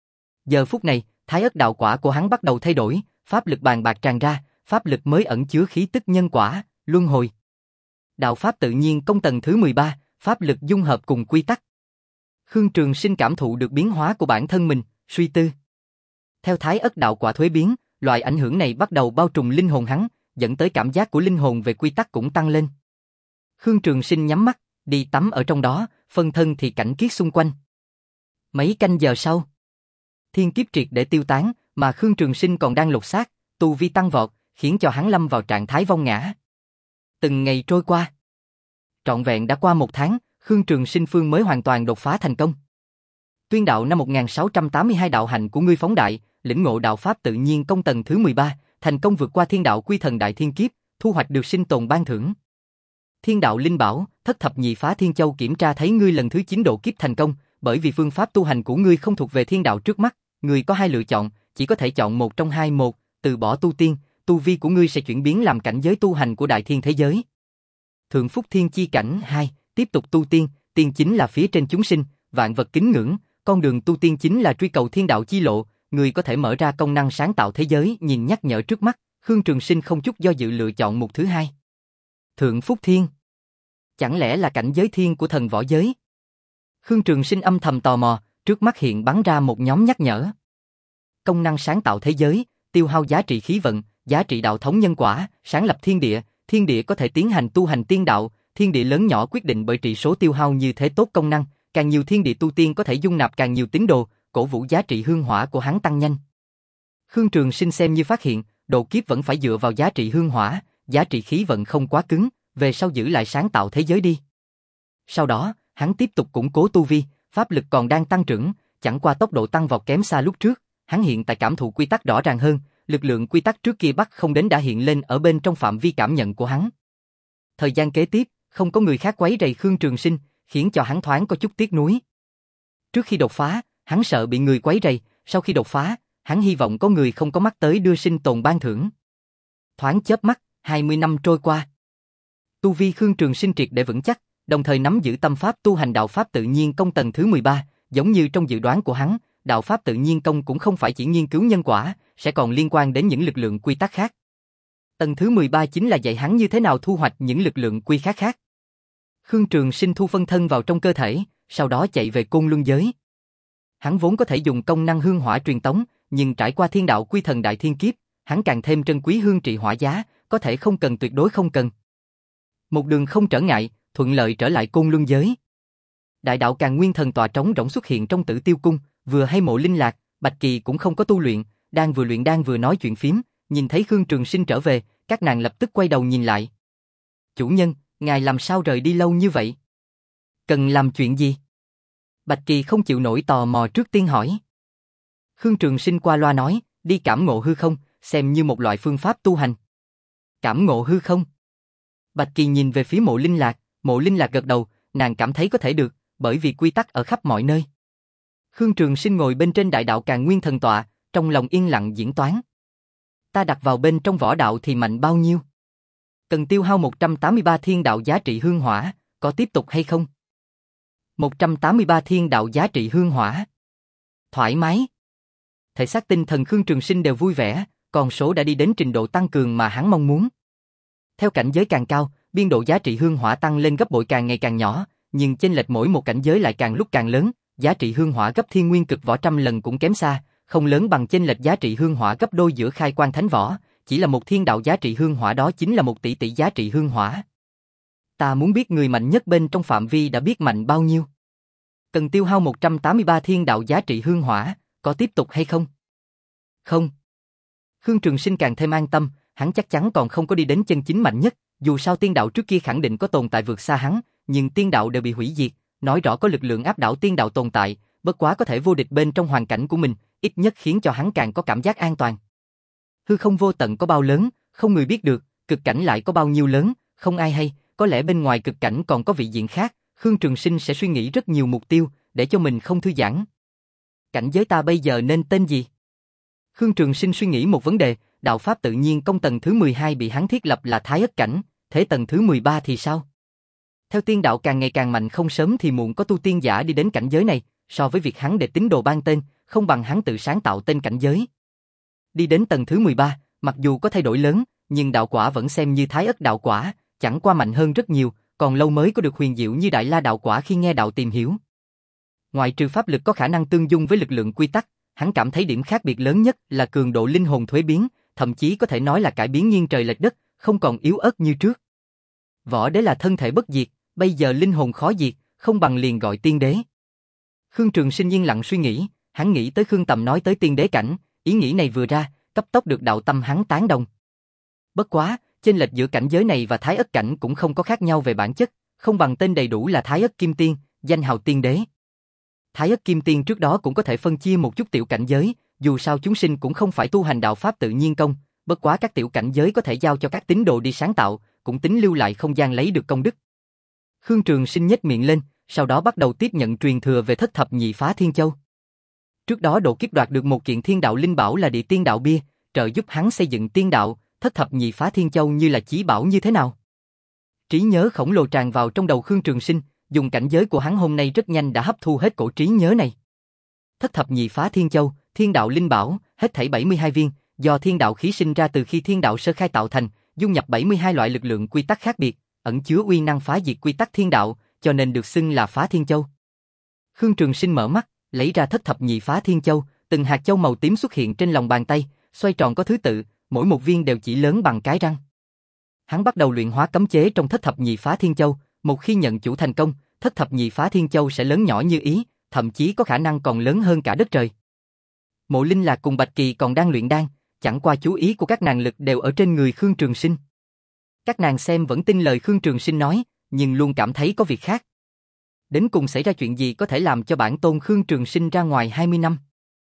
Giờ phút này, thái ất đạo quả của hắn bắt đầu thay đổi, pháp lực bàn bạc tràn ra, pháp lực mới ẩn chứa khí tức nhân quả, luân hồi. Đạo pháp tự nhiên công tầng thứ mười ba, pháp lực dung hợp cùng quy tắc. Khương Trường Sinh cảm thụ được biến hóa của bản thân mình, suy tư. Theo thái ất đạo quả thuế biến, loại ảnh hưởng này bắt đầu bao trùm linh hồn hắn, dẫn tới cảm giác của linh hồn về quy tắc cũng tăng lên. Khương Trường Sinh nhắm mắt, đi tắm ở trong đó, phân thân thì cảnh kiết xung quanh. Mấy canh giờ sau, thiên kiếp triệt để tiêu tán, mà Khương Trường Sinh còn đang lột xác, tu vi tăng vọt, khiến cho hắn lâm vào trạng thái vong ngã. Từng ngày trôi qua, trọn vẹn đã qua một tháng, Khương Trường Sinh phương mới hoàn toàn đột phá thành công. Tuyên đạo năm một nghìn sáu trăm tám mươi hai đạo hạnh của ngươi phóng đại, lĩnh ngộ đạo pháp tự nhiên công tầng thứ mười ba, thành công vượt qua thiên đạo quy thần đại thiên kiếp, thu hoạch được sinh tồn ban thưởng. Thiên đạo linh bảo, thất thập nhị phá thiên châu kiểm tra thấy ngươi lần thứ chín độ kiếp thành công, bởi vì phương pháp tu hành của ngươi không thuộc về thiên đạo trước mắt, ngươi có hai lựa chọn, chỉ có thể chọn một trong hai. Một, từ bỏ tu tiên, tu vi của ngươi sẽ chuyển biến làm cảnh giới tu hành của đại thiên thế giới. Thượng Phúc Thiên chi cảnh. Hai, tiếp tục tu tiên, tiên chính là phía trên chúng sinh, vạn vật kính ngưỡng, con đường tu tiên chính là truy cầu thiên đạo chi lộ, ngươi có thể mở ra công năng sáng tạo thế giới. Nhìn nhắc nhở trước mắt, Khương Trường Sinh không chút do dự lựa chọn một thứ hai. Thượng Phúc Thiên, chẳng lẽ là cảnh giới thiên của thần võ giới? Khương Trường Sinh âm thầm tò mò, trước mắt hiện bắn ra một nhóm nhắc nhở. Công năng sáng tạo thế giới, tiêu hao giá trị khí vận, giá trị đạo thống nhân quả, sáng lập thiên địa, thiên địa có thể tiến hành tu hành tiên đạo, thiên địa lớn nhỏ quyết định bởi trị số tiêu hao như thế tốt công năng, càng nhiều thiên địa tu tiên có thể dung nạp càng nhiều tín đồ, cổ vũ giá trị hương hỏa của hắn tăng nhanh. Khương Trường Sinh xem như phát hiện, độ kiếp vẫn phải dựa vào giá trị hương hỏa, giá trị khí vận không quá cứng, về sau giữ lại sáng tạo thế giới đi. Sau đó, hắn tiếp tục củng cố tu vi, pháp lực còn đang tăng trưởng, chẳng qua tốc độ tăng vọt kém xa lúc trước, hắn hiện tại cảm thụ quy tắc rõ ràng hơn, lực lượng quy tắc trước kia bắt không đến đã hiện lên ở bên trong phạm vi cảm nhận của hắn. Thời gian kế tiếp, không có người khác quấy rầy Khương Trường Sinh, khiến cho hắn thoáng có chút tiếc nuối. Trước khi đột phá, hắn sợ bị người quấy rầy, sau khi đột phá, hắn hy vọng có người không có mắt tới đưa sinh tồn ban thưởng. Thoáng chớp mắt, hai mươi năm trôi qua. Tu vi Khương Trường Sinh triệt để vững chắc, đồng thời nắm giữ tâm pháp tu hành đạo pháp tự nhiên công tầng thứ mười ba, giống như trong dự đoán của hắn, đạo pháp tự nhiên công cũng không phải chỉ nghiên cứu nhân quả, sẽ còn liên quan đến những lực lượng quy tắc khác. Tầng thứ mười ba chính là dạy hắn như thế nào thu hoạch những lực lượng quy khác khác. Khương Trường Sinh thu phân thân vào trong cơ thể, sau đó chạy về Côn Luân giới. Hắn vốn có thể dùng công năng hương hỏa truyền tống, nhưng trải qua thiên đạo quy thần đại thiên kiếp, hắn càng thêm trân quý hương trị hỏa giá, có thể không cần tuyệt đối không cần. Một đường không trở ngại, thuận lợi trở lại Côn Luân giới. Đại đạo Càn Nguyên Thần tọa trống rỗng xuất hiện trong Tử Tiêu cung, vừa hay Mộ Linh Lạc, Bạch Kỳ cũng không có tu luyện, đang vừa luyện đang vừa nói chuyện phím, nhìn thấy Khương Trường Sinh trở về, các nàng lập tức quay đầu nhìn lại. "Chủ nhân, ngài làm sao rời đi lâu như vậy? Cần làm chuyện gì?" Bạch Kỳ không chịu nổi tò mò trước tiên hỏi. Khương Trường Sinh qua loa nói, "Đi cảm ngộ hư không, xem như một loại phương pháp tu hành." Cảm ngộ hư không? Bạch Kỳ nhìn về phía Mộ Linh Lạc, Mộ Linh Lạc gật đầu, nàng cảm thấy có thể được, bởi vì quy tắc ở khắp mọi nơi. Khương Trường Sinh ngồi bên trên đại đạo Càn Nguyên Thần tọa, trong lòng yên lặng diễn toán. Ta đặt vào bên trong võ đạo thì mạnh bao nhiêu? Cần tiêu hao một trăm tám mươi ba thiên đạo giá trị hương hỏa, có tiếp tục hay không? một trăm tám mươi ba thiên đạo giá trị hương hỏa. Thoải mái. Thể xác tinh thần Khương Trường Sinh đều vui vẻ, con số đã đi đến trình độ tăng cường mà hắn mong muốn. Theo cảnh giới càng cao, biên độ giá trị hương hỏa tăng lên gấp bội càng ngày càng nhỏ, nhưng chênh lệch mỗi một cảnh giới lại càng lúc càng lớn, giá trị hương hỏa gấp thiên nguyên cực võ trăm lần cũng kém xa, không lớn bằng chênh lệch giá trị hương hỏa gấp đôi giữa khai quan thánh võ, chỉ là một thiên đạo giá trị hương hỏa đó chính là một tỷ tỷ giá trị hương hỏa. Ta muốn biết người mạnh nhất bên trong phạm vi đã biết mạnh bao nhiêu. Cần tiêu hao một trăm tám mươi ba thiên đạo giá trị hương hỏa, có tiếp tục hay không? Không. Khương Trường Sinh càng thêm an tâm, hắn chắc chắn còn không có đi đến chân chính mạnh nhất, dù sao tiên đạo trước kia khẳng định có tồn tại vượt xa hắn, nhưng tiên đạo đều bị hủy diệt, nói rõ có lực lượng áp đảo tiên đạo tồn tại, bất quá có thể vô địch bên trong hoàn cảnh của mình, ít nhất khiến cho hắn càng có cảm giác an toàn. Hư không vô tận có bao lớn, không người biết được, cực cảnh lại có bao nhiêu lớn, không ai hay, có lẽ bên ngoài cực cảnh còn có vị diện khác, Khương Trường Sinh sẽ suy nghĩ rất nhiều mục tiêu, để cho mình không thư giãn. Cảnh giới ta bây giờ nên tên gì? Khương Trường Sinh suy nghĩ một vấn đề, đạo pháp tự nhiên công tầng thứ mười hai bị hắn thiết lập là Thái Ất cảnh, thế tầng thứ mười ba thì sao? Theo tiên đạo càng ngày càng mạnh, không sớm thì muộn có tu tiên giả đi đến cảnh giới này, so với việc hắn để tín đồ ban tên, không bằng hắn tự sáng tạo tên cảnh giới. Đi đến tầng thứ mười ba, mặc dù có thay đổi lớn, nhưng đạo quả vẫn xem như Thái Ất đạo quả, chẳng qua mạnh hơn rất nhiều, còn lâu mới có được huyền diệu như Đại La đạo quả khi nghe đạo tìm hiểu. Ngoại trừ pháp lực có khả năng tương dung với lực lượng quy tắc, hắn cảm thấy điểm khác biệt lớn nhất là cường độ linh hồn thuế biến, thậm chí có thể nói là cải biến nghiêng trời lệch đất, không còn yếu ớt như trước. Võ đế là thân thể bất diệt, bây giờ linh hồn khó diệt, không bằng liền gọi tiên đế. Khương Trường Sinh yên lặng suy nghĩ, hắn nghĩ tới Khương Tầm nói tới tiên đế cảnh, ý nghĩ này vừa ra, cấp tốc được đạo tâm hắn tán đồng. Bất quá, chênh lệch giữa cảnh giới này và Thái Ất cảnh cũng không có khác nhau về bản chất, không bằng tên đầy đủ là Thái Ất Kim Tiên, danh hào tiên đế. Thái Ất Kim Tiên trước đó cũng có thể phân chia một chút tiểu cảnh giới, dù sao chúng sinh cũng không phải tu hành đạo pháp tự nhiên công, bất quá các tiểu cảnh giới có thể giao cho các tín đồ đi sáng tạo, cũng tính lưu lại không gian lấy được công đức. Khương Trường Sinh nhếch miệng lên, sau đó bắt đầu tiếp nhận truyền thừa về thất thập nhị phá thiên châu. Trước đó độ kiếp đoạt được một kiện thiên đạo linh bảo là địa tiên đạo bia, trợ giúp hắn xây dựng tiên đạo, thất thập nhị phá thiên châu như là chí bảo như thế nào. Trí nhớ khổng lồ tràn vào trong đầu Khương Trường Sinh, dùng cảnh giới của hắn hôm nay rất nhanh đã hấp thu hết cổ trí nhớ này. Thất thập nhị phá thiên châu, thiên đạo linh bảo, hết thảy bảy mươi hai viên, do thiên đạo khí sinh ra từ khi thiên đạo sơ khai tạo thành, dung nhập bảy mươi hai loại lực lượng quy tắc khác biệt, ẩn chứa uy năng phá diệt quy tắc thiên đạo, cho nên được xưng là phá thiên châu. Khương Trường Sinh mở mắt, lấy ra thất thập nhị phá thiên châu, từng hạt châu màu tím xuất hiện trên lòng bàn tay, xoay tròn có thứ tự, mỗi một viên đều chỉ lớn bằng cái răng. Hắn bắt đầu luyện hóa cấm chế trong thất thập nhị phá thiên châu, một khi nhận chủ thành công, thất thập nhị phá thiên châu sẽ lớn nhỏ như ý, thậm chí có khả năng còn lớn hơn cả đất trời. Mộ Linh Lạc cùng Bạch Kỳ còn đang luyện đan, chẳng qua chú ý của các nàng lực đều ở trên người Khương Trường Sinh. Các nàng xem vẫn tin lời Khương Trường Sinh nói, nhưng luôn cảm thấy có việc khác. Đến cùng xảy ra chuyện gì có thể làm cho bản tôn Khương Trường Sinh ra ngoài hai mươi năm?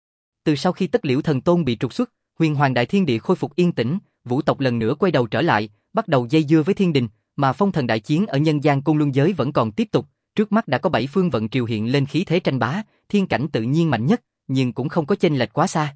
Từ sau khi Tất Liễu Thần Tôn bị trục xuất, Huyền Hoàng Đại Thiên Địa khôi phục yên tĩnh, vũ tộc lần nữa quay đầu trở lại, bắt đầu dây dưa với thiên đình, mà phong thần đại chiến ở nhân gian Côn Luân giới vẫn còn tiếp tục. Trước mắt đã có bảy phương vận triều hiện lên khí thế tranh bá, thiên cảnh tự nhiên mạnh nhất, nhưng cũng không có chênh lệch quá xa.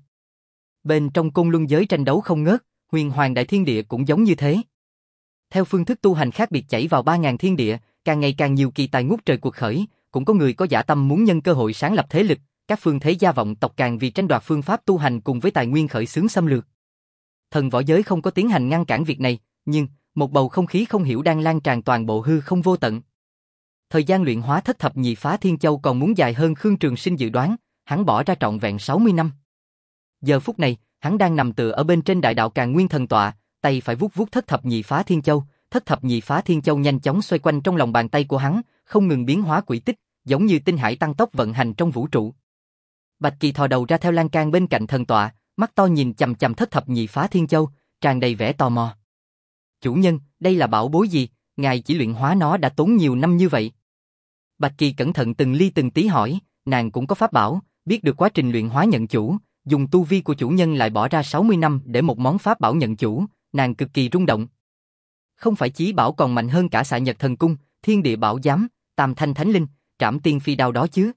Bên trong Côn Luân giới tranh đấu không ngớt, Huyền Hoàng Đại Thiên Địa cũng giống như thế. Theo phương thức tu hành khác biệt chảy vào ba ngàn thiên địa, càng ngày càng nhiều kỳ tài ngút trời cuộc khởi, cũng có người có dã tâm muốn nhân cơ hội sáng lập thế lực, các phương thế gia vọng tộc càng vì tranh đoạt phương pháp tu hành cùng với tài nguyên khởi xướng xâm lược. Thần võ giới không có tiến hành ngăn cản việc này, nhưng một bầu không khí không hiểu đang lan tràn toàn bộ hư không vô tận. Thời gian luyện hóa thất thập nhị phá thiên châu còn muốn dài hơn Khương Trường Sinh dự đoán, hắn bỏ ra trọn vẹn sáu mươi năm. Giờ phút này, hắn đang nằm tựa ở bên trên đại đạo Càn Nguyên thần tọa, tay phải vuốt vuốt thất thập nhị phá thiên châu, thất thập nhị phá thiên châu nhanh chóng xoay quanh trong lòng bàn tay của hắn, không ngừng biến hóa quỹ tích, giống như tinh hải tăng tốc vận hành trong vũ trụ. Bạch Kỳ thò đầu ra theo lan can bên cạnh thần tọa, mắt to nhìn chằm chằm thất thập nhị phá thiên châu, tràn đầy vẻ tò mò. Chủ nhân, đây là bảo bối gì? Ngài chỉ luyện hóa nó đã tốn nhiều năm như vậy. Bạch Kỳ cẩn thận từng ly từng tí hỏi, nàng cũng có pháp bảo, biết được quá trình luyện hóa nhận chủ, dùng tu vi của chủ nhân lại bỏ ra sáu mươi năm để một món pháp bảo nhận chủ, nàng cực kỳ rung động. Không phải chí bảo còn mạnh hơn cả Xạ Nhật Thần Cung, Thiên Địa Bảo Giám, Tam Thanh Thánh Linh, Trảm Tiên Phi Đao đó chứ.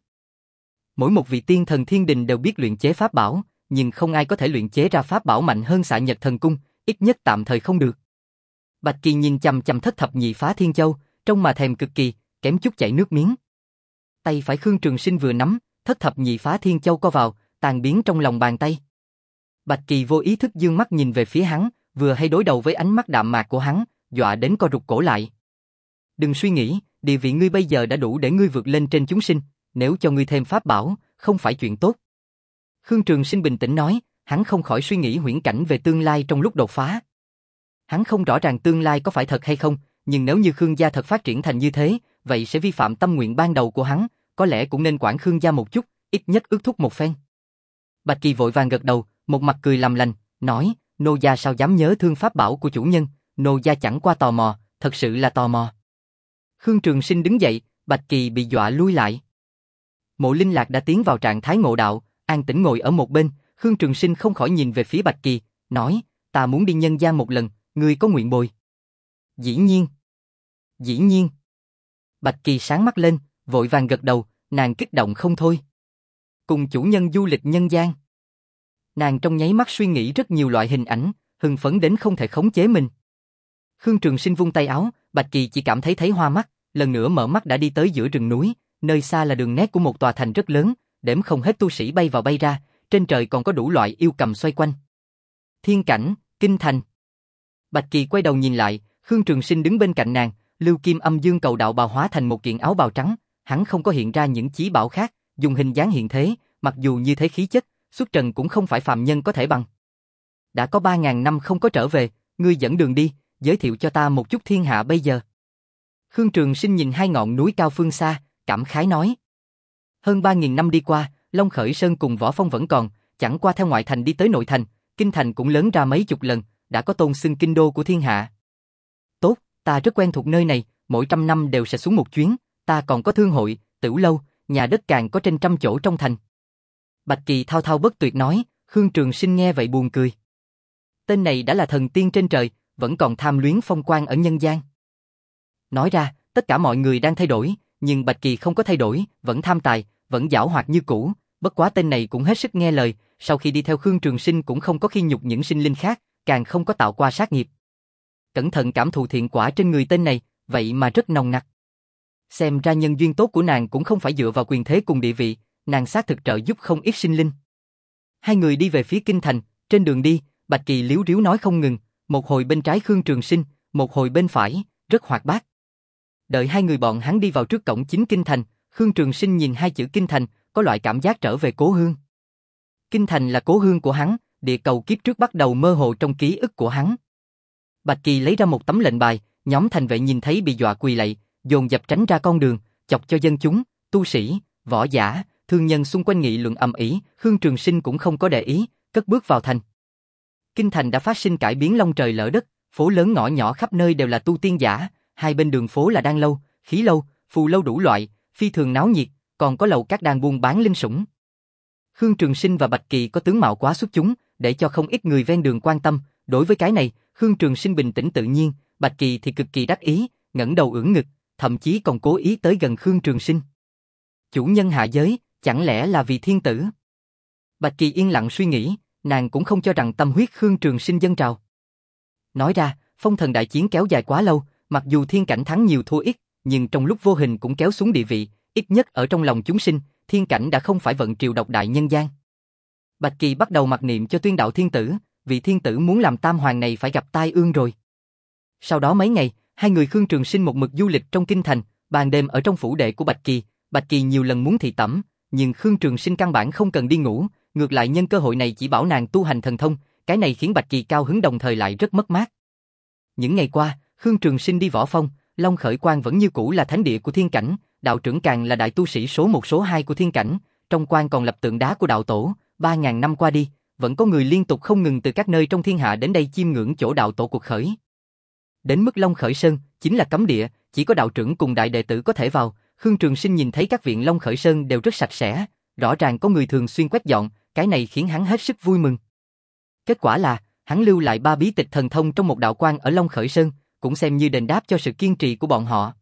Mỗi một vị tiên thần thiên đình đều biết luyện chế pháp bảo, nhưng không ai có thể luyện chế ra pháp bảo mạnh hơn Xạ Nhật Thần Cung, ít nhất tạm thời không được. Bạch Kỳ nhìn chằm chằm thất thập nhị phá thiên châu, trông mà thèm cực kỳ, kém chút chảy nước miếng. Tay phải Khương Trường Sinh vừa nắm, thất thập nhị phá thiên châu co vào, tan biến trong lòng bàn tay. Bạch Kỳ vô ý thức dương mắt nhìn về phía hắn, vừa hay đối đầu với ánh mắt đạm mạc của hắn, dọa đến co rụt cổ lại. Đừng suy nghĩ, địa vị ngươi bây giờ đã đủ để ngươi vượt lên trên chúng sinh, nếu cho ngươi thêm pháp bảo, không phải chuyện tốt. Khương Trường Sinh bình tĩnh nói, hắn không khỏi suy nghĩ huyễn cảnh về tương lai trong lúc đột phá. Hắn không rõ ràng tương lai có phải thật hay không, nhưng nếu như Khương gia thật phát triển thành như thế, vậy sẽ vi phạm tâm nguyện ban đầu của hắn, có lẽ cũng nên quản Khương gia một chút, ít nhất ước thúc một phen. Bạch Kỳ vội vàng gật đầu, một mặt cười làm lành, nói, nô gia sao dám nhớ thương pháp bảo của chủ nhân, nô gia chẳng qua tò mò, thật sự là tò mò. Khương Trường Sinh đứng dậy, Bạch Kỳ bị dọa lui lại. Mộ Linh Lạc đã tiến vào trạng thái ngộ đạo, an tĩnh ngồi ở một bên, Khương Trường Sinh không khỏi nhìn về phía Bạch Kỳ, nói, ta muốn đi nhân gian một lần, ngươi có nguyện bồi? Dĩ nhiên. Dĩ nhiên. Bạch Kỳ sáng mắt lên, vội vàng gật đầu, nàng kích động không thôi. Cùng chủ nhân du lịch nhân gian. Nàng trong nháy mắt suy nghĩ rất nhiều loại hình ảnh, hưng phấn đến không thể khống chế mình. Khương Trường Sinh vung tay áo, Bạch Kỳ chỉ cảm thấy thấy hoa mắt, lần nữa mở mắt đã đi tới giữa rừng núi, nơi xa là đường nét của một tòa thành rất lớn, đếm không hết tu sĩ bay vào bay ra, trên trời còn có đủ loại yêu cầm xoay quanh. Thiên cảnh, kinh thành. Bạch Kỳ quay đầu nhìn lại, Khương Trường Sinh đứng bên cạnh nàng, Lưu Kim Âm Dương Cầu Đạo bào hóa thành một kiện áo bào trắng, hắn không có hiện ra những chí bảo khác, dùng hình dáng hiện thế, mặc dù như thế khí chất, xuất trần cũng không phải phàm nhân có thể bằng. Đã có ba ngàn năm không có trở về, ngươi dẫn đường đi, giới thiệu cho ta một chút thiên hạ bây giờ. Khương Trường Sinh nhìn hai ngọn núi cao phương xa, cảm khái nói. Hơn ba nghìn năm đi qua, Long Khởi Sơn cùng Võ Phong vẫn còn, chẳng qua theo ngoại thành đi tới nội thành, kinh thành cũng lớn ra mấy chục lần, đã có tôn xưng kinh đô của thiên hạ. Tốt, ta rất quen thuộc nơi này, mỗi trăm năm đều sẽ xuống một chuyến, ta còn có thương hội, tửu lâu, nhà đất càng có trên trăm chỗ trong thành. Bạch Kỳ thao thao bất tuyệt nói, Khương Trường Sinh nghe vậy buồn cười. Tên này đã là thần tiên trên trời, vẫn còn tham luyến phong quang ở nhân gian. Nói ra, tất cả mọi người đang thay đổi, nhưng Bạch Kỳ không có thay đổi, vẫn tham tài, vẫn giảo hoạt như cũ, bất quá tên này cũng hết sức nghe lời, sau khi đi theo Khương Trường Sinh cũng không có khi nhục những sinh linh khác, càng không có tạo qua sát nghiệp. Cẩn thận cảm thụ thiện quả trên người tên này, vậy mà rất nồng nặc. Xem ra nhân duyên tốt của nàng cũng không phải dựa vào quyền thế cùng địa vị, nàng xác thực trợ giúp không ít sinh linh. Hai người đi về phía kinh thành, trên đường đi, Bạch Kỳ líu ríu nói không ngừng, một hồi bên trái Khương Trường Sinh, một hồi bên phải, rất hoạt bát. Đợi hai người bọn hắn đi vào trước cổng chính kinh thành, Khương Trường Sinh nhìn hai chữ kinh thành, có loại cảm giác trở về cố hương. Kinh thành là cố hương của hắn, địa cầu kiếp trước bắt đầu mơ hồ trong ký ức của hắn. Bạch Kỳ lấy ra một tấm lệnh bài, nhóm thành vệ nhìn thấy bị dọa quỳ lạy, dồn dập tránh ra con đường, chọc cho dân chúng, tu sĩ, võ giả, thương nhân xung quanh nghị luận ầm ĩ, Khương Trường Sinh cũng không có để ý, cất bước vào thành. Kinh thành đã phát sinh cải biến long trời lỡ đất, phố lớn ngõ nhỏ khắp nơi đều là tu tiên giả, hai bên đường phố là đan lâu, khí lâu, phù lâu đủ loại, phi thường náo nhiệt, còn có lầu các đang buôn bán linh sủng. Khương Trường Sinh và Bạch Kỳ có tướng mạo quá xuất chúng, để cho không ít người ven đường quan tâm, đối với cái này, Khương Trường Sinh bình tĩnh tự nhiên, Bạch Kỳ thì cực kỳ đắc ý, ngẩng đầu ưỡn ngực, thậm chí còn cố ý tới gần Khương Trường Sinh. Chủ nhân hạ giới, chẳng lẽ là vì thiên tử? Bạch Kỳ yên lặng suy nghĩ, nàng cũng không cho rằng tâm huyết Khương Trường Sinh dâng trào. Nói ra, phong thần đại chiến kéo dài quá lâu, mặc dù thiên cảnh thắng nhiều thua ít, nhưng trong lúc vô hình cũng kéo xuống địa vị, ít nhất ở trong lòng chúng sinh, thiên cảnh đã không phải vận triều độc đại nhân gian. Bạch Kỳ bắt đầu mặc niệm cho tuyên đạo thiên tử, vị thiên tử muốn làm tam hoàng này phải gặp tai ương rồi. Sau đó mấy ngày, hai người Khương Trường Sinh một mực du lịch trong kinh thành, ban đêm ở trong phủ đệ của Bạch Kỳ, Bạch Kỳ nhiều lần muốn thị tẩm, nhưng Khương Trường Sinh căn bản không cần đi ngủ, ngược lại nhân cơ hội này chỉ bảo nàng tu hành thần thông, cái này khiến Bạch Kỳ cao hứng đồng thời lại rất mất mát. Những ngày qua, Khương Trường Sinh đi Võ Phong, Long Khởi Quan vẫn như cũ là thánh địa của thiên cảnh, đạo trưởng càng là đại tu sĩ số một số hai của thiên cảnh, trong quan còn lập tượng đá của đạo tổ, ba ngàn năm qua đi, vẫn có người liên tục không ngừng từ các nơi trong thiên hạ đến đây chiêm ngưỡng chỗ đạo tổ cuộc khởi. Đến mức Long Khởi Sơn, chính là cấm địa, chỉ có đạo trưởng cùng đại đệ tử có thể vào, Khương Trường Sinh nhìn thấy các viện Long Khởi Sơn đều rất sạch sẽ, rõ ràng có người thường xuyên quét dọn, cái này khiến hắn hết sức vui mừng. Kết quả là, hắn lưu lại ba bí tịch thần thông trong một đạo quan ở Long Khởi Sơn, cũng xem như đền đáp cho sự kiên trì của bọn họ.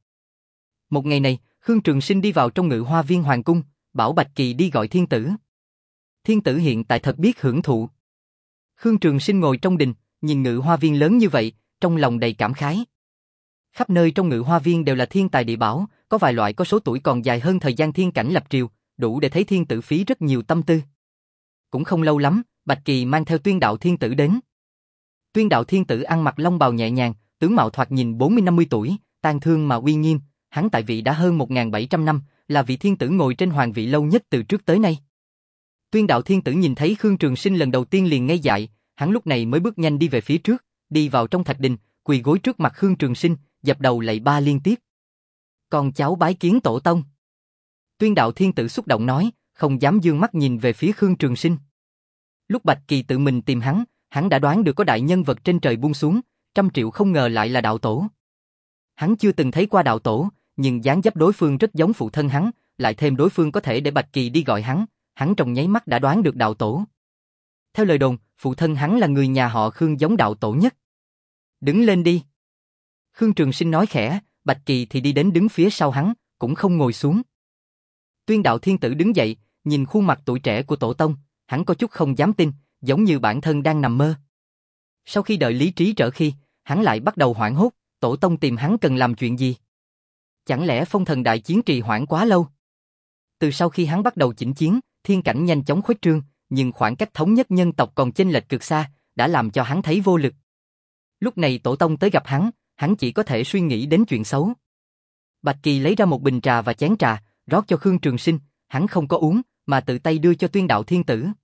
Một ngày này, Khương Trường Sinh đi vào trong Ngự Hoa Viên Hoàng Cung, bảo Bạch Kỳ đi gọi thiên tử. Thiên tử hiện tại thật biết hưởng thụ. Khương Trường Sinh ngồi trong đình, nhìn Ngự Hoa Viên lớn như vậy, trong lòng đầy cảm khái. Khắp nơi trong Ngự Hoa Viên đều là thiên tài địa bảo, có vài loại có số tuổi còn dài hơn thời gian thiên cảnh lập triều, đủ để thấy thiên tử phí rất nhiều tâm tư. Cũng không lâu lắm, Bạch Kỳ mang theo Tuyên Đạo Thiên Tử đến. Tuyên Đạo Thiên Tử ăn mặc long bào nhẹ nhàng, tướng mạo thoạt nhìn bốn mươi năm mươi tuổi, tang thương mà uy nghiêm, hắn tại vị đã hơn một nghìn bảy trăm năm, là vị thiên tử ngồi trên hoàng vị lâu nhất từ trước tới nay. Tuyên Đạo Thiên Tử nhìn thấy Khương Trường Sinh lần đầu tiên liền ngây dại, hắn lúc này mới bước nhanh đi về phía trước, đi vào trong thạch đình, quỳ gối trước mặt Khương Trường Sinh, dập đầu lạy ba liên tiếp. Con cháu bái kiến tổ tông. Tuyên Đạo Thiên Tử xúc động nói, không dám dương mắt nhìn về phía Khương Trường Sinh. Lúc Bạch Kỳ tự mình tìm hắn, hắn đã đoán được có đại nhân vật trên trời buông xuống, trăm triệu không ngờ lại là đạo tổ. Hắn chưa từng thấy qua đạo tổ, nhưng dáng dấp đối phương rất giống phụ thân hắn, lại thêm đối phương có thể để Bạch Kỳ đi gọi hắn, hắn trong nháy mắt đã đoán được đạo tổ. Theo lời đồn, phụ thân hắn là người nhà họ Khương giống đạo tổ nhất. Đứng lên đi. Khương Trường Sinh nói khẽ, Bạch Kỳ thì đi đến đứng phía sau hắn, cũng không ngồi xuống. Tuyên Đạo Thiên Tử đứng dậy, nhìn khuôn mặt tuổi trẻ của tổ tông, hắn có chút không dám tin, giống như bản thân đang nằm mơ. Sau khi đợi lý trí trở khi, hắn lại bắt đầu hoảng hốt, tổ tông tìm hắn cần làm chuyện gì? Chẳng lẽ phong thần đại chiến trì hoãn quá lâu? Từ sau khi hắn bắt đầu chỉnh chiến, thiên cảnh nhanh chóng khuếch trương, nhưng khoảng cách thống nhất nhân tộc còn chênh lệch cực xa, đã làm cho hắn thấy vô lực. Lúc này tổ tông tới gặp hắn, hắn chỉ có thể suy nghĩ đến chuyện xấu. Bạch Kỳ lấy ra một bình trà và chén trà, rót cho Khương Trường Sinh, hắn không có uống, mà tự tay đưa cho Tuyên Đạo Thiên Tử.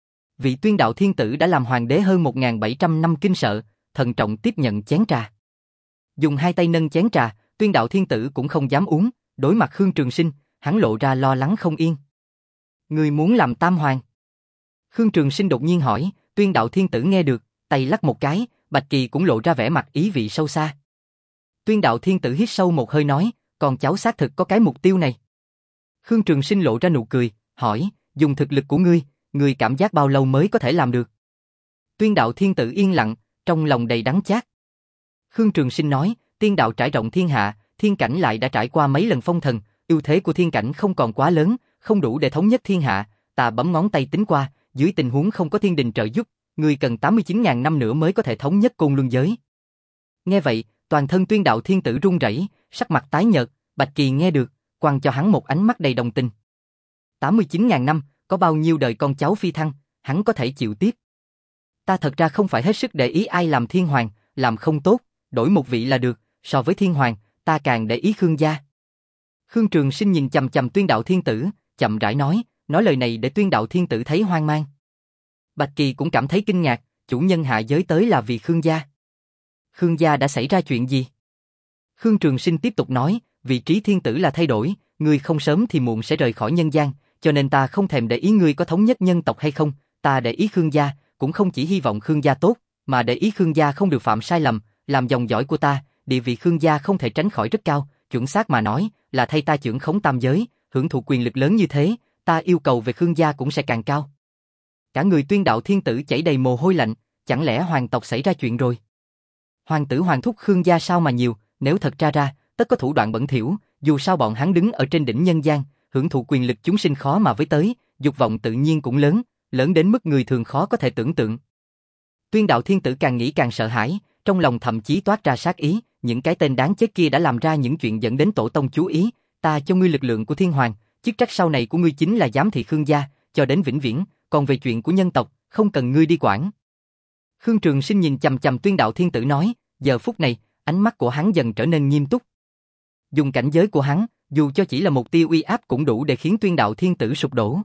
Vị Tuyên Đạo Thiên Tử đã làm hoàng đế hơn một nghìn bảy trăm năm kinh sợ, thận trọng tiếp nhận chén trà. Dùng hai tay nâng chén trà, Tuyên Đạo Thiên Tử cũng không dám uống, đối mặt Khương Trường Sinh, hắn lộ ra lo lắng không yên. Ngươi muốn làm tam hoàng? Khương Trường Sinh đột nhiên hỏi, Tuyên Đạo Thiên Tử nghe được, tay lắc một cái, Bạch Kỳ cũng lộ ra vẻ mặt ý vị sâu xa. Tuyên Đạo Thiên Tử hít sâu một hơi nói, con cháu xác thực có cái mục tiêu này. Khương Trường Sinh lộ ra nụ cười, hỏi, dùng thực lực của ngươi, ngươi cảm giác bao lâu mới có thể làm được? Tuyên Đạo Thiên Tử yên lặng, trong lòng đầy đắng chát. Khương Trường Sinh nói, tiên đạo trải rộng thiên hạ, thiên cảnh lại đã trải qua mấy lần phong thần, ưu thế của thiên cảnh không còn quá lớn, không đủ để thống nhất thiên hạ, ta bấm ngón tay tính qua, dưới tình huống không có thiên đình trợ giúp, ngươi cần tám mươi chín nghìn năm nữa mới có thể thống nhất Côn Luân giới. Nghe vậy, toàn thân Tuyên Đạo Thiên Tử run rẩy, sắc mặt tái nhợt, Bạch Kỳ nghe được, quăng cho hắn một ánh mắt đầy đồng tình. tám mươi chín nghìn năm, có bao nhiêu đời con cháu phi thăng, hắn có thể chịu tiếp. Ta thật ra không phải hết sức để ý ai làm thiên hoàng, làm không tốt, đổi một vị là được, so với thiên hoàng, ta càng để ý Khương gia. Khương Trường Sinh nhìn chằm chằm Tuyên Đạo Thiên Tử, chậm rãi nói, nói lời này để Tuyên Đạo Thiên Tử thấy hoang mang. Bạch Kỳ cũng cảm thấy kinh ngạc, chủ nhân hạ giới tới là vì Khương gia. Khương gia đã xảy ra chuyện gì? Khương Trường Sinh tiếp tục nói, vị trí thiên tử là thay đổi, ngươi không sớm thì muộn sẽ rời khỏi nhân gian, cho nên ta không thèm để ý ngươi có thống nhất nhân tộc hay không, ta để ý Khương gia, cũng không chỉ hy vọng Khương gia tốt, mà để ý Khương gia không được phạm sai lầm, làm dòng dõi của ta, địa vị Khương gia không thể tránh khỏi rất cao, chuẩn xác mà nói, là thay ta chưởng khống tam giới, hưởng thụ quyền lực lớn như thế, ta yêu cầu về Khương gia cũng sẽ càng cao. Cả người Tuyên Đạo Thiên Tử chảy đầy mồ hôi lạnh, chẳng lẽ hoàng tộc xảy ra chuyện rồi? Hoàng tử hoàng thúc Khương gia sao mà nhiều, nếu thật ra ra, tất có thủ đoạn bẩn thỉu, dù sao bọn hắn đứng ở trên đỉnh nhân gian, hưởng thụ quyền lực chúng sinh khó mà với tới, dục vọng tự nhiên cũng lớn, lớn đến mức người thường khó có thể tưởng tượng. Tuyên Đạo Thiên Tử càng nghĩ càng sợ hãi, trong lòng thậm chí toát ra sát ý, những cái tên đáng chết kia đã làm ra những chuyện dẫn đến tổ tông chú ý, ta cho ngươi lực lượng của thiên hoàng, chức trách sau này của ngươi chính là giám thị Khương gia, cho đến vĩnh viễn, còn về chuyện của nhân tộc, không cần ngươi đi quản. Khương Trường Sinh nhìn chằm chằm Tuyên Đạo Thiên Tử nói, giờ phút này, ánh mắt của hắn dần trở nên nghiêm túc. Dùng cảnh giới của hắn, dù cho chỉ là một tia uy áp cũng đủ để khiến Tuyên Đạo Thiên Tử sụp đổ.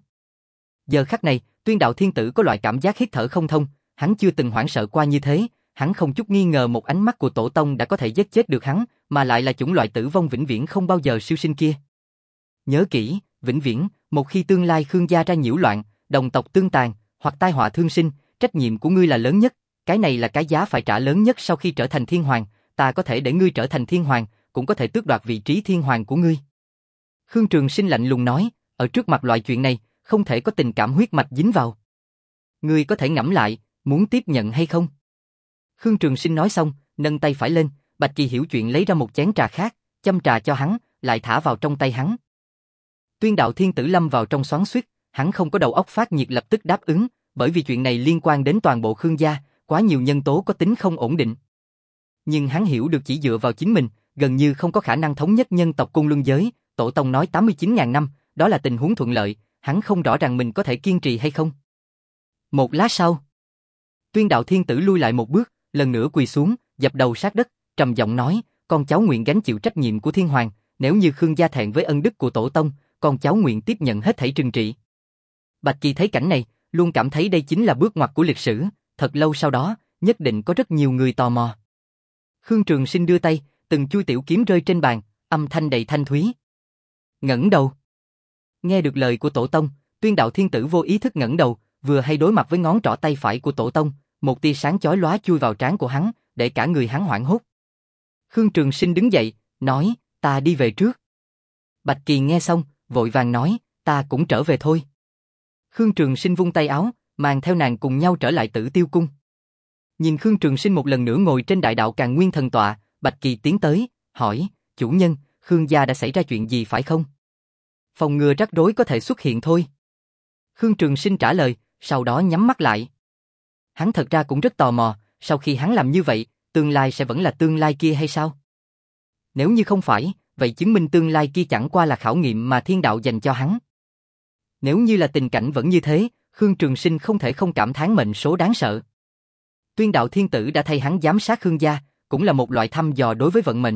Giờ khắc này, Tuyên Đạo Thiên Tử có loại cảm giác hít thở không thông, hắn chưa từng hoảng sợ qua như thế, hắn không chút nghi ngờ một ánh mắt của tổ tông đã có thể giết chết được hắn, mà lại là chủng loại tử vong vĩnh viễn không bao giờ siêu sinh kia. Nhớ kỹ, vĩnh viễn, một khi tương lai Khương gia ra nhiễu loạn, đồng tộc tương tàn, hoặc tai họa thương sinh, trách nhiệm của ngươi là lớn nhất, cái này là cái giá phải trả lớn nhất sau khi trở thành thiên hoàng, ta có thể để ngươi trở thành thiên hoàng, cũng có thể tước đoạt vị trí thiên hoàng của ngươi. Khương Trường Sinh lạnh lùng nói, ở trước mặt loại chuyện này, không thể có tình cảm huyết mạch dính vào. Ngươi có thể ngẫm lại, muốn tiếp nhận hay không? Khương Trường Sinh nói xong, nâng tay phải lên, Bạch Kỳ hiểu chuyện lấy ra một chén trà khác, châm trà cho hắn, lại thả vào trong tay hắn. Tuyên Đạo Thiên Tử lâm vào trong xoắn xuýt, hắn không có đầu óc phát nhiệt lập tức đáp ứng, bởi vì chuyện này liên quan đến toàn bộ Khương gia, quá nhiều nhân tố có tính không ổn định. Nhưng hắn hiểu được chỉ dựa vào chính mình, gần như không có khả năng thống nhất nhân tộc Côn Luân giới, tổ tông nói tám mươi chín nghìn năm, đó là tình huống thuận lợi, hắn không rõ ràng mình có thể kiên trì hay không. Một lát sau, Tuyên Đạo Thiên Tử lui lại một bước, lần nữa quỳ xuống, dập đầu sát đất, trầm giọng nói, con cháu nguyện gánh chịu trách nhiệm của thiên hoàng, nếu như Khương gia thẹn với ân đức của tổ tông, con cháu nguyện tiếp nhận hết thảy trừng trị. Bạch Kỳ thấy cảnh này, luôn cảm thấy đây chính là bước ngoặt của lịch sử, thật lâu sau đó, nhất định có rất nhiều người tò mò. Khương Trường Sinh đưa tay, từng chui tiểu kiếm rơi trên bàn, âm thanh đầy thanh thúy. Ngẩng đầu. Nghe được lời của tổ tông, Tuyên Đạo Thiên Tử vô ý thức ngẩng đầu, vừa hay đối mặt với ngón trỏ tay phải của tổ tông, một tia sáng chói lóa chui vào trán của hắn, để cả người hắn hoảng hốt. Khương Trường Sinh đứng dậy, nói, ta đi về trước. Bạch Kỳ nghe xong, vội vàng nói, ta cũng trở về thôi. Khương Trường Sinh vung tay áo, mang theo nàng cùng nhau trở lại Tử Tiêu Cung. Nhìn Khương Trường Sinh một lần nữa ngồi trên đại đạo Càn Nguyên thần tọa, Bạch Kỳ tiến tới, hỏi, chủ nhân, Khương gia đã xảy ra chuyện gì phải không? Phòng ngừa rắc rối có thể xuất hiện thôi. Khương Trường Sinh trả lời, sau đó nhắm mắt lại. Hắn thật ra cũng rất tò mò, sau khi hắn làm như vậy, tương lai sẽ vẫn là tương lai kia hay sao? Nếu như không phải, vậy chứng minh tương lai kia chẳng qua là khảo nghiệm mà thiên đạo dành cho hắn. Nếu như là tình cảnh vẫn như thế, Khương Trường Sinh không thể không cảm thán mệnh số đáng sợ. Tuyên đạo thiên tử đã thay hắn giám sát Khương gia, cũng là một loại thăm dò đối với vận mệnh.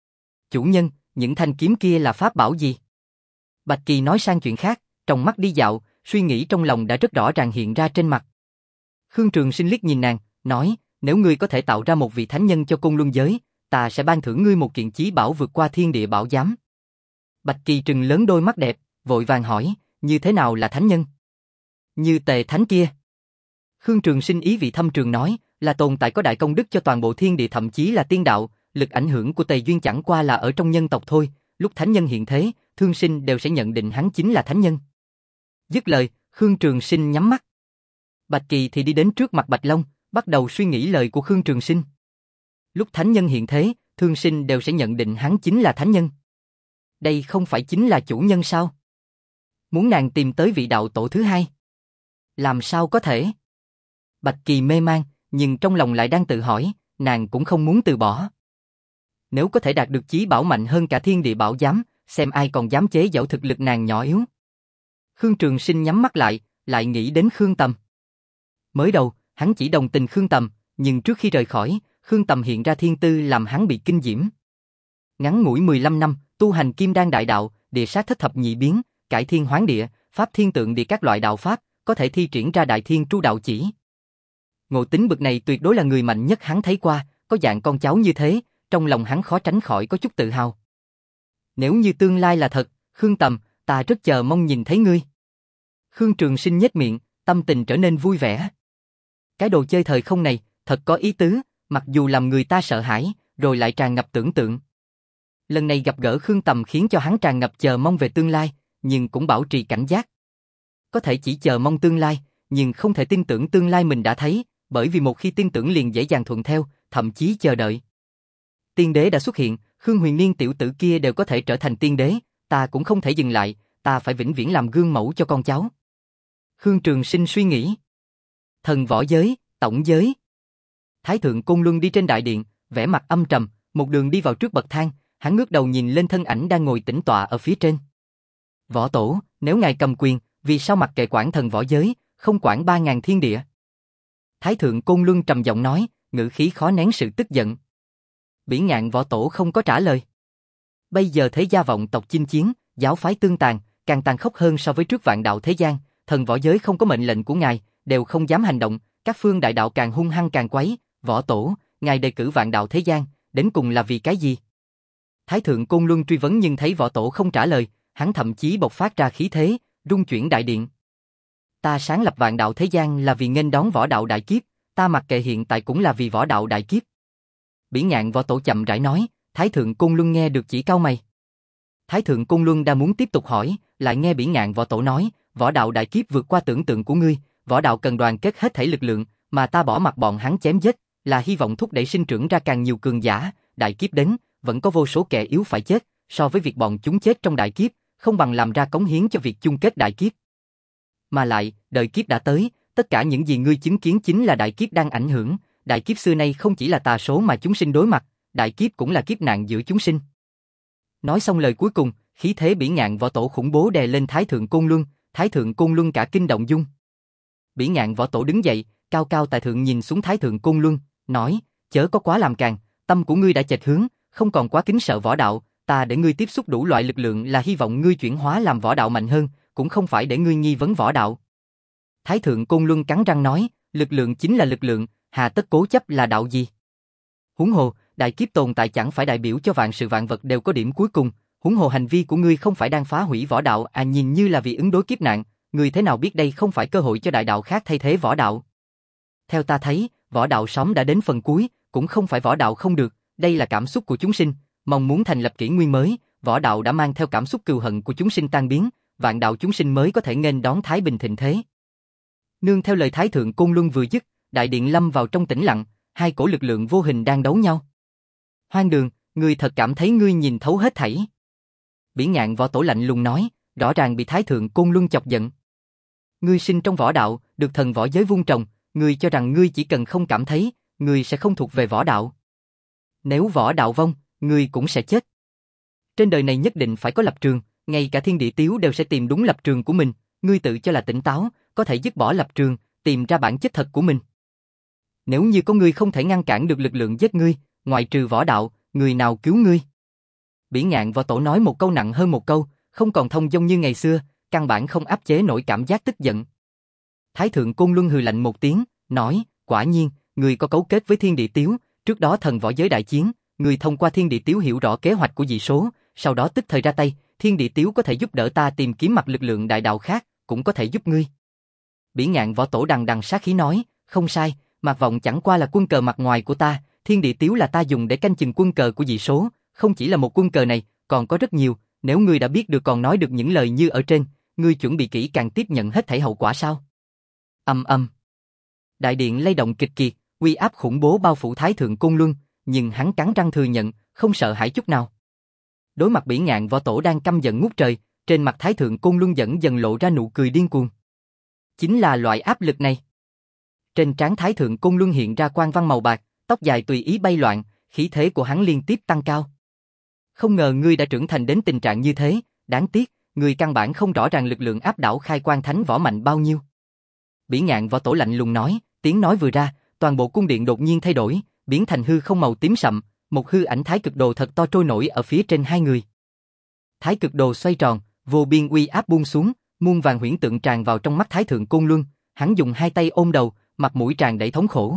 Chủ nhân, những thanh kiếm kia là pháp bảo gì? Bạch Kỳ nói sang chuyện khác, trong mắt đi dạo, suy nghĩ trong lòng đã rất rõ ràng hiện ra trên mặt. Khương Trường Sinh liếc nhìn nàng, nói, nếu ngươi có thể tạo ra một vị thánh nhân cho Côn Luân giới, ta sẽ ban thưởng ngươi một kiện chí bảo vượt qua thiên địa bảo giám. Bạch Kỳ trừng lớn đôi mắt đẹp, vội vàng hỏi, như thế nào là thánh nhân? Như Tề Thánh kia. Khương Trường Sinh ý vị thâm trường nói, là tồn tại có đại công đức cho toàn bộ thiên địa thậm chí là tiên đạo, lực ảnh hưởng của Tề Duyên chẳng qua là ở trong nhân tộc thôi, lúc thánh nhân hiện thế, thương sinh đều sẽ nhận định hắn chính là thánh nhân. Dứt lời, Khương Trường Sinh nhắm mắt. Bạch Kỳ thì đi đến trước mặt Bạch Long, bắt đầu suy nghĩ lời của Khương Trường Sinh. Lúc thánh nhân hiện thế, thương sinh đều sẽ nhận định hắn chính là thánh nhân. Đây không phải chính là chủ nhân sao? Muốn nàng tìm tới vị đạo tổ thứ hai? Làm sao có thể? Bạch Kỳ mê man, nhưng trong lòng lại đang tự hỏi, nàng cũng không muốn từ bỏ. Nếu có thể đạt được chí bảo mạnh hơn cả thiên địa bảo giám, xem ai còn dám chế giễu thực lực nàng nhỏ yếu. Khương Trường Sinh nhắm mắt lại, lại nghĩ đến Khương Tầm. Mới đầu, hắn chỉ đồng tình Khương Tầm, nhưng trước khi rời khỏi, Khương Tầm hiện ra thiên tư làm hắn bị kinh diễm. Ngắn ngủi mười lăm năm, tu hành kim đan đại đạo, địa sát thất thập nhị biến, cải thiên hoán địa, pháp thiên tượng địa các loại đạo pháp, có thể thi triển ra đại thiên tru đạo chỉ. Ngộ tính bực này tuyệt đối là người mạnh nhất hắn thấy qua, có dạng con cháu như thế, trong lòng hắn khó tránh khỏi có chút tự hào. Nếu như tương lai là thật, Khương Tầm, ta rất chờ mong nhìn thấy ngươi. Khương Trường Sinh nhếch miệng, tâm tình trở nên vui vẻ. Cái đồ chơi thời không này, thật có ý tứ, mặc dù làm người ta sợ hãi, rồi lại tràn ngập tưởng tượng. Lần này gặp gỡ Khương Tầm khiến cho hắn tràn ngập chờ mong về tương lai, nhưng cũng bảo trì cảnh giác. Có thể chỉ chờ mong tương lai, nhưng không thể tin tưởng tương lai mình đã thấy, bởi vì một khi tin tưởng liền dễ dàng thuận theo, thậm chí chờ đợi. Tiên đế đã xuất hiện, Khương Huyền Niên tiểu tử kia đều có thể trở thành tiên đế, ta cũng không thể dừng lại, ta phải vĩnh viễn làm gương mẫu cho con cháu. Khương Trường Sinh suy nghĩ. Thần võ giới, tổng giới. Thái thượng Côn Luân đi trên đại điện, vẻ mặt âm trầm, một đường đi vào trước bậc thang, hắn ngước đầu nhìn lên thân ảnh đang ngồi tĩnh tọa ở phía trên. Võ tổ, nếu ngài cầm quyền, vì sao mặc kệ quản thần võ giới, không quản ba ngàn thiên địa? Thái thượng Côn Luân trầm giọng nói, ngữ khí khó nén sự tức giận. Bỉ Ngạn võ tổ không có trả lời. Bây giờ thế gia vọng tộc chinh chiến, giáo phái tương tàn, càng tàn khốc hơn so với trước vạn đạo thế gian, thần võ giới không có mệnh lệnh của ngài, đều không dám hành động, các phương đại đạo càng hung hăng càng quấy, võ tổ, ngài đề cử vạn đạo thế gian, đến cùng là vì cái gì? Thái thượng Côn Luân truy vấn nhưng thấy võ tổ không trả lời, hắn thậm chí bộc phát ra khí thế, rung chuyển đại điện. Ta sáng lập vạn đạo thế gian là vì nghênh đón võ đạo đại kiếp, ta mặc kệ hiện tại cũng là vì võ đạo đại kiếp. Bỉ Ngạn võ tổ chậm rãi nói, Thái thượng Côn Luân nghe được chỉ cau mày. Thái thượng Côn Luân đang muốn tiếp tục hỏi, lại nghe Bỉ Ngạn võ tổ nói, võ đạo đại kiếp vượt qua tưởng tượng của ngươi, võ đạo cần đoàn kết hết thảy lực lượng, mà ta bỏ mặc bọn hắn chém giết, là hy vọng thúc đẩy sinh trưởng ra càng nhiều cường giả, đại kiếp đến, vẫn có vô số kẻ yếu phải chết, so với việc bọn chúng chết trong đại kiếp, không bằng làm ra cống hiến cho việc chung kết đại kiếp. Mà lại, đời kiếp đã tới, tất cả những gì ngươi chứng kiến chính là đại kiếp đang ảnh hưởng, đại kiếp xưa nay không chỉ là tà số mà chúng sinh đối mặt, đại kiếp cũng là kiếp nạn giữa chúng sinh. Nói xong lời cuối cùng, khí thế Bỉ Ngạn võ tổ khủng bố đè lên Thái thượng Côn Luân, Thái thượng Côn Luân cả kinh động dung. Bỉ Ngạn võ tổ đứng dậy, cao cao tại thượng nhìn xuống Thái thượng Côn Luân, nói, chớ có quá làm càn, tâm của ngươi đã chệch hướng, không còn quá kính sợ võ đạo, ta để ngươi tiếp xúc đủ loại lực lượng là hy vọng ngươi chuyển hóa làm võ đạo mạnh hơn, cũng không phải để ngươi nghi vấn võ đạo. Thái thượng Côn Luân cắn răng nói, lực lượng chính là lực lượng, hà tất cố chấp là đạo gì? Huống hồ, đại kiếp tồn tại chẳng phải đại biểu cho vạn sự vạn vật đều có điểm cuối cùng, huống hồ hành vi của ngươi không phải đang phá hủy võ đạo à, nhìn như là vì ứng đối kiếp nạn, ngươi thế nào biết đây không phải cơ hội cho đại đạo khác thay thế võ đạo? Theo ta thấy, võ đạo sống đã đến phần cuối, cũng không phải võ đạo không được, đây là cảm xúc của chúng sinh, mong muốn thành lập kỷ nguyên mới, võ đạo đã mang theo cảm xúc cừu hận của chúng sinh tan biến, vạn đạo chúng sinh mới có thể nghênh đón thái bình thịnh thế. Nương theo lời Thái thượng Côn Luân vừa dứt, đại điện lâm vào trong tĩnh lặng, hai cổ lực lượng vô hình đang đấu nhau. Hoang Đường, ngươi thật cảm thấy ngươi nhìn thấu hết thảy? Bỉ Ngạn võ tổ lạnh lùng nói, rõ ràng bị Thái thượng Côn Luân chọc giận. Ngươi sinh trong võ đạo, được thần võ giới vun trồng, ngươi cho rằng ngươi chỉ cần không cảm thấy, ngươi sẽ không thuộc về võ đạo. Nếu võ đạo vong, ngươi cũng sẽ chết. Trên đời này nhất định phải có lập trường, ngay cả thiên địa tiếu đều sẽ tìm đúng lập trường của mình, ngươi tự cho là tỉnh táo, có thể dứt bỏ lập trường, tìm ra bản chất thật của mình. Nếu như có ngươi không thể ngăn cản được lực lượng giết ngươi, ngoại trừ võ đạo, người nào cứu ngươi? Bỉ Ngạn Võ Tổ nói một câu nặng hơn một câu, không còn thông dong như ngày xưa, căn bản không áp chế nổi cảm giác tức giận. Thái thượng Côn Luân hừ lạnh một tiếng, nói, quả nhiên, ngươi có cấu kết với thiên địa tiếu, trước đó thần võ giới đại chiến, ngươi thông qua thiên địa tiếu hiểu rõ kế hoạch của dị số, sau đó tức thời ra tay, thiên địa tiếu có thể giúp đỡ ta tìm kiếm mặt lực lượng đại đạo khác, cũng có thể giúp ngươi. Bỉ Ngạn Võ Tổ đằng đằng sát khí nói, không sai, Mạc Vọng chẳng qua là quân cờ mặt ngoài của ta, thiên địa tiếu là ta dùng để canh chừng quân cờ của dị số, không chỉ là một quân cờ này, còn có rất nhiều, nếu ngươi đã biết được còn nói được những lời như ở trên, ngươi chuẩn bị kỹ càng tiếp nhận hết thảy hậu quả sao? Âm âm. Đại điện lay động kịch kiệt, uy áp khủng bố bao phủ Thái thượng Côn Luân, nhưng hắn cắn răng thừa nhận, không sợ hãi chút nào. Đối mặt Bỉ Ngạn Võ Tổ đang căm giận ngút trời, trên mặt Thái thượng Côn Luân dần dần lộ ra nụ cười điên cuồng. Chính là loại áp lực này. Trên trán Thái thượng Côn Luân hiện ra quang văn màu bạc, tóc dài tùy ý bay loạn, khí thế của hắn liên tiếp tăng cao. Không ngờ ngươi đã trưởng thành đến tình trạng như thế, đáng tiếc, ngươi căn bản không rõ ràng lực lượng áp đảo khai quan thánh võ mạnh bao nhiêu. Bỉ Ngạn Võ Tổ lạnh lùng nói, tiếng nói vừa ra, toàn bộ cung điện đột nhiên thay đổi, biến thành hư không màu tím sậm, một hư ảnh Thái cực đồ thật to trôi nổi ở phía trên hai người. Thái cực đồ xoay tròn, vô biên uy áp buông xuống, muôn vàng huyễn tượng tràn vào trong mắt Thái thượng Côn Luân, hắn dùng hai tay ôm đầu, mặt mũi tràn đầy thống khổ.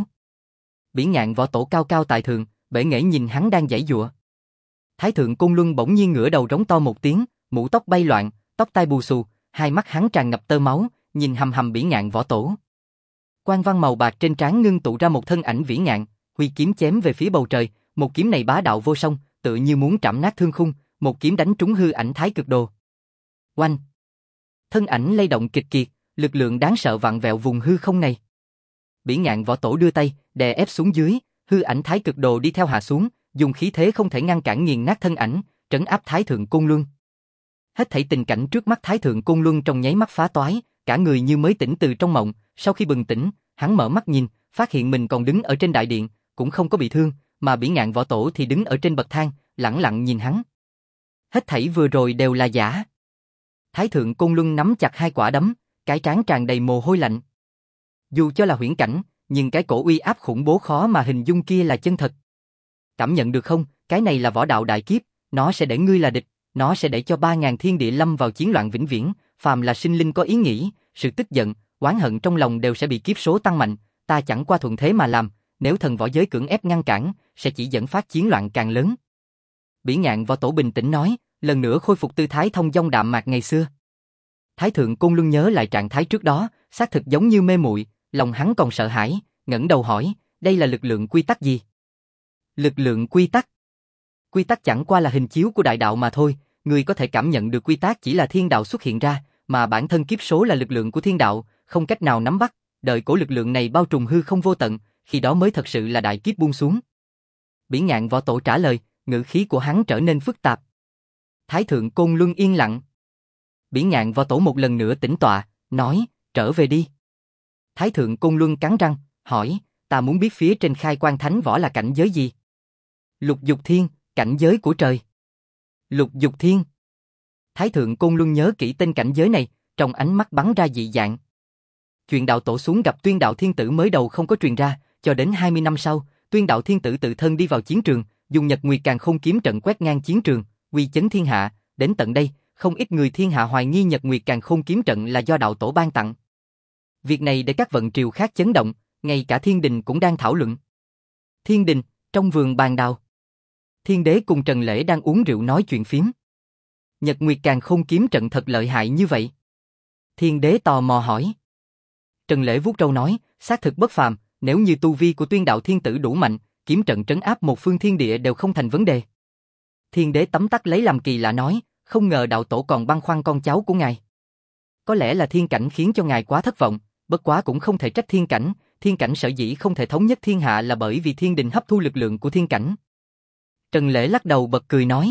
Bỉ Ngạn Võ Tổ cao cao tại thượng, bể nghễ nhìn hắn đang giãy giụa. Thái thượng Côn Luân bỗng nhiên ngửa đầu rống to một tiếng, mũ tóc bay loạn, tóc tai bù xù, hai mắt hắn tràn ngập tơ máu, nhìn hầm hầm Bỉ Ngạn Võ Tổ. Quang văn màu bạc trên trán ngưng tụ ra một thân ảnh vĩ ngạn, huy kiếm chém về phía bầu trời, một kiếm này bá đạo vô song, tựa như muốn trảm nát thương khung, một kiếm đánh trúng hư ảnh Thái cực đồ. Oanh! Thân ảnh lay động kịch kiệt, lực lượng đáng sợ vặn vẹo vùng hư không này. Bỉ Ngạn Võ Tổ đưa tay, đè ép xuống dưới, hư ảnh Thái cực đồ đi theo hạ xuống, dùng khí thế không thể ngăn cản nghiền nát thân ảnh, trấn áp Thái thượng Côn Luân. Hết thảy tình cảnh trước mắt Thái thượng Côn Luân trong nháy mắt phá toái, cả người như mới tỉnh từ trong mộng, sau khi bừng tỉnh, hắn mở mắt nhìn, phát hiện mình còn đứng ở trên đại điện, cũng không có bị thương, mà Bỉ Ngạn Võ Tổ thì đứng ở trên bậc thang, lẳng lặng nhìn hắn. Hết thảy vừa rồi đều là giả. Thái thượng Côn Luân nắm chặt hai quả đấm, cái trán tràn đầy mồ hôi lạnh. Dù cho là huyễn cảnh, nhưng cái cổ uy áp khủng bố khó mà hình dung kia là chân thật. Cảm nhận được không, cái này là võ đạo đại kiếp, nó sẽ để ngươi là địch, nó sẽ để cho ba ngàn thiên địa lâm vào chiến loạn vĩnh viễn, phàm là sinh linh có ý nghĩ, sự tức giận, oán hận trong lòng đều sẽ bị kiếp số tăng mạnh, ta chẳng qua thuận thế mà làm, nếu thần võ giới cưỡng ép ngăn cản, sẽ chỉ dẫn phát chiến loạn càng lớn. Bỉ Ngạn Võ Tổ bình tĩnh nói, lần nữa khôi phục tư thái thông dong đạm mạc ngày xưa. Thái thượng Côn Luân nhớ lại trạng thái trước đó, xác thực giống như mê muội, lòng hắn còn sợ hãi, ngẩng đầu hỏi, đây là lực lượng quy tắc gì? Lực lượng quy tắc? Quy tắc chẳng qua là hình chiếu của đại đạo mà thôi, người có thể cảm nhận được quy tắc chỉ là thiên đạo xuất hiện ra, mà bản thân kiếp số là lực lượng của thiên đạo, không cách nào nắm bắt, đợi cổ lực lượng này bao trùm hư không vô tận, khi đó mới thật sự là đại kiếp buông xuống. Bỉ Ngạn Võ Tổ trả lời, ngữ khí của hắn trở nên phức tạp. Thái thượng Côn Luân yên lặng. Bỉ Ngạn Võ Tổ một lần nữa tĩnh tọa, nói, trở về đi. Thái thượng Côn Luân cắn răng, hỏi, ta muốn biết phía trên khai quan thánh võ là cảnh giới gì? Lục dục thiên, cảnh giới của trời. Lục dục thiên. Thái thượng Côn Luân nhớ kỹ tên cảnh giới này, trong ánh mắt bắn ra dị dạng. Chuyện đạo tổ xuống gặp Tuyên Đạo Thiên Tử mới đầu không có truyền ra, cho đến hai mươi năm sau, Tuyên Đạo Thiên Tử tự thân đi vào chiến trường, dùng Nhật Nguyệt Càn Khôn kiếm trận quét ngang chiến trường, uy chấn thiên hạ, đến tận đây, không ít người thiên hạ hoài nghi Nhật Nguyệt Càn Khôn kiếm trận là do đạo tổ ban tặng. Việc này để các vận triều khác chấn động, ngay cả thiên đình cũng đang thảo luận. Thiên đình, trong vườn bàn đào. Thiên đế cùng Trần Lễ đang uống rượu nói chuyện phiếm. Nhật Nguyệt Càn Khôn kiếm trận thật lợi hại như vậy. Thiên đế tò mò hỏi. Trần Lễ vuốt râu nói, xác thực bất phàm, nếu như tu vi của Tuyên Đạo Thiên Tử đủ mạnh, kiếm trận trấn áp một phương thiên địa đều không thành vấn đề. Thiên đế tấm tắc lấy làm kỳ lạ nói, không ngờ đạo tổ còn băn khoăn con cháu của ngài. Có lẽ là thiên cảnh khiến cho ngài quá thất vọng, bất quá cũng không thể trách thiên cảnh, thiên cảnh sở dĩ không thể thống nhất thiên hạ là bởi vì thiên đình hấp thu lực lượng của thiên cảnh. Trần Lễ lắc đầu bật cười nói,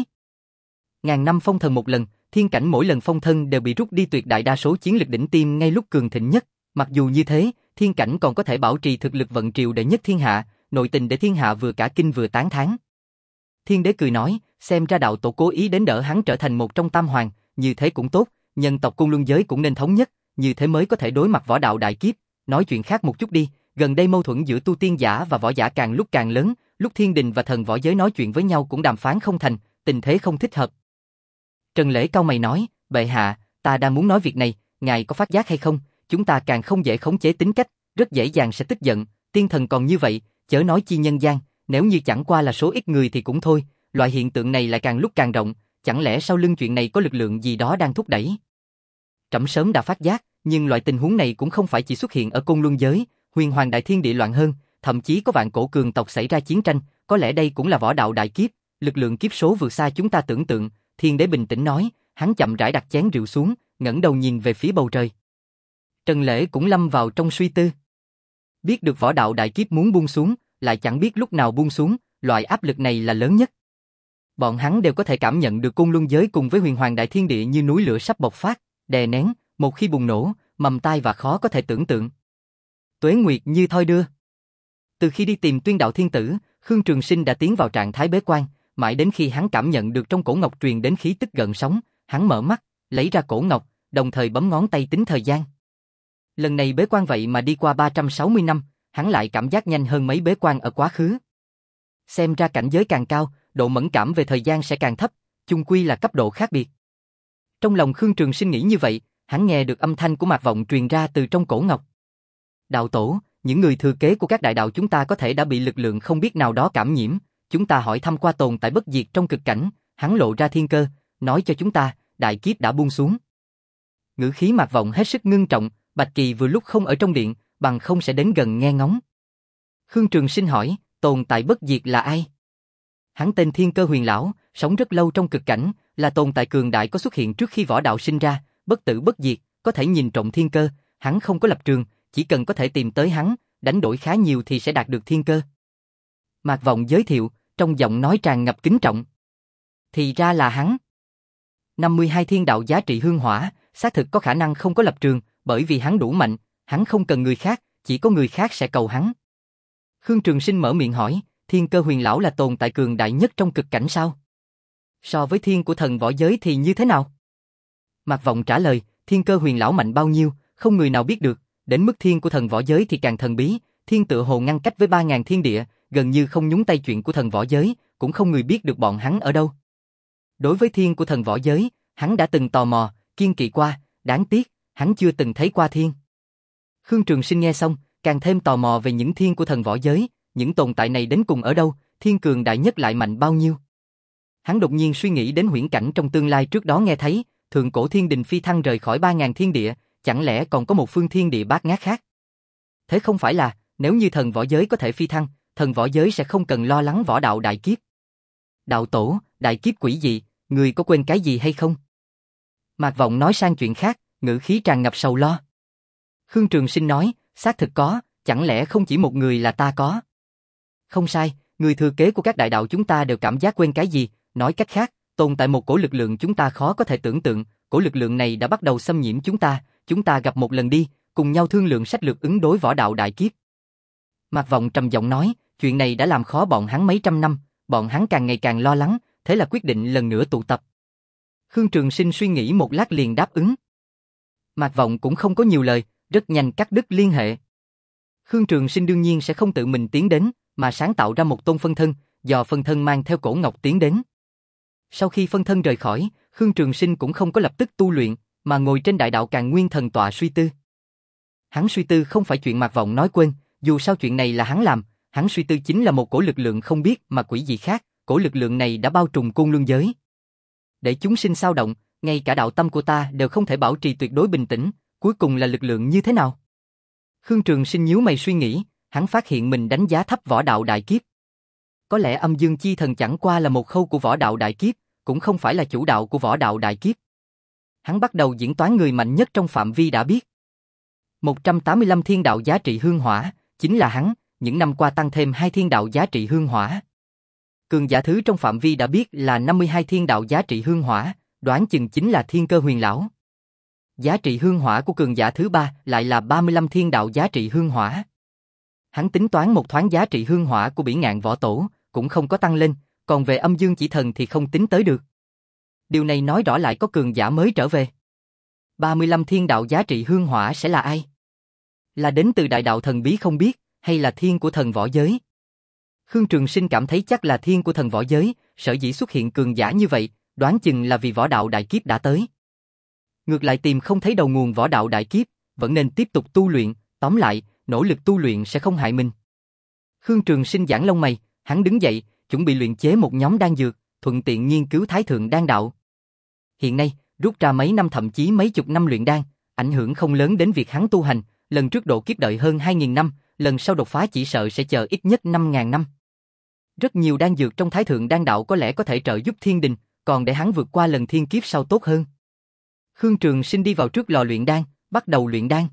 ngàn năm phong thần một lần, thiên cảnh mỗi lần phong thân đều bị rút đi tuyệt đại đa số chiến lực đỉnh tiêm ngay lúc cường thịnh nhất, mặc dù như thế, thiên cảnh còn có thể bảo trì thực lực vận triều đệ nhất thiên hạ, nội tình để thiên hạ vừa cả kinh vừa tán thán. Thiên đế cười nói, xem ra đạo tổ cố ý đến đỡ hắn trở thành một trong tam hoàng, như thế cũng tốt, nhân tộc Côn Luân giới cũng nên thống nhất, như thế mới có thể đối mặt võ đạo đại kiếp. Nói chuyện khác một chút đi, gần đây mâu thuẫn giữa tu tiên giả và võ giả càng lúc càng lớn, lúc thiên đình và thần võ giới nói chuyện với nhau cũng đàm phán không thành, tình thế không thích hợp. Trần Lễ cau mày nói, bệ hạ, ta đang muốn nói việc này, ngài có phát giác hay không, chúng ta càng không dễ khống chế tính cách, rất dễ dàng sẽ tức giận, tiên thần còn như vậy, chớ nói chi nhân gian, nếu như chẳng qua là số ít người thì cũng thôi, loại hiện tượng này lại càng lúc càng rộng, chẳng lẽ sau lưng chuyện này có lực lượng gì đó đang thúc đẩy? Trẫm sớm đã phát giác, nhưng loại tình huống này cũng không phải chỉ xuất hiện ở Côn Luân giới, huyền hoàng đại thiên địa loạn hơn, thậm chí có vạn cổ cường tộc xảy ra chiến tranh, có lẽ đây cũng là võ đạo đại kiếp, lực lượng kiếp số vượt xa chúng ta tưởng tượng. Thiên đế bình tĩnh nói, hắn chậm rãi đặt chén rượu xuống, ngẩng đầu nhìn về phía bầu trời. Trần Lễ cũng lâm vào trong suy tư. Biết được võ đạo đại kiếp muốn buông xuống, lại chẳng biết lúc nào buông xuống, loại áp lực này là lớn nhất. Bọn hắn đều có thể cảm nhận được Côn Luân giới cùng với huyền hoàng đại thiên địa như núi lửa sắp bộc phát, đè nén, một khi bùng nổ, mầm tai và khó có thể tưởng tượng. Tuế nguyệt như thoi đưa. Từ khi đi tìm Tuyên Đạo Thiên Tử, Khương Trường Sinh đã tiến vào trạng thái bế quan, mãi đến khi hắn cảm nhận được trong cổ ngọc truyền đến khí tức gợn sóng, hắn mở mắt, lấy ra cổ ngọc, đồng thời bấm ngón tay tính thời gian. Lần này bế quan vậy mà đi qua ba trăm sáu mươi năm, hắn lại cảm giác nhanh hơn mấy bế quan ở quá khứ. Xem ra cảnh giới càng cao, độ mẫn cảm về thời gian sẽ càng thấp, chung quy là cấp độ khác biệt. Trong lòng Khương Trường Sinh nghĩ như vậy, hắn nghe được âm thanh của Mạc Vọng truyền ra từ trong cổ ngọc. Đạo tổ, những người thừa kế của các đại đạo chúng ta có thể đã bị lực lượng không biết nào đó cảm nhiễm, chúng ta hỏi thăm qua tồn tại bất diệt trong cực cảnh, hắn lộ ra thiên cơ, nói cho chúng ta, đại kiếp đã buông xuống. Ngữ khí Mạc Vọng hết sức ngưng trọng, Bạch Kỳ vừa lúc không ở trong điện, bằng không sẽ đến gần nghe ngóng. Khương Trường Sinh hỏi, tồn tại bất diệt là ai? Hắn tên Thiên Cơ Huyền Lão, sống rất lâu trong cực cảnh, là tồn tại cường đại có xuất hiện trước khi võ đạo sinh ra, bất tử bất diệt, có thể nhìn trộm thiên cơ, hắn không có lập trường, chỉ cần có thể tìm tới hắn, đánh đổi khá nhiều thì sẽ đạt được thiên cơ. Mạc Vọng giới thiệu, trong giọng nói tràn ngập kính trọng. Thì ra là hắn. năm mươi hai thiên đạo giá trị hương hỏa, xác thực có khả năng không có lập trường, bởi vì hắn đủ mạnh, hắn không cần người khác, chỉ có người khác sẽ cầu hắn. Khương Trường Sinh mở miệng hỏi, Thiên Cơ Huyền Lão là tồn tại cường đại nhất trong cực cảnh sao? So với thiên của thần võ giới thì như thế nào? Mạc Vọng trả lời, Thiên Cơ Huyền Lão mạnh bao nhiêu, không người nào biết được, đến mức thiên của thần võ giới thì càng thần bí, thiên tựa hồ ngăn cách với ba ngàn thiên địa, gần như không nhúng tay chuyện của thần võ giới, cũng không người biết được bọn hắn ở đâu. Đối với thiên của thần võ giới, hắn đã từng tò mò, kiên kỵ qua, đáng tiếc, hắn chưa từng thấy qua thiên. Khương Trường Sinh nghe xong, càng thêm tò mò về những thiên của thần võ giới, những tồn tại này đến cùng ở đâu, thiên cường đại nhất lại mạnh bao nhiêu. Hắn đột nhiên suy nghĩ đến huyễn cảnh trong tương lai trước đó nghe thấy, thượng cổ thiên đình phi thăng rời khỏi ba ngàn thiên địa, chẳng lẽ còn có một phương thiên địa bát ngát khác? Thế không phải là, nếu như thần võ giới có thể phi thăng, thần võ giới sẽ không cần lo lắng võ đạo đại kiếp. Đạo tổ, đại kiếp quỷ dị, người có quên cái gì hay không? Mạc Vọng nói sang chuyện khác, ngữ khí tràn ngập sầu lo. Khương Trường Sinh nói, xác thực có, chẳng lẽ không chỉ một người là ta có? Không sai, người thừa kế của các đại đạo chúng ta đều cảm giác quên cái gì, nói cách khác, tồn tại một cổ lực lượng chúng ta khó có thể tưởng tượng, cổ lực lượng này đã bắt đầu xâm nhiễm chúng ta, chúng ta gặp một lần đi, cùng nhau thương lượng sách lược ứng đối võ đạo đại kiếp. Mạc Vọng trầm giọng nói, chuyện này đã làm khó bọn hắn mấy trăm năm, bọn hắn càng ngày càng lo lắng, thế là quyết định lần nữa tụ tập. Khương Trường Sinh suy nghĩ một lát liền đáp ứng. Mạc Vọng cũng không có nhiều lời, rất nhanh cắt đứt liên hệ. Khương Trường Sinh đương nhiên sẽ không tự mình tiến đến, mà sáng tạo ra một tôn phân thân, do phân thân mang theo cổ ngọc tiến đến. Sau khi phân thân rời khỏi, Khương Trường Sinh cũng không có lập tức tu luyện, mà ngồi trên đại đạo Càn Nguyên thần tọa suy tư. Hắn suy tư không phải chuyện Mạc Vọng nói quên, dù sao chuyện này là hắn làm, hắn suy tư chính là một cổ lực lượng không biết mà quỷ dị khác, cổ lực lượng này đã bao trùm Côn Luân giới. Để chúng sinh xao động, ngay cả đạo tâm của ta đều không thể bảo trì tuyệt đối bình tĩnh, cuối cùng là lực lượng như thế nào? Khương Trường Sinh nhíu mày suy nghĩ, hắn phát hiện mình đánh giá thấp võ đạo đại kiếp. Có lẽ âm dương chi thần chẳng qua là một khâu của võ đạo đại kiếp, cũng không phải là chủ đạo của võ đạo đại kiếp. Hắn bắt đầu diễn toán người mạnh nhất trong phạm vi đã biết. một trăm tám mươi lăm thiên đạo giá trị hương hỏa, chính là hắn, những năm qua tăng thêm hai thiên đạo giá trị hương hỏa. Cường giả thứ trong phạm vi đã biết là năm mươi hai thiên đạo giá trị hương hỏa, đoán chừng chính là Thiên Cơ Huyền Lão. Giá trị hương hỏa của cường giả thứ ba lại là ba mươi lăm thiên đạo giá trị hương hỏa. Hắn tính toán một thoáng giá trị hương hỏa của Bỉ Ngạn Võ Tổ, cũng không có tăng lên, còn về Âm Dương Chỉ Thần thì không tính tới được. Điều này nói rõ lại có cường giả mới trở về. ba mươi lăm thiên đạo giá trị hương hỏa sẽ là ai? Là đến từ đại đạo thần bí không biết, hay là thiên của thần võ giới? Khương Trường Sinh cảm thấy chắc là thiên của thần võ giới, sở dĩ xuất hiện cường giả như vậy, đoán chừng là vì võ đạo đại kiếp đã tới. Ngược lại tìm không thấy đầu nguồn võ đạo đại kiếp, vẫn nên tiếp tục tu luyện, tóm lại, nỗ lực tu luyện sẽ không hại mình. Khương Trường Sinh giãn lông mày, hắn đứng dậy, chuẩn bị luyện chế một nhóm đan dược, thuận tiện nghiên cứu Thái Thượng Đan Đạo. Hiện nay, rút ra mấy năm thậm chí mấy chục năm luyện đan, ảnh hưởng không lớn đến việc hắn tu hành, lần trước độ kiếp đợi hơn hai nghìn năm, lần sau đột phá chỉ sợ sẽ chờ ít nhất năm nghìn năm. Rất nhiều đan dược trong Thái Thượng Đan Đạo có lẽ có thể trợ giúp thiên đình, còn để hắn vượt qua lần thiên kiếp sau tốt hơn. Khương Trường Sinh đi vào trước lò luyện đan, bắt đầu luyện đan.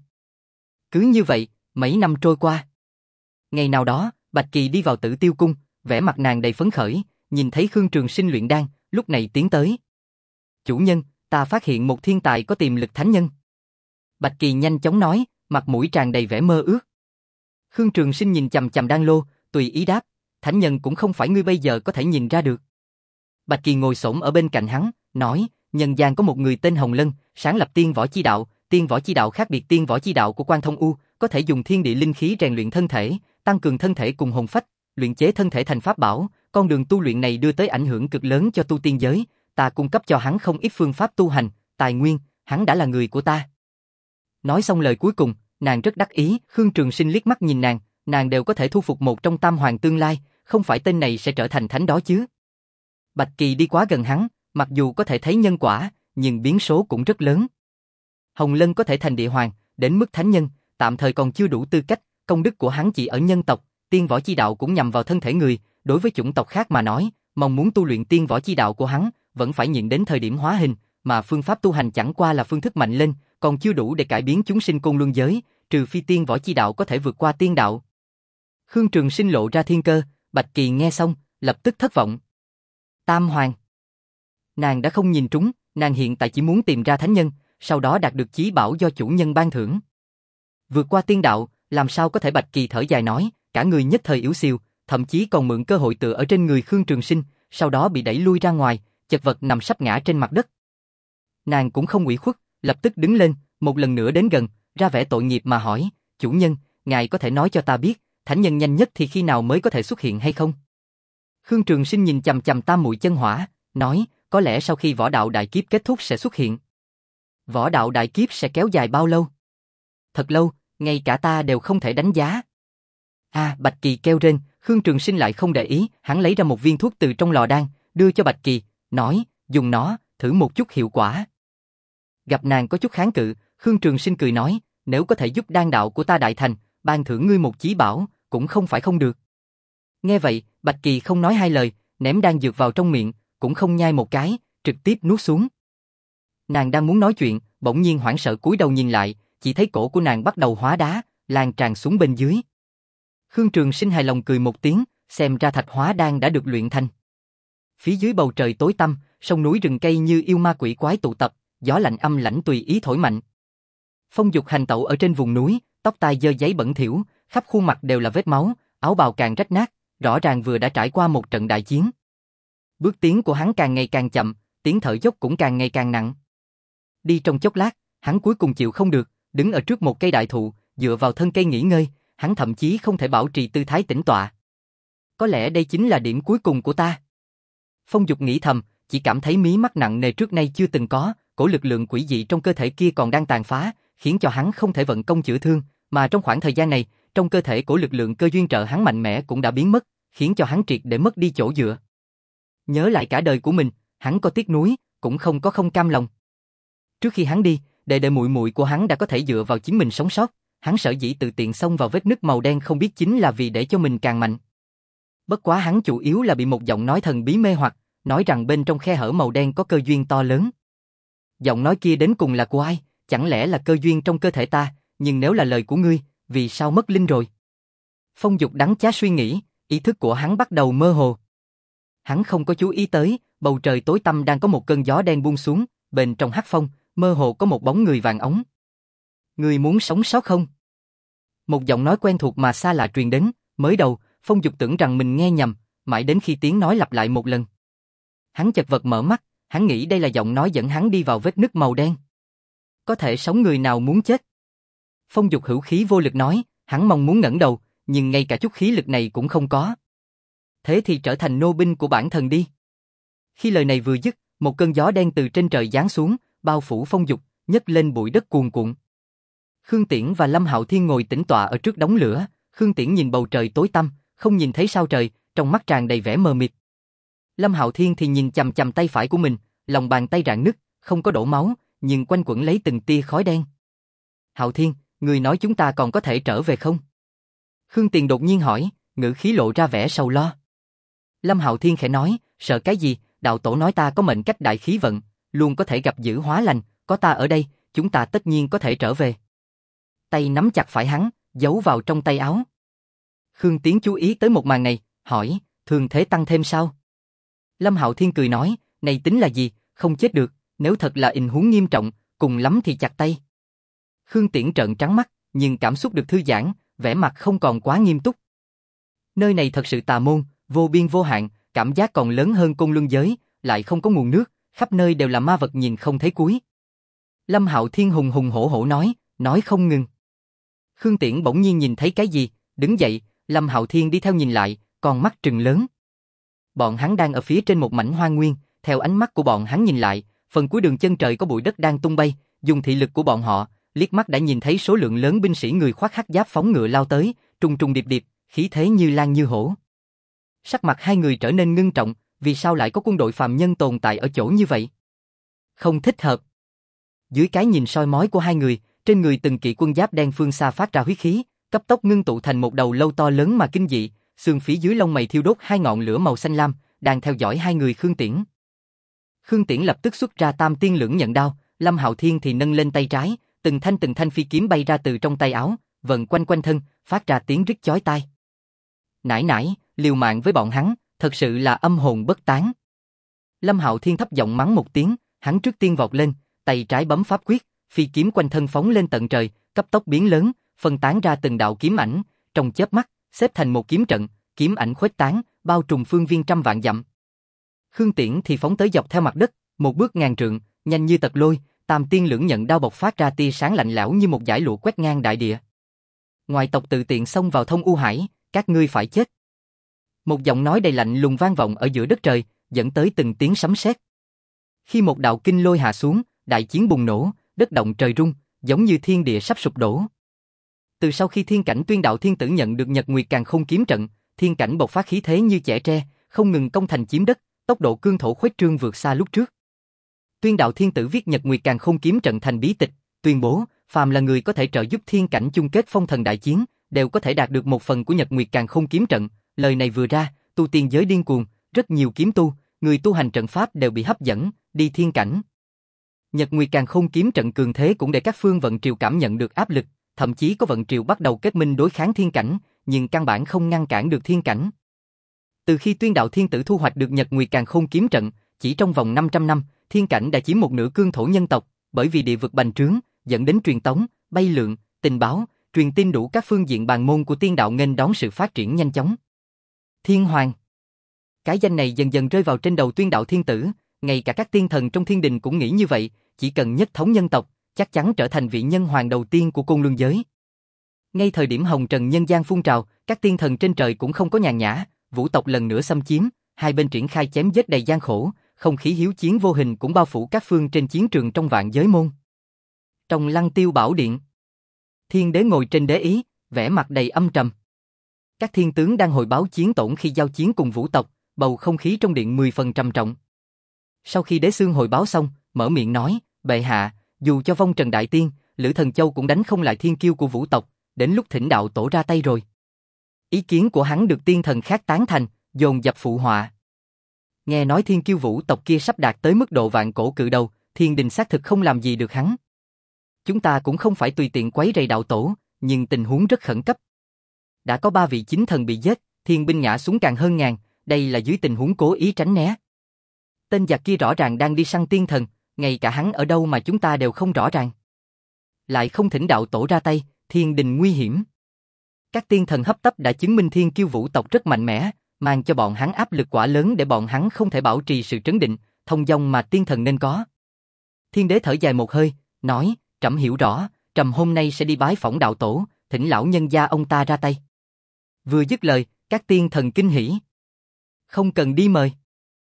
Cứ như vậy, mấy năm trôi qua. Ngày nào đó, Bạch Kỳ đi vào Tử Tiêu Cung, vẻ mặt nàng đầy phấn khởi, nhìn thấy Khương Trường Sinh luyện đan, lúc này tiến tới. Chủ nhân, ta phát hiện một thiên tài có tiềm lực thánh nhân. Bạch Kỳ nhanh chóng nói, mặt mũi tràn đầy vẻ mơ ước. Khương Trường Sinh nhìn chằm chằm đan lô, tùy ý đáp, thánh nhân cũng không phải ngươi bây giờ có thể nhìn ra được. Bạch Kỳ ngồi xổm ở bên cạnh hắn, nói, nhân gian có một người tên Hồng Lân, sáng lập tiên võ chi đạo, tiên võ chi đạo khác biệt tiên võ chi đạo của Quan Thông U, có thể dùng thiên địa linh khí rèn luyện thân thể, tăng cường thân thể cùng hồn phách, luyện chế thân thể thành pháp bảo, con đường tu luyện này đưa tới ảnh hưởng cực lớn cho tu tiên giới, ta cung cấp cho hắn không ít phương pháp tu hành, tài nguyên, hắn đã là người của ta. Nói xong lời cuối cùng, nàng rất đắc ý, Khương Trường Sinh liếc mắt nhìn nàng, nàng đều có thể thu phục một trong tam hoàng tương lai, không phải tên này sẽ trở thành thánh đó chứ. Bạch Kỳ đi quá gần hắn, mặc dù có thể thấy nhân quả, nhưng biến số cũng rất lớn. Hồng Lân có thể thành địa hoàng, đến mức thánh nhân, tạm thời còn chưa đủ tư cách, công đức của hắn chỉ ở nhân tộc, tiên võ chi đạo cũng nhằm vào thân thể người, đối với chủng tộc khác mà nói, mong muốn tu luyện tiên võ chi đạo của hắn, vẫn phải nhịn đến thời điểm hóa hình, mà phương pháp tu hành chẳng qua là phương thức mạnh lên, còn chưa đủ để cải biến chúng sinh côn luân giới, trừ phi tiên võ chi đạo có thể vượt qua tiên đạo. Khương Trường Sinh lộ ra thiên cơ, Bạch Kỳ nghe xong, lập tức thất vọng. Tam hoàng. Nàng đã không nhìn trúng, nàng hiện tại chỉ muốn tìm ra thánh nhân, sau đó đạt được chí bảo do chủ nhân ban thưởng. Vượt qua tiên đạo, làm sao có thể? Bạch Kỳ thở dài nói, cả người nhất thời yếu xiêu, thậm chí còn mượn cơ hội tựa ở trên người Khương Trường Sinh, sau đó bị đẩy lui ra ngoài, chật vật nằm sắp ngã trên mặt đất. Nàng cũng không ủy khuất, lập tức đứng lên, một lần nữa đến gần, ra vẻ tội nghiệp mà hỏi, chủ nhân, ngài có thể nói cho ta biết, thánh nhân nhanh nhất thì khi nào mới có thể xuất hiện hay không? Khương Trường Sinh nhìn chằm chằm tam muội chân hỏa, nói, có lẽ sau khi võ đạo đại kiếp kết thúc sẽ xuất hiện. Võ đạo đại kiếp sẽ kéo dài bao lâu? Thật lâu, ngay cả ta đều không thể đánh giá. À, Bạch Kỳ kêu rên, Khương Trường Sinh lại không để ý, hắn lấy ra một viên thuốc từ trong lò đan, đưa cho Bạch Kỳ, nói, dùng nó, thử một chút hiệu quả. Gặp nàng có chút kháng cự, Khương Trường Sinh cười nói, nếu có thể giúp đan đạo của ta đại thành, ban thưởng ngươi một chí bảo, cũng không phải không được. Nghe vậy, Bạch Kỳ không nói hai lời, ném đan dược vào trong miệng, cũng không nhai một cái, trực tiếp nuốt xuống. Nàng đang muốn nói chuyện, bỗng nhiên hoảng sợ cúi đầu nhìn lại, chỉ thấy cổ của nàng bắt đầu hóa đá, lan tràn xuống bên dưới. Khương Trường Sinh hài lòng cười một tiếng, xem ra thạch hóa đan đã được luyện thành. Phía dưới bầu trời tối tăm, sông núi rừng cây như yêu ma quỷ quái tụ tập, gió lạnh âm lãnh tùy ý thổi mạnh. Phong Dục hành tẩu ở trên vùng núi, tóc tai dơ giấy bẩn thỉu, khắp khuôn mặt đều là vết máu, áo bào càng rách nát, rõ ràng vừa đã trải qua một trận đại chiến. Bước tiến của hắn càng ngày càng chậm, tiếng thở dốc cũng càng ngày càng nặng. Đi trong chốc lát, hắn cuối cùng chịu không được, đứng ở trước một cây đại thụ, dựa vào thân cây nghỉ ngơi, hắn thậm chí không thể bảo trì tư thái tĩnh tọa. Có lẽ đây chính là điểm cuối cùng của ta. Phong Dục nghĩ thầm, chỉ cảm thấy mí mắt nặng nề trước nay chưa từng có, cổ lực lượng quỷ dị trong cơ thể kia còn đang tàn phá, khiến cho hắn không thể vận công chữa thương, mà trong khoảng thời gian này, trong cơ thể cổ lực lượng cơ duyên trợ hắn mạnh mẽ cũng đã biến mất, khiến cho hắn triệt để mất đi chỗ dựa. Nhớ lại cả đời của mình, hắn có tiếc nuối, cũng không có không cam lòng. Trước khi hắn đi, đệ đệ muội muội của hắn đã có thể dựa vào chính mình sống sót, hắn sở dĩ tự tiện xông vào vết nứt màu đen không biết chính là vì để cho mình càng mạnh. Bất quá hắn chủ yếu là bị một giọng nói thần bí mê hoặc, nói rằng bên trong khe hở màu đen có cơ duyên to lớn. Giọng nói kia đến cùng là của ai? Chẳng lẽ là cơ duyên trong cơ thể ta? Nhưng nếu là lời của ngươi, vì sao mất linh rồi? Phong Dục đắng chát suy nghĩ, ý thức của hắn bắt đầu mơ hồ. Hắn không có chú ý tới, bầu trời tối tăm đang có một cơn gió đen buông xuống, bên trong hắc phong, mơ hồ có một bóng người vàng óng. Người muốn sống sót không? Một giọng nói quen thuộc mà xa lạ truyền đến, mới đầu, Phong Dục tưởng rằng mình nghe nhầm, mãi đến khi tiếng nói lặp lại một lần. Hắn chật vật mở mắt, hắn nghĩ đây là giọng nói dẫn hắn đi vào vết nứt màu đen. Có thể sống người nào muốn chết? Phong Dục hữu khí vô lực nói, hắn mong muốn ngẩng đầu, nhưng ngay cả chút khí lực này cũng không có. Thế thì trở thành nô binh của bản thần đi. Khi lời này vừa dứt, một cơn gió đen từ trên trời giáng xuống, bao phủ Phong Dục, nhấc lên bụi đất cuồn cuộn. Khương Tiễn và Lâm Hạo Thiên ngồi tĩnh tọa ở trước đống lửa, Khương Tiễn nhìn bầu trời tối tăm, không nhìn thấy sao trời, trong mắt tràn đầy vẻ mờ mịt. Lâm Hạo Thiên thì nhìn chằm chằm tay phải của mình, lòng bàn tay rạn nứt, không có đổ máu, nhưng quanh quẩn lấy từng tia khói đen. Hạo Thiên, người nói chúng ta còn có thể trở về không? Khương Tiền đột nhiên hỏi, ngữ khí lộ ra vẻ sầu lo. Lâm Hạo Thiên khẽ nói, sợ cái gì, đạo tổ nói ta có mệnh cách đại khí vận, luôn có thể gặp dữ hóa lành, có ta ở đây, chúng ta tất nhiên có thể trở về. Tay nắm chặt phải hắn, giấu vào trong tay áo. Khương Tiến chú ý tới một màn này, hỏi, thường thế tăng thêm sao? Lâm Hạo Thiên cười nói, này tính là gì, không chết được, nếu thật là tình huống nghiêm trọng, cùng lắm thì chặt tay. Khương Tiễn trợn trắng mắt, nhưng cảm xúc được thư giãn, vẻ mặt không còn quá nghiêm túc. Nơi này thật sự tà môn, vô biên vô hạn, cảm giác còn lớn hơn Côn Luân giới, lại không có nguồn nước, khắp nơi đều là ma vật nhìn không thấy cuối. Lâm Hạo Thiên hùng hùng hổ hổ nói, nói không ngừng. Khương Tiễn bỗng nhiên nhìn thấy cái gì, đứng dậy, Lâm Hạo Thiên đi theo nhìn lại, con mắt trừng lớn. Bọn hắn đang ở phía trên một mảnh hoang nguyên, theo ánh mắt của bọn hắn nhìn lại, phần cuối đường chân trời có bụi đất đang tung bay, dùng thị lực của bọn họ, liếc mắt đã nhìn thấy số lượng lớn binh sĩ người khoác hắc giáp phóng ngựa lao tới, trùng trùng điệp điệp, khí thế như lan như hổ. Sắc mặt hai người trở nên ngưng trọng, vì sao lại có quân đội phàm nhân tồn tại ở chỗ như vậy? Không thích hợp. Dưới cái nhìn soi mói của hai người, trên người từng kỵ quân giáp đen phương xa phát ra huyết khí, cấp tốc ngưng tụ thành một đầu lâu to lớn mà kinh dị, xương phía dưới lông mày thiêu đốt hai ngọn lửa màu xanh lam, đang theo dõi hai người Khương Tiễn. Khương Tiễn lập tức xuất ra tam tiên lưỡng nhận đao, Lâm Hạo Thiên thì nâng lên tay trái, từng thanh từng thanh phi kiếm bay ra từ trong tay áo, vần quanh quanh thân, phát ra tiếng rít chói tai. Nãi nãi, liều mạng với bọn hắn, thật sự là âm hồn bất tán. Lâm Hạo Thiên thấp giọng mắng một tiếng, hắn trước tiên vọt lên, tay trái bấm pháp quyết, phi kiếm quanh thân phóng lên tận trời, cấp tốc biến lớn, phân tán ra từng đạo kiếm ảnh, trong chớp mắt, xếp thành một kiếm trận, kiếm ảnh khuếch tán, bao trùm phương viên trăm vạn dặm. Khương Tiễn thì phóng tới dọc theo mặt đất, một bước ngàn trượng, nhanh như tật lôi, tam tiên lưỡng nhận đao bộc phát ra tia sáng lạnh lẽo như một dải lụa quét ngang đại địa. Ngoại tộc tự tiện xông vào Thông U Hải, các ngươi phải chết. Một giọng nói đầy lạnh lùng vang vọng ở giữa đất trời, dẫn tới từng tiếng sấm sét. Khi một đạo kinh lôi hạ xuống, đại chiến bùng nổ, đất động trời rung, giống như thiên địa sắp sụp đổ. Từ sau khi thiên cảnh Tuyên Đạo Thiên Tử nhận được Nhật Nguyệt Càn Khôn kiếm trận, thiên cảnh bộc phát khí thế như chẻ tre, không ngừng công thành chiếm đất, tốc độ cương thổ khuếch trương vượt xa lúc trước. Tuyên Đạo Thiên Tử viết Nhật Nguyệt Càn Khôn kiếm trận thành bí tịch, tuyên bố, phàm là người có thể trợ giúp thiên cảnh chung kết phong thần đại chiến, đều có thể đạt được một phần của Nhật Nguyệt Càn Khôn kiếm trận. Lời này vừa ra, tu tiên giới điên cuồng, rất nhiều kiếm tu, người tu hành trận pháp đều bị hấp dẫn, đi thiên cảnh. Nhật Nguyệt Càn Khôn kiếm trận cường thế cũng để các phương vận triều cảm nhận được áp lực, thậm chí có vận triều bắt đầu kết minh đối kháng thiên cảnh, nhưng căn bản không ngăn cản được thiên cảnh. Từ khi Tuyên Đạo Thiên Tử thu hoạch được Nhật Nguyệt Càn Khôn kiếm trận, chỉ trong vòng năm trăm năm, thiên cảnh đã chiếm một nửa cương thổ nhân tộc, bởi vì địa vực bành trướng, dẫn đến truyền tống, bay lượn, tình báo, truyền tin đủ các phương diện bàn môn của tiên đạo nghênh đón sự phát triển nhanh chóng. Thiên Hoàng. Cái danh này dần dần rơi vào trên đầu Tuyên Đạo Thiên Tử, ngay cả các tiên thần trong thiên đình cũng nghĩ như vậy, chỉ cần nhất thống nhân tộc, chắc chắn trở thành vị nhân hoàng đầu tiên của Côn Luân giới. Ngay thời điểm hồng trần nhân gian phun trào, các tiên thần trên trời cũng không có nhàn nhã, vũ tộc lần nữa xâm chiếm, hai bên triển khai chém giết đầy gian khổ, không khí hiếu chiến vô hình cũng bao phủ các phương trên chiến trường trong vạn giới môn. Trong Lăng Tiêu Bảo Điện, Thiên Đế ngồi trên đế ý, vẻ mặt đầy âm trầm. Các thiên tướng đang hồi báo chiến tổn khi giao chiến cùng vũ tộc, bầu không khí trong điện mười phần trầm trọng. Sau khi Đế Xương hồi báo xong, mở miệng nói, bệ hạ, dù cho vong trần đại tiên, Lữ Thần Châu cũng đánh không lại thiên kiêu của vũ tộc, đến lúc thỉnh đạo tổ ra tay rồi. Ý kiến của hắn được tiên thần khác tán thành, dồn dập phụ họa. Nghe nói thiên kiêu vũ tộc kia sắp đạt tới mức độ vạn cổ cự đầu, thiên đình xác thực không làm gì được hắn. Chúng ta cũng không phải tùy tiện quấy rầy đạo tổ, nhưng tình huống rất khẩn cấp. Đã có ba vị chính thần bị giết, thiên binh ngã xuống càng hơn ngàn, đây là dưới tình huống cố ý tránh né. Tên giặc kia rõ ràng đang đi săn tiên thần, ngay cả hắn ở đâu mà chúng ta đều không rõ ràng. Lại không thỉnh đạo tổ ra tay, thiên đình nguy hiểm. Các tiên thần hấp tấp đã chứng minh thiên kiêu vũ tộc rất mạnh mẽ, mang cho bọn hắn áp lực quả lớn để bọn hắn không thể bảo trì sự trấn định, thông dong mà tiên thần nên có. Thiên đế thở dài một hơi, nói, trẫm hiểu rõ, trẫm hôm nay sẽ đi bái phỏng đạo tổ, thỉnh lão nhân gia ông ta ra tay. Vừa dứt lời, các tiên thần kinh hỉ. Không cần đi mời.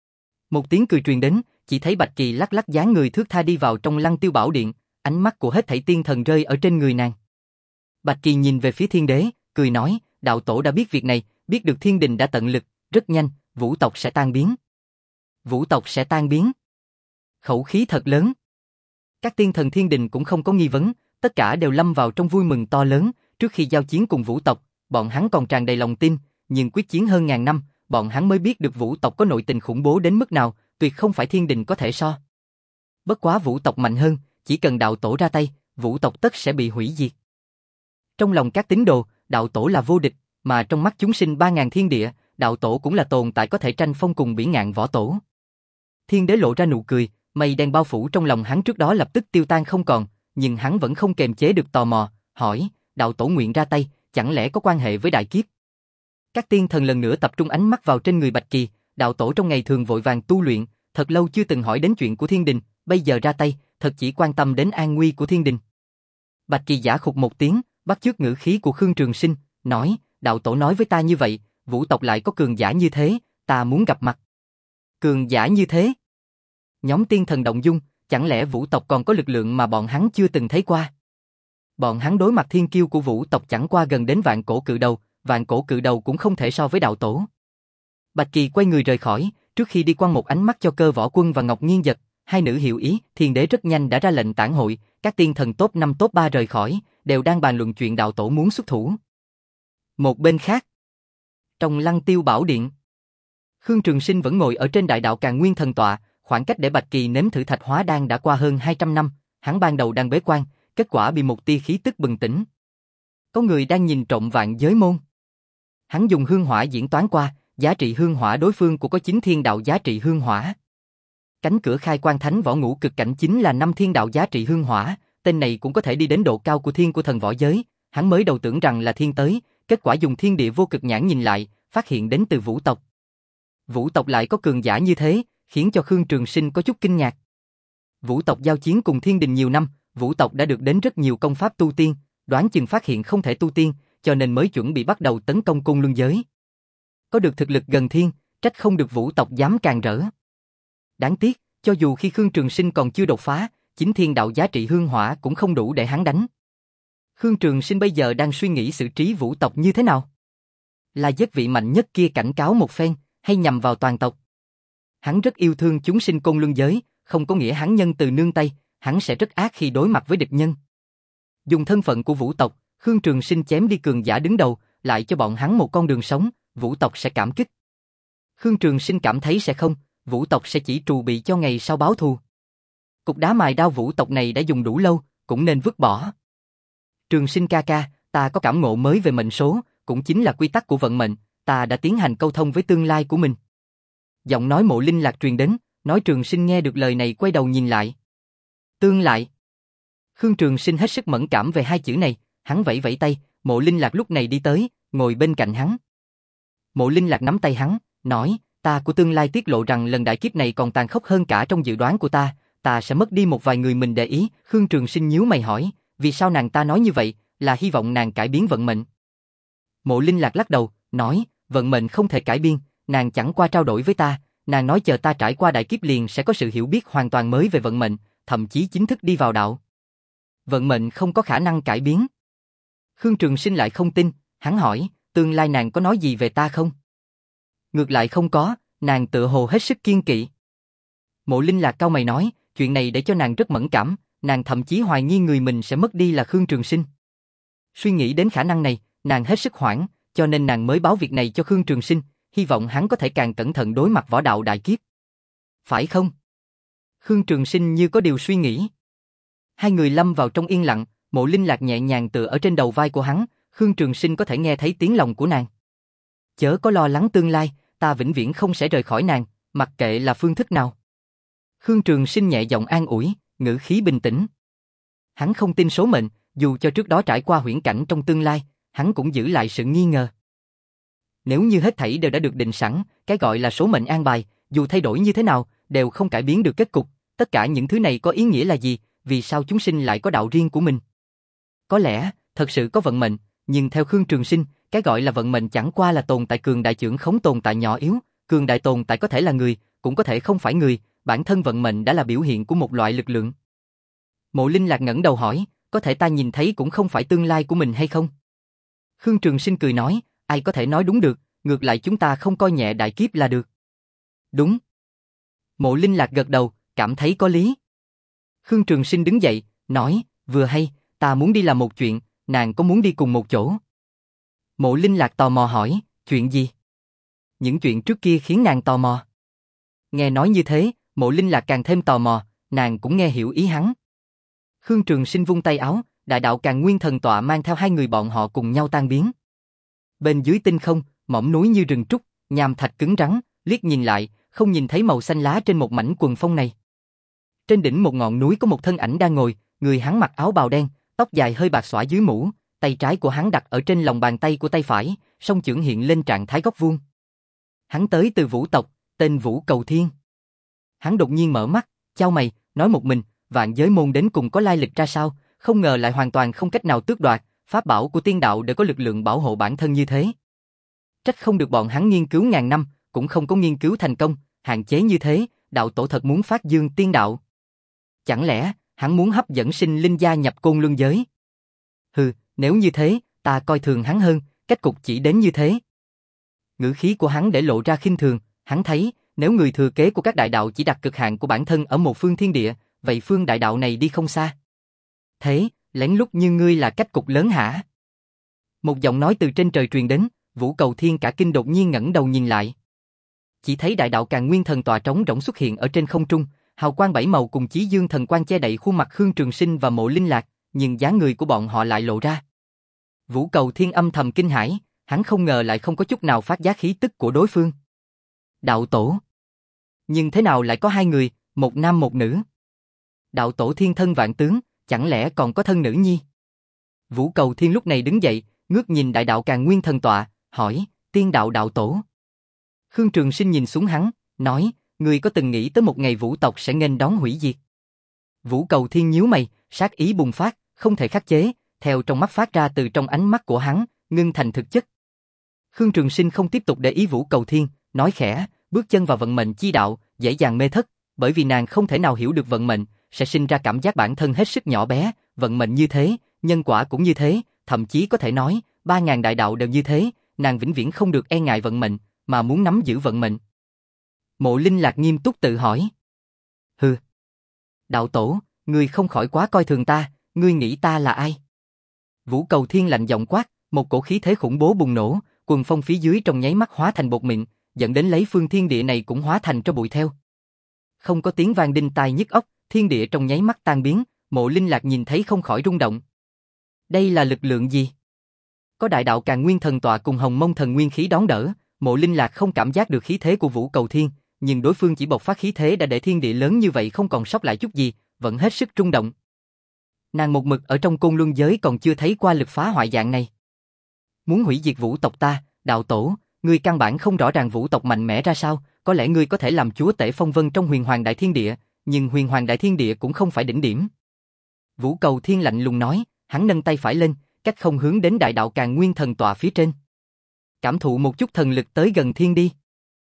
Một tiếng cười truyền đến, chỉ thấy Bạch Kỳ lắc lắc dáng người thướt tha đi vào trong Lăng Tiêu Bảo Điện, ánh mắt của hết thảy tiên thần rơi ở trên người nàng. Bạch Kỳ nhìn về phía thiên đế, cười nói, đạo tổ đã biết việc này, biết được thiên đình đã tận lực, rất nhanh, vũ tộc sẽ tan biến. Vũ tộc sẽ tan biến. Khẩu khí thật lớn. Các tiên thần thiên đình cũng không có nghi vấn, tất cả đều lâm vào trong vui mừng to lớn, trước khi giao chiến cùng vũ tộc, bọn hắn còn tràn đầy lòng tin, nhưng quyết chiến hơn ngàn năm, bọn hắn mới biết được vũ tộc có nội tình khủng bố đến mức nào, tuyệt không phải thiên đình có thể so. Bất quá vũ tộc mạnh hơn, chỉ cần đạo tổ ra tay, vũ tộc tất sẽ bị hủy diệt. Trong lòng các tín đồ, đạo tổ là vô địch, mà trong mắt chúng sinh ba ngàn thiên địa, đạo tổ cũng là tồn tại có thể tranh phong cùng bỉ ngạn võ tổ. Thiên đế lộ ra nụ cười, mây đen bao phủ trong lòng hắn trước đó lập tức tiêu tan không còn, nhưng hắn vẫn không kềm chế được tò mò, hỏi, đạo tổ nguyện ra tay, chẳng lẽ có quan hệ với đại kiếp? Các tiên thần lần nữa tập trung ánh mắt vào trên người Bạch Kỳ, đạo tổ trong ngày thường vội vàng tu luyện, thật lâu chưa từng hỏi đến chuyện của thiên đình, bây giờ ra tay, thật chỉ quan tâm đến an nguy của thiên đình. Bạch Kỳ giả khục một tiếng, bắt chước ngữ khí của Khương Trường Sinh, nói, đạo tổ nói với ta như vậy, vũ tộc lại có cường giả như thế, ta muốn gặp mặt. Cường giả như thế? Nhóm tiên thần động dung, chẳng lẽ vũ tộc còn có lực lượng mà bọn hắn chưa từng thấy qua? Bọn hắn đối mặt thiên kiêu của vũ tộc chẳng qua gần đến vạn cổ cự đầu, vạn cổ cự đầu cũng không thể so với đạo tổ. Bạch Kỳ quay người rời khỏi, trước khi đi quăng một ánh mắt cho Cơ Võ Quân và Ngọc Nghiên Giật, hai nữ hiểu ý, thiên đế rất nhanh đã ra lệnh tản hội, các tiên thần top năm top ba rời khỏi, đều đang bàn luận chuyện đạo tổ muốn xuất thủ. Một bên khác, trong Lăng Tiêu Bảo Điện, Khương Trường Sinh vẫn ngồi ở trên đại đạo Càn Nguyên Thần Tọa, khoảng cách để Bạch Kỳ nếm thử thạch hóa đan đã qua hơn hai trăm năm, hắn ban đầu đang bế quan, kết quả bị một tia khí tức bừng tỉnh. Có người đang nhìn trộm vạn giới môn. Hắn dùng hương hỏa diễn toán qua, giá trị hương hỏa đối phương của có chín thiên đạo giá trị hương hỏa. Cánh cửa khai quan thánh võ ngũ cực cảnh chính là năm thiên đạo giá trị hương hỏa, tên này cũng có thể đi đến độ cao của thiên của thần võ giới, hắn mới đầu tưởng rằng là thiên tới, kết quả dùng thiên địa vô cực nhãn nhìn lại, phát hiện đến từ vũ tộc. Vũ tộc lại có cường giả như thế, khiến cho Khương Trường Sinh có chút kinh ngạc. Vũ tộc giao chiến cùng thiên đình nhiều năm, vũ tộc đã được đến rất nhiều công pháp tu tiên, đoán chừng phát hiện không thể tu tiên, cho nên mới chuẩn bị bắt đầu tấn công Côn Luân giới. Có được thực lực gần thiên, trách không được vũ tộc dám càng rỡ. Đáng tiếc, cho dù khi Khương Trường Sinh còn chưa đột phá, chính thiên đạo giá trị hương hỏa cũng không đủ để hắn đánh. Khương Trường Sinh bây giờ đang suy nghĩ xử trí vũ tộc như thế nào? Là giết vị mạnh nhất kia cảnh cáo một phen, hay nhằm vào toàn tộc? Hắn rất yêu thương chúng sinh Côn Luân giới, không có nghĩa hắn nhân từ nương tay, hắn sẽ rất ác khi đối mặt với địch nhân. Dùng thân phận của vũ tộc, Khương Trường Sinh chém đi cường giả đứng đầu, lại cho bọn hắn một con đường sống, vũ tộc sẽ cảm kích. Khương Trường Sinh cảm thấy sẽ không, vũ tộc sẽ chỉ trù bị cho ngày sau báo thù. Cục đá mài đao vũ tộc này đã dùng đủ lâu, cũng nên vứt bỏ. Trường Sinh ca ca, ta có cảm ngộ mới về mệnh số, cũng chính là quy tắc của vận mệnh, ta đã tiến hành câu thông với tương lai của mình. Giọng nói Mộ Linh Lạc truyền đến, nói Trường Sinh nghe được lời này quay đầu nhìn lại. Tương lại. Khương Trường Sinh hết sức mẫn cảm về hai chữ này, hắn vẫy vẫy tay, Mộ Linh Lạc lúc này đi tới, ngồi bên cạnh hắn. Mộ Linh Lạc nắm tay hắn, nói, ta của tương lai tiết lộ rằng lần đại kiếp này còn tàn khốc hơn cả trong dự đoán của ta, ta sẽ mất đi một vài người mình để ý. Khương Trường Sinh nhíu mày hỏi, vì sao nàng ta nói như vậy, là hy vọng nàng cải biến vận mệnh. Mộ Linh Lạc lắc đầu, nói, vận mệnh không thể cải biên, nàng chẳng qua trao đổi với ta, nàng nói chờ ta trải qua đại kiếp liền sẽ có sự hiểu biết hoàn toàn mới về vận mệnh, thậm chí chính thức đi vào đạo. Vận mệnh không có khả năng cải biến. Khương Trường Sinh lại không tin, hắn hỏi, tương lai nàng có nói gì về ta không? Ngược lại không có, nàng tựa hồ hết sức kiên kỵ. Mộ Linh Lạc cau mày nói, chuyện này để cho nàng rất mẫn cảm, nàng thậm chí hoài nghi người mình sẽ mất đi là Khương Trường Sinh. Suy nghĩ đến khả năng này, nàng hết sức hoảng, cho nên nàng mới báo việc này cho Khương Trường Sinh, hy vọng hắn có thể càng cẩn thận đối mặt võ đạo đại kiếp. Phải không? Khương Trường Sinh như có điều suy nghĩ. Hai người lâm vào trong yên lặng, Mộ Linh Lạc nhẹ nhàng tựa ở trên đầu vai của hắn, Khương Trường Sinh có thể nghe thấy tiếng lòng của nàng. Chớ có lo lắng tương lai, ta vĩnh viễn không sẽ rời khỏi nàng, mặc kệ là phương thức nào. Khương Trường Sinh nhẹ giọng an ủi, ngữ khí bình tĩnh. Hắn không tin số mệnh, dù cho trước đó trải qua huyễn cảnh trong tương lai, hắn cũng giữ lại sự nghi ngờ. Nếu như hết thảy đều đã được định sẵn, cái gọi là số mệnh an bài, dù thay đổi như thế nào, đều không cải biến được kết cục. Tất cả những thứ này có ý nghĩa là gì? Vì sao chúng sinh lại có đạo riêng của mình? Có lẽ, thật sự có vận mệnh, nhưng theo Khương Trường Sinh, cái gọi là vận mệnh chẳng qua là tồn tại cường đại trưởng khống tồn tại nhỏ yếu, cường đại tồn tại có thể là người, cũng có thể không phải người, bản thân vận mệnh đã là biểu hiện của một loại lực lượng. Mộ Linh Lạc ngẩng đầu hỏi, có thể ta nhìn thấy cũng không phải tương lai của mình hay không? Khương Trường Sinh cười nói, ai có thể nói đúng được, ngược lại chúng ta không coi nhẹ đại kiếp là được. Đúng. Mộ Linh Lạc gật đầu, cảm thấy có lý. Khương Trường Sinh đứng dậy, nói, vừa hay, ta muốn đi làm một chuyện, nàng có muốn đi cùng một chỗ? Mộ Linh Lạc tò mò hỏi, chuyện gì? Những chuyện trước kia khiến nàng tò mò. Nghe nói như thế, Mộ Linh Lạc càng thêm tò mò, nàng cũng nghe hiểu ý hắn. Khương Trường Sinh vung tay áo, đại đạo Càn Nguyên Thần Tọa mang theo hai người bọn họ cùng nhau tan biến. Bên dưới tinh không, mỏm núi như rừng trúc, nham thạch cứng rắn, liếc nhìn lại, không nhìn thấy màu xanh lá trên một mảnh quần phong này. Trên đỉnh một ngọn núi có một thân ảnh đang ngồi, người hắn mặc áo bào đen, tóc dài hơi bạc xõa dưới mũ, tay trái của hắn đặt ở trên lòng bàn tay của tay phải, song chưởng hiện lên trạng thái góc vuông. Hắn tới từ Vũ tộc, tên Vũ Cầu Thiên. Hắn đột nhiên mở mắt, chau mày, nói một mình, vạn giới môn đến cùng có lai lịch ra sao, không ngờ lại hoàn toàn không cách nào tước đoạt, pháp bảo của tiên đạo đều có lực lượng bảo hộ bản thân như thế. Trách không được bọn hắn nghiên cứu ngàn năm, cũng không có nghiên cứu thành công, hạn chế như thế, đạo tổ thật muốn phát dương tiên đạo. Chẳng lẽ, hắn muốn hấp dẫn sinh linh gia nhập Côn Luân giới? Hừ, nếu như thế, ta coi thường hắn hơn, kết cục chỉ đến như thế. Ngữ khí của hắn để lộ ra khinh thường, hắn thấy, nếu người thừa kế của các đại đạo chỉ đặt cực hạn của bản thân ở một phương thiên địa, vậy phương đại đạo này đi không xa. Thế, lén lút như ngươi là cách cục lớn hả? Một giọng nói từ trên trời truyền đến, Vũ Cầu Thiên cả kinh đột nhiên ngẩng đầu nhìn lại. Chỉ thấy đại đạo Càn Nguyên Thần Tọa trống rỗng xuất hiện ở trên không trung, hào quang bảy màu cùng chí dương thần quang che đậy khuôn mặt Khương Trường Sinh và Mộ Linh Lạc, nhưng dáng người của bọn họ lại lộ ra. Vũ Cầu Thiên âm thầm kinh hãi, hắn không ngờ lại không có chút nào phát giác khí tức của đối phương. Đạo tổ. Nhưng thế nào lại có hai người, một nam một nữ? Đạo tổ thiên thân vạn tướng, chẳng lẽ còn có thân nữ nhi? Vũ Cầu Thiên lúc này đứng dậy, ngước nhìn đại đạo Càn Nguyên Thần Tọa, hỏi, tiên đạo đạo tổ. Khương Trường Sinh nhìn xuống hắn, nói, ngươi có từng nghĩ tới một ngày vũ tộc sẽ nghênh đón hủy diệt? Vũ Cầu Thiên nhíu mày, sát ý bùng phát, không thể khắc chế, theo trong mắt phát ra từ trong ánh mắt của hắn, ngưng thành thực chất. Khương Trường Sinh không tiếp tục để ý Vũ Cầu Thiên, nói khẽ, bước chân vào vận mệnh chi đạo, dễ dàng mê thất, bởi vì nàng không thể nào hiểu được vận mệnh, sẽ sinh ra cảm giác bản thân hết sức nhỏ bé, vận mệnh như thế, nhân quả cũng như thế, thậm chí có thể nói, ba ngàn đại đạo đều như thế, nàng vĩnh viễn không được e ngại vận mệnh, mà muốn nắm giữ vận mệnh. Mộ Linh Lạc nghiêm túc tự hỏi. Hừ. Đạo tổ, ngươi không khỏi quá coi thường ta, ngươi nghĩ ta là ai? Vũ Cầu Thiên lạnh giọng quát, một cổ khí thế khủng bố bùng nổ, quần phong phía dưới trong nháy mắt hóa thành bột mịn, dẫn đến lấy phương thiên địa này cũng hóa thành tro bụi theo. Không có tiếng vang đinh tai nhức óc, thiên địa trong nháy mắt tan biến, Mộ Linh Lạc nhìn thấy không khỏi rung động. Đây là lực lượng gì? Có đại đạo Càn Nguyên Thần Tọa cùng Hồng Mông Thần Nguyên khí đón đỡ, Mộ Linh Lạc không cảm giác được khí thế của Vũ Cầu Thiên, nhưng đối phương chỉ bộc phát khí thế đã để thiên địa lớn như vậy không còn sót lại chút gì, vẫn hết sức rung động. Nàng một mực ở trong Côn Luân giới còn chưa thấy qua lực phá hoại dạng này. Muốn hủy diệt Vũ tộc ta, đạo tổ, ngươi căn bản không rõ ràng Vũ tộc mạnh mẽ ra sao, có lẽ ngươi có thể làm chúa tể phong vân trong Huyền Hoàng Đại Thiên Địa, nhưng Huyền Hoàng Đại Thiên Địa cũng không phải đỉnh điểm. Vũ Cầu Thiên lạnh lùng nói, hắn nâng tay phải lên, cách không hướng đến đại đạo Càn Nguyên Thần Tọa phía trên. Cảm thụ một chút thần lực tới gần thiên đi.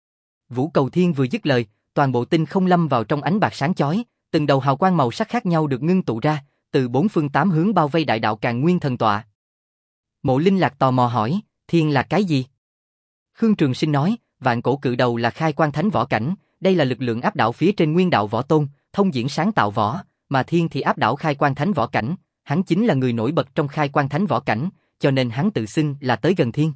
Vũ Cầu Thiên vừa dứt lời, toàn bộ tinh không lâm vào trong ánh bạc sáng chói, từng đầu hào quang màu sắc khác nhau được ngưng tụ ra, từ bốn phương tám hướng bao vây đại đạo Càn Nguyên Thần Tọa. Mộ Linh Lạc tò mò hỏi, thiên là cái gì? Khương Trường Sinh nói, vạn cổ cự đầu là khai quang thánh võ cảnh, đây là lực lượng áp đảo phía trên nguyên đạo võ tôn, thông diễn sáng tạo võ, mà thiên thì áp đảo khai quang thánh võ cảnh, hắn chính là người nổi bật trong khai quang thánh võ cảnh, cho nên hắn tự xưng là tới gần thiên.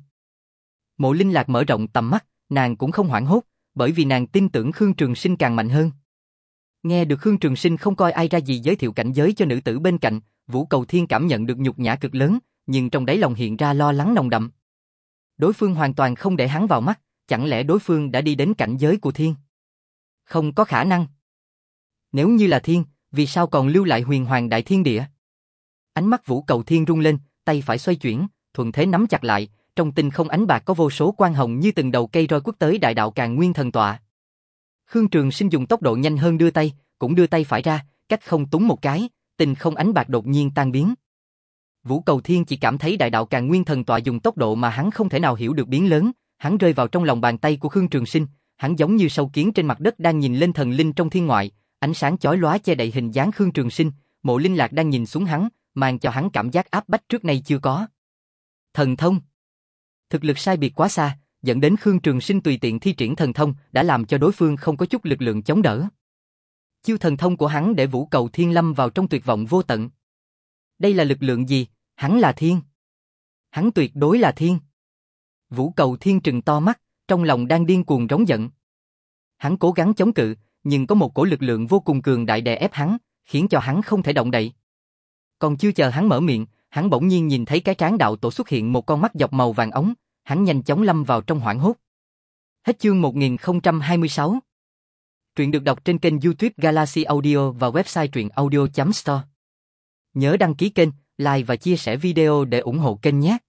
Mộ Linh Lạc mở rộng tầm mắt, nàng cũng không hoảng hốt, bởi vì nàng tin tưởng Khương Trường Sinh càng mạnh hơn. Nghe được Khương Trường Sinh không coi ai ra gì giới thiệu cảnh giới cho nữ tử bên cạnh, Vũ Cầu Thiên cảm nhận được nhục nhã cực lớn, nhưng trong đáy lòng hiện ra lo lắng nồng đậm. Đối phương hoàn toàn không để hắn vào mắt, chẳng lẽ đối phương đã đi đến cảnh giới của thiên? Không có khả năng. Nếu như là thiên, vì sao còn lưu lại huyền hoàng đại thiên địa? Ánh mắt Vũ Cầu Thiên rung lên, tay phải xoay chuyển, thuận thế nắm chặt lại, trong tinh không ánh bạc có vô số quang hồng như từng đầu cây roi quất tới đại đạo Càn Nguyên thần tọa. Khương Trường Sinh dùng tốc độ nhanh hơn đưa tay, cũng đưa tay phải ra, cách không túng một cái, tinh không ánh bạc đột nhiên tan biến. Vũ Cầu Thiên chỉ cảm thấy đại đạo Càn Nguyên thần tọa dùng tốc độ mà hắn không thể nào hiểu được biến lớn, hắn rơi vào trong lòng bàn tay của Khương Trường Sinh, hắn giống như sâu kiến trên mặt đất đang nhìn lên thần linh trong thiên ngoại, ánh sáng chói lóa che đậy hình dáng Khương Trường Sinh, Mộ Linh Lạc đang nhìn xuống hắn, mang cho hắn cảm giác áp bách trước nay chưa có. Thần thông. Thực lực sai biệt quá xa, dẫn đến Khương Trường Sinh tùy tiện thi triển thần thông đã làm cho đối phương không có chút lực lượng chống đỡ. Chiêu thần thông của hắn để Vũ Cầu Thiên lâm vào trong tuyệt vọng vô tận. Đây là lực lượng gì? Hắn là thiên. Hắn tuyệt đối là thiên. Vũ Cầu Thiên trừng to mắt, trong lòng đang điên cuồng rống giận. Hắn cố gắng chống cự, nhưng có một cổ lực lượng vô cùng cường đại đè ép hắn, khiến cho hắn không thể động đậy. Còn chưa chờ hắn mở miệng, hắn bỗng nhiên nhìn thấy cái trán đạo tổ xuất hiện một con mắt dọc màu vàng ống, hắn nhanh chóng lâm vào trong hoảng hốt. Hết chương một nghìn không trăm hai mươi sáu. Truyện được đọc trên kênh YouTube Galaxy Audio và website truyện audio chấm store. Nhớ đăng ký kênh, like và chia sẻ video để ủng hộ kênh nhé.